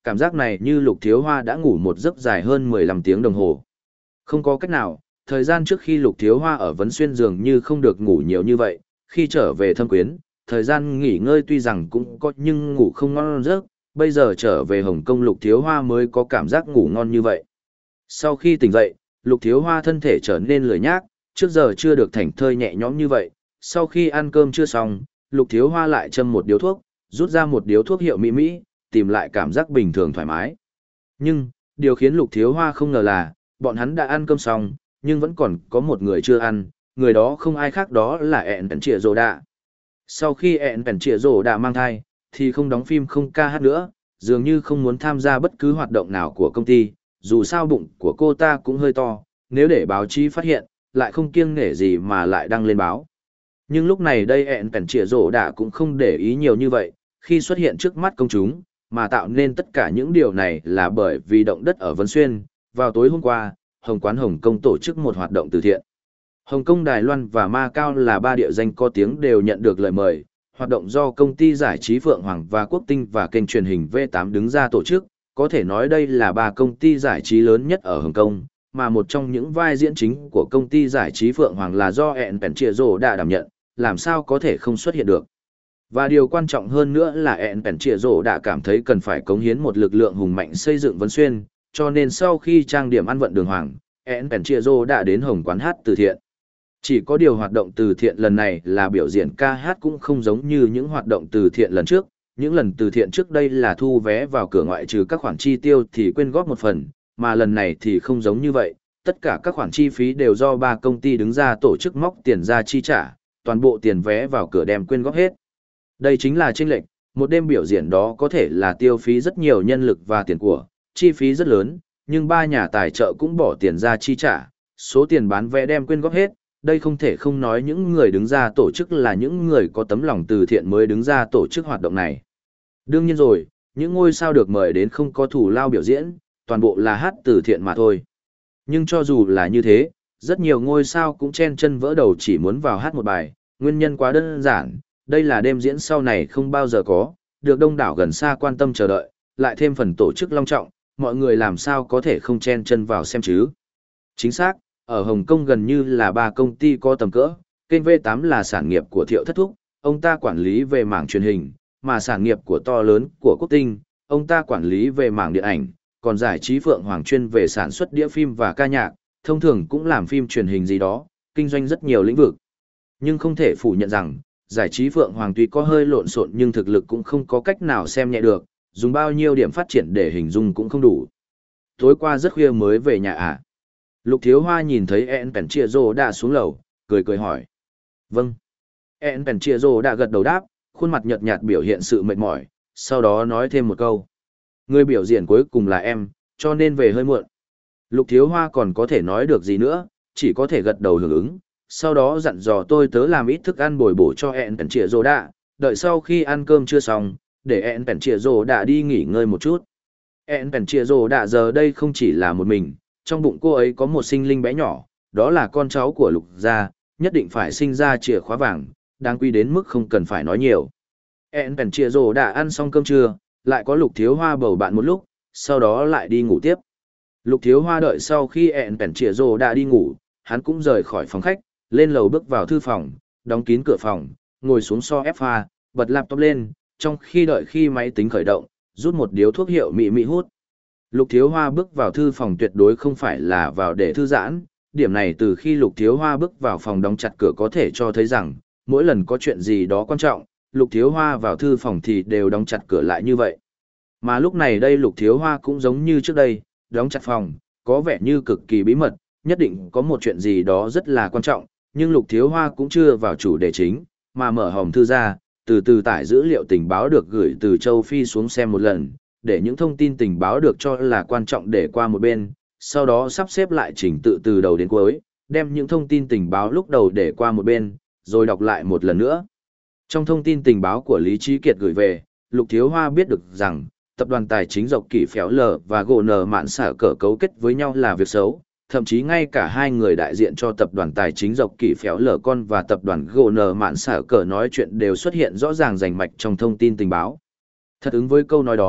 cảm giác này như Lục Thiếu Hoa đã ngủ một giấc dài hơn mười lăm tiếng đồng hồ. Không có cách nào, thời gian trước khi Lục Thiếu Hoa ở Vấn Xuyên dường như không được ngủ nhiều như vậy, khi trở về Thâm Quyến, thời gian nghỉ ngơi tuy rằng cũng có nhưng ngủ không ngon giấc, bây giờ trở về Hồng Kông Lục Thiếu Hoa mới có cảm giác ngủ ngon như vậy. Sau khi tỉnh dậy, Lục Thiếu Hoa thân thể trở nên lười nhác, trước giờ chưa được thảnh thơi nhẹ nhõm như vậy. Sau khi ăn cơm chưa xong, Lục Thiếu Hoa lại châm một điếu thuốc, rút ra một điếu thuốc hiệu Mỹ Mỹ, tìm lại cảm giác bình thường thoải mái. Nhưng, điều khiến Lục Thiếu Hoa không ngờ là, bọn hắn đã ăn cơm xong, nhưng vẫn còn có một người chưa ăn, người đó không ai khác đó là ẹn Pèn Trịa Rồ Đạ. Sau khi ẹn Pèn Trịa Rồ Đạ mang thai, thì không đóng phim không ca hát nữa, dường như không muốn tham gia bất cứ hoạt động nào của công ty, dù sao bụng của cô ta cũng hơi to, nếu để báo chí phát hiện, lại không kiêng nể gì mà lại đăng lên báo. Nhưng lúc này đây ẹn Pèn Trịa Rồ Đạ cũng không để ý nhiều như vậy, khi xuất hiện trước mắt công chúng, mà tạo nên tất cả những điều này là bởi vì động đất ở Vân Xuyên. Vào tối hôm qua, Hồng Quán Hồng Kông tổ chức một hoạt động từ thiện. Hồng Kông, Đài Loan và Macau là ba địa danh có tiếng đều nhận được lời mời. Hoạt động do công ty giải trí Phượng Hoàng và Quốc Tinh và kênh truyền hình V tám đứng ra tổ chức, có thể nói đây là ba công ty giải trí lớn nhất ở Hồng Kông, mà một trong những vai diễn chính của công ty giải trí Phượng Hoàng là do ẹn Pèn Trịa Rồ Đạ đảm nhận, làm sao có thể không xuất hiện được. Và điều quan trọng hơn nữa là ẹn Pèn Trịa Rồ Đạ cảm thấy cần phải cống hiến một lực lượng hùng mạnh xây dựng Vân Xuyên, cho nên sau khi trang điểm ăn vận đường hoàng, ẹn Pèn Trịa Rồ Đạ đến Hồng Quán hát từ thiện. Chỉ có điều hoạt động từ thiện lần này là biểu diễn ca hát cũng không giống như những hoạt động từ thiện lần trước. Những lần từ thiện trước đây là thu vé vào cửa ngoại trừ các khoản chi tiêu thì quyên góp một phần, mà lần này thì không giống như vậy. Tất cả các khoản chi phí đều do ba công ty đứng ra tổ chức móc tiền ra chi trả, toàn bộ tiền vé vào cửa đem quyên góp hết. Đây chính là chênh lệch, một đêm biểu diễn đó có thể là tiêu phí rất nhiều nhân lực và tiền của, chi phí rất lớn, nhưng ba nhà tài trợ cũng bỏ tiền ra chi trả, số tiền bán vé đem quyên góp hết. Đây không thể không nói những người đứng ra tổ chức là những người có tấm lòng từ thiện mới đứng ra tổ chức hoạt động này. Đương nhiên rồi, những ngôi sao được mời đến không có thù lao biểu diễn, toàn bộ là hát từ thiện mà thôi. Nhưng cho dù là như thế, rất nhiều ngôi sao cũng chen chân vỡ đầu chỉ muốn vào hát một bài, nguyên nhân quá đơn giản, đây là đêm diễn sau này không bao giờ có, được đông đảo gần xa quan tâm chờ đợi, lại thêm phần tổ chức long trọng, mọi người làm sao có thể không chen chân vào xem chứ. Chính xác. Ở Hồng Kông gần như là ba công ty có tầm cỡ, kênh V tám là sản nghiệp của Thiệu Thất Thúc, ông ta quản lý về mảng truyền hình, mà sản nghiệp của to lớn của Quốc Tinh, ông ta quản lý về mảng điện ảnh, còn giải trí Phượng Hoàng chuyên về sản xuất đĩa phim và ca nhạc, thông thường cũng làm phim truyền hình gì đó, kinh doanh rất nhiều lĩnh vực. Nhưng không thể phủ nhận rằng, giải trí Phượng Hoàng tuy có hơi lộn xộn nhưng thực lực cũng không có cách nào xem nhẹ được, dùng bao nhiêu điểm phát triển để hình dung cũng không đủ. Tối qua rất khuya mới về nhà à? Lục Thiếu Hoa nhìn thấy ẹn Pèn Trịa Rồ Đạ xuống lầu, cười cười hỏi. Vâng. ẹn Pèn Trịa Rồ Đạ gật đầu đáp, khuôn mặt nhợt nhạt biểu hiện sự mệt mỏi, sau đó nói thêm một câu. Người biểu diễn cuối cùng là em, cho nên về hơi muộn. Lục Thiếu Hoa còn có thể nói được gì nữa, chỉ có thể gật đầu hưởng ứng, sau đó dặn dò tôi tớ làm ít thức ăn bồi bổ cho ẹn Pèn Trịa Rồ Đạ, đợi sau khi ăn cơm chưa xong, để ẹn Pèn Trịa Rồ Đạ đi nghỉ ngơi một chút. ẹn Pèn Trịa Rồ Đạ giờ đây không chỉ là một mình, trong bụng cô ấy có một sinh linh bé nhỏ, đó là con cháu của Lục gia, nhất định phải sinh ra chìa khóa vàng, đáng quý đến mức không cần phải nói nhiều. ẹn Pèn Trịa Rồ Đạ ăn xong cơm trưa, lại có Lục Thiếu Hoa bầu bạn một lúc, sau đó lại đi ngủ tiếp. Lục Thiếu Hoa đợi sau khi ẹn Pèn Trịa Rồ Đạ đi ngủ, hắn cũng rời khỏi phòng khách, lên lầu bước vào thư phòng, đóng kín cửa phòng, ngồi xuống sofa, bật laptop lên, trong khi đợi khi máy tính khởi động, rút một điếu thuốc hiệu mị mị hút. Lục Thiếu Hoa bước vào thư phòng tuyệt đối không phải là vào để thư giãn, điểm này từ khi Lục Thiếu Hoa bước vào phòng đóng chặt cửa có thể cho thấy rằng, mỗi lần có chuyện gì đó quan trọng, Lục Thiếu Hoa vào thư phòng thì đều đóng chặt cửa lại như vậy. Mà lúc này đây Lục Thiếu Hoa cũng giống như trước đây, đóng chặt phòng, có vẻ như cực kỳ bí mật, nhất định có một chuyện gì đó rất là quan trọng, nhưng Lục Thiếu Hoa cũng chưa vào chủ đề chính, mà mở hòm thư ra, từ từ tải dữ liệu tình báo được gửi từ châu Phi xuống xem một lần, để những thông tin tình báo được cho là quan trọng để qua một bên, sau đó sắp xếp lại trình tự từ đầu đến cuối, đem những thông tin tình báo lúc đầu để qua một bên, rồi đọc lại một lần nữa. Trong thông tin tình báo của Lý Trí Kiệt gửi về, Lục Thiếu Hoa biết được rằng, tập đoàn tài chính Dọc Kỷ Phéo Lờ và Gỗ Nờ Mạn Xả Cờ cấu kết với nhau là việc xấu, thậm chí ngay cả hai người đại diện cho tập đoàn tài chính Dọc Kỷ Phéo Lờ con và tập đoàn Gỗ Nờ Mạn Xả Cờ nói chuyện đều xuất hiện rõ ràng rành mạch trong thông tin tình báo. Thật ứng với câu nói đó,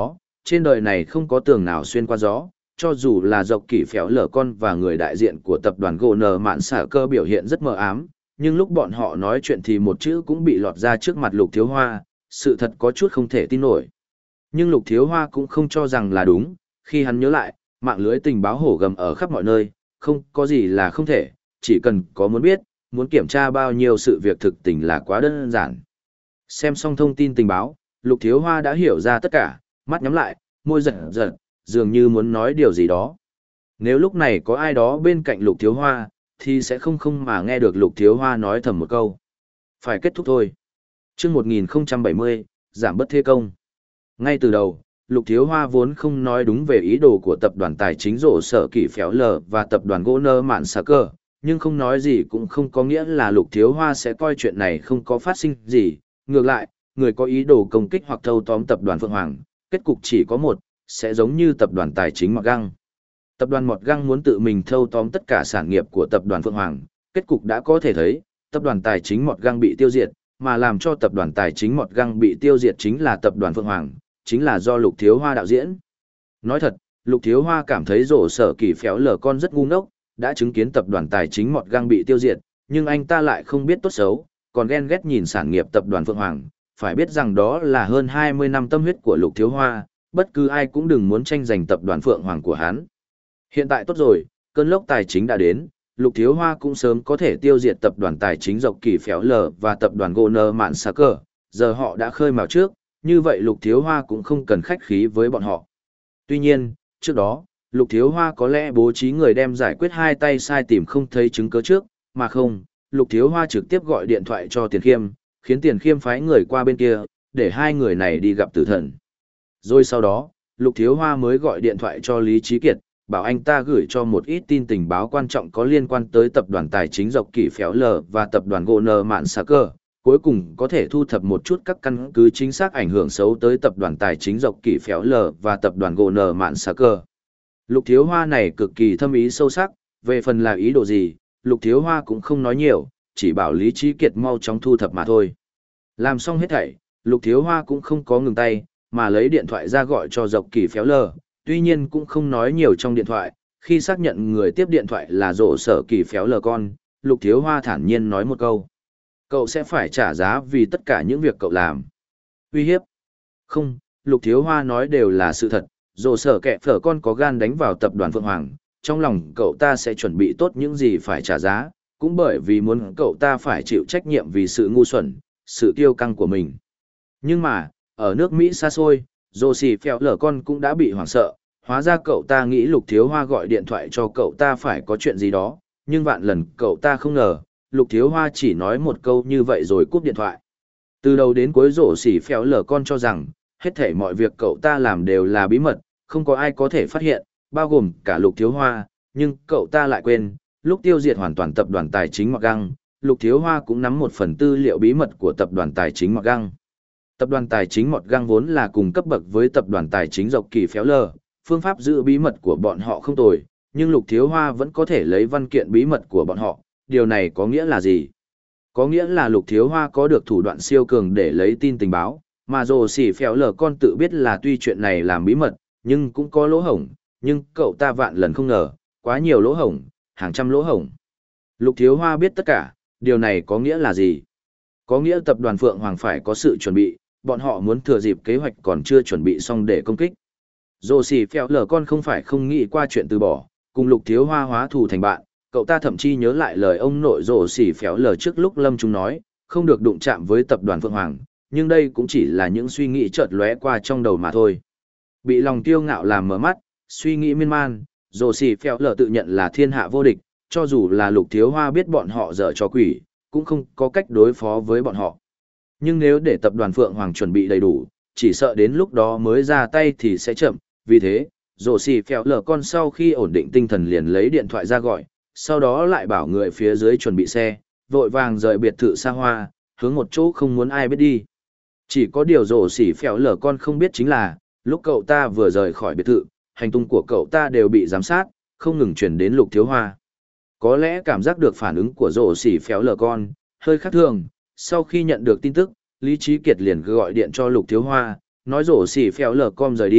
trên đời này không có tường nào xuyên qua gió, cho dù là dọc kỳ phéo lở con và người đại diện của tập đoàn gỗ nờ mạn xả cơ biểu hiện rất mờ ám, nhưng lúc bọn họ nói chuyện thì một chữ cũng bị lọt ra trước mặt Lục Thiếu Hoa, sự thật có chút không thể tin nổi. Nhưng Lục Thiếu Hoa cũng không cho rằng là đúng, khi hắn nhớ lại, mạng lưới tình báo hổ gầm ở khắp mọi nơi, không có gì là không thể, chỉ cần có muốn biết, muốn kiểm tra bao nhiêu sự việc thực tình là quá đơn giản. Xem xong thông tin tình báo, Lục Thiếu Hoa đã hiểu ra tất cả, mắt nhắm lại, môi giật giật, dường như muốn nói điều gì đó. Nếu lúc này có ai đó bên cạnh Lục Thiếu Hoa, thì sẽ không không mà nghe được Lục Thiếu Hoa nói thầm một câu. Phải kết thúc thôi. Trước một nghìn không trăm bảy mươi, giảm bất thế công. Ngay từ đầu, Lục Thiếu Hoa vốn không nói đúng về ý đồ của tập đoàn tài chính rổ sở kỷ phéo lờ và tập đoàn gỗ nơ mạn xà cơ, nhưng không nói gì cũng không có nghĩa là Lục Thiếu Hoa sẽ coi chuyện này không có phát sinh gì. Ngược lại, người có ý đồ công kích hoặc thâu tóm tập đoàn Phượng Hoàng, kết cục chỉ có một, sẽ giống như tập đoàn tài chính Mọt Găng. Tập đoàn Mọt Găng muốn tự mình thâu tóm tất cả sản nghiệp của tập đoàn Phượng Hoàng, kết cục đã có thể thấy, tập đoàn tài chính Mọt Găng bị tiêu diệt, mà làm cho tập đoàn tài chính Mọt Găng bị tiêu diệt chính là tập đoàn Phượng Hoàng, chính là do Lục Thiếu Hoa đạo diễn. Nói thật, Lục Thiếu Hoa cảm thấy rổ sở kỳ phéo lờ con rất ngu ngốc, đã chứng kiến tập đoàn tài chính Mọt Găng bị tiêu diệt, nhưng anh ta lại không biết tốt xấu, còn ghen ghét nhìn sản nghiệp tập đoàn Phượng Hoàng, phải biết rằng đó là hơn hai mươi năm tâm huyết của Lục Thiếu Hoa, bất cứ ai cũng đừng muốn tranh giành tập đoàn Phượng Hoàng của hắn. Hiện tại tốt rồi, cơn lốc tài chính đã đến, Lục Thiếu Hoa cũng sớm có thể tiêu diệt tập đoàn tài chính dọc kỳ phéo lờ và tập đoàn gỗ nơ mạn xà cờ, giờ họ đã khơi mào trước, như vậy Lục Thiếu Hoa cũng không cần khách khí với bọn họ. Tuy nhiên, trước đó, Lục Thiếu Hoa có lẽ bố trí người đem giải quyết hai tay sai tìm không thấy chứng cứ trước, mà không, Lục Thiếu Hoa trực tiếp gọi điện thoại cho Tiền Khiêm, khiến Tiền Khiêm phái người qua bên kia, để hai người này đi gặp tử thần. Rồi sau đó, Lục Thiếu Hoa mới gọi điện thoại cho Lý Trí Kiệt, bảo anh ta gửi cho một ít tin tình báo quan trọng có liên quan tới tập đoàn tài chính dọc kỳ phéo lờ và tập đoàn gỗ nơ mạn xà cơ, cuối cùng có thể thu thập một chút các căn cứ chính xác ảnh hưởng xấu tới tập đoàn tài chính dọc kỳ phéo lờ và tập đoàn gỗ nơ mạn xà cơ. Lục Thiếu Hoa này cực kỳ thâm ý sâu sắc, về phần là ý đồ gì, Lục Thiếu Hoa cũng không nói nhiều, chỉ bảo Lý Trí Kiệt mau chóng thu thập mà thôi. Làm xong hết thảy, Lục Thiếu Hoa cũng không có ngừng tay, mà lấy điện thoại ra gọi cho dọc kỳ phéo lờ, tuy nhiên cũng không nói nhiều trong điện thoại, khi xác nhận người tiếp điện thoại là rộ sở kỳ phéo lờ con, Lục Thiếu Hoa thản nhiên nói một câu. Cậu sẽ phải trả giá vì tất cả những việc cậu làm. Uy hiếp? Không, Lục Thiếu Hoa nói đều là sự thật, rộ sở kẹ phở con có gan đánh vào tập đoàn Phượng Hoàng, trong lòng cậu ta sẽ chuẩn bị tốt những gì phải trả giá, cũng bởi vì muốn cậu ta phải chịu trách nhiệm vì sự ngu xuẩn, sự kiêu căng của mình. Nhưng mà, ở nước Mỹ xa xôi, rồ xì phèo lở con cũng đã bị hoảng sợ, hóa ra cậu ta nghĩ Lục Thiếu Hoa gọi điện thoại cho cậu ta phải có chuyện gì đó, nhưng vạn lần cậu ta không ngờ, Lục Thiếu Hoa chỉ nói một câu như vậy rồi cúp điện thoại. Từ đầu đến cuối rồ xì phèo lở con cho rằng, hết thảy mọi việc cậu ta làm đều là bí mật, không có ai có thể phát hiện, bao gồm cả Lục Thiếu Hoa, nhưng cậu ta lại quên, lúc tiêu diệt hoàn toàn tập đoàn tài chính Mọt Găng, Lục Thiếu Hoa cũng nắm một phần tư liệu bí mật của tập đoàn tài chính Mọt Găng. Tập đoàn tài chính Mọt Găng vốn là cùng cấp bậc với tập đoàn tài chính dọc kỳ phéo lờ, phương pháp giữ bí mật của bọn họ không tồi, nhưng Lục Thiếu Hoa vẫn có thể lấy văn kiện bí mật của bọn họ, điều này có nghĩa là gì? Có nghĩa là Lục Thiếu Hoa có được thủ đoạn siêu cường để lấy tin tình báo, mà rồ xỉ phéo lờ con tự biết là tuy chuyện này làm bí mật, nhưng cũng có lỗ hổng, nhưng cậu ta vạn lần không ngờ, quá nhiều lỗ hổng, hàng trăm lỗ hổng. Lục Thiếu Hoa biết tất cả, điều này có nghĩa là gì? Có nghĩa tập đoàn Phượng Hoàng phải có sự chuẩn bị, bọn họ muốn thừa dịp kế hoạch còn chưa chuẩn bị xong để công kích. Rồ xỉ phèo lờ con không phải không nghĩ qua chuyện từ bỏ, cùng Lục Thiếu Hoa hóa thù thành bạn, cậu ta thậm chí nhớ lại lời ông nội rồ xỉ phèo lờ trước lúc lâm chúng nói, không được đụng chạm với tập đoàn Phượng Hoàng, nhưng đây cũng chỉ là những suy nghĩ chợt lóe qua trong đầu mà thôi. Bị lòng kiêu ngạo làm mở mắt, suy nghĩ miên man, rồ xỉ phèo lờ tự nhận là thiên hạ vô địch, cho dù là Lục Thiếu Hoa biết bọn họ dở trò quỷ, cũng không có cách đối phó với bọn họ. Nhưng nếu để tập đoàn Phượng Hoàng chuẩn bị đầy đủ, chỉ sợ đến lúc đó mới ra tay thì sẽ chậm, vì thế, rồ xì phèo lờ con sau khi ổn định tinh thần liền lấy điện thoại ra gọi, sau đó lại bảo người phía dưới chuẩn bị xe, vội vàng rời biệt thự xa hoa, hướng một chỗ không muốn ai biết đi. Chỉ có điều rồ xì phèo lờ con không biết chính là, lúc cậu ta vừa rời khỏi biệt thự, hành tung của cậu ta đều bị giám sát, không ngừng chuyển đến Lục Thiếu Hoa. Có lẽ cảm giác được phản ứng của rồ xỉ phéo lờ con, hơi khác thường, sau khi nhận được tin tức, Lý Trí Kiệt liền gọi điện cho Lục Thiếu Hoa, nói rồ xỉ phéo lờ con rời đi,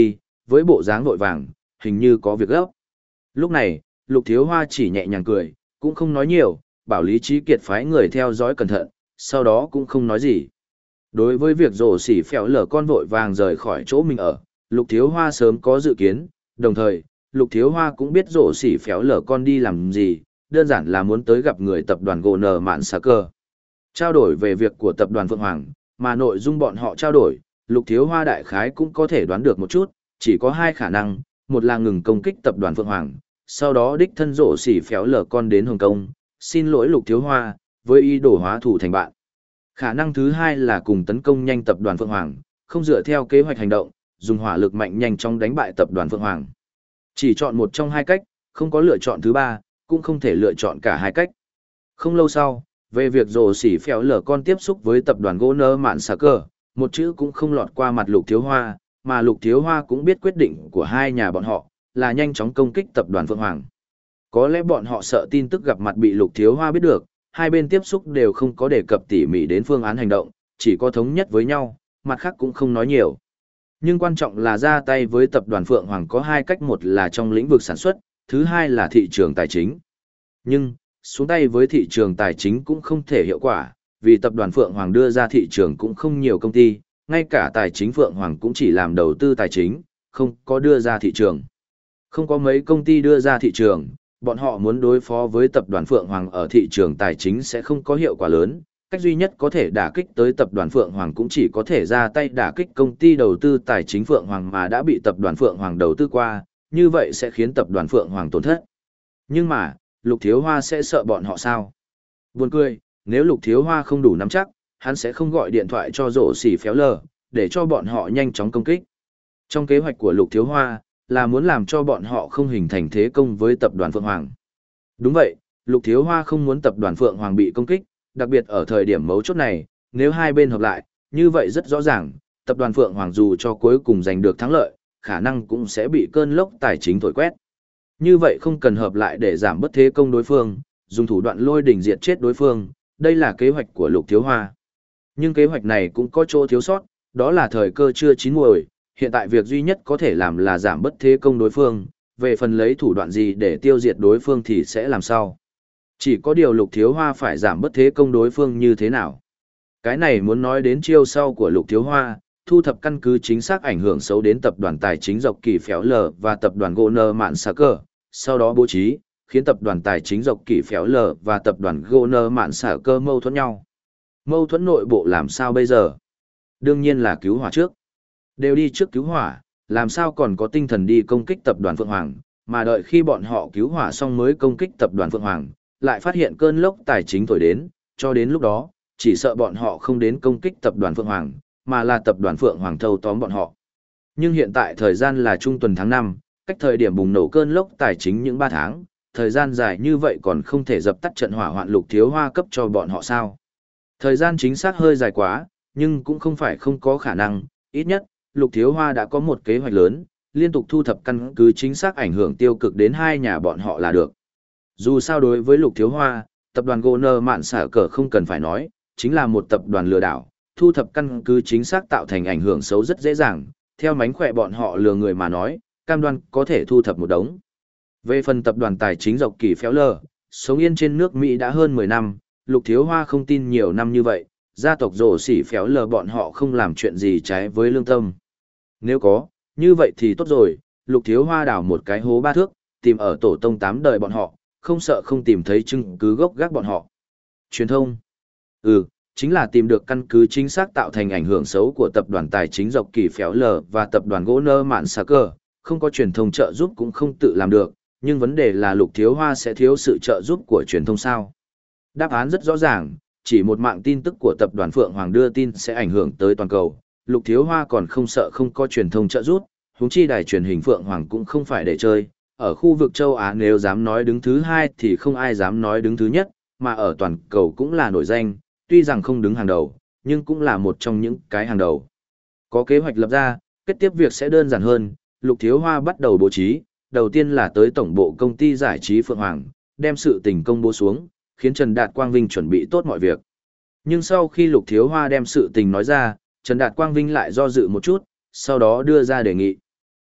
với bộ dáng vội vàng, hình như có việc gấp. Lúc này, Lục Thiếu Hoa chỉ nhẹ nhàng cười, cũng không nói nhiều, bảo Lý Trí Kiệt phái người theo dõi cẩn thận, sau đó cũng không nói gì. Đối với việc rổ xỉ phèo lở con vội vàng rời khỏi chỗ mình ở, Lục Thiếu Hoa sớm có dự kiến, đồng thời, Lục Thiếu Hoa cũng biết rổ xỉ phèo lở con đi làm gì, đơn giản là muốn tới gặp người tập đoàn gỗ nở mạn xà cơ. Trao đổi về việc của tập đoàn Phượng Hoàng, mà nội dung bọn họ trao đổi, Lục Thiếu Hoa đại khái cũng có thể đoán được một chút, chỉ có hai khả năng, một là ngừng công kích tập đoàn Phượng Hoàng, sau đó đích thân rổ xỉ phéo lở con đến Hồng Kông, xin lỗi Lục Thiếu Hoa, với ý đồ hóa thủ thành bạn. Khả năng thứ hai là cùng tấn công nhanh tập đoàn Phượng Hoàng, không dựa theo kế hoạch hành động, dùng hỏa lực mạnh nhanh chóng đánh bại tập đoàn Phượng Hoàng. Chỉ chọn một trong hai cách, không có lựa chọn thứ ba, cũng không thể lựa chọn cả hai cách. Không lâu sau, về việc rổ xỉ phéo lở con tiếp xúc với tập đoàn gỗ nơ mạn xà cờ, một chữ cũng không lọt qua mặt Lục Thiếu Hoa, mà Lục Thiếu Hoa cũng biết quyết định của hai nhà bọn họ, là nhanh chóng công kích tập đoàn Phượng Hoàng. Có lẽ bọn họ sợ tin tức gặp mặt bị Lục Thiếu Hoa biết được, hai bên tiếp xúc đều không có đề cập tỉ mỉ đến phương án hành động, chỉ có thống nhất với nhau, mặt khác cũng không nói nhiều. Nhưng quan trọng là ra tay với tập đoàn Phượng Hoàng có hai cách, một là trong lĩnh vực sản xuất, thứ hai là thị trường tài chính. Nhưng, xuống tay với thị trường tài chính cũng không thể hiệu quả, vì tập đoàn Phượng Hoàng đưa ra thị trường cũng không nhiều công ty, ngay cả tài chính Phượng Hoàng cũng chỉ làm đầu tư tài chính, không có đưa ra thị trường. Không có mấy công ty đưa ra thị trường, bọn họ muốn đối phó với tập đoàn Phượng Hoàng ở thị trường tài chính sẽ không có hiệu quả lớn. Cách duy nhất có thể đả kích tới tập đoàn Phượng Hoàng cũng chỉ có thể ra tay đả kích công ty đầu tư tài chính Phượng Hoàng mà đã bị tập đoàn Phượng Hoàng đầu tư qua, như vậy sẽ khiến tập đoàn Phượng Hoàng tổn thất. Nhưng mà, Lục Thiếu Hoa sẽ sợ bọn họ sao? Buồn cười, nếu Lục Thiếu Hoa không đủ nắm chắc, hắn sẽ không gọi điện thoại cho rổ xỉ phéo lờ, để cho bọn họ nhanh chóng công kích. Trong kế hoạch của Lục Thiếu Hoa, là muốn làm cho bọn họ không hình thành thế công với tập đoàn Phượng Hoàng. Đúng vậy, Lục Thiếu Hoa không muốn tập đoàn Phượng Hoàng bị công kích, đặc biệt ở thời điểm mấu chốt này, nếu hai bên hợp lại, như vậy rất rõ ràng, tập đoàn Phượng Hoàng dù cho cuối cùng giành được thắng lợi, khả năng cũng sẽ bị cơn lốc tài chính thổi quét. Như vậy không cần hợp lại để giảm bất thế công đối phương, dùng thủ đoạn lôi đỉnh diệt chết đối phương, đây là kế hoạch của Lục Thiếu Hoa. Nhưng kế hoạch này cũng có chỗ thiếu sót, đó là thời cơ chưa chín muồi, hiện tại việc duy nhất có thể làm là giảm bất thế công đối phương, về phần lấy thủ đoạn gì để tiêu diệt đối phương thì sẽ làm sau. Chỉ có điều Lục Thiếu Hoa phải giảm bất thế công đối phương như thế nào. Cái này muốn nói đến chiêu sau của Lục Thiếu Hoa, thu thập căn cứ chính xác ảnh hưởng xấu đến tập đoàn tài chính Dọc Kỳ Phéo Lờ và tập đoàn Gỗ Nơ Mạn Xà Cơ, sau đó bố trí, khiến tập đoàn tài chính Dọc Kỳ Phéo Lờ và tập đoàn Gỗ Nơ Mạn Xà Cơ mâu thuẫn nhau. Mâu thuẫn nội bộ làm sao bây giờ? Đương nhiên là cứu hỏa trước. Đều đi trước cứu hỏa, làm sao còn có tinh thần đi công kích tập đoàn Phượng Hoàng, mà đợi khi bọn họ cứu hỏa xong mới công kích tập đoàn Phượng Hoàng, lại phát hiện cơn lốc tài chính thổi đến, cho đến lúc đó, chỉ sợ bọn họ không đến công kích tập đoàn Phượng Hoàng, mà là tập đoàn Phượng Hoàng thâu tóm bọn họ. Nhưng hiện tại thời gian là trung tuần tháng năm, cách thời điểm bùng nổ cơn lốc tài chính những ba tháng, thời gian dài như vậy còn không thể dập tắt trận hỏa hoạn Lục Thiếu Hoa cấp cho bọn họ sao? Thời gian chính xác hơi dài quá, nhưng cũng không phải không có khả năng, ít nhất, Lục Thiếu Hoa đã có một kế hoạch lớn, liên tục thu thập căn cứ chính xác ảnh hưởng tiêu cực đến hai nhà bọn họ là được. Dù sao đối với Lục Thiếu Hoa, tập đoàn Gỗ Nơ Mạn Xả Cờ không cần phải nói, chính là một tập đoàn lừa đảo, thu thập căn cứ chính xác tạo thành ảnh hưởng xấu rất dễ dàng, theo mánh khỏe bọn họ lừa người mà nói, cam đoan có thể thu thập một đống. Về phần tập đoàn tài chính Dọc Kỳ Phéo Lờ, sống yên trên nước Mỹ đã hơn mười năm, Lục Thiếu Hoa không tin nhiều năm như vậy, gia tộc rổ xỉ Phéo Lờ bọn họ không làm chuyện gì trái với lương tâm. Nếu có, như vậy thì tốt rồi, Lục Thiếu Hoa đào một cái hố ba thước, tìm ở tổ tông tám đời bọn họ, không sợ không tìm thấy chứng cứ gốc gác bọn họ. Truyền thông. Ừ, chính là tìm được căn cứ chính xác tạo thành ảnh hưởng xấu của tập đoàn tài chính Dọc Kỳ Phéo Lờ và tập đoàn Gỗ Nơ Mạn Xà Cờ, không có truyền thông trợ giúp cũng không tự làm được, nhưng vấn đề là Lục Thiếu Hoa sẽ thiếu sự trợ giúp của truyền thông sao? Đáp án rất rõ ràng, chỉ một mạng tin tức của tập đoàn Phượng Hoàng đưa tin sẽ ảnh hưởng tới toàn cầu, Lục Thiếu Hoa còn không sợ không có truyền thông trợ giúp, huống chi đài truyền hình Phượng Hoàng cũng không phải để chơi, ở khu vực châu Á nếu dám nói đứng thứ hai thì không ai dám nói đứng thứ nhất, mà ở toàn cầu cũng là nổi danh, tuy rằng không đứng hàng đầu, nhưng cũng là một trong những cái hàng đầu. Có kế hoạch lập ra, kết tiếp việc sẽ đơn giản hơn, Lục Thiếu Hoa bắt đầu bố trí, đầu tiên là tới tổng bộ công ty giải trí Phượng Hoàng, đem sự tình công bố xuống, khiến Trần Đạt Quang Vinh chuẩn bị tốt mọi việc. Nhưng sau khi Lục Thiếu Hoa đem sự tình nói ra, Trần Đạt Quang Vinh lại do dự một chút, sau đó đưa ra đề nghị.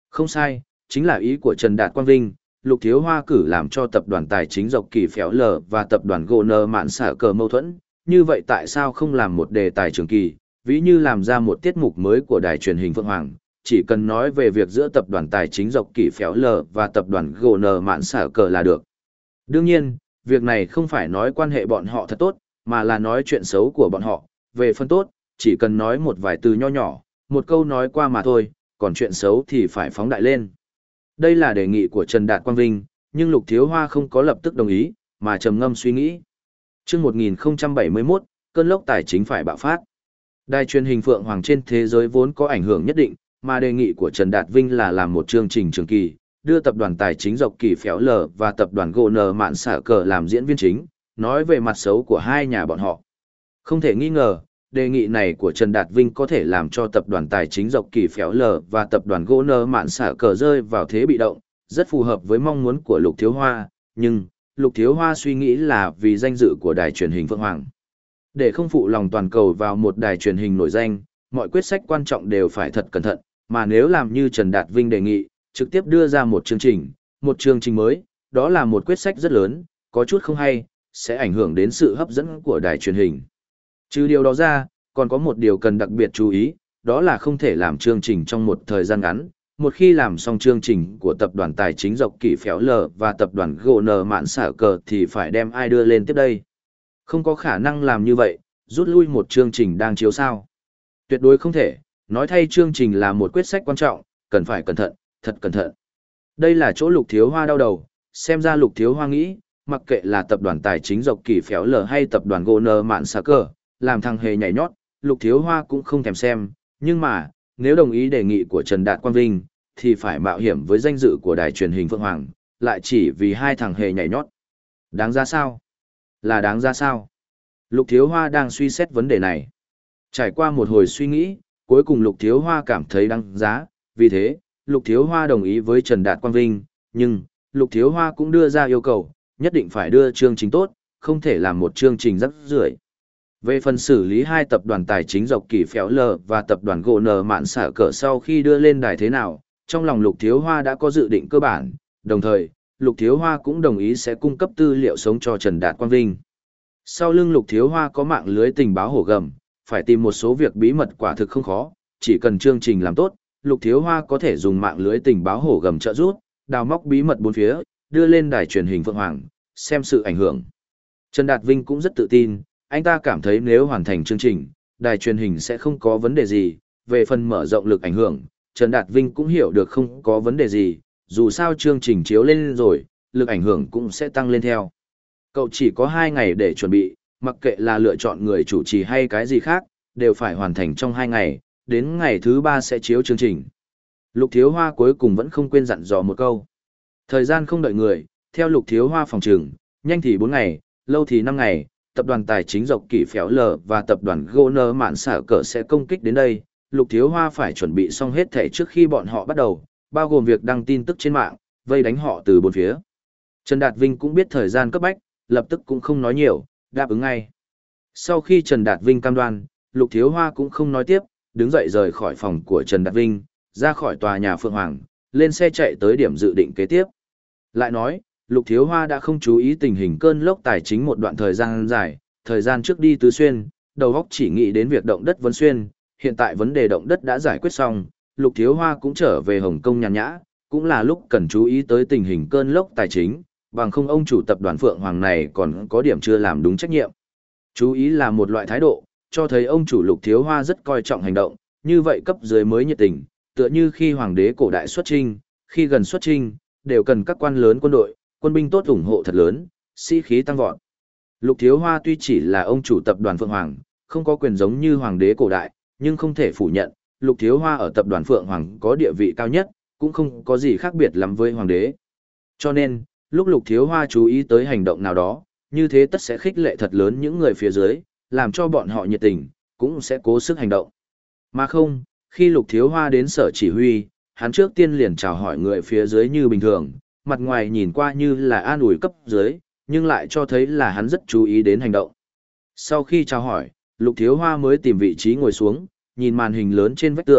Không sai, chính là ý của Trần Đạt Quang Vinh, Lục Thiếu Hoa cử làm cho tập đoàn tài chính Dọc Kỳ Phéo Lờ và tập đoàn gỗ nơ mạn xả cờ mâu thuẫn, như vậy tại sao không làm một đề tài trường kỳ, ví như làm ra một tiết mục mới của đài truyền hình Phượng Hoàng, chỉ cần nói về việc giữa tập đoàn tài chính Dọc Kỳ Phéo Lờ và tập đoàn gỗ nơ mạn xả cờ là được. Đương nhiên, việc này không phải nói quan hệ bọn họ thật tốt, mà là nói chuyện xấu của bọn họ, về phần tốt, chỉ cần nói một vài từ nho nhỏ, một câu nói qua mà thôi, còn chuyện xấu thì phải phóng đại lên. Đây là đề nghị của Trần Đạt Quang Vinh, nhưng Lục Thiếu Hoa không có lập tức đồng ý, mà trầm ngâm suy nghĩ. Trước một nghìn không trăm bảy mươi mốt, cơn lốc tài chính phải bạo phát. Đài truyền hình Phượng Hoàng trên thế giới vốn có ảnh hưởng nhất định, mà đề nghị của Trần Đạt Vinh là làm một chương trình trường kỳ, đưa tập đoàn tài chính Dọc Kỳ Phéo Lờ và tập đoàn gỗ nờ mạn xả cờ làm diễn viên chính, nói về mặt xấu của hai nhà bọn họ. Không thể nghi ngờ, đề nghị này của Trần Đạt Vinh có thể làm cho tập đoàn tài chính Dọc Kỳ Phéo Lờ và tập đoàn gỗ nơ mạn xả cờ rơi vào thế bị động, rất phù hợp với mong muốn của Lục Thiếu Hoa, nhưng Lục Thiếu Hoa suy nghĩ là vì danh dự của đài truyền hình Phượng Hoàng. Để không phụ lòng toàn cầu vào một đài truyền hình nổi danh, mọi quyết sách quan trọng đều phải thật cẩn thận, mà nếu làm như Trần Đạt Vinh đề nghị, trực tiếp đưa ra một chương trình, một chương trình mới, đó là một quyết sách rất lớn, có chút không hay, sẽ ảnh hưởng đến sự hấp dẫn của đài truyền hình. Trừ điều đó ra, còn có một điều cần đặc biệt chú ý, đó là không thể làm chương trình trong một thời gian ngắn. Một khi làm xong chương trình của tập đoàn tài chính Dọc Kỳ Phéo Lờ và tập đoàn gỗ nờ mạn xả cờ thì phải đem ai đưa lên tiếp đây. Không có khả năng làm như vậy, rút lui một chương trình đang chiếu sao. Tuyệt đối không thể, nói thay chương trình là một quyết sách quan trọng, cần phải cẩn thận, thật cẩn thận. Đây là chỗ Lục Thiếu Hoa đau đầu, xem ra Lục Thiếu Hoa nghĩ, mặc kệ là tập đoàn tài chính Dọc Kỳ Phéo Lờ hay tập đoàn gỗ nờ mạn xả cờ, làm thằng hề nhảy nhót, Lục Thiếu Hoa cũng không thèm xem, nhưng mà, nếu đồng ý đề nghị của Trần Đạt Quang Vinh, thì phải mạo hiểm với danh dự của đài truyền hình Phượng Hoàng, lại chỉ vì hai thằng hề nhảy nhót. Đáng ra sao? Là đáng ra sao? Lục Thiếu Hoa đang suy xét vấn đề này. Trải qua một hồi suy nghĩ, cuối cùng Lục Thiếu Hoa cảm thấy đáng giá, vì thế, Lục Thiếu Hoa đồng ý với Trần Đạt Quang Vinh, nhưng, Lục Thiếu Hoa cũng đưa ra yêu cầu, nhất định phải đưa chương trình tốt, không thể làm một chương trình rắc rưởi. Về phần xử lý hai tập đoàn tài chính Dọc Kỳ Phéo Lờ và tập đoàn gỗ nờ mạn xả cờ sau khi đưa lên đài thế nào, trong lòng Lục Thiếu Hoa đã có dự định cơ bản, đồng thời, Lục Thiếu Hoa cũng đồng ý sẽ cung cấp tư liệu sống cho Trần Đạt Quang Vinh. Sau lưng Lục Thiếu Hoa có mạng lưới tình báo hổ gầm, phải tìm một số việc bí mật quả thực không khó, chỉ cần chương trình làm tốt, Lục Thiếu Hoa có thể dùng mạng lưới tình báo hổ gầm trợ giúp, đào móc bí mật bốn phía, đưa lên đài truyền hình Phượng Hoàng, xem sự ảnh hưởng. Trần Đạt Vinh cũng rất tự tin, anh ta cảm thấy nếu hoàn thành chương trình, đài truyền hình sẽ không có vấn đề gì, về phần mở rộng lực ảnh hưởng, Trần Đạt Vinh cũng hiểu được không có vấn đề gì, dù sao chương trình chiếu lên rồi, lực ảnh hưởng cũng sẽ tăng lên theo. Cậu chỉ có hai ngày để chuẩn bị, mặc kệ là lựa chọn người chủ trì hay cái gì khác, đều phải hoàn thành trong hai ngày, đến ngày thứ ba sẽ chiếu chương trình. Lục Thiếu Hoa cuối cùng vẫn không quên dặn dò một câu. Thời gian không đợi người, theo Lục Thiếu Hoa phòng trường, nhanh thì bốn ngày, lâu thì năm ngày, tập đoàn tài chính Dọc Kỳ Phéo Lờ và tập đoàn gỗ nơ mạn xả cờ sẽ công kích đến đây. Lục Thiếu Hoa phải chuẩn bị xong hết thể trước khi bọn họ bắt đầu, bao gồm việc đăng tin tức trên mạng, vây đánh họ từ bốn phía. Trần Đạt Vinh cũng biết thời gian cấp bách, lập tức cũng không nói nhiều, đáp ứng ngay. Sau khi Trần Đạt Vinh cam đoan, Lục Thiếu Hoa cũng không nói tiếp, đứng dậy rời khỏi phòng của Trần Đạt Vinh, ra khỏi tòa nhà Phượng Hoàng, lên xe chạy tới điểm dự định kế tiếp. Lại nói, Lục Thiếu Hoa đã không chú ý tình hình cơn lốc tài chính một đoạn thời gian dài, thời gian trước đi Tứ Xuyên, đầu óc chỉ nghĩ đến việc động đất Vân Xuyên, hiện tại vấn đề động đất đã giải quyết xong, Lục Thiếu Hoa cũng trở về Hồng Kông nhàn nhã, cũng là lúc cần chú ý tới tình hình cơn lốc tài chính, bằng không ông chủ tập đoàn Phượng Hoàng này còn có điểm chưa làm đúng trách nhiệm. Chú ý là một loại thái độ, cho thấy ông chủ Lục Thiếu Hoa rất coi trọng hành động, như vậy cấp dưới mới nhiệt tình, tựa như khi hoàng đế cổ đại xuất chinh, khi gần xuất chinh, đều cần các quan lớn quân đội, quân binh tốt ủng hộ thật lớn, sĩ khí tăng vọt. Lục Thiếu Hoa tuy chỉ là ông chủ tập đoàn Phượng Hoàng, không có quyền giống như hoàng đế cổ đại, nhưng không thể phủ nhận, Lục Thiếu Hoa ở tập đoàn Phượng Hoàng có địa vị cao nhất, cũng không có gì khác biệt lắm với hoàng đế. Cho nên, lúc Lục Thiếu Hoa chú ý tới hành động nào đó, như thế tất sẽ khích lệ thật lớn những người phía dưới, làm cho bọn họ nhiệt tình, cũng sẽ cố sức hành động. Mà không, khi Lục Thiếu Hoa đến sở chỉ huy, hắn trước tiên liền chào hỏi người phía dưới như bình thường, mặt ngoài nhìn qua như là an ủi cấp dưới, nhưng lại cho thấy là hắn rất chú ý đến hành động. Sau khi chào hỏi, Lục Thiếu Hoa mới tìm vị trí ngồi xuống, nhìn màn hình lớn trên vách tường,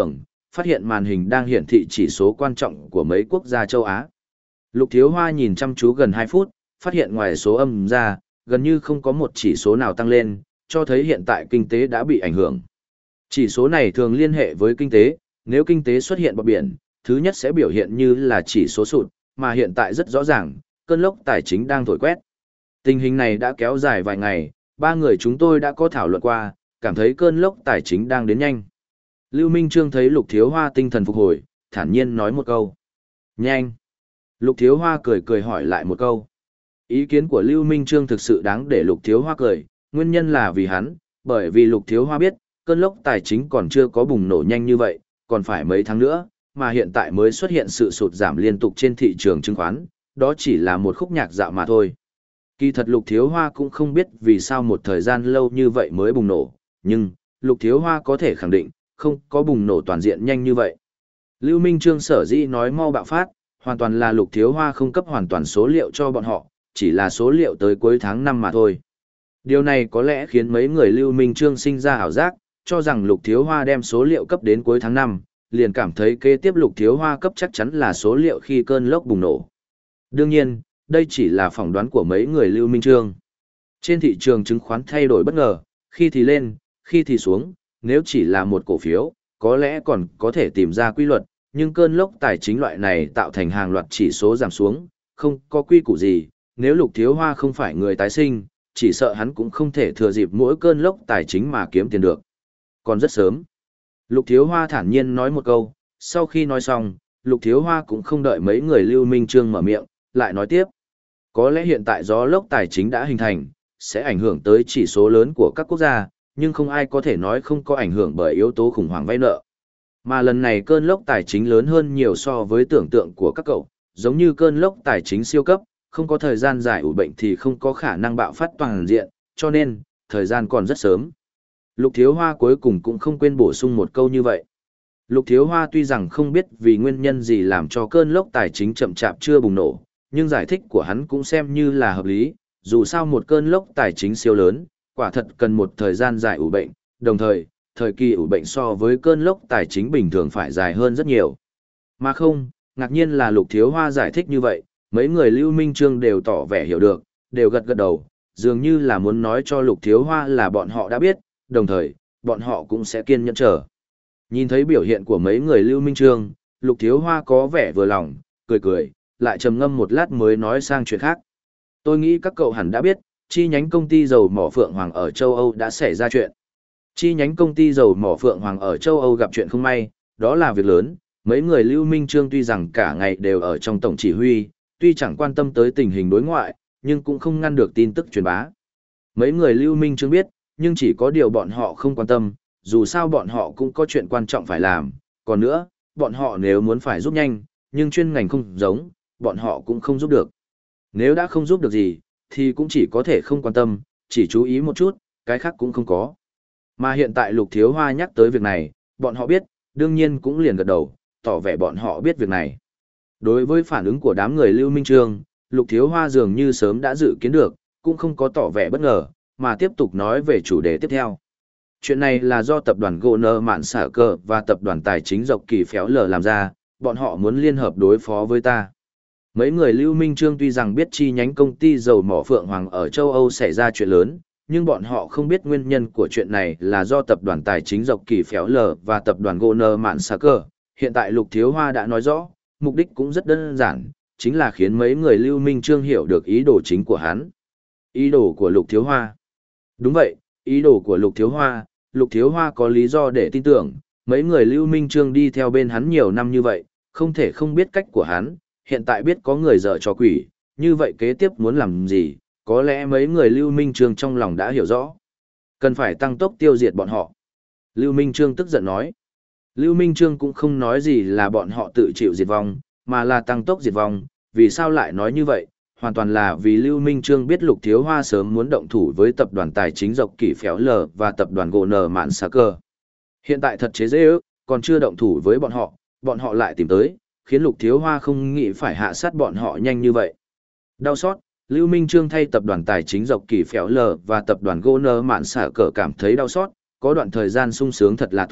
phát hiện màn hình đang hiển thị chỉ số quan trọng của mấy quốc gia châu Á. Lục Thiếu Hoa nhìn chăm chú gần hai phút, phát hiện ngoài số âm ra, gần như không có một chỉ số nào tăng lên, cho thấy hiện tại kinh tế đã bị ảnh hưởng. Chỉ số này thường liên hệ với kinh tế, nếu kinh tế xuất hiện bọt biển, thứ nhất sẽ biểu hiện như là chỉ số sụt, mà hiện tại rất rõ ràng, cơn lốc tài chính đang thổi quét. Tình hình này đã kéo dài vài ngày, ba người chúng tôi đã có thảo luận qua, cảm thấy cơn lốc tài chính đang đến nhanh. Lưu Minh Trương thấy Lục Thiếu Hoa tinh thần phục hồi, thản nhiên nói một câu. Nhanh. Lục Thiếu Hoa cười cười hỏi lại một câu. Ý kiến của Lưu Minh Trương thực sự đáng để Lục Thiếu Hoa cười, nguyên nhân là vì hắn, bởi vì Lục Thiếu Hoa biết, cơn lốc tài chính còn chưa có bùng nổ nhanh như vậy, còn phải mấy tháng nữa, mà hiện tại mới xuất hiện sự sụt giảm liên tục trên thị trường chứng khoán, đó chỉ là một khúc nhạc dạo mà thôi. Kỳ thật Lục Thiếu Hoa cũng không biết vì sao một thời gian lâu như vậy mới bùng nổ, nhưng, Lục Thiếu Hoa có thể khẳng định, không có bùng nổ toàn diện nhanh như vậy. Lưu Minh Trương sở dĩ nói mau bạo phát, hoàn toàn là Lục Thiếu Hoa không cấp hoàn toàn số liệu cho bọn họ, chỉ là số liệu tới cuối tháng năm mà thôi. Điều này có lẽ khiến mấy người Lưu Minh Trương sinh ra ảo giác, cho rằng Lục Thiếu Hoa đem số liệu cấp đến cuối tháng năm, liền cảm thấy kế tiếp Lục Thiếu Hoa cấp chắc chắn là số liệu khi cơn lốc bùng nổ. Đương nhiên, đây chỉ là phỏng đoán của mấy người Lưu Minh Trương. Trên thị trường chứng khoán thay đổi bất ngờ, khi thì lên, khi thì xuống, nếu chỉ là một cổ phiếu, có lẽ còn có thể tìm ra quy luật, nhưng cơn lốc tài chính loại này tạo thành hàng loạt chỉ số giảm xuống, không có quy củ gì, nếu Lục Thiếu Hoa không phải người tái sinh, chỉ sợ hắn cũng không thể thừa dịp mỗi cơn lốc tài chính mà kiếm tiền được. Còn rất sớm. Lục Thiếu Hoa thản nhiên nói một câu, sau khi nói xong, Lục Thiếu Hoa cũng không đợi mấy người Lưu Minh Trương mở miệng, lại nói tiếp. Có lẽ hiện tại gió lốc tài chính đã hình thành, sẽ ảnh hưởng tới chỉ số lớn của các quốc gia, nhưng không ai có thể nói không có ảnh hưởng bởi yếu tố khủng hoảng vay nợ. Mà lần này cơn lốc tài chính lớn hơn nhiều so với tưởng tượng của các cậu, giống như cơn lốc tài chính siêu cấp, không có thời gian dài ủ bệnh thì không có khả năng bạo phát toàn diện, cho nên, thời gian còn rất sớm. Lục Thiếu Hoa cuối cùng cũng không quên bổ sung một câu như vậy. Lục Thiếu Hoa tuy rằng không biết vì nguyên nhân gì làm cho cơn lốc tài chính chậm chạp chưa bùng nổ, nhưng giải thích của hắn cũng xem như là hợp lý, dù sao một cơn lốc tài chính siêu lớn, quả thật cần một thời gian dài ủ bệnh, đồng thời, thời kỳ ủ bệnh so với cơn lốc tài chính bình thường phải dài hơn rất nhiều. Mà không, ngạc nhiên là Lục Thiếu Hoa giải thích như vậy, mấy người Lưu Minh Trương đều tỏ vẻ hiểu được, đều gật gật đầu, dường như là muốn nói cho Lục Thiếu Hoa là bọn họ đã biết, đồng thời, bọn họ cũng sẽ kiên nhẫn chờ. Nhìn thấy biểu hiện của mấy người Lưu Minh Trương, Lục Thiếu Hoa có vẻ vừa lòng, cười cười, lại trầm ngâm một lát mới nói sang chuyện khác. Tôi nghĩ các cậu hẳn đã biết, chi nhánh công ty dầu mỏ Phượng Hoàng ở châu Âu đã xảy ra chuyện. Chi nhánh công ty dầu mỏ Phượng Hoàng ở châu Âu gặp chuyện không may, đó là việc lớn, mấy người Lưu Minh Trương tuy rằng cả ngày đều ở trong tổng chỉ huy, tuy chẳng quan tâm tới tình hình đối ngoại, nhưng cũng không ngăn được tin tức truyền bá. Mấy người Lưu Minh Trương biết, nhưng chỉ có điều bọn họ không quan tâm, dù sao bọn họ cũng có chuyện quan trọng phải làm, còn nữa, bọn họ nếu muốn phải giúp nhanh, nhưng chuyên ngành không giống, bọn họ cũng không giúp được. Nếu đã không giúp được gì, thì cũng chỉ có thể không quan tâm, chỉ chú ý một chút, cái khác cũng không có. Mà hiện tại Lục Thiếu Hoa nhắc tới việc này, bọn họ biết, đương nhiên cũng liền gật đầu, tỏ vẻ bọn họ biết việc này. Đối với phản ứng của đám người Lưu Minh Trương, Lục Thiếu Hoa dường như sớm đã dự kiến được, cũng không có tỏ vẻ bất ngờ, mà tiếp tục nói về chủ đề tiếp theo. Chuyện này là do tập đoàn Goner Mạn Xả Cờ và tập đoàn tài chính Dọc Kỳ Phéo Lờ làm ra, bọn họ muốn liên hợp đối phó với ta. Mấy người Lưu Minh Trương tuy rằng biết chi nhánh công ty dầu mỏ Phượng Hoàng ở châu Âu xảy ra chuyện lớn, nhưng bọn họ không biết nguyên nhân của chuyện này là do tập đoàn tài chính Dọc Kỳ Phéo Lờ và tập đoàn Goner Mạn Xả Cờ. Hiện tại Lục Thiếu Hoa đã nói rõ, mục đích cũng rất đơn giản, chính là khiến mấy người Lưu Minh Trương hiểu được ý đồ chính của hắn. Ý đồ của Lục Thiếu Hoa. Đúng vậy, ý đồ của Lục Thiếu Hoa, Lục Thiếu Hoa có lý do để tin tưởng, mấy người Lưu Minh Trương đi theo bên hắn nhiều năm như vậy, không thể không biết cách của hắn, hiện tại biết có người dở trò quỷ, như vậy kế tiếp muốn làm gì, có lẽ mấy người Lưu Minh Trương trong lòng đã hiểu rõ. Cần phải tăng tốc tiêu diệt bọn họ. Lưu Minh Trương tức giận nói. Lưu Minh Trương cũng không nói gì là bọn họ tự chịu diệt vong, mà là tăng tốc diệt vong, vì sao lại nói như vậy? Hoàn toàn là vì Lưu Minh Trương biết Lục Thiếu Hoa sớm muốn động thủ với tập đoàn tài chính Dọc Kỳ Phéo Lờ và tập đoàn Goner Mạn Xả Cờ. Hiện tại thật chế dễ ước, còn chưa động thủ với bọn họ, bọn họ lại tìm tới, khiến Lục Thiếu Hoa không nghĩ phải hạ sát bọn họ nhanh như vậy. Đau xót, Lưu Minh Trương thay tập đoàn tài chính Dọc Kỳ Phéo Lờ và tập đoàn Goner Mạn Xả Cờ cảm thấy đau xót, có đoạn thời gian sung sướng thật là tốt,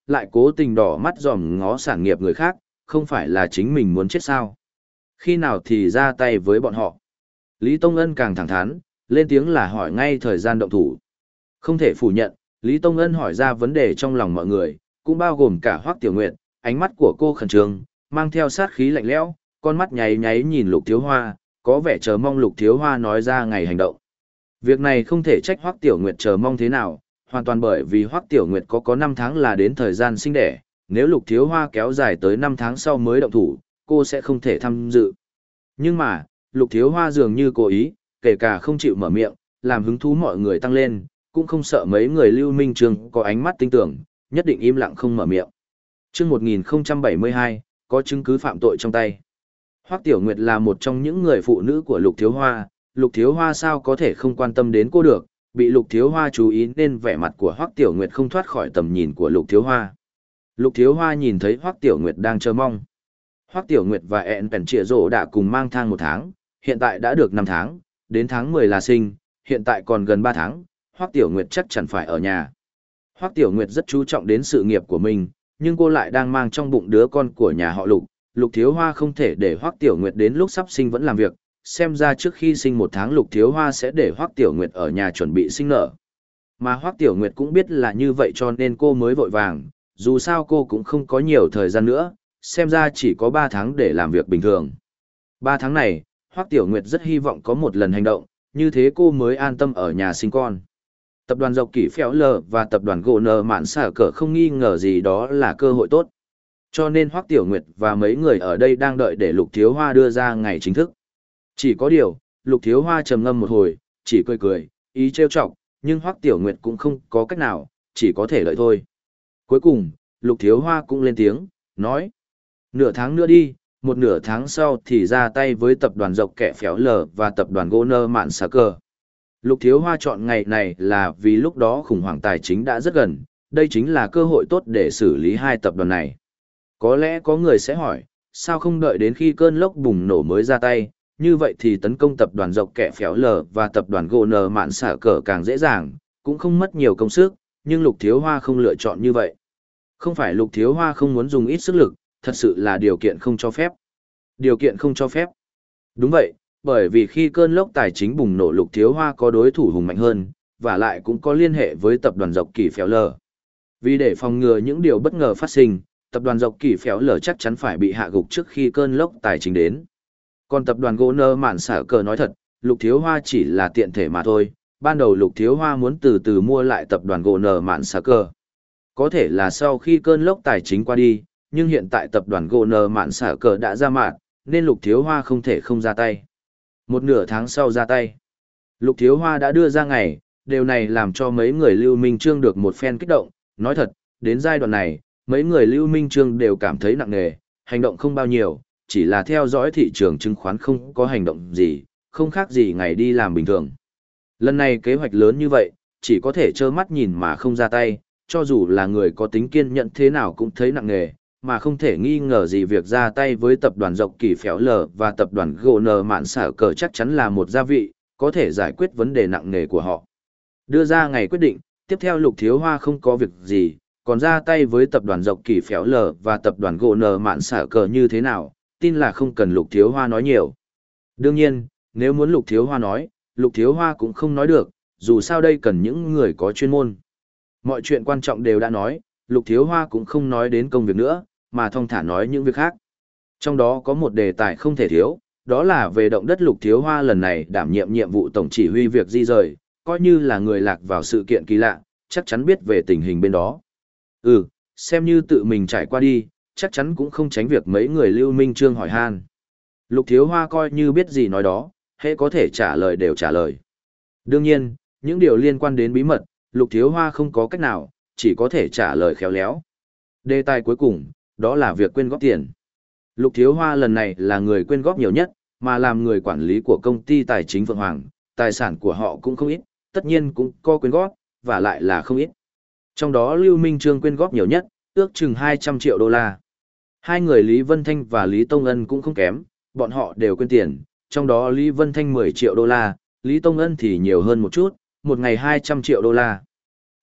lại cố tình đỏ mắt dòm ngó sản nghiệp người khác, không phải là chính mình muốn chết sao? Khi nào thì ra tay với bọn họ? Lý Tông Ân càng thẳng thắn, lên tiếng là hỏi ngay thời gian động thủ. Không thể phủ nhận, Lý Tông Ân hỏi ra vấn đề trong lòng mọi người, cũng bao gồm cả Hoắc Tiểu Nguyệt, ánh mắt của cô khẩn trương, mang theo sát khí lạnh lẽo, con mắt nháy nháy nhìn Lục Thiếu Hoa, có vẻ chờ mong Lục Thiếu Hoa nói ra ngày hành động. Việc này không thể trách Hoắc Tiểu Nguyệt chờ mong thế nào, hoàn toàn bởi vì Hoắc Tiểu Nguyệt có có năm tháng là đến thời gian sinh đẻ, nếu Lục Thiếu Hoa kéo dài tới năm tháng sau mới động thủ, cô sẽ không thể tham dự. Nhưng mà, Lục Thiếu Hoa dường như cố ý, kể cả không chịu mở miệng, làm hứng thú mọi người tăng lên, cũng không sợ mấy người Lưu Minh Trương có ánh mắt tinh tưởng, nhất định im lặng không mở miệng. Chương một nghìn không trăm bảy mươi hai, có chứng cứ phạm tội trong tay. Hoắc Tiểu Nguyệt là một trong những người phụ nữ của Lục Thiếu Hoa, Lục Thiếu Hoa sao có thể không quan tâm đến cô được, bị Lục Thiếu Hoa chú ý nên vẻ mặt của Hoắc Tiểu Nguyệt không thoát khỏi tầm nhìn của Lục Thiếu Hoa. Lục Thiếu Hoa nhìn thấy Hoắc Tiểu Nguyệt đang chờ mong. Hoắc Tiểu Nguyệt và ẹn Pèn Trịa Rổ đã cùng mang thang một tháng, hiện tại đã được năm tháng, đến tháng mười là sinh, hiện tại còn gần ba tháng, Hoắc Tiểu Nguyệt chắc chắn phải ở nhà. Hoắc Tiểu Nguyệt rất chú trọng đến sự nghiệp của mình, nhưng cô lại đang mang trong bụng đứa con của nhà họ Lục, Lục Thiếu Hoa không thể để Hoắc Tiểu Nguyệt đến lúc sắp sinh vẫn làm việc, xem ra trước khi sinh một tháng Lục Thiếu Hoa sẽ để Hoắc Tiểu Nguyệt ở nhà chuẩn bị sinh nở. Mà Hoắc Tiểu Nguyệt cũng biết là như vậy cho nên cô mới vội vàng, dù sao cô cũng không có nhiều thời gian nữa, xem ra chỉ có ba tháng để làm việc bình thường. ba tháng này, Hoắc Tiểu Nguyệt rất hy vọng có một lần hành động, như thế cô mới an tâm ở nhà sinh con. Tập đoàn Dầu Kỷ Phéo Lờ và tập đoàn Gỗ Nờ Mạn Xả Cờ không nghi ngờ gì đó là cơ hội tốt. Cho nên Hoắc Tiểu Nguyệt và mấy người ở đây đang đợi để Lục Thiếu Hoa đưa ra ngày chính thức. Chỉ có điều, Lục Thiếu Hoa trầm ngâm một hồi, chỉ cười cười, ý trêu chọc, nhưng Hoắc Tiểu Nguyệt cũng không có cách nào, chỉ có thể đợi thôi. Cuối cùng, Lục Thiếu Hoa cũng lên tiếng, nói. Nửa tháng nữa đi, một nửa tháng sau thì ra tay với tập đoàn Dầu Kẻ Phéo Lờ và tập đoàn Gỗ Nơ Mạn Xà Cờ. Lục Thiếu Hoa chọn ngày này là vì lúc đó khủng hoảng tài chính đã rất gần, đây chính là cơ hội tốt để xử lý hai tập đoàn này. Có lẽ có người sẽ hỏi, sao không đợi đến khi cơn lốc bùng nổ mới ra tay, như vậy thì tấn công tập đoàn Dầu Kẻ Phéo Lờ và tập đoàn Gỗ Nơ Mạn Xà Cờ càng dễ dàng, cũng không mất nhiều công sức, nhưng Lục Thiếu Hoa không lựa chọn như vậy. Không phải Lục Thiếu Hoa không muốn dùng ít sức lực, thật sự là điều kiện không cho phép. Điều kiện không cho phép. Đúng vậy, bởi vì khi cơn lốc tài chính bùng nổ Lục Thiếu Hoa có đối thủ hùng mạnh hơn, và lại cũng có liên hệ với tập đoàn Dầu Kỷ Phéo Lờ. Vì để phòng ngừa những điều bất ngờ phát sinh, tập đoàn Dầu Kỷ Phéo Lờ chắc chắn phải bị hạ gục trước khi cơn lốc tài chính đến. Còn tập đoàn Gỗ Nơ Mạn Xả Cờ nói thật, Lục Thiếu Hoa chỉ là tiện thể mà thôi. Ban đầu Lục Thiếu Hoa muốn từ từ mua lại tập đoàn Gỗ Nơ Mạn Xả Cờ. Có thể là sau khi cơn lốc tài chính qua đi, nhưng hiện tại tập đoàn Gỗ Nơ Mạn Xả Cờ đã ra mặt, nên Lục Thiếu Hoa không thể không ra tay. Một nửa tháng sau ra tay, Lục Thiếu Hoa đã đưa ra ngày, điều này làm cho mấy người Lưu Minh Trương được một phen kích động. Nói thật, đến giai đoạn này, mấy người Lưu Minh Trương đều cảm thấy nặng nề, hành động không bao nhiêu, chỉ là theo dõi thị trường chứng khoán không có hành động gì, không khác gì ngày đi làm bình thường. Lần này kế hoạch lớn như vậy, chỉ có thể trơ mắt nhìn mà không ra tay, cho dù là người có tính kiên nhẫn thế nào cũng thấy nặng nề, mà không thể nghi ngờ gì việc ra tay với tập đoàn Dầu Kỷ Phéo Lờ và tập đoàn Gỗ Nơ Mạn Xả Cờ chắc chắn là một gia vị, có thể giải quyết vấn đề nặng nề của họ. Đưa ra ngày quyết định, tiếp theo Lục Thiếu Hoa không có việc gì, còn ra tay với tập đoàn Dầu Kỷ Phéo Lờ và tập đoàn Gỗ Nơ Mạn Xả Cờ như thế nào, tin là không cần Lục Thiếu Hoa nói nhiều. Đương nhiên, nếu muốn Lục Thiếu Hoa nói, Lục Thiếu Hoa cũng không nói được, dù sao đây cần những người có chuyên môn. Mọi chuyện quan trọng đều đã nói, Lục Thiếu Hoa cũng không nói đến công việc nữa, mà thong thả nói những việc khác. Trong đó có một đề tài không thể thiếu, đó là về động đất Lục Thiếu Hoa lần này đảm nhiệm nhiệm vụ tổng chỉ huy việc di rời, coi như là người lạc vào sự kiện kỳ lạ, chắc chắn biết về tình hình bên đó. Ừ, xem như tự mình trải qua đi, chắc chắn cũng không tránh việc mấy người Lưu Minh Trương hỏi han. Lục Thiếu Hoa coi như biết gì nói đó, hễ có thể trả lời đều trả lời. Đương nhiên, những điều liên quan đến bí mật, Lục Thiếu Hoa không có cách nào, chỉ có thể trả lời khéo léo. Đề tài cuối cùng, đó là việc quyên góp tiền. Lục Thiếu Hoa lần này là người quyên góp nhiều nhất, mà làm người quản lý của công ty tài chính Phượng Hoàng, tài sản của họ cũng không ít, tất nhiên cũng có quyên góp, và lại là không ít. Trong đó Lưu Minh Trương quyên góp nhiều nhất, ước chừng hai trăm triệu đô la. Hai người Lý Vân Thanh và Lý Tông Ân cũng không kém, bọn họ đều quyên tiền, trong đó Lý Vân Thanh mười triệu đô la, Lý Tông Ân thì nhiều hơn một chút, một ngày hai trăm triệu đô la.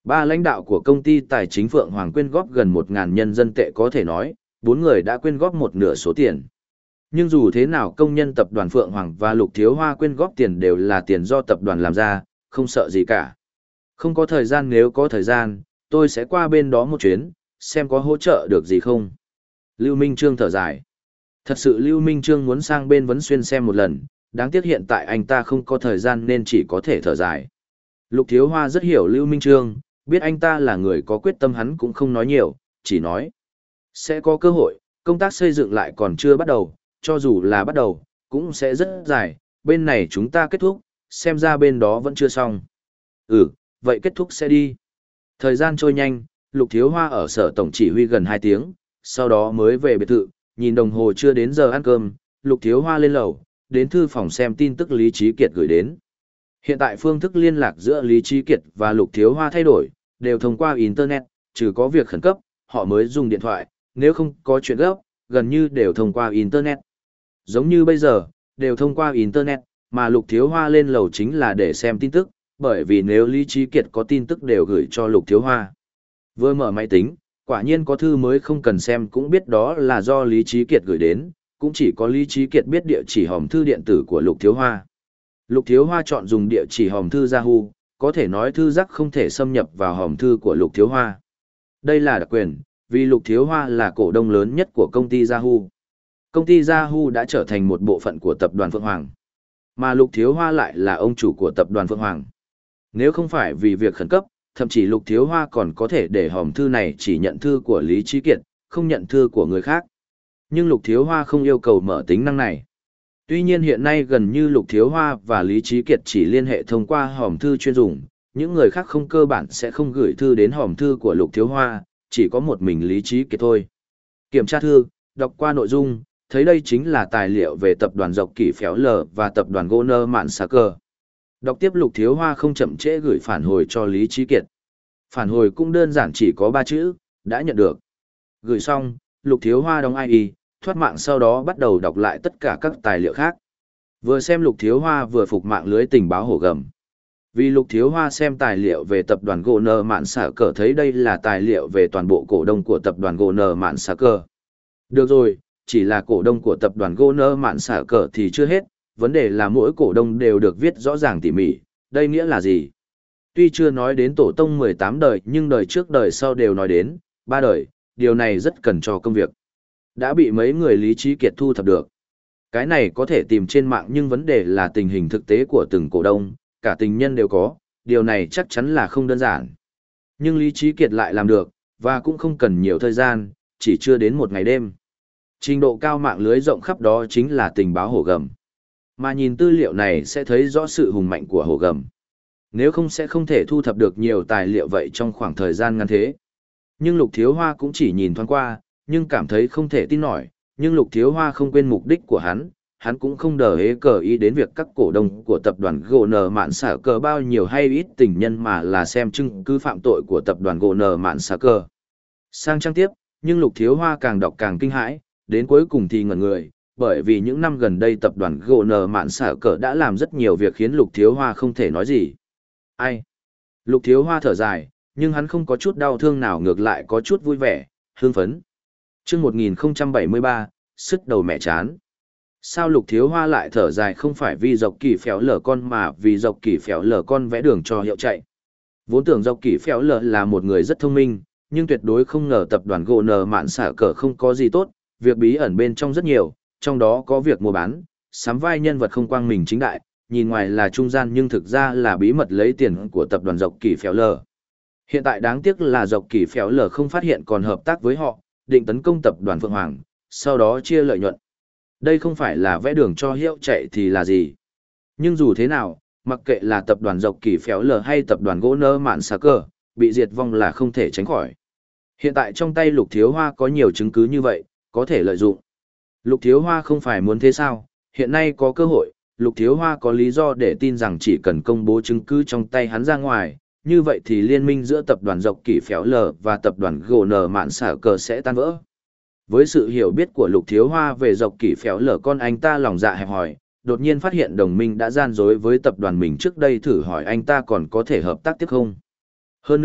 Ba lãnh đạo của công ty tài chính Phượng Hoàng quyên góp gần một nghìn nhân dân tệ, có thể nói, bốn người đã quyên góp một nửa số tiền. Nhưng dù thế nào công nhân tập đoàn Phượng Hoàng và Lục Thiếu Hoa quyên góp tiền đều là tiền do tập đoàn làm ra, không sợ gì cả. Không có thời gian, nếu có thời gian, tôi sẽ qua bên đó một chuyến, xem có hỗ trợ được gì không. Lưu Minh Trương thở dài. Thật sự Lưu Minh Trương muốn sang bên Vấn Xuyên xem một lần, đáng tiếc hiện tại anh ta không có thời gian nên chỉ có thể thở dài. Lục Thiếu Hoa rất hiểu Lưu Minh Trương, biết anh ta là người có quyết tâm, hắn cũng không nói nhiều, chỉ nói. Sẽ có cơ hội, công tác xây dựng lại còn chưa bắt đầu, cho dù là bắt đầu, cũng sẽ rất dài, bên này chúng ta kết thúc, xem ra bên đó vẫn chưa xong. Ừ, vậy kết thúc sẽ đi. Thời gian trôi nhanh, Lục Thiếu Hoa ở sở tổng chỉ huy gần hai tiếng, sau đó mới về biệt thự, nhìn đồng hồ chưa đến giờ ăn cơm, Lục Thiếu Hoa lên lầu, đến thư phòng xem tin tức Lý Trí Kiệt gửi đến. Hiện tại phương thức liên lạc giữa Lý Trí Kiệt và Lục Thiếu Hoa thay đổi, đều thông qua Internet, trừ có việc khẩn cấp, họ mới dùng điện thoại, nếu không có chuyện gấp, gần như đều thông qua Internet. Giống như bây giờ, đều thông qua Internet, mà Lục Thiếu Hoa lên lầu chính là để xem tin tức, bởi vì nếu Lý Trí Kiệt có tin tức đều gửi cho Lục Thiếu Hoa. Vừa mở máy tính, quả nhiên có thư mới không cần xem cũng biết đó là do Lý Trí Kiệt gửi đến, cũng chỉ có Lý Trí Kiệt biết địa chỉ hòm thư điện tử của Lục Thiếu Hoa. Lục Thiếu Hoa chọn dùng địa chỉ hòm thư Yahoo, có thể nói thư rác không thể xâm nhập vào hòm thư của Lục Thiếu Hoa. Đây là đặc quyền, vì Lục Thiếu Hoa là cổ đông lớn nhất của công ty Yahoo. Công ty Yahoo đã trở thành một bộ phận của tập đoàn Phượng Hoàng, mà Lục Thiếu Hoa lại là ông chủ của tập đoàn Phượng Hoàng. Nếu không phải vì việc khẩn cấp, thậm chí Lục Thiếu Hoa còn có thể để hòm thư này chỉ nhận thư của Lý Trí Kiệt, không nhận thư của người khác. Nhưng Lục Thiếu Hoa không yêu cầu mở tính năng này. Tuy nhiên hiện nay gần như Lục Thiếu Hoa và Lý Trí Kiệt chỉ liên hệ thông qua hòm thư chuyên dùng, những người khác không cơ bản sẽ không gửi thư đến hòm thư của Lục Thiếu Hoa, chỉ có một mình Lý Trí Kiệt thôi. Kiểm tra thư, đọc qua nội dung, thấy đây chính là tài liệu về tập đoàn Dọc Kỷ Phéo Lờ và tập đoàn Goner Mạn Sà Cờ. Đọc tiếp Lục Thiếu Hoa không chậm trễ gửi phản hồi cho Lý Trí Kiệt. Phản hồi cũng đơn giản, chỉ có ba chữ, đã nhận được. Gửi xong, Lục Thiếu Hoa đóng i e, thoát mạng, sau đó bắt đầu đọc lại tất cả các tài liệu khác. Vừa xem Lục Thiếu Hoa vừa phục mạng lưới tình báo hổ gầm. Vì Lục Thiếu Hoa xem tài liệu về tập đoàn Goner Mạn Sà Cờ thấy đây là tài liệu về toàn bộ cổ đông của tập đoàn Goner Mạn Sà Cờ. Được rồi, chỉ là cổ đông của tập đoàn Goner Mạn Sà Cờ thì chưa hết, vấn đề là mỗi cổ đông đều được viết rõ ràng tỉ mỉ, đây nghĩa là gì? Tuy chưa nói đến tổ tông mười tám đời nhưng đời trước đời sau đều nói đến, ba đời, điều này rất cần cho công việc. Đã bị mấy người Lý Trí Kiệt thu thập được. Cái này có thể tìm trên mạng nhưng vấn đề là tình hình thực tế của từng cổ đông, cả tình nhân đều có, điều này chắc chắn là không đơn giản. Nhưng Lý Trí Kiệt lại làm được, và cũng không cần nhiều thời gian, chỉ chưa đến một ngày đêm. Trình độ cao mạng lưới rộng khắp đó chính là tình báo hổ gầm. Mà nhìn tư liệu này sẽ thấy rõ sự hùng mạnh của hổ gầm. Nếu không sẽ không thể thu thập được nhiều tài liệu vậy trong khoảng thời gian ngắn thế. Nhưng Lục Thiếu Hoa cũng chỉ nhìn thoáng qua, nhưng cảm thấy không thể tin nổi, nhưng Lục Thiếu Hoa không quên mục đích của hắn, hắn cũng không đờ hế cờ ý đến việc các cổ đông của tập đoàn Goner Mạn Sà Cờ bao nhiêu hay ít tình nhân mà là xem chứng cứ phạm tội của tập đoàn Goner Mạn Sà Cờ. Sang trang tiếp, nhưng Lục Thiếu Hoa càng đọc càng kinh hãi, đến cuối cùng thì ngẩn người, bởi vì những năm gần đây tập đoàn Goner Mạn Sà Cờ đã làm rất nhiều việc khiến Lục Thiếu Hoa không thể nói gì. Ai? Lục Thiếu Hoa thở dài, nhưng hắn không có chút đau thương nào, ngược lại có chút vui vẻ, hưng phấn. Chương một nghìn không trăm bảy mươi ba, sứt đầu mẹ chán. Sao Lục Thiếu Hoa lại thở dài? Không phải vì Dọc Kỷ Phéo Lờ con mà vì Dọc Kỷ Phéo Lờ con vẽ đường cho hiệu chạy. Vốn tưởng Dọc Kỷ Phéo Lờ là một người rất thông minh, nhưng tuyệt đối không ngờ tập đoàn Goner Mạn Sà Cờ không có gì tốt, việc bí ẩn bên trong rất nhiều, trong đó có việc mua bán, sắm vai nhân vật không quang minh chính đại, nhìn ngoài là trung gian nhưng thực ra là bí mật lấy tiền của tập đoàn Dọc Kỷ Phéo Lờ. Hiện tại đáng tiếc là Dọc Kỷ Phéo Lờ không phát hiện còn hợp tác với họ, định tấn công tập đoàn Phượng Hoàng, sau đó chia lợi nhuận. Đây không phải là vẽ đường cho hiệu chạy thì là gì? Nhưng dù thế nào, mặc kệ là tập đoàn Dọc Kỷ Phéo Lờ hay tập đoàn Goner Mạn Sà Cờ, bị diệt vong là không thể tránh khỏi. Hiện tại trong tay Lục Thiếu Hoa có nhiều chứng cứ như vậy, có thể lợi dụng. Lục Thiếu Hoa không phải muốn thế sao? Hiện nay có cơ hội, Lục Thiếu Hoa có lý do để tin rằng chỉ cần công bố chứng cứ trong tay hắn ra ngoài, như vậy thì liên minh giữa tập đoàn Dọc Kỷ Phéo Lờ và tập đoàn Goner Mạn Sà Cờ sẽ tan vỡ. Với sự hiểu biết của Lục Thiếu Hoa về Dọc Kỷ Phéo Lờ con anh ta lòng dạ hẹp hòi, đột nhiên phát hiện đồng minh đã gian dối với tập đoàn mình trước đây, thử hỏi anh ta còn có thể hợp tác tiếp không. Hơn nữa,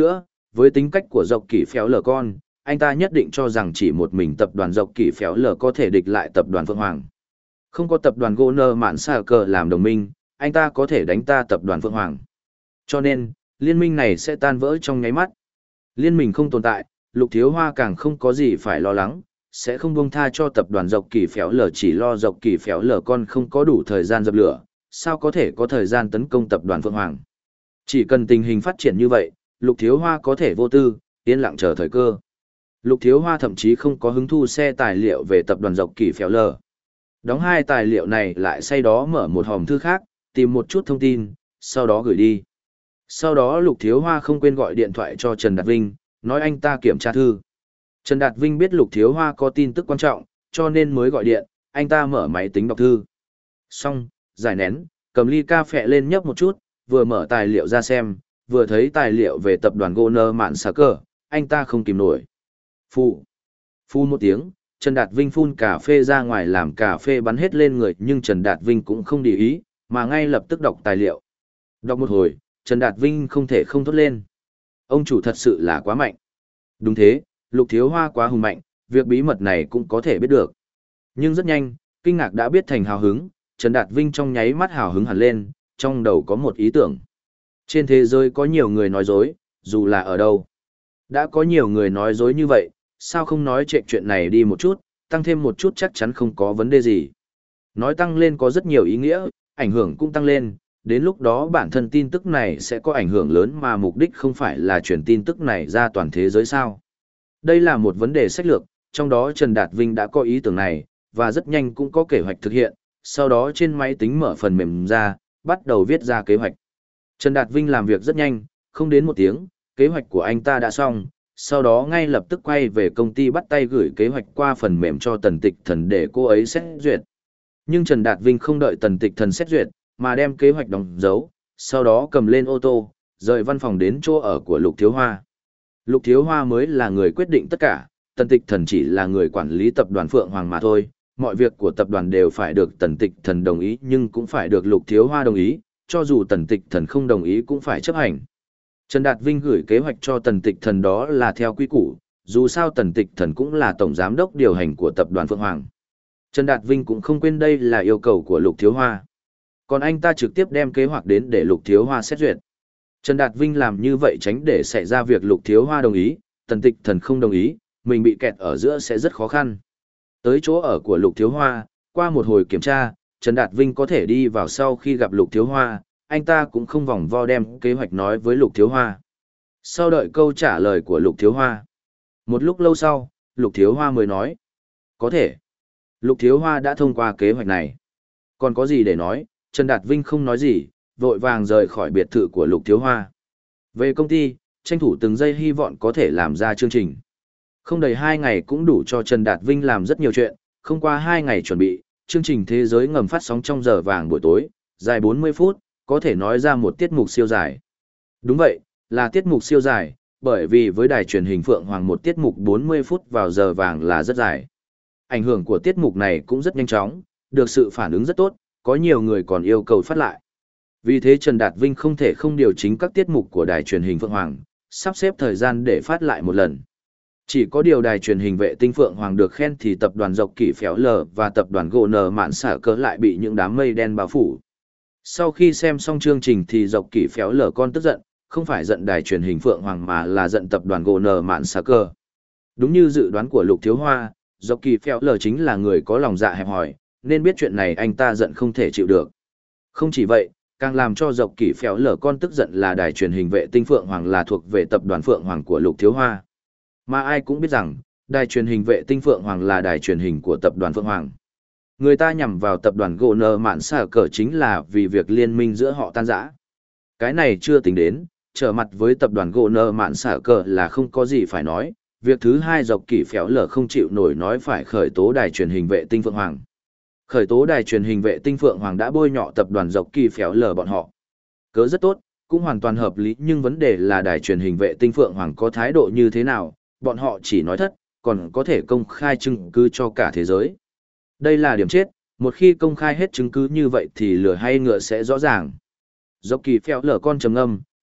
với tính cách của dọc kỳ phéo lờ con, anh ta nhất định cho rằng chỉ một mình tập đoàn dọc kỳ phéo lờ có thể địch lại tập đoàn Phượng Hoàng. Không có tập đoàn Goner Mạn Xà Cờ làm đồng minh, anh ta có thể đánh ta tập đoàn Phượng Hoàng. Cho nên, liên minh này sẽ tan vỡ trong nháy mắt. Liên minh không tồn tại, Lục Thiếu Hoa càng không có gì phải lo lắng, sẽ không buông tha cho tập đoàn dọc kỳ phéo lờ, chỉ lo dọc kỳ phéo lờ con không có đủ thời gian dập lửa, sao có thể có thời gian tấn công tập đoàn Phượng Hoàng. Chỉ cần tình hình phát triển như vậy, Lục Thiếu Hoa có thể vô tư, yên lặng chờ thời cơ. Lục Thiếu Hoa thậm chí không có hứng thu xe tài liệu về tập đoàn dọc kỳ phéo lờ. Đóng hai tài liệu này lại sau đó mở một hòm thư khác, tìm một chút thông tin, sau đó gửi đi. Sau đó Lục Thiếu Hoa không quên gọi điện thoại cho Trần Đạt Vinh, nói anh ta kiểm tra thư. Trần Đạt Vinh biết Lục Thiếu Hoa có tin tức quan trọng, cho nên mới gọi điện, anh ta mở máy tính đọc thư. Xong, giải nén, cầm ly cà phê lên nhấp một chút, vừa mở tài liệu ra xem, vừa thấy tài liệu về tập đoàn Goner Mạn Xà Cờ, anh ta không kìm nổi. Phù. Phun một tiếng, Trần Đạt Vinh phun cà phê ra ngoài làm cà phê bắn hết lên người, nhưng Trần Đạt Vinh cũng không để ý, mà ngay lập tức đọc tài liệu. Đọc một hồi, Trần Đạt Vinh không thể không thốt lên. Ông chủ thật sự là quá mạnh. Đúng thế, Lục Thiếu Hoa quá hùng mạnh, việc bí mật này cũng có thể biết được. Nhưng rất nhanh, kinh ngạc đã biết thành hào hứng, Trần Đạt Vinh trong nháy mắt hào hứng hẳn lên, trong đầu có một ý tưởng. Trên thế giới có nhiều người nói dối, dù là ở đâu. Đã có nhiều người nói dối như vậy, sao không nói trệ chuyện này đi một chút, tăng thêm một chút chắc chắn không có vấn đề gì. Nói tăng lên có rất nhiều ý nghĩa, ảnh hưởng cũng tăng lên, đến lúc đó bản thân tin tức này sẽ có ảnh hưởng lớn mà mục đích không phải là truyền tin tức này ra toàn thế giới sao. Đây là một vấn đề sách lược, trong đó Trần Đạt Vinh đã có ý tưởng này, và rất nhanh cũng có kế hoạch thực hiện, sau đó trên máy tính mở phần mềm ra, bắt đầu viết ra kế hoạch. Trần Đạt Vinh làm việc rất nhanh, không đến một tiếng, kế hoạch của anh ta đã xong, sau đó ngay lập tức quay về công ty bắt tay gửi kế hoạch qua phần mềm cho Tần Tịch Thần để cô ấy xét duyệt. Nhưng Trần Đạt Vinh không đợi Tần Tịch Thần xét duyệt, mà đem kế hoạch đóng dấu, sau đó cầm lên ô tô, rời văn phòng đến chỗ ở của Lục Thiếu Hoa. Lục Thiếu Hoa mới là người quyết định tất cả, Tần Tịch Thần chỉ là người quản lý tập đoàn Phượng Hoàng mà thôi, mọi việc của tập đoàn đều phải được Tần Tịch Thần đồng ý nhưng cũng phải được Lục Thiếu Hoa đồng ý, cho dù Tần Tịch Thần không đồng ý cũng phải chấp hành. Trần Đạt Vinh gửi kế hoạch cho Tần Tịch Thần đó là theo quy củ, dù sao Tần Tịch Thần cũng là tổng giám đốc điều hành của tập đoàn Phượng Hoàng. Trần Đạt Vinh cũng không quên đây là yêu cầu của Lục Thiếu Hoa. Còn anh ta trực tiếp đem kế hoạch đến để Lục Thiếu Hoa xét duyệt. Trần Đạt Vinh làm như vậy tránh để xảy ra việc Lục Thiếu Hoa đồng ý, Tần Tịch Thần không đồng ý, mình bị kẹt ở giữa sẽ rất khó khăn. Tới chỗ ở của Lục Thiếu Hoa, qua một hồi kiểm tra, Trần Đạt Vinh có thể đi vào sau khi gặp Lục Thiếu Hoa, anh ta cũng không vòng vo đem kế hoạch nói với Lục Thiếu Hoa. Sau đợi câu trả lời của Lục Thiếu Hoa. Một lúc lâu sau, Lục Thiếu Hoa mới nói. Có thể. Lục Thiếu Hoa đã thông qua kế hoạch này. Còn có gì để nói, Trần Đạt Vinh không nói gì, vội vàng rời khỏi biệt thự của Lục Thiếu Hoa. Về công ty, tranh thủ từng giây hy vọng có thể làm ra chương trình. Không đầy hai ngày cũng đủ cho Trần Đạt Vinh làm rất nhiều chuyện, không qua hai ngày chuẩn bị, chương trình Thế giới ngầm phát sóng trong giờ vàng buổi tối, dài bốn mươi phút, có thể nói ra một tiết mục siêu dài. Đúng vậy, là tiết mục siêu dài, bởi vì với đài truyền hình Phượng Hoàng một tiết mục bốn mươi phút vào giờ vàng là rất dài. Ảnh hưởng của tiết mục này cũng rất nhanh chóng, được sự phản ứng rất tốt, có nhiều người còn yêu cầu phát lại. Vì thế Trần Đạt Vinh không thể không điều chỉnh các tiết mục của đài truyền hình Phượng Hoàng, sắp xếp thời gian để phát lại một lần. Chỉ có điều đài truyền hình vệ tinh Phượng Hoàng được khen thì tập đoàn Dọc Kỷ Phéo Lờ và tập đoàn Goner Mạn Xà Cờ lại bị những đám mây đen bao phủ. Sau khi xem xong chương trình thì Dọc Kỷ Phéo Lờ con tức giận, không phải giận đài truyền hình Phượng Hoàng mà là giận tập đoàn Goner Mạn Xà Cờ. Đúng như dự đoán của Lục Thiếu Hoa, Dọc Kỷ Phéo Lờ chính là người có lòng dạ hẹp hòi, nên biết chuyện này anh ta giận không thể chịu được. Không chỉ vậy, càng làm cho Dọc Kỷ Phéo Lờ con tức giận là đài truyền hình vệ tinh Phượng Hoàng là thuộc về tập đoàn Phượng Hoàng của Lục Thiếu Hoa. Mà ai cũng biết rằng, đài truyền hình vệ tinh Phượng Hoàng là đài truyền hình của tập đoàn Phượng Hoàng. Người ta nhằm vào tập đoàn Goner Mạn Xà Cờ chính là vì việc liên minh giữa họ tan rã. Cái này chưa tính đến, trở mặt với tập đoàn Goner Mạn Xà Cờ là không có gì phải nói. Việc thứ hai Dọc Kỷ Phéo Lờ không chịu nổi nói phải khởi tố đài truyền hình vệ tinh Phượng Hoàng. Khởi tố đài truyền hình vệ tinh Phượng Hoàng đã bôi nhọ tập đoàn Dọc Kỷ Phéo Lờ bọn họ. Cớ rất tốt, cũng hoàn toàn hợp lý, nhưng vấn đề là đài truyền hình vệ tinh Phượng Hoàng có thái độ như thế nào, bọn họ chỉ nói thất, còn có thể công khai chứng cứ cho cả thế giới. Đây là điểm chết, một khi công khai hết chứng cứ như vậy thì lửa hay ngựa sẽ rõ ràng. Dọc Kỷ Phéo Lờ con trầm ngâm,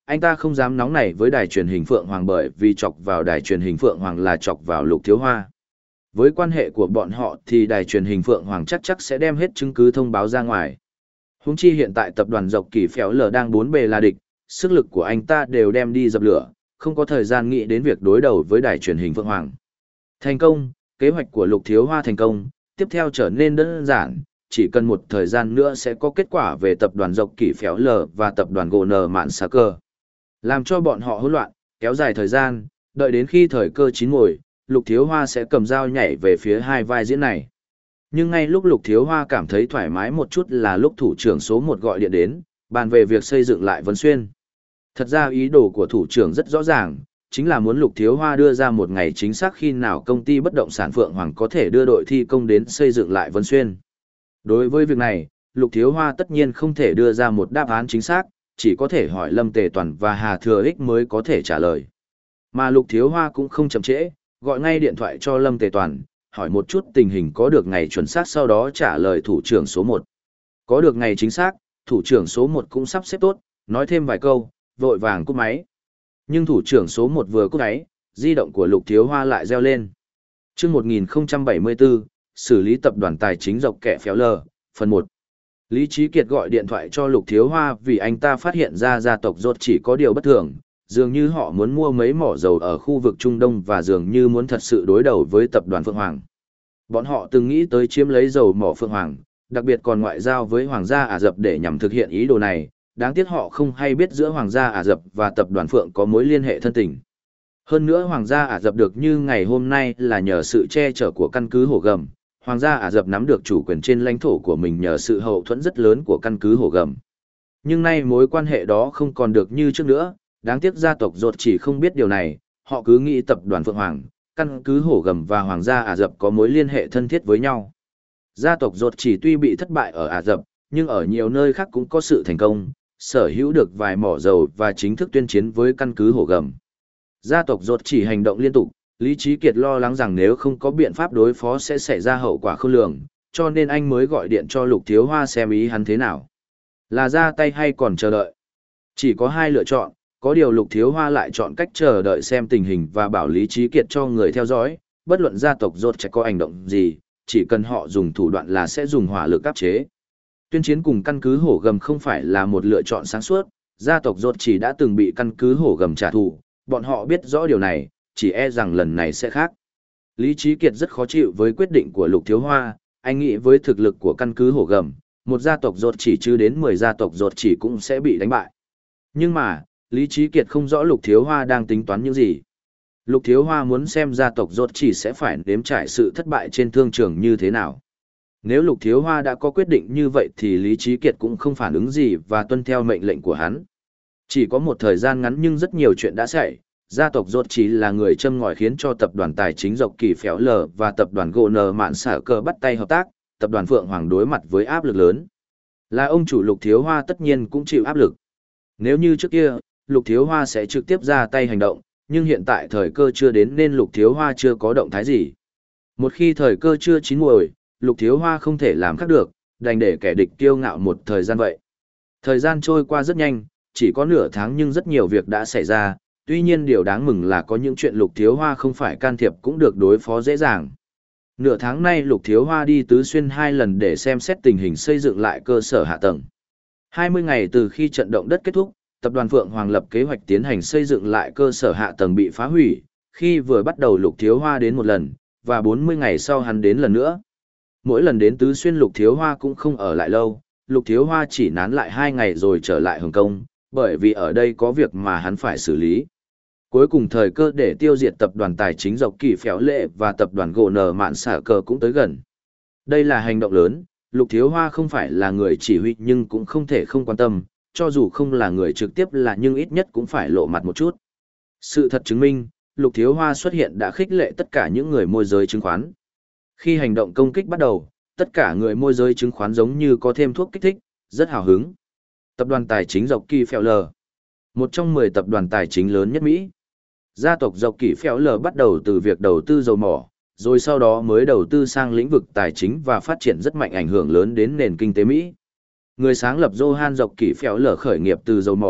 anh ta không dám nóng nảy với đài truyền hình Phượng Hoàng bởi vì chọc vào đài truyền hình Phượng Hoàng là chọc vào Lục Thiếu Hoa. Với quan hệ của bọn họ thì đài truyền hình Phượng Hoàng chắc chắc sẽ đem hết chứng cứ thông báo ra ngoài. Huống chi hiện tại tập đoàn Dọc Kỳ Phéo Lờ đang bốn bề là địch, sức lực của anh ta đều đem đi dập lửa, không có thời gian nghĩ đến việc đối đầu với đài truyền hình Phượng Hoàng. Thành công, kế hoạch của Lục Thiếu Hoa thành công, tiếp theo trở nên đơn giản, chỉ cần một thời gian nữa sẽ có kết quả về tập đoàn Dọc Kỳ Phéo Lờ và tập đoàn gờ en Mạn Xà Cơ. Làm cho bọn họ hỗn loạn, kéo dài thời gian, đợi đến khi thời cơ chín muồi, Lục Thiếu Hoa sẽ cầm dao nhảy về phía hai vai diễn này. Nhưng ngay lúc Lục Thiếu Hoa cảm thấy thoải mái một chút là lúc thủ trưởng số một gọi điện đến, bàn về việc xây dựng lại Vân Xuyên. Thật ra ý đồ của thủ trưởng rất rõ ràng, chính là muốn Lục Thiếu Hoa đưa ra một ngày chính xác khi nào công ty bất động sản Phượng Hoàng có thể đưa đội thi công đến xây dựng lại Vân Xuyên. Đối với việc này, Lục Thiếu Hoa tất nhiên không thể đưa ra một đáp án chính xác, chỉ có thể hỏi Lâm Tề Toàn và Hà Thừa Ích mới có thể trả lời. Mà Lục Thiếu Hoa cũng không chậm trễ, gọi ngay điện thoại cho Lâm Tề Toàn, hỏi một chút tình hình có được ngày chuẩn xác sau đó trả lời thủ trưởng số một. Có được ngày chính xác, thủ trưởng số một cũng sắp xếp tốt, nói thêm vài câu, vội vàng cúp máy. Nhưng thủ trưởng số một vừa cúp máy, di động của Lục Thiếu Hoa lại reo lên. Chương một nghìn không trăm bảy mươi tư, xử lý tập đoàn tài chính Dọc Kẻ Phéo Lờ, phần một. Lý Trí Kiệt gọi điện thoại cho Lục Thiếu Hoa vì anh ta phát hiện ra gia tộc Rốt chỉ có điều bất thường, dường như họ muốn mua mấy mỏ dầu ở khu vực Trung Đông và dường như muốn thật sự đối đầu với tập đoàn Phượng Hoàng. Bọn họ từng nghĩ tới chiếm lấy dầu mỏ Phượng Hoàng, đặc biệt còn ngoại giao với Hoàng gia Ả Rập để nhằm thực hiện ý đồ này, đáng tiếc họ không hay biết giữa Hoàng gia Ả Rập và tập đoàn Phượng có mối liên hệ thân tình. Hơn nữa Hoàng gia Ả Rập được như ngày hôm nay là nhờ sự che chở của căn cứ Hổ Gầm, Hoàng gia Ả Rập nắm được chủ quyền trên lãnh thổ của mình nhờ sự hậu thuẫn rất lớn của căn cứ Hổ Gầm. Nhưng nay mối quan hệ đó không còn được như trước nữa, đáng tiếc gia tộc Rốt chỉ không biết điều này, họ cứ nghĩ tập đoàn Phượng Hoàng, căn cứ Hổ Gầm và Hoàng gia Ả Rập có mối liên hệ thân thiết với nhau. Gia tộc Rốt chỉ tuy bị thất bại ở Ả Rập, nhưng ở nhiều nơi khác cũng có sự thành công, sở hữu được vài mỏ dầu và chính thức tuyên chiến với căn cứ Hổ Gầm. Gia tộc Rốt chỉ hành động liên tục, Lý Trí Kiệt lo lắng rằng nếu không có biện pháp đối phó sẽ xảy ra hậu quả không lường, cho nên anh mới gọi điện cho Lục Thiếu Hoa xem ý hắn thế nào. Là ra tay hay còn chờ đợi? Chỉ có hai lựa chọn, có điều Lục Thiếu Hoa lại chọn cách chờ đợi xem tình hình và bảo Lý Trí Kiệt cho người theo dõi, bất luận gia tộc Rốt chỉ có hành động gì, chỉ cần họ dùng thủ đoạn là sẽ dùng hỏa lực áp chế. Tuyên chiến cùng căn cứ Hổ Gầm không phải là một lựa chọn sáng suốt, gia tộc Rốt chỉ đã từng bị căn cứ Hổ Gầm trả thù, bọn họ biết rõ điều này, chỉ e rằng lần này sẽ khác. Lý Trí Kiệt rất khó chịu với quyết định của Lục Thiếu Hoa, anh nghĩ với thực lực của căn cứ Hổ Gầm, một gia tộc Rốt chỉ chứ đến mười gia tộc Rốt chỉ cũng sẽ bị đánh bại. Nhưng mà, Lý Trí Kiệt không rõ Lục Thiếu Hoa đang tính toán những gì. Lục Thiếu Hoa muốn xem gia tộc Rốt chỉ sẽ phải nếm trải sự thất bại trên thương trường như thế nào. Nếu Lục Thiếu Hoa đã có quyết định như vậy thì Lý Trí Kiệt cũng không phản ứng gì và tuân theo mệnh lệnh của hắn. Chỉ có một thời gian ngắn nhưng rất nhiều chuyện đã xảy. Gia tộc Rốt chỉ là người châm ngòi khiến cho tập đoàn tài chính Dọc Kỳ Phéo Lờ và tập đoàn gờ en Mạn Xà Cơ bắt tay hợp tác, tập đoàn Phượng Hoàng đối mặt với áp lực lớn. Là ông chủ Lục Thiếu Hoa tất nhiên cũng chịu áp lực. Nếu như trước kia, Lục Thiếu Hoa sẽ trực tiếp ra tay hành động, nhưng hiện tại thời cơ chưa đến nên Lục Thiếu Hoa chưa có động thái gì. Một khi thời cơ chưa chín muồi, Lục Thiếu Hoa không thể làm khác được, đành để kẻ địch kiêu ngạo một thời gian vậy. Thời gian trôi qua rất nhanh, chỉ có nửa tháng nhưng rất nhiều việc đã xảy ra, tuy nhiên điều đáng mừng là có những chuyện Lục Thiếu Hoa không phải can thiệp cũng được đối phó dễ dàng. Nửa tháng nay Lục Thiếu Hoa đi Tứ Xuyên hai lần để xem xét tình hình xây dựng lại cơ sở hạ tầng. hai mươi ngày từ khi trận động đất kết thúc, tập đoàn Phượng Hoàng lập kế hoạch tiến hành xây dựng lại cơ sở hạ tầng bị phá hủy, khi vừa bắt đầu Lục Thiếu Hoa đến một lần, và bốn mươi ngày sau hắn đến lần nữa. Mỗi lần đến Tứ Xuyên Lục Thiếu Hoa cũng không ở lại lâu, Lục Thiếu Hoa chỉ nán lại hai ngày rồi trở lại Hồng Kông, bởi vì ở đây có việc mà hắn phải xử lý. Cuối cùng thời cơ để tiêu diệt tập đoàn tài chính Dọc Kỳ Phéo Lệ và tập đoàn gờ en Mạn Xà Cơ cũng tới gần. Đây là hành động lớn, Lục Thiếu Hoa không phải là người chỉ huy nhưng cũng không thể không quan tâm, cho dù không là người trực tiếp là nhưng ít nhất cũng phải lộ mặt một chút. Sự thật chứng minh, Lục Thiếu Hoa xuất hiện đã khích lệ tất cả những người môi giới chứng khoán. Khi hành động công kích bắt đầu, tất cả người môi giới chứng khoán giống như có thêm thuốc kích thích, rất hào hứng. Tập đoàn tài chính Dọc Kỳ Phéo Lờ, một trong mười tập đoàn tài chính lớn nhất Mỹ. Gia tộc Dọc Kỳ Phéo Lờ bắt đầu từ việc đầu tư dầu mỏ, rồi sau đó mới đầu tư sang lĩnh vực tài chính và phát triển rất mạnh ảnh hưởng lớn đến nền kinh tế Mỹ. Người sáng lập Johann Dọc Kỳ Phéo Lờ khởi nghiệp từ dầu mỏ,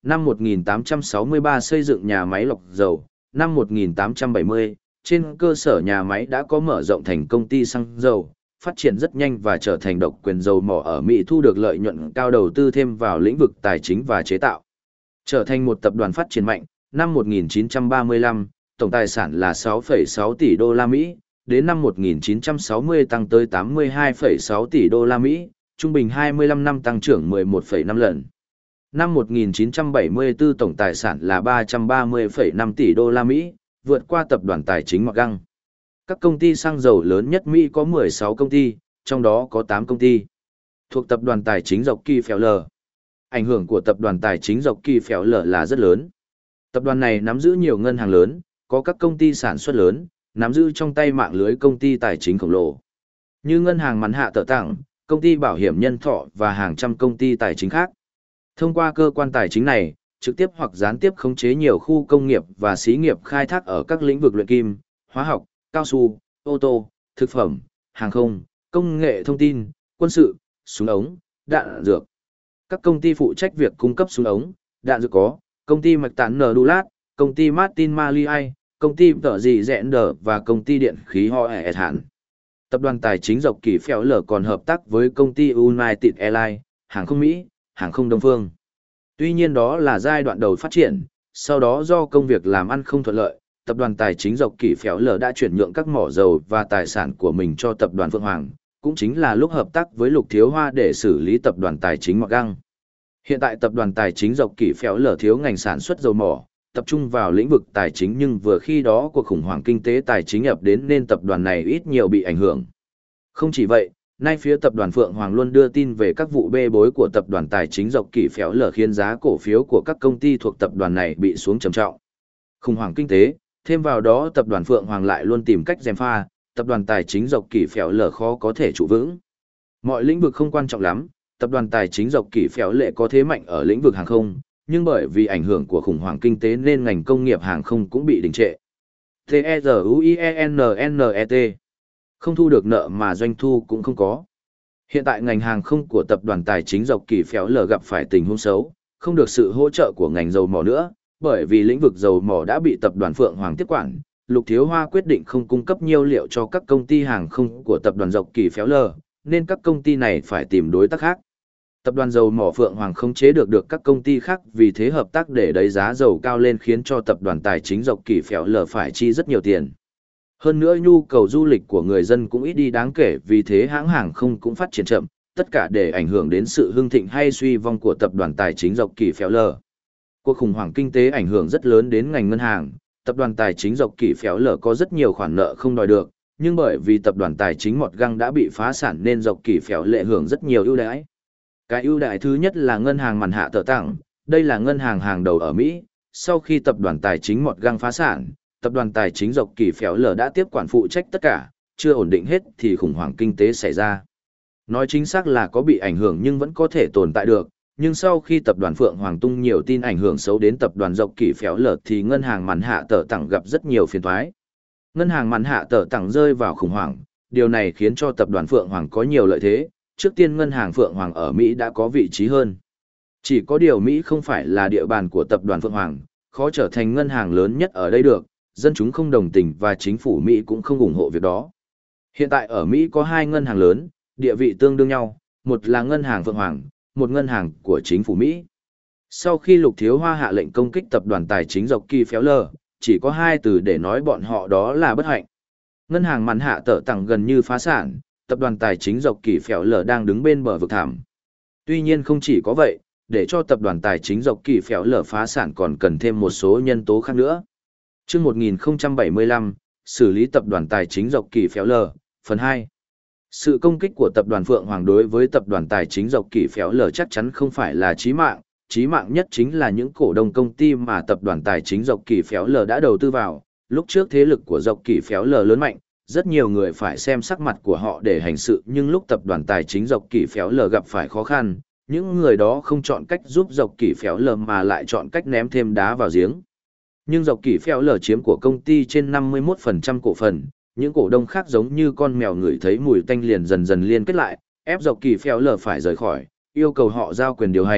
Năm một nghìn tám trăm sáu mươi ba xây dựng nhà máy lọc dầu, năm một nghìn tám trăm bảy mươi, trên cơ sở nhà máy đã có mở rộng thành công ty xăng dầu, phát triển rất nhanh và trở thành độc quyền dầu mỏ ở Mỹ, thu được lợi nhuận cao, đầu tư thêm vào lĩnh vực tài chính và chế tạo. Trở thành một tập đoàn phát triển mạnh, năm một nghìn chín trăm ba mươi lăm, tổng tài sản là sáu phẩy sáu tỷ đô la Mỹ, đến năm một nghìn chín trăm sáu mươi tăng tới tám mươi hai phẩy sáu tỷ đô la Mỹ, trung bình hai mươi lăm năm tăng trưởng mười một phẩy năm lần. Năm một nghìn chín trăm bảy mươi tư tổng tài sản là ba trăm ba mươi phẩy năm tỷ đô la Mỹ, vượt qua tập đoàn tài chính Morgan. Các công ty xăng dầu lớn nhất Mỹ có mười sáu công ty, trong đó có tám công ty thuộc tập đoàn tài chính Rockefeller. Ảnh hưởng của tập đoàn tài chính Rockefeller là rất lớn. Tập đoàn này nắm giữ nhiều ngân hàng lớn, có các công ty sản xuất lớn, nắm giữ trong tay mạng lưới công ty tài chính khổng lồ. Như ngân hàng Mắn Hạ Tờ Tặng, công ty bảo hiểm nhân thọ và hàng trăm công ty tài chính khác. Thông qua cơ quan tài chính này, trực tiếp hoặc gián tiếp khống chế nhiều khu công nghiệp và xí nghiệp khai thác ở các lĩnh vực luyện kim, hóa học, cao su, ô tô, thực phẩm, hàng không, công nghệ thông tin, quân sự, súng ống, đạn dược. Các công ty phụ trách việc cung cấp súng ống, đạn dược có công ty Mạch Tán Nờ Đu Lát, công ty Martin Mariai, công ty Tờ Dị Dẹn Đờ và công ty điện khí Ho E S Hạn. Tập đoàn tài chính Dọc Kỳ Phèo Lở còn hợp tác với công ty United Airlines, hàng không Mỹ, hàng không Đông Phương. Tuy nhiên đó là giai đoạn đầu phát triển, sau đó do công việc làm ăn không thuận lợi, tập đoàn tài chính Dọc Kỳ Phèo Lở đã chuyển nhượng các mỏ dầu và tài sản của mình cho tập đoàn Phượng Hoàng, cũng chính là lúc hợp tác với Lục Thiếu Hoa để xử lý tập đoàn tài chính Mạc Găng. Hiện tại tập đoàn tài chính Dọc Kỳ Phèo Lở thiếu ngành sản xuất dầu mỏ, tập trung vào lĩnh vực tài chính, nhưng vừa khi đó cuộc khủng hoảng kinh tế tài chính ập đến nên tập đoàn này ít nhiều bị ảnh hưởng. Không chỉ vậy, nay phía tập đoàn Phượng Hoàng luôn đưa tin về các vụ bê bối của tập đoàn tài chính Dọc Kỳ Phèo Lở khiến giá cổ phiếu của các công ty thuộc tập đoàn này bị xuống trầm trọng. Khủng hoảng kinh tế, thêm vào đó tập đoàn Phượng Hoàng lại luôn tìm cách gièm pha, tập đoàn tài chính Dọc Kỳ Phèo Lở khó có thể trụ vững. Mọi lĩnh vực không quan trọng lắm, tập đoàn tài chính Dọc Kỳ Phèo Lệ có thế mạnh ở lĩnh vực hàng không, nhưng bởi vì ảnh hưởng của khủng hoảng kinh tế nên ngành công nghiệp hàng không cũng bị đình trệ. T E Z U I E N N E T. Không thu được nợ mà doanh thu cũng không có. Hiện tại ngành hàng không của tập đoàn tài chính Dọc Kỳ Phèo Lở gặp phải tình huống xấu, không được sự hỗ trợ của ngành dầu mỏ nữa, bởi vì lĩnh vực dầu mỏ đã bị tập đoàn Phượng Hoàng tiếp quản. Lục Thiếu Hoa quyết định không cung cấp nhiên liệu cho các công ty hàng không của tập đoàn Dọc Kỳ Phèo Lở, nên các công ty này phải tìm đối tác khác. Tập đoàn dầu mỏ Phượng Hoàng không chế được được các công ty khác, vì thế hợp tác để đẩy giá dầu cao lên khiến cho tập đoàn tài chính Dọc Kỳ Phèo Lở phải chi rất nhiều tiền. Hơn nữa nhu cầu du lịch của người dân cũng ít đi đáng kể, vì thế hãng hàng không cũng phát triển chậm, tất cả để ảnh hưởng đến sự hưng thịnh hay suy vong của tập đoàn tài chính Dọc Kỳ Phèo Lở. Cuộc khủng hoảng kinh tế ảnh hưởng rất lớn đến ngành ngân hàng, tập đoàn tài chính Dọc Kỳ Phèo Lở có rất nhiều khoản nợ không đòi được, nhưng bởi vì tập đoàn tài chính Mọt Găng đã bị phá sản nên Dọc Kỳ Phèo Lệ hưởng rất nhiều ưu đãi. Cái ưu đãi thứ nhất là ngân hàng Mắn Hạ Tờ Tặng, đây là ngân hàng hàng đầu ở Mỹ. Sau khi tập đoàn tài chính Mọt Găng phá sản, tập đoàn tài chính Dọc Kỳ Phèo Lở đã tiếp quản phụ trách tất cả, chưa ổn định hết thì khủng hoảng kinh tế xảy ra. Nói chính xác là có bị ảnh hưởng nhưng vẫn có thể tồn tại được, nhưng sau khi tập đoàn Phượng Hoàng tung nhiều tin ảnh hưởng xấu đến tập đoàn Dọc Kỳ Phèo Lở thì ngân hàng Mắn Hạ Tờ Tặng gặp rất nhiều phiền toái. Ngân hàng Mắn Hạ Tờ Tặng rơi vào khủng hoảng, điều này khiến cho tập đoàn Phượng Hoàng có nhiều lợi thế. Trước tiên ngân hàng Phượng Hoàng ở Mỹ đã có vị trí hơn. Chỉ có điều Mỹ không phải là địa bàn của tập đoàn Phượng Hoàng, khó trở thành ngân hàng lớn nhất ở đây được, dân chúng không đồng tình và chính phủ Mỹ cũng không ủng hộ việc đó. Hiện tại ở Mỹ có hai ngân hàng lớn, địa vị tương đương nhau, một là ngân hàng Phượng Hoàng, một ngân hàng của chính phủ Mỹ. Sau khi Lục Thiếu Hoa hạ lệnh công kích tập đoàn tài chính Dọc Kỳ Phèo Lở, chỉ có hai từ để nói bọn họ, đó là bất hạnh. Ngân hàng Mắn Hạ Tờ Tặng gần như phá sản, tập đoàn tài chính Dọc Kỳ Phèo Lở đang đứng bên bờ vực thảm. Tuy nhiên không chỉ có vậy, để cho tập đoàn tài chính Dọc Kỳ Phèo Lở phá sản còn cần thêm một số nhân tố khác nữa. Trước một nghìn không trăm bảy mươi lăm, xử lý tập đoàn tài chính Dọc Kỳ Phèo Lở, phần hai. Sự công kích của tập đoàn Phượng Hoàng đối với tập đoàn tài chính Dọc Kỳ Phèo Lở chắc chắn không phải là chí mạng, chí mạng nhất chính là những cổ đông công ty mà tập đoàn tài chính Dọc Kỳ Phèo Lở đã đầu tư vào. Lúc trước thế lực của Dọc Kỳ Phèo Lở lớn mạnh, rất nhiều người phải xem sắc mặt của họ để hành sự, nhưng lúc tập đoàn tài chính Dọc Kỳ Phèo Lở gặp phải khó khăn, những người đó không chọn cách giúp Dọc Kỳ Phèo Lở mà lại chọn cách ném thêm đá vào giếng. Nhưng Dọc Kỳ Phèo Lở chiếm của công ty trên năm mươi mốt phần trăm cổ phần, những cổ đông khác giống như con mèo ngửi thấy mùi tanh liền dần dần liên kết lại, ép Dọc Kỳ Phèo Lở phải rời khỏi, yêu cầu họ giao quyền điều hành,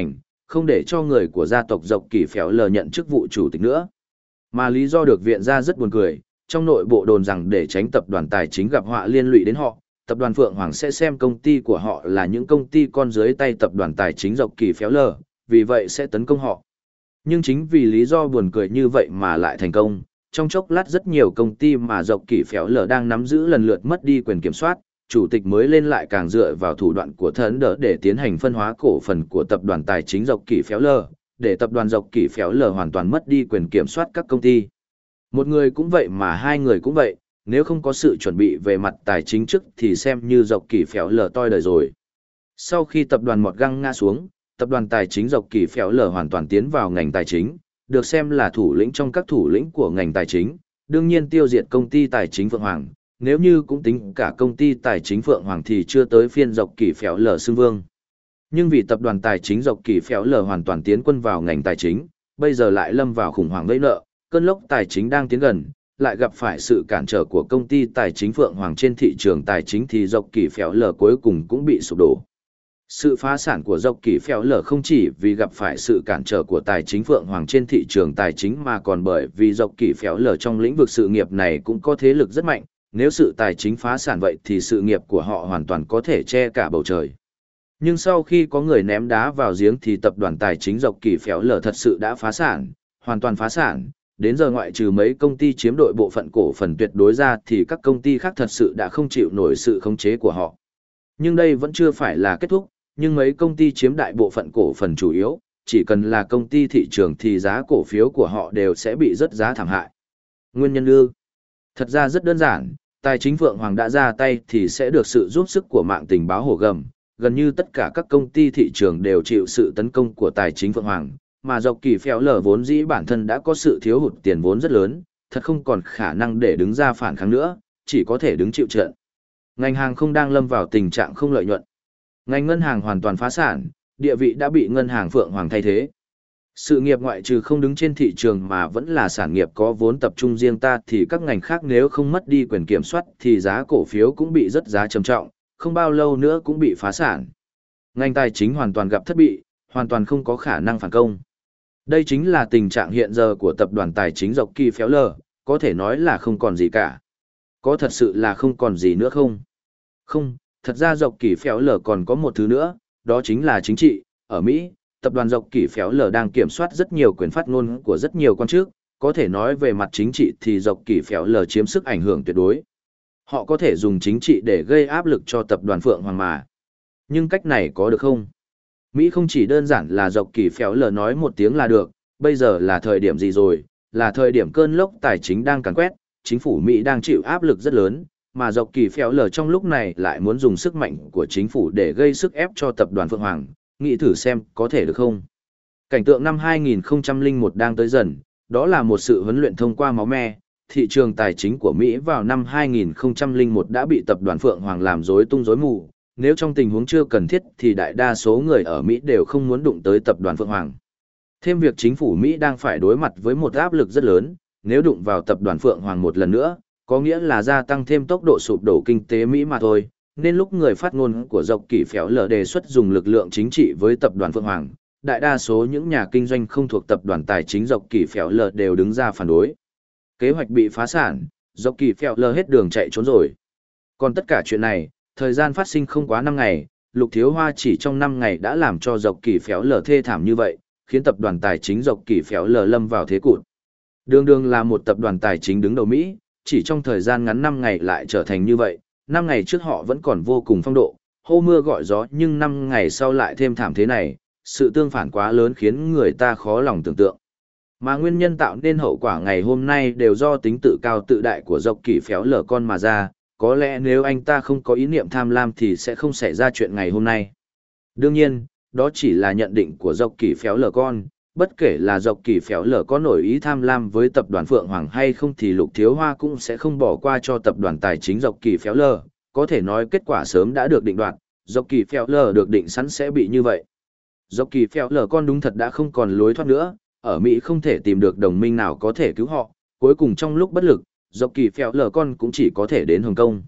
không để cho người của gia tộc dọc kỳ phéo lờ nhận chức vụ chủ tịch nữa. Mà lý do được viện ra rất buồn cười, trong nội bộ đồn rằng để tránh tập đoàn tài chính gặp họa liên lụy đến họ, tập đoàn Phượng Hoàng sẽ xem công ty của họ là những công ty con dưới tay tập đoàn tài chính dọc kỳ phéo lờ, vì vậy sẽ tấn công họ. Nhưng chính vì lý do buồn cười như vậy mà lại thành công, trong chốc lát rất nhiều công ty mà dọc kỳ phéo lờ đang nắm giữ lần lượt mất đi quyền kiểm soát, chủ tịch mới lên lại càng dựa vào thủ đoạn của thần đỡ để tiến hành phân hóa cổ phần của tập đoàn tài chính dọc kỳ phéo lờ, để tập đoàn dọc kỳ phéo lờ hoàn toàn mất đi quyền kiểm soát các công ty. Một người cũng vậy mà hai người cũng vậy, nếu không có sự chuẩn bị về mặt tài chính trước thì xem như dọc kỳ phéo lờ toi đời rồi. Sau khi tập đoàn Mọt Găng ngã xuống, tập đoàn tài chính dọc kỳ phéo lờ hoàn toàn tiến vào ngành tài chính, được xem là thủ lĩnh trong các thủ lĩnh của ngành tài chính, đương nhiên tiêu diệt công ty tài chính Phượng Hoàng, nếu như cũng tính cả công ty tài chính Phượng Hoàng thì chưa tới phiên dọc kỳ phéo lờ xưng vương. Nhưng vì tập đoàn tài chính dọc kỳ phéo lờ hoàn toàn tiến quân vào ngành tài chính, bây giờ lại lâm vào khủng hoảng vay nợ, cơn lốc tài chính đang tiến gần, lại gặp phải sự cản trở của công ty tài chính Phượng Hoàng trên thị trường tài chính thì dọc kỳ phéo lờ cuối cùng cũng bị sụp đổ. Sự phá sản của dọc kỳ phéo lờ không chỉ vì gặp phải sự cản trở của tài chính Phượng Hoàng trên thị trường tài chính mà còn bởi vì dọc kỳ phéo lờ trong lĩnh vực sự nghiệp này cũng có thế lực rất mạnh, nếu sự tài chính phá sản vậy thì sự nghiệp của họ hoàn toàn có thể che cả bầu trời. Nhưng sau khi có người ném đá vào giếng thì tập đoàn tài chính dọc kỳ phéo lờ thật sự đã phá sản, hoàn toàn phá sản. Đến giờ ngoại trừ mấy công ty chiếm đội bộ phận cổ phần tuyệt đối ra thì các công ty khác thật sự đã không chịu nổi sự khống chế của họ. Nhưng đây vẫn chưa phải là kết thúc, nhưng mấy công ty chiếm đại bộ phận cổ phần chủ yếu, chỉ cần là công ty thị trường thì giá cổ phiếu của họ đều sẽ bị rớt giá thảm hại. Nguyên nhân ư? Thật ra rất đơn giản, tài chính Phượng Hoàng đã ra tay thì sẽ được sự giúp sức của mạng tình báo hổ gầm, gần như tất cả các công ty thị trường đều chịu sự tấn công của tài chính Phượng Hoàng, mà dọc kỳ phéo lờ vốn dĩ bản thân đã có sự thiếu hụt tiền vốn rất lớn, thật không còn khả năng để đứng ra phản kháng nữa, chỉ có thể đứng chịu trận. Ngành hàng không đang lâm vào tình trạng không lợi nhuận. Ngành ngân hàng hoàn toàn phá sản, địa vị đã bị ngân hàng Phượng Hoàng thay thế. Sự nghiệp ngoại trừ không đứng trên thị trường mà vẫn là sản nghiệp có vốn tập trung riêng ta thì các ngành khác nếu không mất đi quyền kiểm soát thì giá cổ phiếu cũng bị rất giá trầm trọng, không bao lâu nữa cũng bị phá sản. Ngành tài chính hoàn toàn gặp thất bị, hoàn toàn không có khả năng phản công. Đây chính là tình trạng hiện giờ của tập đoàn tài chính dọc kỳ phéo lờ, có thể nói là không còn gì cả. Có thật sự là không còn gì nữa không? Không, thật ra dọc kỳ phéo lờ còn có một thứ nữa, đó chính là chính trị. Ở Mỹ, tập đoàn dọc kỳ phéo lờ đang kiểm soát rất nhiều quyền phát ngôn của rất nhiều quan chức, có thể nói về mặt chính trị thì dọc kỳ phéo lờ chiếm sức ảnh hưởng tuyệt đối. Họ có thể dùng chính trị để gây áp lực cho tập đoàn Phượng Hoàng mà. Nhưng cách này có được không? Mỹ không chỉ đơn giản là dọc kỳ phéo lờ nói một tiếng là được, bây giờ là thời điểm gì rồi, là thời điểm cơn lốc tài chính đang càn quét, chính phủ Mỹ đang chịu áp lực rất lớn, mà dọc kỳ phéo lờ trong lúc này lại muốn dùng sức mạnh của chính phủ để gây sức ép cho tập đoàn Phượng Hoàng, nghĩ thử xem có thể được không. Cảnh tượng năm hai nghìn không trăm lẻ một đang tới dần, đó là một sự huấn luyện thông qua máu me. Thị trường tài chính của Mỹ vào năm hai nghìn không trăm lẻ một đã bị tập đoàn Phượng Hoàng làm rối tung rối mù. Nếu trong tình huống chưa cần thiết thì đại đa số người ở Mỹ đều không muốn đụng tới tập đoàn Phượng Hoàng. Thêm việc chính phủ Mỹ đang phải đối mặt với một áp lực rất lớn, nếu đụng vào tập đoàn Phượng Hoàng một lần nữa, có nghĩa là gia tăng thêm tốc độ sụp đổ kinh tế Mỹ mà thôi. Nên lúc người phát ngôn của dọc kỳ phéo lờ đề xuất dùng lực lượng chính trị với tập đoàn Phượng Hoàng, đại đa số những nhà kinh doanh không thuộc tập đoàn tài chính dọc kỳ phéo lờ đều đứng ra phản đối. Kế hoạch bị phá sản, dọc kỳ phéo lờ hết đường chạy trốn rồi. Còn tất cả chuyện này, thời gian phát sinh không quá năm ngày, Lục Thiếu Hoa chỉ trong năm ngày đã làm cho dọc kỳ phéo lờ thê thảm như vậy, khiến tập đoàn tài chính dọc kỳ phéo lờ lâm vào thế cụt. Đường đường là một tập đoàn tài chính đứng đầu Mỹ, chỉ trong thời gian ngắn năm ngày lại trở thành như vậy. Năm ngày trước họ vẫn còn vô cùng phong độ, hô mưa gọi gió, nhưng năm ngày sau lại thêm thảm thế này, sự tương phản quá lớn khiến người ta khó lòng tưởng tượng. Mà nguyên nhân tạo nên hậu quả ngày hôm nay đều do tính tự cao tự đại của dọc kỳ phéo lờ con mà ra, có lẽ nếu anh ta không có ý niệm tham lam thì sẽ không xảy ra chuyện ngày hôm nay. Đương nhiên, đó chỉ là nhận định của dọc kỳ phéo lờ con, bất kể là dọc kỳ phéo lờ có nổi ý tham lam với tập đoàn Phượng Hoàng hay không thì Lục Thiếu Hoa cũng sẽ không bỏ qua cho tập đoàn tài chính dọc kỳ phéo lờ, có thể nói kết quả sớm đã được định đoạt, dọc kỳ phéo lờ được định sẵn sẽ bị như vậy. Dọc kỳ phéo lờ con đúng thật đã không còn lối thoát nữa, ở Mỹ không thể tìm được đồng minh nào có thể cứu họ, cuối cùng trong lúc bất lực, dọc kỳ phéo lờ con cũng chỉ có thể đến Hồng Kông.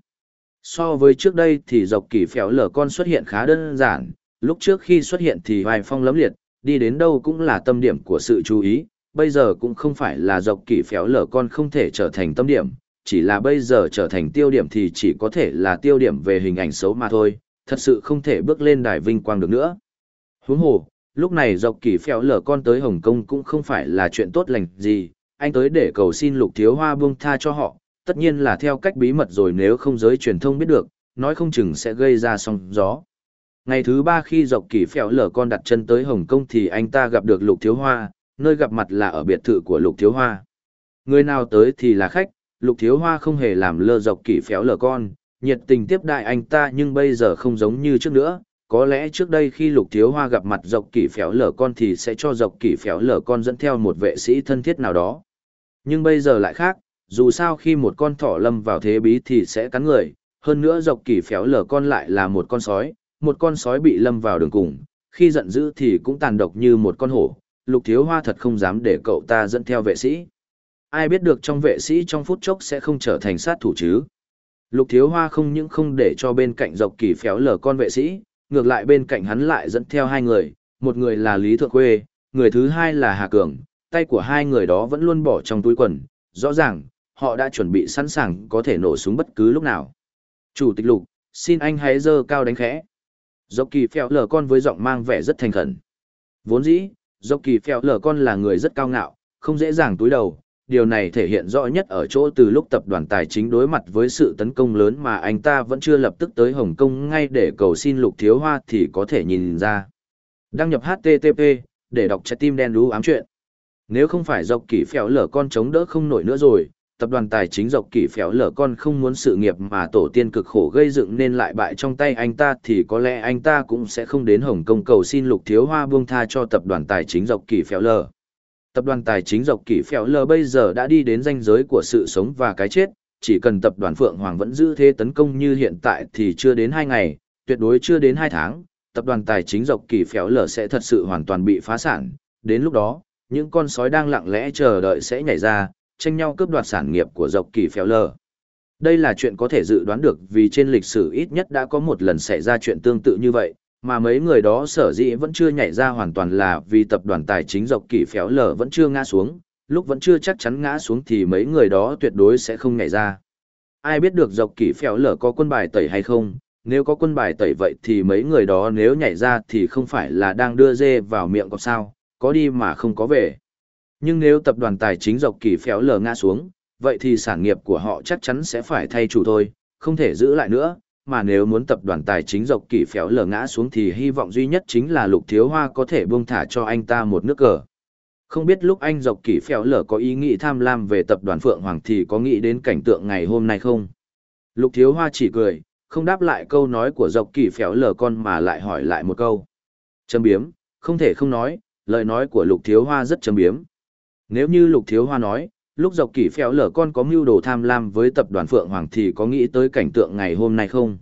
So với trước đây thì dọc kỳ phéo lờ con xuất hiện khá đơn giản, lúc trước khi xuất hiện thì vai phong lẫm liệt, đi đến đâu cũng là tâm điểm của sự chú ý, bây giờ cũng không phải là dọc kỳ phéo lở con không thể trở thành tâm điểm, chỉ là bây giờ trở thành tiêu điểm thì chỉ có thể là tiêu điểm về hình ảnh xấu mà thôi, thật sự không thể bước lên đài vinh quang được nữa. Huống hồ, lúc này dọc kỳ phéo lở con tới Hồng Kông cũng không phải là chuyện tốt lành gì, anh tới để cầu xin Lục Thiếu Hoa buông tha cho họ, tất nhiên là theo cách bí mật rồi, nếu không giới truyền thông biết được, nói không chừng sẽ gây ra sóng gió. Ngày thứ ba khi dọc kỳ phèo lở con đặt chân tới Hồng Kông thì anh ta gặp được Lục Thiếu Hoa, nơi gặp mặt là ở biệt thự của Lục Thiếu Hoa. Người nào tới thì là khách, Lục Thiếu Hoa không hề làm lơ dọc kỳ phèo lở con, nhiệt tình tiếp đại anh ta, nhưng bây giờ không giống như trước nữa. Có lẽ trước đây khi Lục Thiếu Hoa gặp mặt dọc kỳ phèo lở con thì sẽ cho dọc kỳ phèo lở con dẫn theo một vệ sĩ thân thiết nào đó. Nhưng bây giờ lại khác, dù sao khi một con thỏ lâm vào thế bí thì sẽ cắn người, hơn nữa dọc kỳ phèo lở con lại là một con sói, một con sói bị lâm vào đường cùng, khi giận dữ thì cũng tàn độc như một con hổ. Lục Thiếu Hoa thật không dám để cậu ta dẫn theo vệ sĩ. Ai biết được trong vệ sĩ trong phút chốc sẽ không trở thành sát thủ chứ. Lục Thiếu Hoa không những không để cho bên cạnh dọc kỳ phéo lở con vệ sĩ, ngược lại bên cạnh hắn lại dẫn theo hai người, một người là Lý Thượng Khuê, người thứ hai là Hà Cường, tay của hai người đó vẫn luôn bỏ trong túi quần, rõ ràng, họ đã chuẩn bị sẵn sàng có thể nổ súng bất cứ lúc nào. Chủ tịch Lục, xin anh hãy giơ cao đánh khẽ. Dọc kỳ phèo lở con với giọng mang vẻ rất thành khẩn. Vốn dĩ, dọc kỳ phèo lở con là người rất cao ngạo, không dễ dàng túi đầu. Điều này thể hiện rõ nhất ở chỗ từ lúc tập đoàn tài chính đối mặt với sự tấn công lớn mà anh ta vẫn chưa lập tức tới Hồng Kông ngay để cầu xin Lục Thiếu Hoa thì có thể nhìn ra. Đăng nhập hát tê tê pê để đọc trái tim đen đú ám chuyện. Nếu không phải dọc kỳ phèo lở con chống đỡ không nổi nữa rồi, tập đoàn tài chính dọc kỳ phèo lở con không muốn sự nghiệp mà tổ tiên cực khổ gây dựng nên lại bại trong tay anh ta thì có lẽ anh ta cũng sẽ không đến Hồng Kông cầu xin Lục Thiếu Hoa buông tha cho tập đoàn tài chính dọc kỳ phèo lở. Tập đoàn tài chính dọc kỳ phèo lở bây giờ đã đi đến ranh giới của sự sống và cái chết, chỉ cần tập đoàn Phượng Hoàng vẫn giữ thế tấn công như hiện tại thì chưa đến hai ngày, tuyệt đối chưa đến hai tháng, tập đoàn tài chính dọc kỳ phèo lở sẽ thật sự hoàn toàn bị phá sản. Đến lúc đó, những con sói đang lặng lẽ chờ đợi sẽ nhảy ra, tranh nhau cướp đoạt sản nghiệp của dọc kỳ phèo lở. Đây là chuyện có thể dự đoán được vì trên lịch sử ít nhất đã có một lần xảy ra chuyện tương tự như vậy, mà mấy người đó sở dĩ vẫn chưa nhảy ra hoàn toàn là vì tập đoàn tài chính dọc kỳ phèo lở vẫn chưa ngã xuống, lúc vẫn chưa chắc chắn ngã xuống thì mấy người đó tuyệt đối sẽ không nhảy ra. Ai biết được dọc kỳ phèo lở có quân bài tẩy hay không, nếu có quân bài tẩy vậy thì mấy người đó nếu nhảy ra thì không phải là đang đưa dê vào miệng cọp sao, có đi mà không có về. Nhưng nếu tập đoàn tài chính dọc kỳ phèo lở ngã xuống, vậy thì sản nghiệp của họ chắc chắn sẽ phải thay chủ thôi, không thể giữ lại nữa, mà nếu muốn tập đoàn tài chính dọc kỳ phèo lở ngã xuống thì hy vọng duy nhất chính là Lục Thiếu Hoa có thể buông thả cho anh ta một nước cờ. Không biết lúc anh dọc kỳ phèo lở có ý nghĩ tham lam về tập đoàn Phượng Hoàng thì có nghĩ đến cảnh tượng ngày hôm nay không? Lục Thiếu Hoa chỉ cười, không đáp lại câu nói của dọc kỳ phèo lở con mà lại hỏi lại một câu. Châm biếm, không thể không nói, lời nói của Lục Thiếu Hoa rất châm biếm. Nếu như Lục Thiếu Hoa nói, lúc dọc kỳ phèo lở con có mưu đồ tham lam với tập đoàn Phượng Hoàng thì có nghĩ tới cảnh tượng ngày hôm nay không?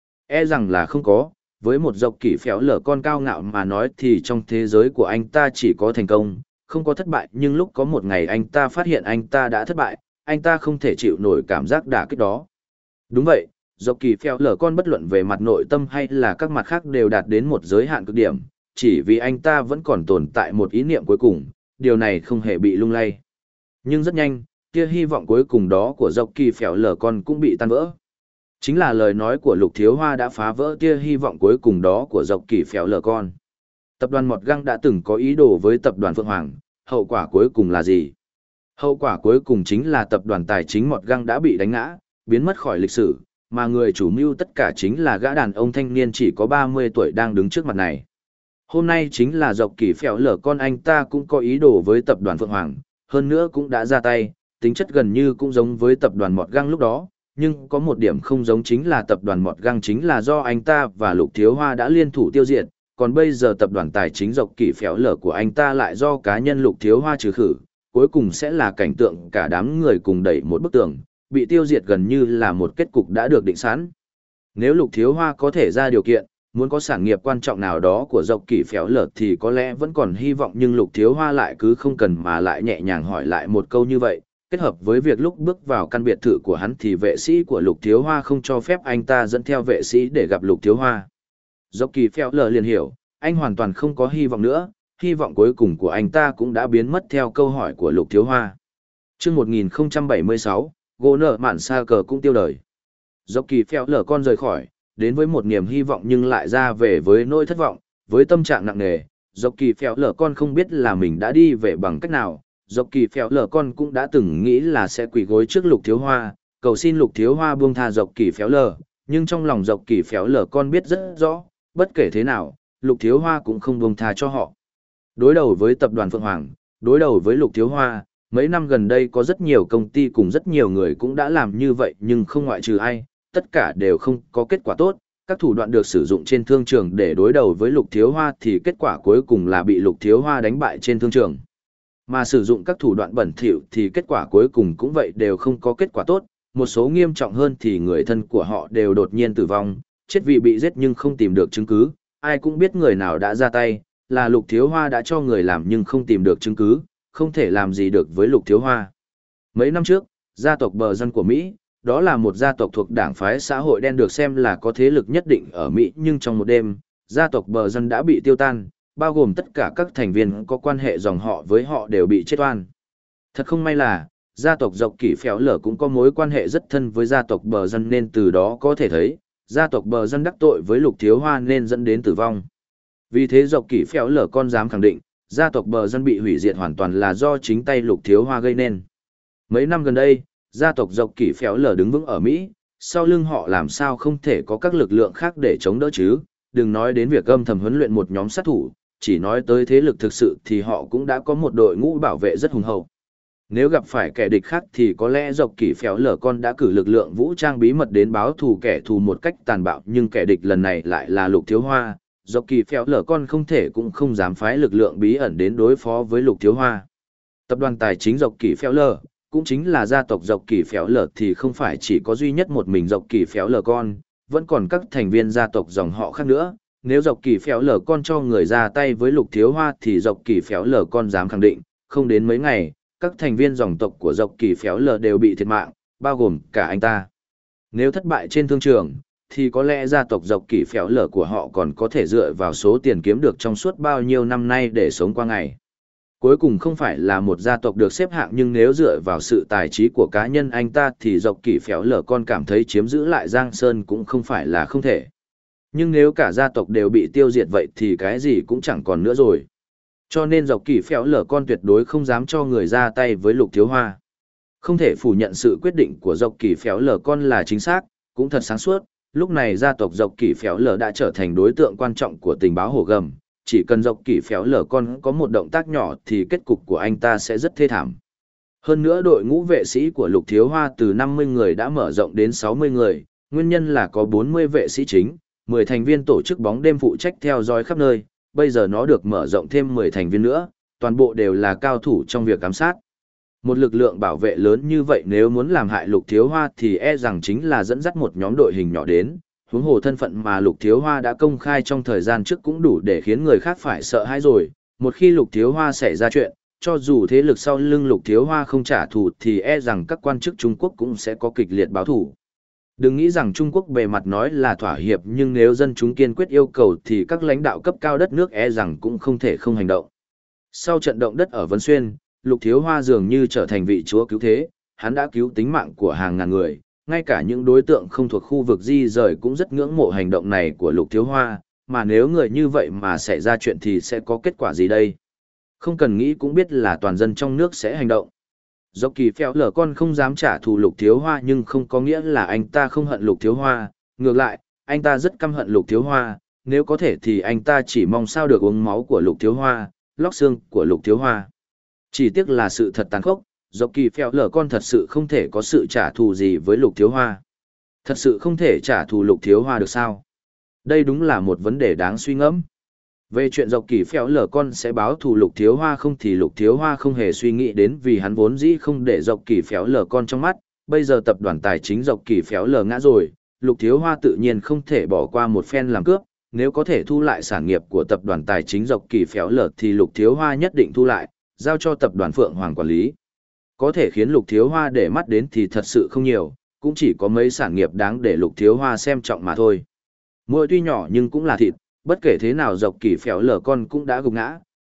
E rằng là không có, với một dọc kỳ phèo lở con cao ngạo mà nói thì trong thế giới của anh ta chỉ có thành công, không có thất bại, nhưng lúc có một ngày anh ta phát hiện anh ta đã thất bại, anh ta không thể chịu nổi cảm giác đả kích đó. Đúng vậy, dọc kỳ phèo lở con bất luận về mặt nội tâm hay là các mặt khác đều đạt đến một giới hạn cực điểm, chỉ vì anh ta vẫn còn tồn tại một ý niệm cuối cùng, điều này không hề bị lung lay. Nhưng rất nhanh, tia hy vọng cuối cùng đó của dọc kỳ phèo lở con cũng bị tan vỡ. Chính là lời nói của Lục Thiếu Hoa đã phá vỡ tia hy vọng cuối cùng đó của dọc kỳ phèo lở con. Tập đoàn Mọt Găng đã từng có ý đồ với tập đoàn Phượng Hoàng, hậu quả cuối cùng là gì? Hậu quả cuối cùng chính là tập đoàn tài chính Mọt Găng đã bị đánh ngã, biến mất khỏi lịch sử, mà người chủ mưu tất cả chính là gã đàn ông thanh niên chỉ có ba mươi tuổi đang đứng trước mặt này. Hôm nay chính là dọc kỳ phèo lở con anh ta cũng có ý đồ với tập đoàn Phượng Hoàng, hơn nữa cũng đã ra tay, tính chất gần như cũng giống với tập đoàn Mọt Găng lúc đó, nhưng có một điểm không giống chính là tập đoàn Mọt Găng chính là do anh ta và Lục Thiếu Hoa đã liên thủ tiêu diệt, còn bây giờ tập đoàn tài chính dọc kỳ phèo lở của anh ta lại do cá nhân Lục Thiếu Hoa trừ khử, cuối cùng sẽ là cảnh tượng cả đám người cùng đẩy một bức tường, bị tiêu diệt gần như là một kết cục đã được định sẵn. Nếu Lục Thiếu Hoa có thể ra điều kiện, muốn có sản nghiệp quan trọng nào đó của dọc kỳ phèo lở thì có lẽ vẫn còn hy vọng, nhưng Lục Thiếu Hoa lại cứ không cần mà lại nhẹ nhàng hỏi lại một câu như vậy, kết hợp với việc lúc bước vào căn biệt thự của hắn thì vệ sĩ của Lục Thiếu Hoa không cho phép anh ta dẫn theo vệ sĩ để gặp Lục Thiếu Hoa. Dọc kỳ phèo lở liền hiểu, anh hoàn toàn không có hy vọng nữa, hy vọng cuối cùng của anh ta cũng đã biến mất theo câu hỏi của Lục Thiếu Hoa. Chương một nghìn không trăm bảy mươi sáu, gỗ nợ mạn xa cờ cũng tiêu đời. Dọc kỳ phèo lở con rời khỏi, đến với một niềm hy vọng nhưng lại ra về với nỗi thất vọng, với tâm trạng nặng nề. Dọc kỳ phèo lở con không biết là mình đã đi về bằng cách nào. Dọc kỳ phèo lở con cũng đã từng nghĩ là sẽ quỳ gối trước Lục Thiếu Hoa, cầu xin Lục Thiếu Hoa buông tha Dọc kỳ phèo lở, nhưng trong lòng Dọc kỳ phèo lở con biết rất rõ, bất kể thế nào, Lục Thiếu Hoa cũng không buông tha cho họ. Đối đầu với tập đoàn Phượng Hoàng, đối đầu với Lục Thiếu Hoa, mấy năm gần đây có rất nhiều công ty cùng rất nhiều người cũng đã làm như vậy nhưng không ngoại trừ ai, tất cả đều không có kết quả tốt. Các thủ đoạn được sử dụng trên thương trường để đối đầu với Lục Thiếu Hoa thì kết quả cuối cùng là bị Lục Thiếu Hoa đánh bại trên thương trường. Mà sử dụng các thủ đoạn bẩn thỉu thì kết quả cuối cùng cũng vậy, đều không có kết quả tốt. Một số nghiêm trọng hơn thì người thân của họ đều đột nhiên tử vong, chết vì bị giết nhưng không tìm được chứng cứ. Ai cũng biết người nào đã ra tay, là Lục Thiếu Hoa đã cho người làm nhưng không tìm được chứng cứ, không thể làm gì được với Lục Thiếu Hoa. Mấy năm trước, gia tộc bờ dân của Mỹ, đó là một gia tộc thuộc đảng phái xã hội đen được xem là có thế lực nhất định ở Mỹ, nhưng trong một đêm, gia tộc bờ dân đã bị tiêu tan, bao gồm tất cả các thành viên có quan hệ dòng họ với họ đều bị chết oan. Thật không may là, gia tộc Dọc Kỷ Phéo Lở cũng có mối quan hệ rất thân với gia tộc bờ dân, nên từ đó có thể thấy, gia tộc bờ dân đắc tội với Lục Thiếu Hoa nên dẫn đến tử vong. Vì thế Dọc Kỷ Phéo Lở con dám khẳng định, gia tộc bờ dân bị hủy diệt hoàn toàn là do chính tay Lục Thiếu Hoa gây nên. Mấy năm gần đây, gia tộc Dọc Kỷ Phéo Lở đứng vững ở Mỹ, sau lưng họ làm sao không thể có các lực lượng khác để chống đỡ chứ, đừng nói đến việc âm thầm huấn luyện một nhóm sát thủ, chỉ nói tới thế lực thực sự thì họ cũng đã có một đội ngũ bảo vệ rất hùng hậu. Nếu gặp phải kẻ địch khác thì có lẽ Dọc Kỷ Phéo Lở con đã cử lực lượng vũ trang bí mật đến báo thù kẻ thù một cách tàn bạo, nhưng kẻ địch lần này lại là Lục Thiếu Hoa. Dọc Kỷ Phéo Lở con không thể cũng không dám phái lực lượng bí ẩn đến đối phó với Lục Thiếu Hoa. Tập đoàn tài chính Dọc Kỷ Phéo Lở, cũng chính là gia tộc Dọc Kỷ Phéo Lở, thì không phải chỉ có duy nhất một mình Dọc Kỷ Phéo Lở con, vẫn còn các thành viên gia tộc dòng họ khác nữa. Nếu Dọc Kỷ Phéo Lở con cho người ra tay với Lục Thiếu Hoa thì Dọc Kỷ Phéo Lở con dám khẳng định, không đến mấy ngày, các thành viên dòng tộc của Dọc Kỷ Phéo Lở đều bị thiệt mạng, bao gồm cả anh ta. Nếu thất bại trên thương trường, thì có lẽ gia tộc Dọc Kỷ Phéo Lở của họ còn có thể dựa vào số tiền kiếm được trong suốt bao nhiêu năm nay để sống qua ngày. Cuối cùng không phải là một gia tộc được xếp hạng, nhưng nếu dựa vào sự tài trí của cá nhân anh ta thì Dọc Kỷ Phéo Lở con cảm thấy chiếm giữ lại Giang Sơn cũng không phải là không thể. Nhưng nếu cả gia tộc đều bị tiêu diệt vậy thì cái gì cũng chẳng còn nữa rồi. Cho nên Dọc Kỷ Phéo Lở con tuyệt đối không dám cho người ra tay với Lục Thiếu Hoa. Không thể phủ nhận sự quyết định của Dọc Kỷ Phéo Lở con là chính xác, cũng thật sáng suốt. Lúc này gia tộc Dọc Kỷ Phéo Lở đã trở thành đối tượng quan trọng của tình báo hổ gầm. Chỉ cần Dọc Kỷ Phéo Lở con có một động tác nhỏ thì kết cục của anh ta sẽ rất thê thảm. Hơn nữa đội ngũ vệ sĩ của Lục Thiếu Hoa từ năm mươi người đã mở rộng đến sáu mươi người, nguyên nhân là có bốn mươi vệ sĩ chính, mười thành viên tổ chức bóng đêm phụ trách theo dõi khắp nơi, bây giờ nó được mở rộng thêm mười thành viên nữa, toàn bộ đều là cao thủ trong việc giám sát. Một lực lượng bảo vệ lớn như vậy nếu muốn làm hại Lục Thiếu Hoa thì e rằng chính là dẫn dắt một nhóm đội hình nhỏ đến, huống hồ thân phận mà Lục Thiếu Hoa đã công khai trong thời gian trước cũng đủ để khiến người khác phải sợ hãi rồi. Một khi Lục Thiếu Hoa xảy ra chuyện, cho dù thế lực sau lưng Lục Thiếu Hoa không trả thù thì e rằng các quan chức Trung Quốc cũng sẽ có kịch liệt báo thù. Đừng nghĩ rằng Trung Quốc bề mặt nói là thỏa hiệp, nhưng nếu dân chúng kiên quyết yêu cầu thì các lãnh đạo cấp cao đất nước e rằng cũng không thể không hành động. Sau trận động đất ở Vân Xuyên, Lục Thiếu Hoa dường như trở thành vị chúa cứu thế, hắn đã cứu tính mạng của hàng ngàn người, ngay cả những đối tượng không thuộc khu vực di rời cũng rất ngưỡng mộ hành động này của Lục Thiếu Hoa, mà nếu người như vậy mà xảy ra chuyện thì sẽ có kết quả gì đây? Không cần nghĩ cũng biết là toàn dân trong nước sẽ hành động. Dọc Kỷ Phéo Lở con không dám trả thù Lục Thiếu Hoa nhưng không có nghĩa là anh ta không hận Lục Thiếu Hoa, ngược lại, anh ta rất căm hận Lục Thiếu Hoa, nếu có thể thì anh ta chỉ mong sao được uống máu của Lục Thiếu Hoa, lóc xương của Lục Thiếu Hoa. Chỉ tiếc là sự thật tàn khốc, Dọc Kỷ Phéo Lở con thật sự không thể có sự trả thù gì với Lục Thiếu Hoa. Thật sự không thể trả thù Lục Thiếu Hoa được sao? Đây đúng là một vấn đề đáng suy ngẫm. Về chuyện Dọc Kỷ Phéo Lở con sẽ báo thù Lục Thiếu Hoa không thì Lục Thiếu Hoa không hề suy nghĩ đến, vì hắn vốn dĩ không để Dọc Kỷ Phéo Lở con trong mắt. Bây giờ tập đoàn tài chính Dọc Kỷ Phéo Lở ngã rồi, Lục Thiếu Hoa tự nhiên không thể bỏ qua một phen làm cướp. Nếu có thể thu lại sản nghiệp của tập đoàn tài chính Dọc Kỷ Phéo Lở thì Lục Thiếu Hoa nhất định thu lại, giao cho tập đoàn Phượng Hoàng quản lý. Có thể khiến Lục Thiếu Hoa để mắt đến thì thật sự không nhiều, cũng chỉ có mấy sản nghiệp đáng để Lục Thiếu Hoa xem trọng mà thôi. Mỗi tuy nhỏ nhưng cũng là thịt, bất kể thế nào Dọc Kỷ Phéo Lở con cũng đã gục ngã,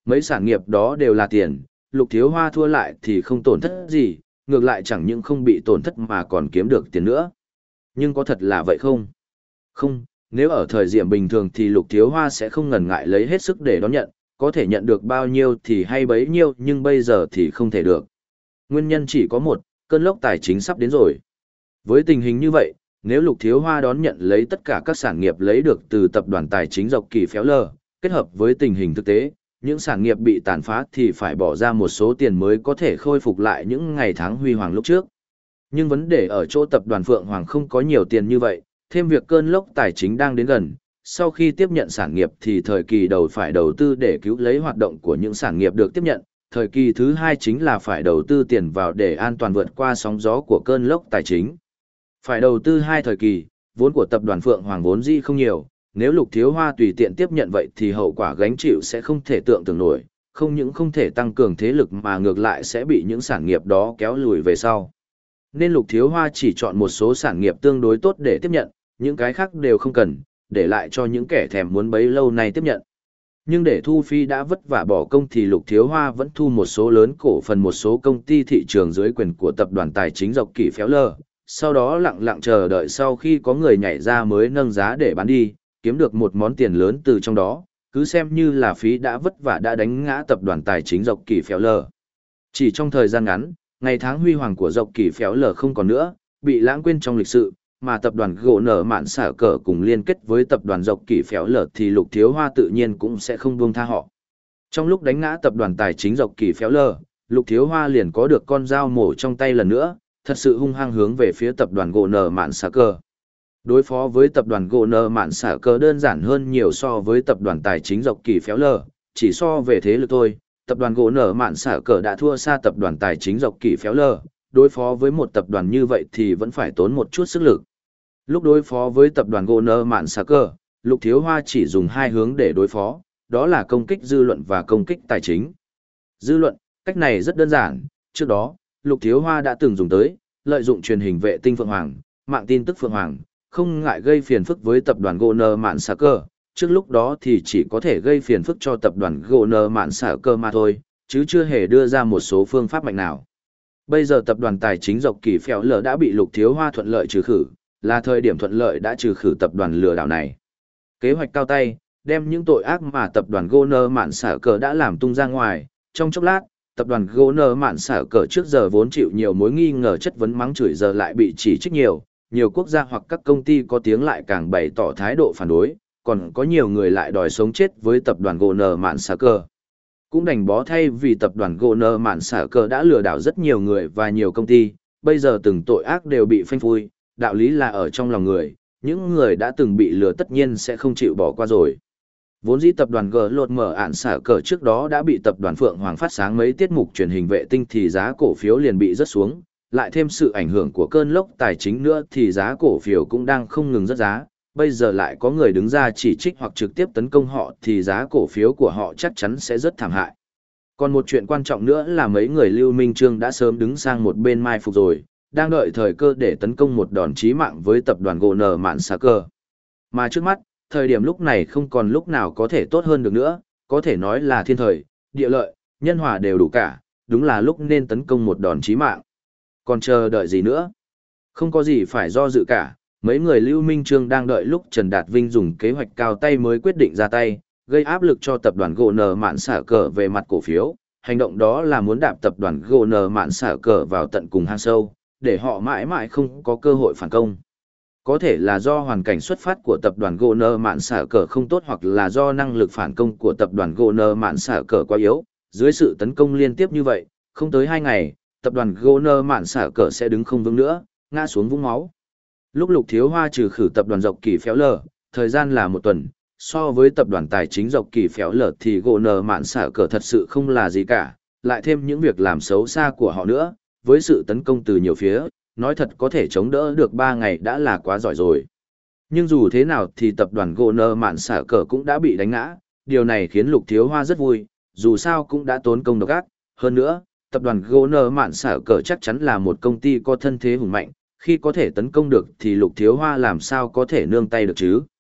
Mấy sản nghiệp đó đều là tiền, Lục Thiếu Hoa thua lại thì không tổn thất gì, ngược lại chẳng những không bị tổn thất mà còn kiếm được tiền nữa. Nhưng có thật là vậy không? Không, nếu ở thời điểm bình thường thì Lục Thiếu Hoa sẽ không ngần ngại lấy hết sức để đón nhận, có thể nhận được bao nhiêu thì hay bấy nhiêu, nhưng bây giờ thì không thể được. Nguyên nhân chỉ có một, cơn lốc tài chính sắp đến rồi. Với tình hình như vậy, nếu Lục Thiếu Hoa đón nhận lấy tất cả các sản nghiệp lấy được từ tập đoàn tài chính Dọc Kỳ Phéo Lờ, kết hợp với tình hình thực tế, những sản nghiệp bị tàn phá thì phải bỏ ra một số tiền mới có thể khôi phục lại những ngày tháng huy hoàng lúc trước. Nhưng vấn đề ở chỗ tập đoàn Phượng Hoàng không có nhiều tiền như vậy, thêm việc cơn lốc tài chính đang đến gần, sau khi tiếp nhận sản nghiệp thì thời kỳ đầu phải đầu tư để cứu lấy hoạt động của những sản nghiệp được tiếp nhận, thời kỳ thứ hai chính là phải đầu tư tiền vào để an toàn vượt qua sóng gió của cơn lốc tài chính. Phải đầu tư hai thời kỳ, vốn của tập đoàn Phượng Hoàng vốn dĩ không nhiều, nếu Lục Thiếu Hoa tùy tiện tiếp nhận vậy thì hậu quả gánh chịu sẽ không thể tưởng tượng nổi, không những không thể tăng cường thế lực mà ngược lại sẽ bị những sản nghiệp đó kéo lùi về sau. Nên Lục Thiếu Hoa chỉ chọn một số sản nghiệp tương đối tốt để tiếp nhận, những cái khác đều không cần, để lại cho những kẻ thèm muốn bấy lâu nay tiếp nhận. Nhưng để thu phi đã vất vả bỏ công thì Lục Thiếu Hoa vẫn thu một số lớn cổ phần một số công ty thị trường dưới quyền của tập đoàn tài chính Dọc Kỳ Phéo Lờ, sau đó lặng lặng chờ đợi sau khi có người nhảy ra mới nâng giá để bán đi, kiếm được một món tiền lớn từ trong đó, cứ xem như là phí đã vất vả đã đánh ngã tập đoàn tài chính Dọc Kỳ Phéo Lờ. Chỉ trong thời gian ngắn, ngày tháng huy hoàng của Dọc Kỳ Phéo Lờ không còn nữa, bị lãng quên trong lịch sử, mà tập đoàn gỗ nở mạn xả cờ cùng liên kết với tập đoàn Dọc Kỳ Phéo Lờ thì Lục Thiếu Hoa tự nhiên cũng sẽ không buông tha họ. Trong lúc đánh ngã tập đoàn tài chính Dọc Kỳ Phéo Lờ, Lục Thiếu Hoa liền có được con dao mổ trong tay lần nữa, thật sự hung hăng hướng về phía tập đoàn gỗ nở mạn xả cờ. Đối phó với tập đoàn gỗ nở mạn xả cờ đơn giản hơn nhiều so với tập đoàn tài chính Dọc Kỳ Phéo Lờ, chỉ so về thế lực thôi, tập đoàn gỗ nở mạn xả cờ đã thua xa tập đoàn tài chính Dọc Kỳ Phéo Lờ, đối phó với một tập đoàn như vậy thì vẫn phải tốn một chút sức lực. Lúc đối phó với tập đoàn gỗ nở mạn xả cờ, Lục Thiếu Hoa chỉ dùng hai hướng để đối phó, đó là công kích dư luận và công kích tài chính. Dư luận, cách này rất đơn giản, trước đó, Lục Thiếu Hoa đã từng dùng tới, lợi dụng truyền hình vệ tinh Phượng Hoàng, mạng tin tức Phượng Hoàng, không ngại gây phiền phức với tập đoàn gỗ nở mạn xả cờ, trước lúc đó thì chỉ có thể gây phiền phức cho tập đoàn gỗ nở mạn xả cờ mà thôi, chứ chưa hề đưa ra một số phương pháp mạnh nào. Bây giờ tập đoàn tài chính Dọc Kỳ Phéo Lờ đã bị Lục Thiếu Hoa thuận lợi trừ khử, là thời điểm thuận lợi đã trừ khử tập đoàn lừa đảo này. Kế hoạch cao tay, đem những tội ác mà tập đoàn gỗ nở mạn xả cờ đã làm tung ra ngoài, trong chốc lát, tập đoàn gỗ nở mạn xả cờ trước giờ vốn chịu nhiều mối nghi ngờ chất vấn mắng chửi giờ lại bị chỉ trích nhiều, nhiều quốc gia hoặc các công ty có tiếng lại càng bày tỏ thái độ phản đối, còn có nhiều người lại đòi sống chết với tập đoàn gỗ nở mạn xả cờ. Cũng đành bó thay vì tập đoàn gỗ nở mạn xả cờ đã lừa đảo rất nhiều người và nhiều công ty, bây giờ từng tội ác đều bị phanh phui, đạo lý là ở trong lòng người, những người đã từng bị lừa tất nhiên sẽ không chịu bỏ qua rồi. Vốn dĩ tập đoàn G lột mở ản xả cờ trước đó đã bị tập đoàn Phượng Hoàng phát sáng mấy tiết mục truyền hình vệ tinh thì giá cổ phiếu liền bị rớt xuống, lại thêm sự ảnh hưởng của cơn lốc tài chính nữa thì giá cổ phiếu cũng đang không ngừng rớt giá, bây giờ lại có người đứng ra chỉ trích hoặc trực tiếp tấn công họ thì giá cổ phiếu của họ chắc chắn sẽ rất thảm hại. Còn một chuyện quan trọng nữa là mấy người Lưu Minh Trương đã sớm đứng sang một bên mai phục rồi, đang đợi thời cơ để tấn công một đòn chí mạng với tập đoàn gỗ nở mạn xả cờ. Mà trước mắt, thời điểm lúc này không còn lúc nào có thể tốt hơn được nữa, có thể nói là thiên thời, địa lợi, nhân hòa đều đủ cả, đúng là lúc nên tấn công một đòn chí mạng. Còn chờ đợi gì nữa? Không có gì phải do dự cả, mấy người Lưu Minh Trương đang đợi lúc Trần Đạt Vinh dùng kế hoạch cao tay mới quyết định ra tay, gây áp lực cho tập đoàn gỗ nở mạn xả cờ về mặt cổ phiếu. Hành động đó là muốn đạp tập đoàn gỗ nở mạn xả cờ vào tận cùng hang sâu, để họ mãi mãi không có cơ hội phản công. Có thể là do hoàn cảnh xuất phát của tập đoàn gỗ nở mạn xả cờ không tốt hoặc là do năng lực phản công của tập đoàn gỗ nở mạn xả cờ quá yếu, dưới sự tấn công liên tiếp như vậy, không tới hai ngày, tập đoàn gỗ nở mạn xả cờ sẽ đứng không vững nữa, ngã xuống vũng máu. Lúc Lục Thiếu Hoa trừ khử tập đoàn Dọc Kỳ Phéo Lờ, thời gian là một tuần, so với tập đoàn tài chính Dọc Kỳ Phéo Lờ thì gỗ nở mạn xả cờ thật sự không là gì cả, lại thêm những việc làm xấu xa của họ nữa, với sự tấn công từ nhiều phía, nói thật có thể chống đỡ được ba ngày đã là quá giỏi rồi. Nhưng dù thế nào thì tập đoàn gỗ nở mạn xả cờ cũng đã bị đánh ngã, điều này khiến Lục Thiếu Hoa rất vui, dù sao cũng đã tốn công độc ác. Hơn nữa, tập đoàn gỗ nở mạn xả cờ chắc chắn là một công ty có thân thế hùng mạnh, khi có thể tấn công được thì Lục Thiếu Hoa làm sao có thể nương tay được chứ.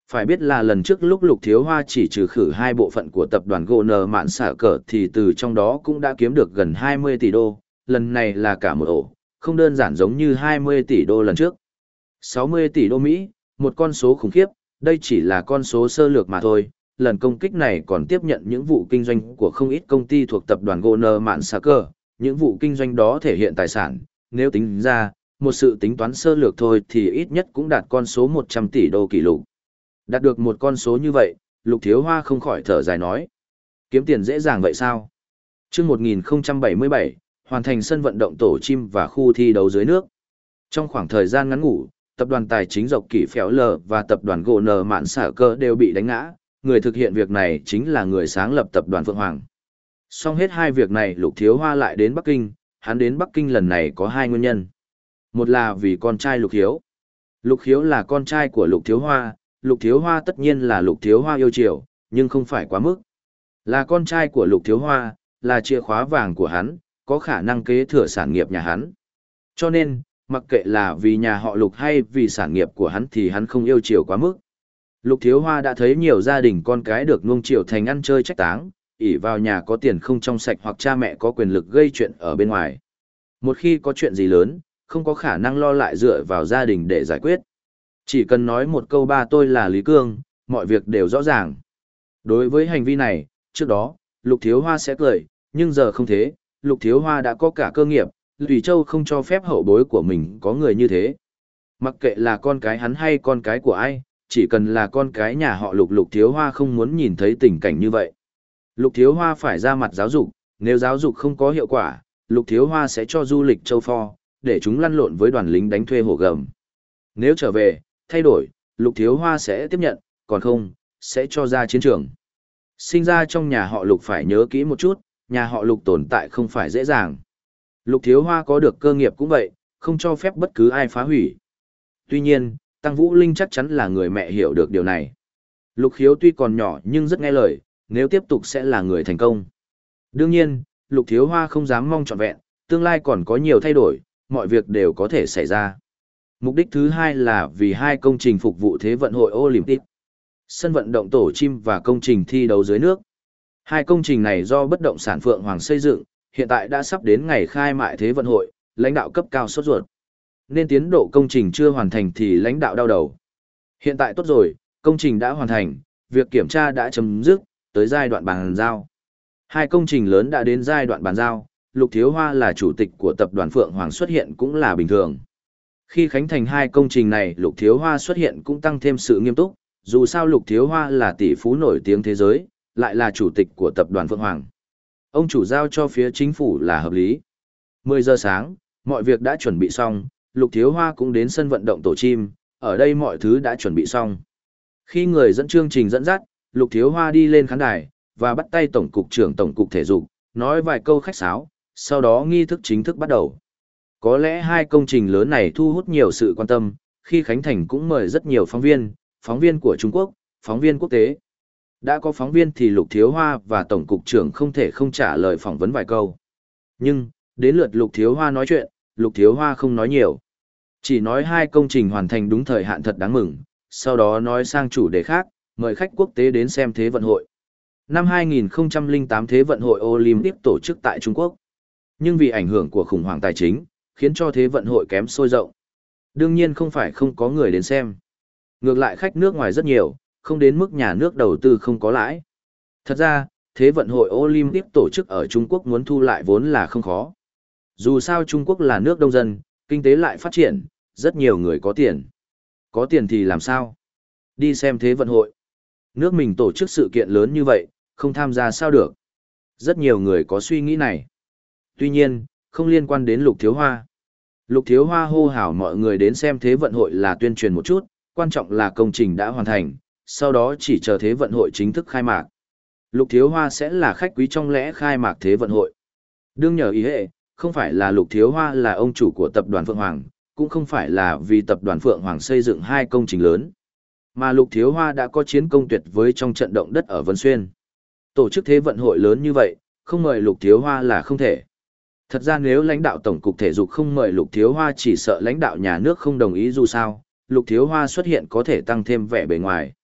Phải biết là lần trước lúc Lục Thiếu Hoa chỉ trừ khử hai bộ phận của tập đoàn gô nờ mạn xả cờ thì từ trong đó cũng đã kiếm được gần hai mươi tỷ đô, lần này là cả một ổ, không đơn giản giống như hai mươi tỷ đô lần trước. sáu mươi tỷ đô Mỹ, một con số khủng khiếp, đây chỉ là con số sơ lược mà thôi. Lần công kích này còn tiếp nhận những vụ kinh doanh của không ít công ty thuộc tập đoàn Goner Mạn Sà Cơ, những vụ kinh doanh đó thể hiện tài sản, nếu tính ra, một sự tính toán sơ lược thôi thì ít nhất cũng đạt con số một trăm tỷ đô kỷ lục. Đạt được một con số như vậy, Lục Thiếu Hoa không khỏi thở dài nói. Kiếm tiền dễ dàng vậy sao? Chương một nghìn không trăm bảy mươi bảy, hoàn thành sân vận động tổ chim và khu thi đấu dưới nước. Trong khoảng thời gian ngắn ngủi, tập đoàn tài chính dọc kỷ phéo lờ và tập đoàn gỗ nờ mạn xả cơ đều bị đánh ngã, người thực hiện việc này chính là người sáng lập tập đoàn Phượng Hoàng. Xong hết hai việc này Lục Thiếu Hoa lại đến Bắc Kinh, hắn đến Bắc Kinh lần này có hai nguyên nhân. Một là vì con trai Lục Hiếu. Lục Hiếu là con trai của Lục Thiếu Hoa, Lục Thiếu Hoa tất nhiên là Lục Thiếu Hoa yêu chiều, nhưng không phải quá mức. Là con trai của Lục Thiếu Hoa, là chìa khóa vàng của hắn, có khả năng kế thừa sản nghiệp nhà hắn. Cho nên, mặc kệ là vì nhà họ Lục hay vì sản nghiệp của hắn thì hắn không yêu chiều quá mức. Lục Thiếu Hoa đã thấy nhiều gia đình con cái được nuông chiều thành ăn chơi trách táng, ỷ vào nhà có tiền không trong sạch hoặc cha mẹ có quyền lực gây chuyện ở bên ngoài. Một khi có chuyện gì lớn, không có khả năng lo lại dựa vào gia đình để giải quyết. Chỉ cần nói một câu ba tôi là Lý Cương, mọi việc đều rõ ràng. Đối với hành vi này, trước đó, Lục Thiếu Hoa sẽ cười, nhưng giờ không thế, Lục Thiếu Hoa đã có cả cơ nghiệp, Lục Châu không cho phép hậu bối của mình có người như thế. Mặc kệ là con cái hắn hay con cái của ai, chỉ cần là con cái nhà họ Lục, Lục Thiếu Hoa không muốn nhìn thấy tình cảnh như vậy. Lục Thiếu Hoa phải ra mặt giáo dục, nếu giáo dục không có hiệu quả, Lục Thiếu Hoa sẽ cho du lịch châu Pho, để chúng lăn lộn với đoàn lính đánh thuê hổ gầm. Nếu trở về, thay đổi, Lục Thiếu Hoa sẽ tiếp nhận, còn không, sẽ cho ra chiến trường. Sinh ra trong nhà họ Lục phải nhớ kỹ một chút, nhà họ Lục tồn tại không phải dễ dàng. Lục Thiếu Hoa có được cơ nghiệp cũng vậy, không cho phép bất cứ ai phá hủy. Tuy nhiên, Tăng Vũ Linh chắc chắn là người mẹ hiểu được điều này. Lục Khiếu tuy còn nhỏ nhưng rất nghe lời, nếu tiếp tục sẽ là người thành công. Đương nhiên, Lục Thiếu Hoa không dám mong trọn vẹn, tương lai còn có nhiều thay đổi, mọi việc đều có thể xảy ra. Mục đích thứ hai là vì hai công trình phục vụ Thế vận hội Olympic, sân vận động tổ chim và công trình thi đấu dưới nước. Hai công trình này do bất động sản Phượng Hoàng xây dựng, hiện tại đã sắp đến ngày khai mại Thế vận hội, lãnh đạo cấp cao sốt ruột. Nên tiến độ công trình chưa hoàn thành thì lãnh đạo đau đầu. Hiện tại tốt rồi, công trình đã hoàn thành, việc kiểm tra đã chấm dứt, tới giai đoạn bàn giao. Hai công trình lớn đã đến giai đoạn bàn giao, Lục Thiếu Hoa là chủ tịch của tập đoàn Phượng Hoàng xuất hiện cũng là bình thường. Khi khánh thành hai công trình này, Lục Thiếu Hoa xuất hiện cũng tăng thêm sự nghiêm túc, dù sao Lục Thiếu Hoa là tỷ phú nổi tiếng thế giới, lại là chủ tịch của tập đoàn Phượng Hoàng. Ông chủ giao cho phía chính phủ là hợp lý. mười giờ sáng, mọi việc đã chuẩn bị xong, Lục Thiếu Hoa cũng đến sân vận động tổ chim, ở đây mọi thứ đã chuẩn bị xong. Khi người dẫn chương trình dẫn dắt, Lục Thiếu Hoa đi lên khán đài, và bắt tay Tổng cục trưởng Tổng cục Thể dục, nói vài câu khách sáo, sau đó nghi thức chính thức bắt đầu. Có lẽ hai công trình lớn này thu hút nhiều sự quan tâm, khi khánh thành cũng mời rất nhiều phóng viên, phóng viên của Trung Quốc, phóng viên quốc tế. Đã có phóng viên thì Lục Thiếu Hoa và Tổng cục trưởng không thể không trả lời phỏng vấn vài câu. Nhưng, đến lượt Lục Thiếu Hoa nói chuyện, Lục Thiếu Hoa không nói nhiều. Chỉ nói hai công trình hoàn thành đúng thời hạn thật đáng mừng, sau đó nói sang chủ đề khác, mời khách quốc tế đến xem Thế vận hội. Năm hai nghìn không trăm lẻ tám Thế vận hội Olympic tổ chức tại Trung Quốc. Nhưng vì ảnh hưởng của khủng hoảng tài chính, khiến cho Thế vận hội kém sôi rộng. Đương nhiên không phải không có người đến xem. Ngược lại khách nước ngoài rất nhiều, không đến mức nhà nước đầu tư không có lãi. Thật ra, Thế vận hội Olympic tổ chức ở Trung Quốc muốn thu lại vốn là không khó. Dù sao Trung Quốc là nước đông dân, kinh tế lại phát triển, rất nhiều người có tiền. Có tiền thì làm sao? Đi xem Thế vận hội. Nước mình tổ chức sự kiện lớn như vậy, không tham gia sao được? Rất nhiều người có suy nghĩ này. Tuy nhiên, không liên quan đến Lục Thiếu Hoa. Lục Thiếu Hoa hô hào mọi người đến xem Thế vận hội là tuyên truyền một chút, quan trọng là công trình đã hoàn thành, sau đó chỉ chờ Thế vận hội chính thức khai mạc. Lục Thiếu Hoa sẽ là khách quý trong lễ khai mạc Thế vận hội. Đương nhờ ý hệ, không phải là Lục Thiếu Hoa là ông chủ của tập đoàn Phượng Hoàng, cũng không phải là vì tập đoàn Phượng Hoàng xây dựng hai công trình lớn, mà Lục Thiếu Hoa đã có chiến công tuyệt với trong trận động đất ở Vân Xuyên. Tổ chức Thế vận hội lớn như vậy, không mời Lục Thiếu Hoa là không thể. Thật ra nếu lãnh đạo Tổng cục Thể dục không mời Lục Thiếu Hoa chỉ sợ lãnh đạo nhà nước không đồng ý, dù sao, Lục Thiếu Hoa xuất hiện có thể tăng thêm vẻ bề ngoài.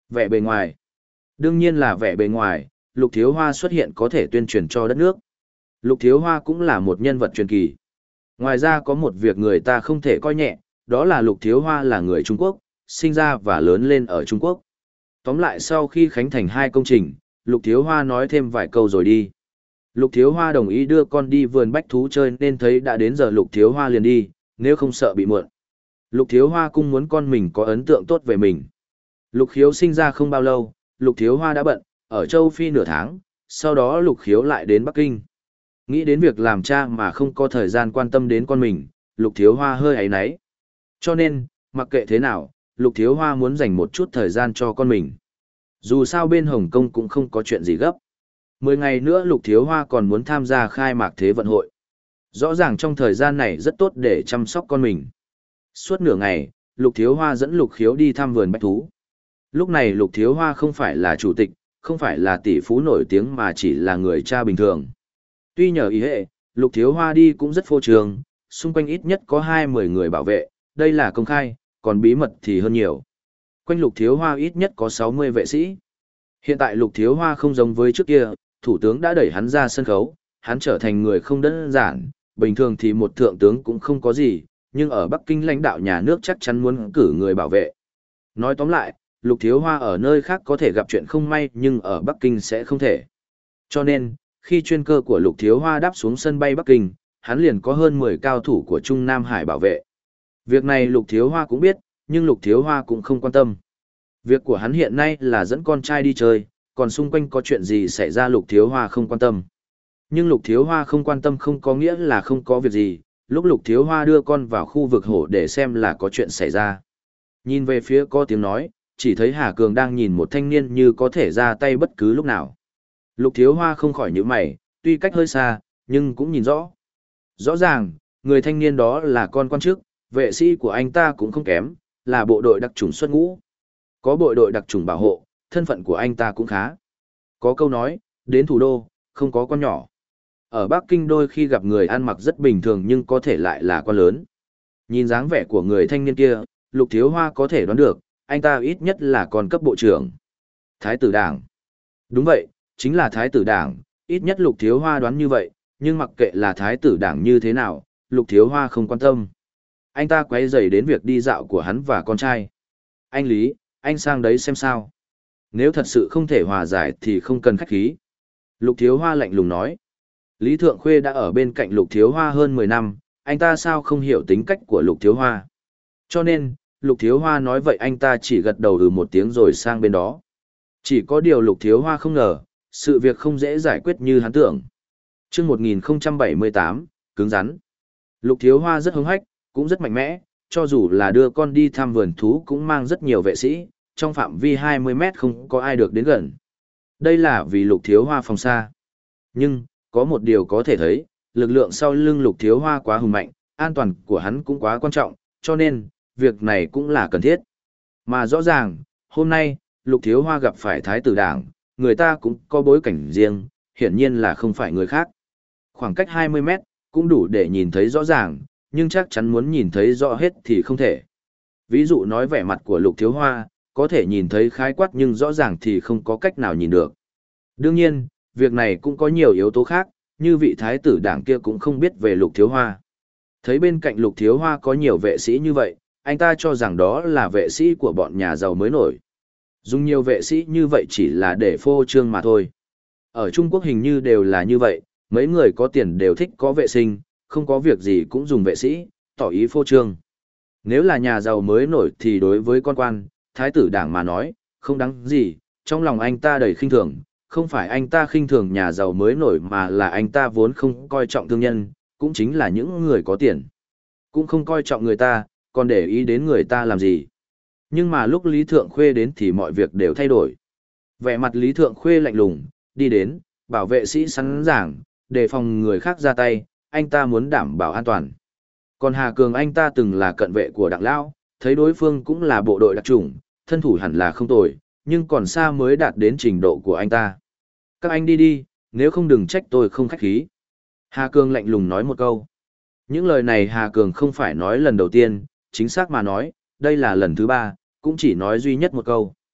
Vẻ bề ngoài. Đương nhiên là vẻ bề ngoài, Lục Thiếu Hoa xuất hiện có thể tuyên truyền cho đất nước. Lục Thiếu Hoa cũng là một nhân vật truyền kỳ. Ngoài ra có một việc người ta không thể coi nhẹ, đó là Lục Thiếu Hoa là người Trung Quốc, sinh ra và lớn lên ở Trung Quốc. Tóm lại sau khi khánh thành hai công trình, Lục Thiếu Hoa nói thêm vài câu rồi đi. Lục Thiếu Hoa đồng ý đưa con đi vườn bách thú chơi nên thấy đã đến giờ Lục Thiếu Hoa liền đi, nếu không sợ bị muộn. Lục Thiếu Hoa cũng muốn con mình có ấn tượng tốt về mình. Lục Khiếu sinh ra không bao lâu, Lục Thiếu Hoa đã bận, ở châu Phi nửa tháng, sau đó Lục Khiếu lại đến Bắc Kinh. Nghĩ đến việc làm cha mà không có thời gian quan tâm đến con mình, Lục Thiếu Hoa hơi áy náy. Cho nên, mặc kệ thế nào, Lục Thiếu Hoa muốn dành một chút thời gian cho con mình. Dù sao bên Hồng Kông cũng không có chuyện gì gấp. Mười ngày nữa Lục Thiếu Hoa còn muốn tham gia khai mạc Thế vận hội. Rõ ràng trong thời gian này rất tốt để chăm sóc con mình. Suốt nửa ngày, Lục Thiếu Hoa dẫn Lục Khiếu đi thăm vườn bách thú. Lúc này Lục Thiếu Hoa không phải là chủ tịch, không phải là tỷ phú nổi tiếng mà chỉ là người cha bình thường. Tuy nhờ ý hệ, Lục Thiếu Hoa đi cũng rất phô trương, xung quanh ít nhất có hai mươi người bảo vệ, đây là công khai, còn bí mật thì hơn nhiều. Quanh Lục Thiếu Hoa ít nhất có sáu mươi vệ sĩ. Hiện tại Lục Thiếu Hoa không giống với trước kia, thủ tướng đã đẩy hắn ra sân khấu, hắn trở thành người không đơn giản, bình thường thì một thượng tướng cũng không có gì, nhưng ở Bắc Kinh lãnh đạo nhà nước chắc chắn muốn cử người bảo vệ. Nói tóm lại, Lục Thiếu Hoa ở nơi khác có thể gặp chuyện không may nhưng ở Bắc Kinh sẽ không thể. Cho nên, khi chuyên cơ của Lục Thiếu Hoa đáp xuống sân bay Bắc Kinh, hắn liền có hơn mười cao thủ của Trung Nam Hải bảo vệ. Việc này Lục Thiếu Hoa cũng biết, nhưng Lục Thiếu Hoa cũng không quan tâm. Việc của hắn hiện nay là dẫn con trai đi chơi, còn xung quanh có chuyện gì xảy ra Lục Thiếu Hoa không quan tâm. Nhưng Lục Thiếu Hoa không quan tâm không có nghĩa là không có việc gì, lúc Lục Thiếu Hoa đưa con vào khu vực hổ để xem là có chuyện xảy ra. Nhìn về phía có tiếng nói, chỉ thấy Hà Cường đang nhìn một thanh niên như có thể ra tay bất cứ lúc nào. Lục Thiếu Hoa không khỏi nhíu mày, tuy cách hơi xa, nhưng cũng nhìn rõ. Rõ ràng, người thanh niên đó là con quan chức, vệ sĩ của anh ta cũng không kém, là bộ đội đặc chủng xuất ngũ. Có bộ đội đặc chủng bảo hộ, thân phận của anh ta cũng khá. Có câu nói, đến thủ đô, không có con nhỏ. Ở Bắc Kinh đôi khi gặp người ăn mặc rất bình thường nhưng có thể lại là quan lớn. Nhìn dáng vẻ của người thanh niên kia, Lục Thiếu Hoa có thể đoán được, anh ta ít nhất là con cấp bộ trưởng. Thái tử Đảng. Đúng vậy, chính là Thái tử Đảng, ít nhất Lục Thiếu Hoa đoán như vậy, nhưng mặc kệ là Thái tử Đảng như thế nào, Lục Thiếu Hoa không quan tâm. Anh ta quay dày đến việc đi dạo của hắn và con trai. Anh Lý, anh sang đấy xem sao. Nếu thật sự không thể hòa giải thì không cần khách khí. Lục Thiếu Hoa lạnh lùng nói. Lý Thượng Khuê đã ở bên cạnh Lục Thiếu Hoa hơn mười năm, anh ta sao không hiểu tính cách của Lục Thiếu Hoa. Cho nên, Lục Thiếu Hoa nói vậy anh ta chỉ gật đầu ừ một tiếng rồi sang bên đó. Chỉ có điều Lục Thiếu Hoa không ngờ, sự việc không dễ giải quyết như hắn tưởng. Trước một nghìn không trăm bảy mươi tám, cứng rắn. Lục Thiếu Hoa rất hứng hách, cũng rất mạnh mẽ, cho dù là đưa con đi thăm vườn thú cũng mang rất nhiều vệ sĩ, trong phạm vi hai mươi mét không có ai được đến gần. Đây là vì Lục Thiếu Hoa phòng xa. Nhưng, có một điều có thể thấy, lực lượng sau lưng Lục Thiếu Hoa quá hùng mạnh, an toàn của hắn cũng quá quan trọng, cho nên, việc này cũng là cần thiết. Mà rõ ràng, hôm nay, Lục Thiếu Hoa gặp phải Thái tử Đảng, người ta cũng có bối cảnh riêng, hiển nhiên là không phải người khác. Khoảng cách hai mươi mét, cũng đủ để nhìn thấy rõ ràng, nhưng chắc chắn muốn nhìn thấy rõ hết thì không thể. Ví dụ nói vẻ mặt của Lục Thiếu Hoa, có thể nhìn thấy khái quát nhưng rõ ràng thì không có cách nào nhìn được. Đương nhiên, việc này cũng có nhiều yếu tố khác, như vị Thái tử Đảng kia cũng không biết về Lục Thiếu Hoa. Thấy bên cạnh Lục Thiếu Hoa có nhiều vệ sĩ như vậy, anh ta cho rằng đó là vệ sĩ của bọn nhà giàu mới nổi. Dùng nhiều vệ sĩ như vậy chỉ là để phô trương mà thôi. Ở Trung Quốc hình như đều là như vậy, mấy người có tiền đều thích có vệ sinh, không có việc gì cũng dùng vệ sĩ, tỏ ý phô trương. Nếu là nhà giàu mới nổi thì đối với con quan, Thái tử Đảng mà nói, không đáng gì, trong lòng anh ta đầy khinh thường, không phải anh ta khinh thường nhà giàu mới nổi mà là anh ta vốn không coi trọng thương nhân, cũng chính là những người có tiền. Cũng không coi trọng người ta, còn để ý đến người ta làm gì. Nhưng mà lúc Lý Thượng Khuê đến thì mọi việc đều thay đổi. Vẻ mặt Lý Thượng Khuê lạnh lùng, đi đến, bảo vệ sĩ sẵn sàng, đề phòng người khác ra tay, anh ta muốn đảm bảo an toàn. Còn Hà Cường anh ta từng là cận vệ của Đặng Lão, thấy đối phương cũng là bộ đội đặc chủng, thân thủ hẳn là không tồi, nhưng còn xa mới đạt đến trình độ của anh ta. Các anh đi đi, nếu không đừng trách tôi không khách khí. Hà Cường lạnh lùng nói một câu. Những lời này Hà Cường không phải nói lần đầu tiên, chính xác mà nói, đây là lần thứ ba, cũng chỉ nói duy nhất một câu.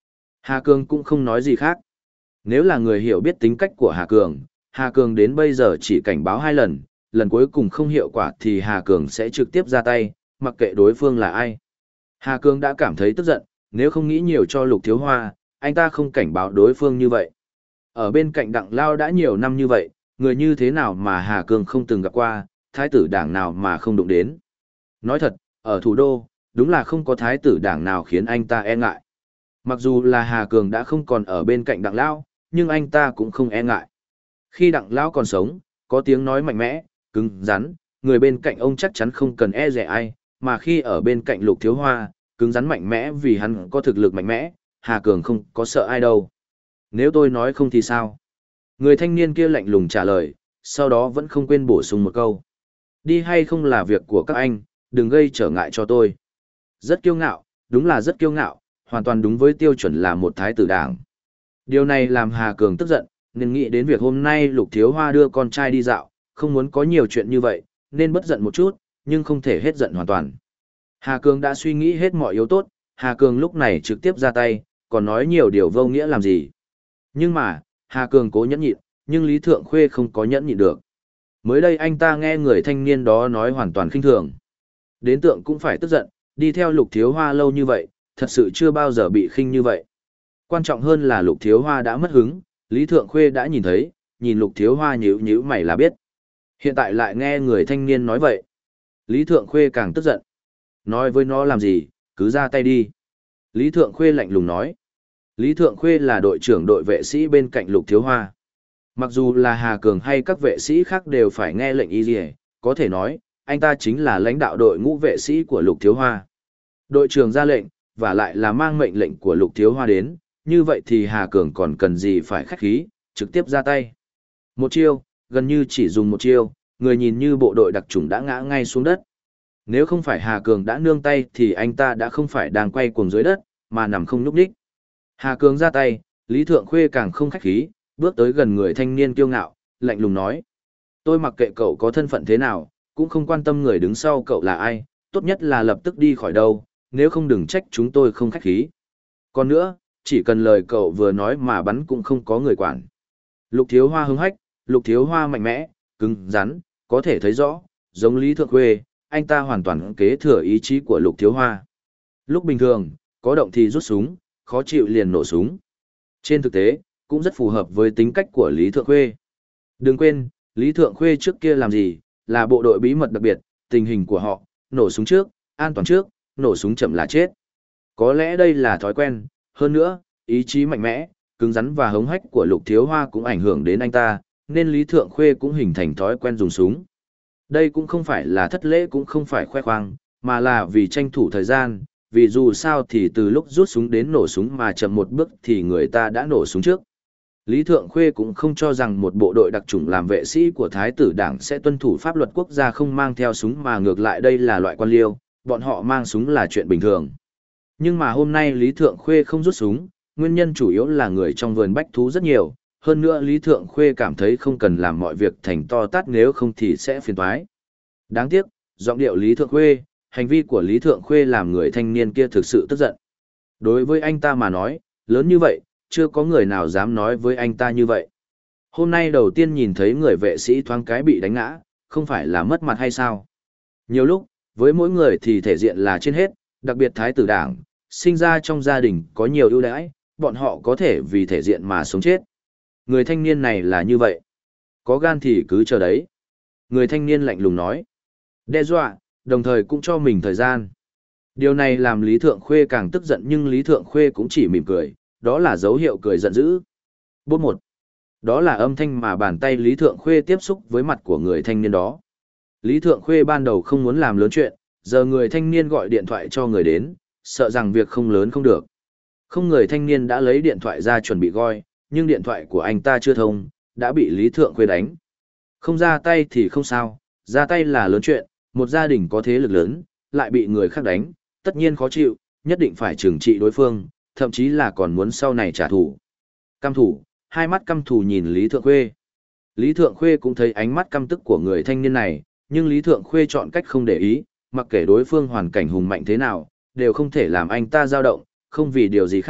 Hà Cường cũng không nói gì khác. Nếu là người hiểu biết tính cách của Hà Cường, Hà Cường đến bây giờ chỉ cảnh báo hai lần, lần cuối cùng không hiệu quả thì Hà Cường sẽ trực tiếp ra tay, mặc kệ đối phương là ai. Hà Cường đã cảm thấy tức giận, nếu không nghĩ nhiều cho Lục Thiếu Hoa, anh ta không cảnh báo đối phương như vậy. Ở bên cạnh Đặng Lao đã nhiều năm như vậy, người như thế nào mà Hà Cường không từng gặp qua, thái tử đảng nào mà không đụng đến. Nói thật, ở thủ đô, đúng là không có thái tử đảng nào khiến anh ta e ngại. Mặc dù là Hà Cường đã không còn ở bên cạnh Đặng Lao, nhưng anh ta cũng không e ngại. Khi Đặng Lao còn sống, có tiếng nói mạnh mẽ, cứng rắn, người bên cạnh ông chắc chắn không cần e dè ai, mà khi ở bên cạnh Lục Thiếu Hoa, cứng rắn mạnh mẽ vì hắn có thực lực mạnh mẽ, Hà Cường không có sợ ai đâu. Nếu tôi nói không thì sao? Người thanh niên kia lạnh lùng trả lời, sau đó vẫn không quên bổ sung một câu. Đi hay không là việc của các anh, đừng gây trở ngại cho tôi. Rất kiêu ngạo, đúng là rất kiêu ngạo, hoàn toàn đúng với tiêu chuẩn là một thái tử đảng. Điều này làm Hà Cường tức giận, nên nghĩ đến việc hôm nay Lục Thiếu Hoa đưa con trai đi dạo, không muốn có nhiều chuyện như vậy, nên bất giận một chút, nhưng không thể hết giận hoàn toàn. Hà Cường đã suy nghĩ hết mọi yếu tốt, Hà Cường lúc này trực tiếp ra tay, còn nói nhiều điều vô nghĩa làm gì. Nhưng mà, Hà Cường cố nhẫn nhịn, nhưng Lý Thượng Khuê không có nhẫn nhịn được. Mới đây anh ta nghe người thanh niên đó nói hoàn toàn khinh thường. Đến tượng cũng phải tức giận, đi theo Lục Thiếu Hoa lâu như vậy, thật sự chưa bao giờ bị khinh như vậy. Quan trọng hơn là Lục Thiếu Hoa đã mất hứng, Lý Thượng Khuê đã nhìn thấy, nhìn Lục Thiếu Hoa nhíu nhíu mày là biết. Hiện tại lại nghe người thanh niên nói vậy. Lý Thượng Khuê càng tức giận. Nói với nó làm gì, cứ ra tay đi. Lý Thượng Khuê lạnh lùng nói. Lý Thượng Khuê là đội trưởng đội vệ sĩ bên cạnh Lục Thiếu Hoa. Mặc dù là Hà Cường hay các vệ sĩ khác đều phải nghe lệnh y dì, có thể nói, anh ta chính là lãnh đạo đội ngũ vệ sĩ của Lục Thiếu Hoa. Đội trưởng ra lệnh, và lại là mang mệnh lệnh của Lục Thiếu Hoa đến, như vậy thì Hà Cường còn cần gì phải khách khí, trực tiếp ra tay. Một chiêu, gần như chỉ dùng một chiêu, người nhìn như bộ đội đặc chủng đã ngã ngay xuống đất. Nếu không phải Hà Cường đã nương tay thì anh ta đã không phải đang quay cuồng dưới đất, mà nằm không nhúc nhích. Hà Cường ra tay, Lý Thượng Khuê càng không khách khí, bước tới gần người thanh niên kiêu ngạo, lạnh lùng nói. Tôi mặc kệ cậu có thân phận thế nào, cũng không quan tâm người đứng sau cậu là ai, tốt nhất là lập tức đi khỏi đâu, nếu không đừng trách chúng tôi không khách khí. Còn nữa, chỉ cần lời cậu vừa nói mà bắn cũng không có người quản. Lục Thiếu Hoa hứng hách, Lục Thiếu Hoa mạnh mẽ, cứng rắn, có thể thấy rõ, giống Lý Thượng Khuê, anh ta hoàn toàn kế thừa ý chí của Lục Thiếu Hoa. Lúc bình thường, có động thì rút súng, khó chịu liền nổ súng. Trên thực tế, cũng rất phù hợp với tính cách của Lý Thượng Khuê. Đừng quên, Lý Thượng Khuê trước kia làm gì, là bộ đội bí mật đặc biệt, tình hình của họ, nổ súng trước, an toàn trước, nổ súng chậm là chết. Có lẽ đây là thói quen, hơn nữa, ý chí mạnh mẽ, cứng rắn và hống hách của Lục Thiếu Hoa cũng ảnh hưởng đến anh ta, nên Lý Thượng Khuê cũng hình thành thói quen dùng súng. Đây cũng không phải là thất lễ cũng không phải khoe khoang, mà là vì tranh thủ thời gian, vì dù sao thì từ lúc rút súng đến nổ súng mà chậm một bước thì người ta đã nổ súng trước. Lý Thượng Khuê cũng không cho rằng một bộ đội đặc chủng làm vệ sĩ của Thái tử Đảng sẽ tuân thủ pháp luật quốc gia không mang theo súng, mà ngược lại đây là loại quan liêu, bọn họ mang súng là chuyện bình thường. Nhưng mà hôm nay Lý Thượng Khuê không rút súng, nguyên nhân chủ yếu là người trong vườn bách thú rất nhiều, hơn nữa Lý Thượng Khuê cảm thấy không cần làm mọi việc thành to tát, nếu không thì sẽ phiền toái. Đáng tiếc, giọng điệu Lý Thượng Khuê, hành vi của Lý Thượng Khuê làm người thanh niên kia thực sự tức giận. Đối với anh ta mà nói, lớn như vậy, chưa có người nào dám nói với anh ta như vậy. Hôm nay đầu tiên nhìn thấy người vệ sĩ thoáng cái bị đánh ngã, không phải là mất mặt hay sao? Nhiều lúc, với mỗi người thì thể diện là trên hết, đặc biệt Thái tử Đảng, sinh ra trong gia đình có nhiều ưu đãi, bọn họ có thể vì thể diện mà sống chết. Người thanh niên này là như vậy. Có gan thì cứ chờ đấy. Người thanh niên lạnh lùng nói. Đe dọa, đồng thời cũng cho mình thời gian. Điều này làm Lý Thượng Khuê càng tức giận, nhưng Lý Thượng Khuê cũng chỉ mỉm cười, đó là dấu hiệu cười giận dữ. Bút một. Đó là âm thanh mà bàn tay Lý Thượng Khuê tiếp xúc với mặt của người thanh niên đó. Lý Thượng Khuê ban đầu không muốn làm lớn chuyện, giờ người thanh niên gọi điện thoại cho người đến, sợ rằng việc không lớn không được. Không, người thanh niên đã lấy điện thoại ra chuẩn bị gọi, nhưng điện thoại của anh ta chưa thông, đã bị Lý Thượng Khuê đánh. Không ra tay thì không sao, ra tay là lớn chuyện, một gia đình có thế lực lớn, lại bị người khác đánh, tất nhiên khó chịu, nhất định phải trừng trị đối phương, thậm chí là còn muốn sau này trả thù. Căm thủ, hai mắt căm thù nhìn Lý Thượng Khuê. Lý Thượng Khuê cũng thấy ánh mắt căm tức của người thanh niên này, nhưng Lý Thượng Khuê chọn cách không để ý, mặc kệ đối phương hoàn cảnh hùng mạnh thế nào, đều không thể làm anh ta dao động, không vì điều gì khác,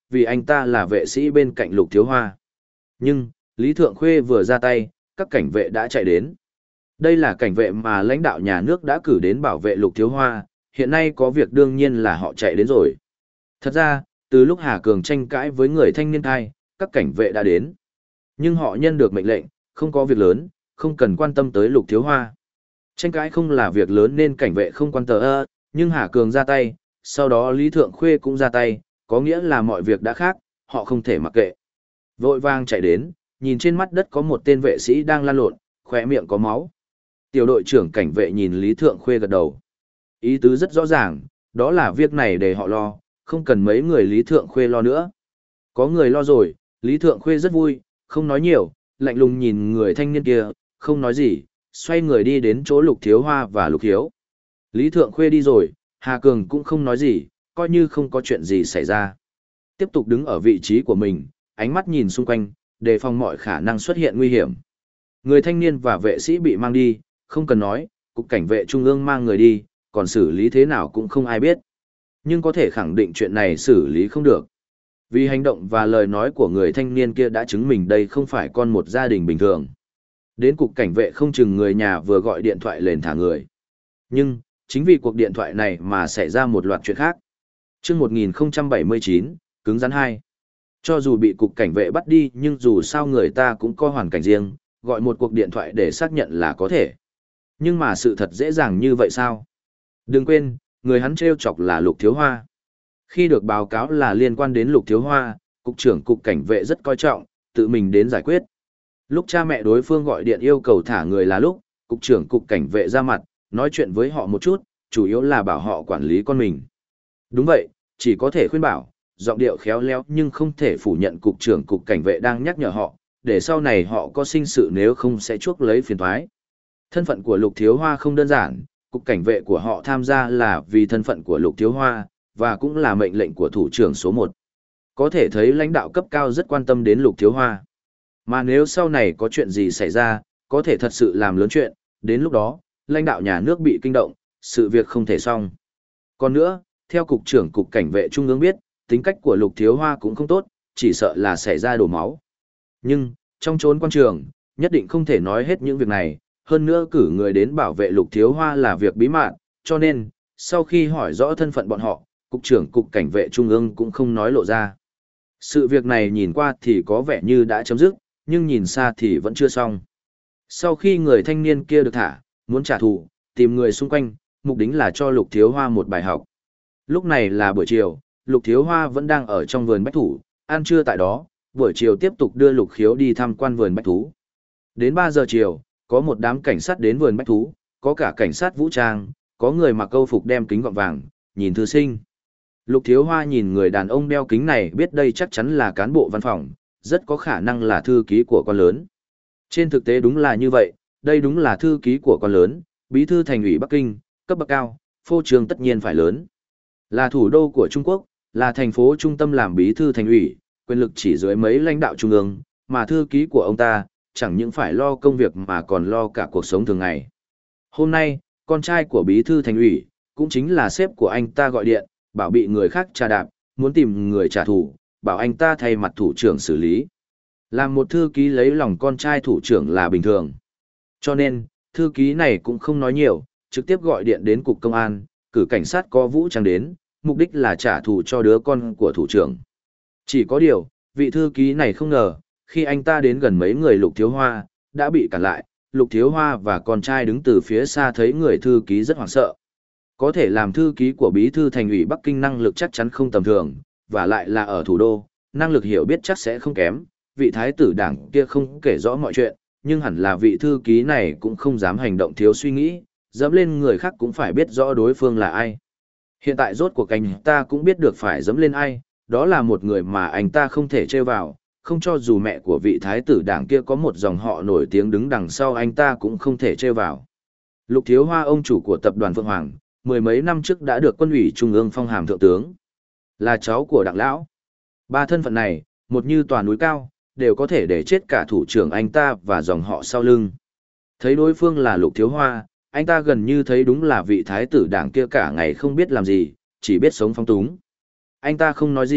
vì anh ta là vệ sĩ bên cạnh Lục Thiếu Hoa. Nhưng, Lý Thượng Khuê vừa ra tay, các cảnh vệ đã chạy đến. Đây là cảnh vệ mà lãnh đạo nhà nước đã cử đến bảo vệ Lục Thiếu Hoa, hiện nay có việc đương nhiên là họ chạy đến rồi. Thật ra, từ lúc Hà Cường tranh cãi với người thanh niên thai, các cảnh vệ đã đến. Nhưng họ nhân được mệnh lệnh, không có việc lớn, không cần quan tâm tới Lục Thiếu Hoa. Tranh cãi không là việc lớn nên cảnh vệ không quan tâm ơ, nhưng Hà Cường ra tay, sau đó Lý Thượng Khuê cũng ra tay, có nghĩa là mọi việc đã khác, họ không thể mặc kệ. Vội vàng chạy đến, nhìn trên mặt đất có một tên vệ sĩ đang lăn lộn, khỏe miệng có máu. Tiểu đội trưởng cảnh vệ nhìn Lý Thượng Khuê gật đầu. Ý tứ rất rõ ràng, đó là việc này để họ lo, không cần mấy người Lý Thượng Khuê lo nữa. Có người lo rồi, Lý Thượng Khuê rất vui, không nói nhiều, lạnh lùng nhìn người thanh niên kia, không nói gì, xoay người đi đến chỗ Lục Thiếu Hoa và Lục Hiếu. Lý Thượng Khuê đi rồi, Hà Cường cũng không nói gì, coi như không có chuyện gì xảy ra. Tiếp tục đứng ở vị trí của mình, ánh mắt nhìn xung quanh, đề phòng mọi khả năng xuất hiện nguy hiểm. Người thanh niên và vệ sĩ bị mang đi, không cần nói, cục cảnh vệ trung ương mang người đi, còn xử lý thế nào cũng không ai biết. Nhưng có thể khẳng định chuyện này xử lý không được. Vì hành động và lời nói của người thanh niên kia đã chứng minh đây không phải con một gia đình bình thường. Đến cục cảnh vệ không chừng người nhà vừa gọi điện thoại lên thả người. Nhưng, chính vì cuộc điện thoại này mà xảy ra một loạt chuyện khác. Chương một nghìn không trăm bảy mươi chín, cứng rắn hai. Cho dù bị cục cảnh vệ bắt đi nhưng dù sao người ta cũng có hoàn cảnh riêng, gọi một cuộc điện thoại để xác nhận là có thể. Nhưng mà sự thật dễ dàng như vậy sao? Đừng quên, người hắn trêu chọc là Lục Thiếu Hoa. Khi được báo cáo là liên quan đến Lục Thiếu Hoa, cục trưởng cục cảnh vệ rất coi trọng, tự mình đến giải quyết. Lúc cha mẹ đối phương gọi điện yêu cầu thả người là lúc, cục trưởng cục cảnh vệ ra mặt, nói chuyện với họ một chút, chủ yếu là bảo họ quản lý con mình. Đúng vậy, chỉ có thể khuyên bảo, giọng điệu khéo léo nhưng không thể phủ nhận cục trưởng cục cảnh vệ đang nhắc nhở họ, để sau này họ có sinh sự nếu không sẽ chuốc lấy phiền toái. Thân phận của Lục Thiếu Hoa không đơn giản, cục cảnh vệ của họ tham gia là vì thân phận của Lục Thiếu Hoa, và cũng là mệnh lệnh của thủ trưởng số một. Có thể thấy lãnh đạo cấp cao rất quan tâm đến Lục Thiếu Hoa. Mà nếu sau này có chuyện gì xảy ra, có thể thật sự làm lớn chuyện, đến lúc đó, lãnh đạo nhà nước bị kinh động, sự việc không thể xong. Còn nữa, theo cục trưởng cục cảnh vệ trung ương biết, tính cách của Lục Thiếu Hoa cũng không tốt, chỉ sợ là xảy ra đổ máu. Nhưng, trong chốn quan trường, nhất định không thể nói hết những việc này, hơn nữa cử người đến bảo vệ Lục Thiếu Hoa là việc bí mật, cho nên, sau khi hỏi rõ thân phận bọn họ, cục trưởng cục cảnh vệ trung ương cũng không nói lộ ra. Sự việc này nhìn qua thì có vẻ như đã chấm dứt, nhưng nhìn xa thì vẫn chưa xong. Sau khi người thanh niên kia được thả, muốn trả thù, tìm người xung quanh, mục đích là cho Lục Thiếu Hoa một bài học. Lúc này là buổi chiều, Lục Thiếu Hoa vẫn đang ở trong vườn bách thủ, ăn trưa tại đó, buổi chiều tiếp tục đưa Lục Khiếu đi tham quan vườn bách thú. Đến ba giờ chiều, có một đám cảnh sát đến vườn bách thú, có cả cảnh sát vũ trang, có người mặc câu phục đem kính gọng vàng, nhìn thư sinh. Lục Thiếu Hoa nhìn người đàn ông đeo kính này biết đây chắc chắn là cán bộ văn phòng, rất có khả năng là thư ký của quan lớn. Trên thực tế đúng là như vậy, đây đúng là thư ký của quan lớn, bí thư thành ủy Bắc Kinh, cấp bậc cao, phô trương tất nhiên phải lớn. Là thủ đô của Trung Quốc, là thành phố trung tâm làm bí thư thành ủy, quyền lực chỉ dưới mấy lãnh đạo trung ương, mà thư ký của ông ta, chẳng những phải lo công việc mà còn lo cả cuộc sống thường ngày. Hôm nay, con trai của bí thư thành ủy, cũng chính là sếp của anh ta gọi điện, bảo bị người khác trà đạp, muốn tìm người trả thù, bảo anh ta thay mặt thủ trưởng xử lý. Làm một thư ký lấy lòng con trai thủ trưởng là bình thường. Cho nên, thư ký này cũng không nói nhiều, trực tiếp gọi điện đến cục công an, cử cảnh sát có vũ trang đến, mục đích là trả thù cho đứa con của thủ trưởng. Chỉ có điều, vị thư ký này không ngờ, khi anh ta đến gần mấy người Lục Thiếu Hoa, đã bị cản lại, Lục Thiếu Hoa và con trai đứng từ phía xa thấy người thư ký rất hoảng sợ. Có thể làm thư ký của bí thư thành ủy Bắc Kinh năng lực chắc chắn không tầm thường, và lại là ở thủ đô, năng lực hiểu biết chắc sẽ không kém, vị thái tử đảng kia không kể rõ mọi chuyện, nhưng hẳn là vị thư ký này cũng không dám hành động thiếu suy nghĩ, dẫm lên người khác cũng phải biết rõ đối phương là ai. Hiện tại rốt cuộc anh ta cũng biết được phải dẫm lên ai, đó là một người mà anh ta không thể trêu vào, không cho dù mẹ của vị thái tử đảng kia có một dòng họ nổi tiếng đứng đằng sau anh ta cũng không thể trêu vào. Lục Thiếu Hoa ông chủ của tập đoàn Phượng Hoàng, mười mấy năm trước đã được quân ủy trung ương phong hàm thượng tướng, là cháu của Đặng lão. Ba thân phận này, một như tòa núi cao, đều có thể để chết cả thủ trưởng anh ta và dòng họ sau lưng. Thấy đối phương là Lục Thiếu Hoa, anh ta gần như thấy đúng là vị thái tử đảng kia cả ngày không biết làm gì, chỉ biết sống phong túng. Anh ta không nói gì,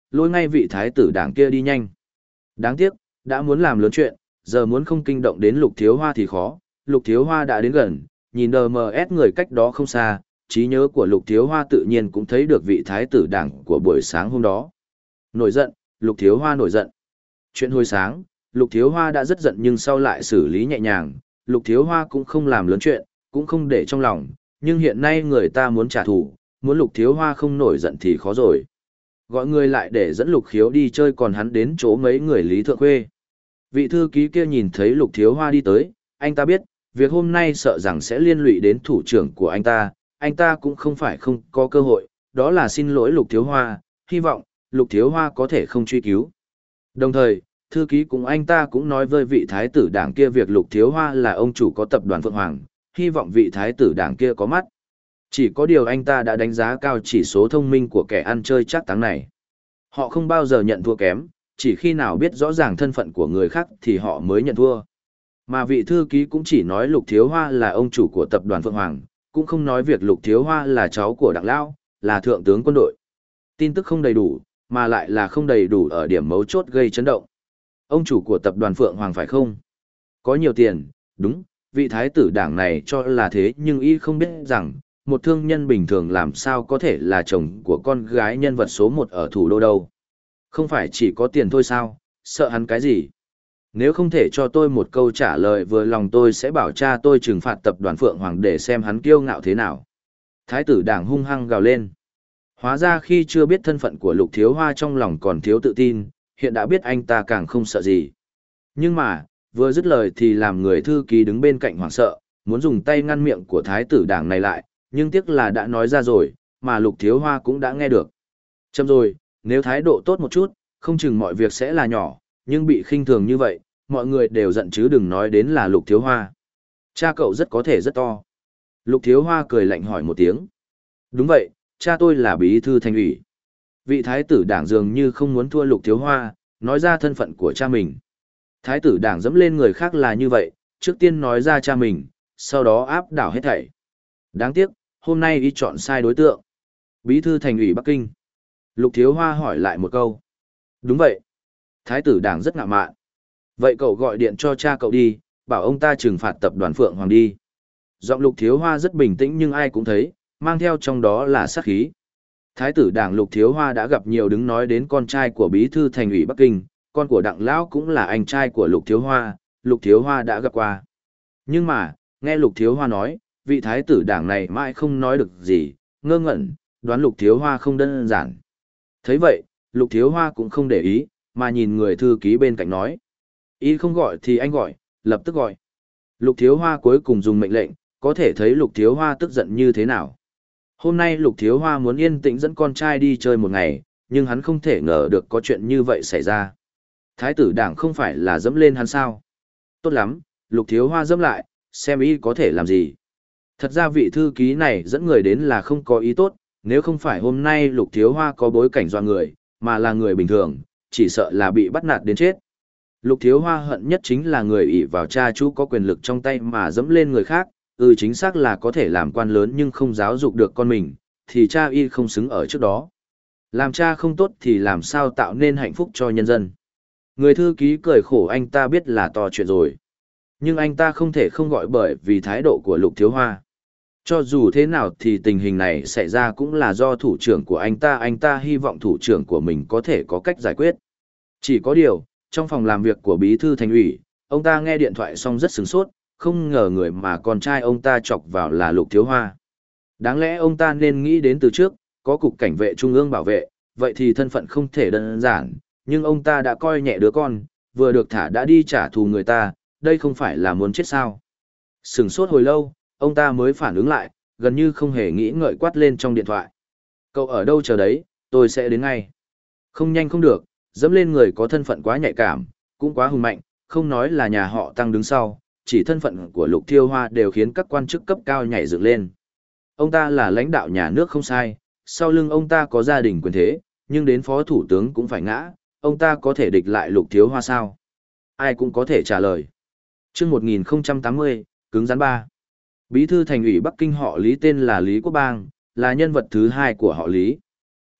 lôi ngay vị thái tử đảng kia đi nhanh. Đáng tiếc, đã muốn làm lớn chuyện, giờ muốn không kinh động đến Lục Thiếu Hoa thì khó. Lục Thiếu Hoa đã đến gần, nhìn đờ mờ ét người cách đó không xa, trí nhớ của Lục Thiếu Hoa tự nhiên cũng thấy được vị thái tử đảng của buổi sáng hôm đó. Nổi giận, Lục Thiếu Hoa nổi giận. Chuyện hồi sáng, Lục Thiếu Hoa đã rất giận nhưng sau lại xử lý nhẹ nhàng, Lục Thiếu Hoa cũng không làm lớn chuyện, cũng không để trong lòng, nhưng hiện nay người ta muốn trả thù, muốn Lục Thiếu Hoa không nổi giận thì khó rồi. Gọi người lại để dẫn Lục Khiếu đi chơi còn hắn đến chỗ mấy người Lý Thượng Khuê. Vị thư ký kia nhìn thấy Lục Thiếu Hoa đi tới, anh ta biết, việc hôm nay sợ rằng sẽ liên lụy đến thủ trưởng của anh ta, anh ta cũng không phải không có cơ hội, đó là xin lỗi Lục Thiếu Hoa, hy vọng, Lục Thiếu Hoa có thể không truy cứu. Đồng thời, thư ký cùng anh ta cũng nói với vị thái tử đảng kia việc Lục Thiếu Hoa là ông chủ có tập đoàn Phượng Hoàng, hy vọng vị thái tử đảng kia có mắt. Chỉ có điều anh ta đã đánh giá cao chỉ số thông minh của kẻ ăn chơi chắc táng này. Họ không bao giờ nhận thua kém, chỉ khi nào biết rõ ràng thân phận của người khác thì họ mới nhận thua. Mà vị thư ký cũng chỉ nói Lục Thiếu Hoa là ông chủ của tập đoàn Phượng Hoàng, cũng không nói việc Lục Thiếu Hoa là cháu của Đặng Lao, là thượng tướng quân đội. Tin tức không đầy đủ, mà lại là không đầy đủ ở điểm mấu chốt gây chấn động. Ông chủ của tập đoàn Phượng Hoàng phải không? Có nhiều tiền, đúng, vị thái tử đảng này cho là thế nhưng y không biết rằng, một thương nhân bình thường làm sao có thể là chồng của con gái nhân vật số một ở thủ đô đâu. Không phải chỉ có tiền thôi sao, sợ hắn cái gì? Nếu không thể cho tôi một câu trả lời vừa lòng tôi sẽ bảo cha tôi trừng phạt tập đoàn Phượng Hoàng để xem hắn kiêu ngạo thế nào. Thái tử đảng hung hăng gào lên. Hóa ra khi chưa biết thân phận của Lục Thiếu Hoa trong lòng còn thiếu tự tin, hiện đã biết anh ta càng không sợ gì. Nhưng mà, vừa dứt lời thì làm người thư ký đứng bên cạnh hoảng sợ, muốn dùng tay ngăn miệng của thái tử đảng này lại, nhưng tiếc là đã nói ra rồi, mà Lục Thiếu Hoa cũng đã nghe được. Chậm rồi, nếu thái độ tốt một chút, không chừng mọi việc sẽ là nhỏ, nhưng bị khinh thường như vậy, mọi người đều giận chứ đừng nói đến là Lục Thiếu Hoa. Cha cậu rất có thể rất to. Lục Thiếu Hoa cười lạnh hỏi một tiếng. Đúng vậy, cha tôi là bí thư thành ủy. Vị thái tử đảng dường như không muốn thua Lục Thiếu Hoa, nói ra thân phận của cha mình. Thái tử đảng dẫm lên người khác là như vậy, trước tiên nói ra cha mình, sau đó áp đảo hết thảy. Đáng tiếc, hôm nay y chọn sai đối tượng. Bí thư thành ủy Bắc Kinh. Lục Thiếu Hoa hỏi lại một câu. Đúng vậy. Thái tử đảng rất ngạo mạn. Vậy cậu gọi điện cho cha cậu đi, bảo ông ta trừng phạt tập đoàn Phượng Hoàng đi. Giọng Lục Thiếu Hoa rất bình tĩnh nhưng ai cũng thấy, mang theo trong đó là sát khí. Thái tử đảng Lục Thiếu Hoa đã gặp nhiều đứng nói đến con trai của bí thư thành ủy Bắc Kinh, con của Đặng Lão cũng là anh trai của Lục Thiếu Hoa, Lục Thiếu Hoa đã gặp qua. Nhưng mà, nghe Lục Thiếu Hoa nói, vị thái tử đảng này mãi không nói được gì, ngơ ngẩn, đoán Lục Thiếu Hoa không đơn giản. Thấy vậy, Lục Thiếu Hoa cũng không để ý, mà nhìn người thư ký bên cạnh nói. Ý không gọi thì anh gọi, lập tức gọi. Lục Thiếu Hoa cuối cùng dùng mệnh lệnh, có thể thấy Lục Thiếu Hoa tức giận như thế nào. Hôm nay Lục Thiếu Hoa muốn yên tĩnh dẫn con trai đi chơi một ngày, nhưng hắn không thể ngờ được có chuyện như vậy xảy ra. Thái tử đảng không phải là dẫm lên hắn sao? Tốt lắm, Lục Thiếu Hoa dẫm lại, xem ý có thể làm gì. Thật ra vị thư ký này dẫn người đến là không có ý tốt, nếu không phải hôm nay Lục Thiếu Hoa có bối cảnh do người, mà là người bình thường, chỉ sợ là bị bắt nạt đến chết. Lục Thiếu Hoa hận nhất chính là người ỷ vào cha chú có quyền lực trong tay mà dẫm lên người khác, ừ chính xác là có thể làm quan lớn nhưng không giáo dục được con mình, thì cha y không xứng ở trước đó. Làm cha không tốt thì làm sao tạo nên hạnh phúc cho nhân dân. Người thư ký cười khổ anh ta biết là to chuyện rồi. Nhưng anh ta không thể không gọi bởi vì thái độ của Lục Thiếu Hoa. Cho dù thế nào thì tình hình này xảy ra cũng là do thủ trưởng của anh ta, anh ta hy vọng thủ trưởng của mình có thể có cách giải quyết. Chỉ có điều, trong phòng làm việc của bí thư thành ủy, ông ta nghe điện thoại xong rất sửng sốt, không ngờ người mà con trai ông ta chọc vào là Lục Thiếu Hoa. Đáng lẽ ông ta nên nghĩ đến từ trước, có cục cảnh vệ trung ương bảo vệ, vậy thì thân phận không thể đơn giản, nhưng ông ta đã coi nhẹ đứa con, vừa được thả đã đi trả thù người ta, đây không phải là muốn chết sao. Sửng sốt hồi lâu, ông ta mới phản ứng lại, gần như không hề nghĩ ngợi quát lên trong điện thoại. Cậu ở đâu chờ đấy, tôi sẽ đến ngay. Không nhanh không được, dẫm lên người có thân phận quá nhạy cảm, cũng quá hùng mạnh, không nói là nhà họ Tăng đứng sau, chỉ thân phận của Lục Thiêu Hoa đều khiến các quan chức cấp cao nhảy dựng lên. Ông ta là lãnh đạo nhà nước không sai, sau lưng ông ta có gia đình quyền thế, nhưng đến phó thủ tướng cũng phải ngã, ông ta có thể địch lại Lục Thiếu Hoa sao? Ai cũng có thể trả lời. Trước một nghìn không trăm tám mươi, cứng rắn ba. Bí thư thành ủy Bắc Kinh họ Lý tên là Lý Quốc Bang, là nhân vật thứ hai của họ Lý.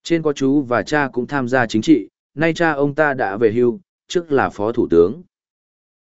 Trên có chú và cha cũng tham gia chính trị, nay cha ông ta đã về hưu, trước là phó thủ tướng.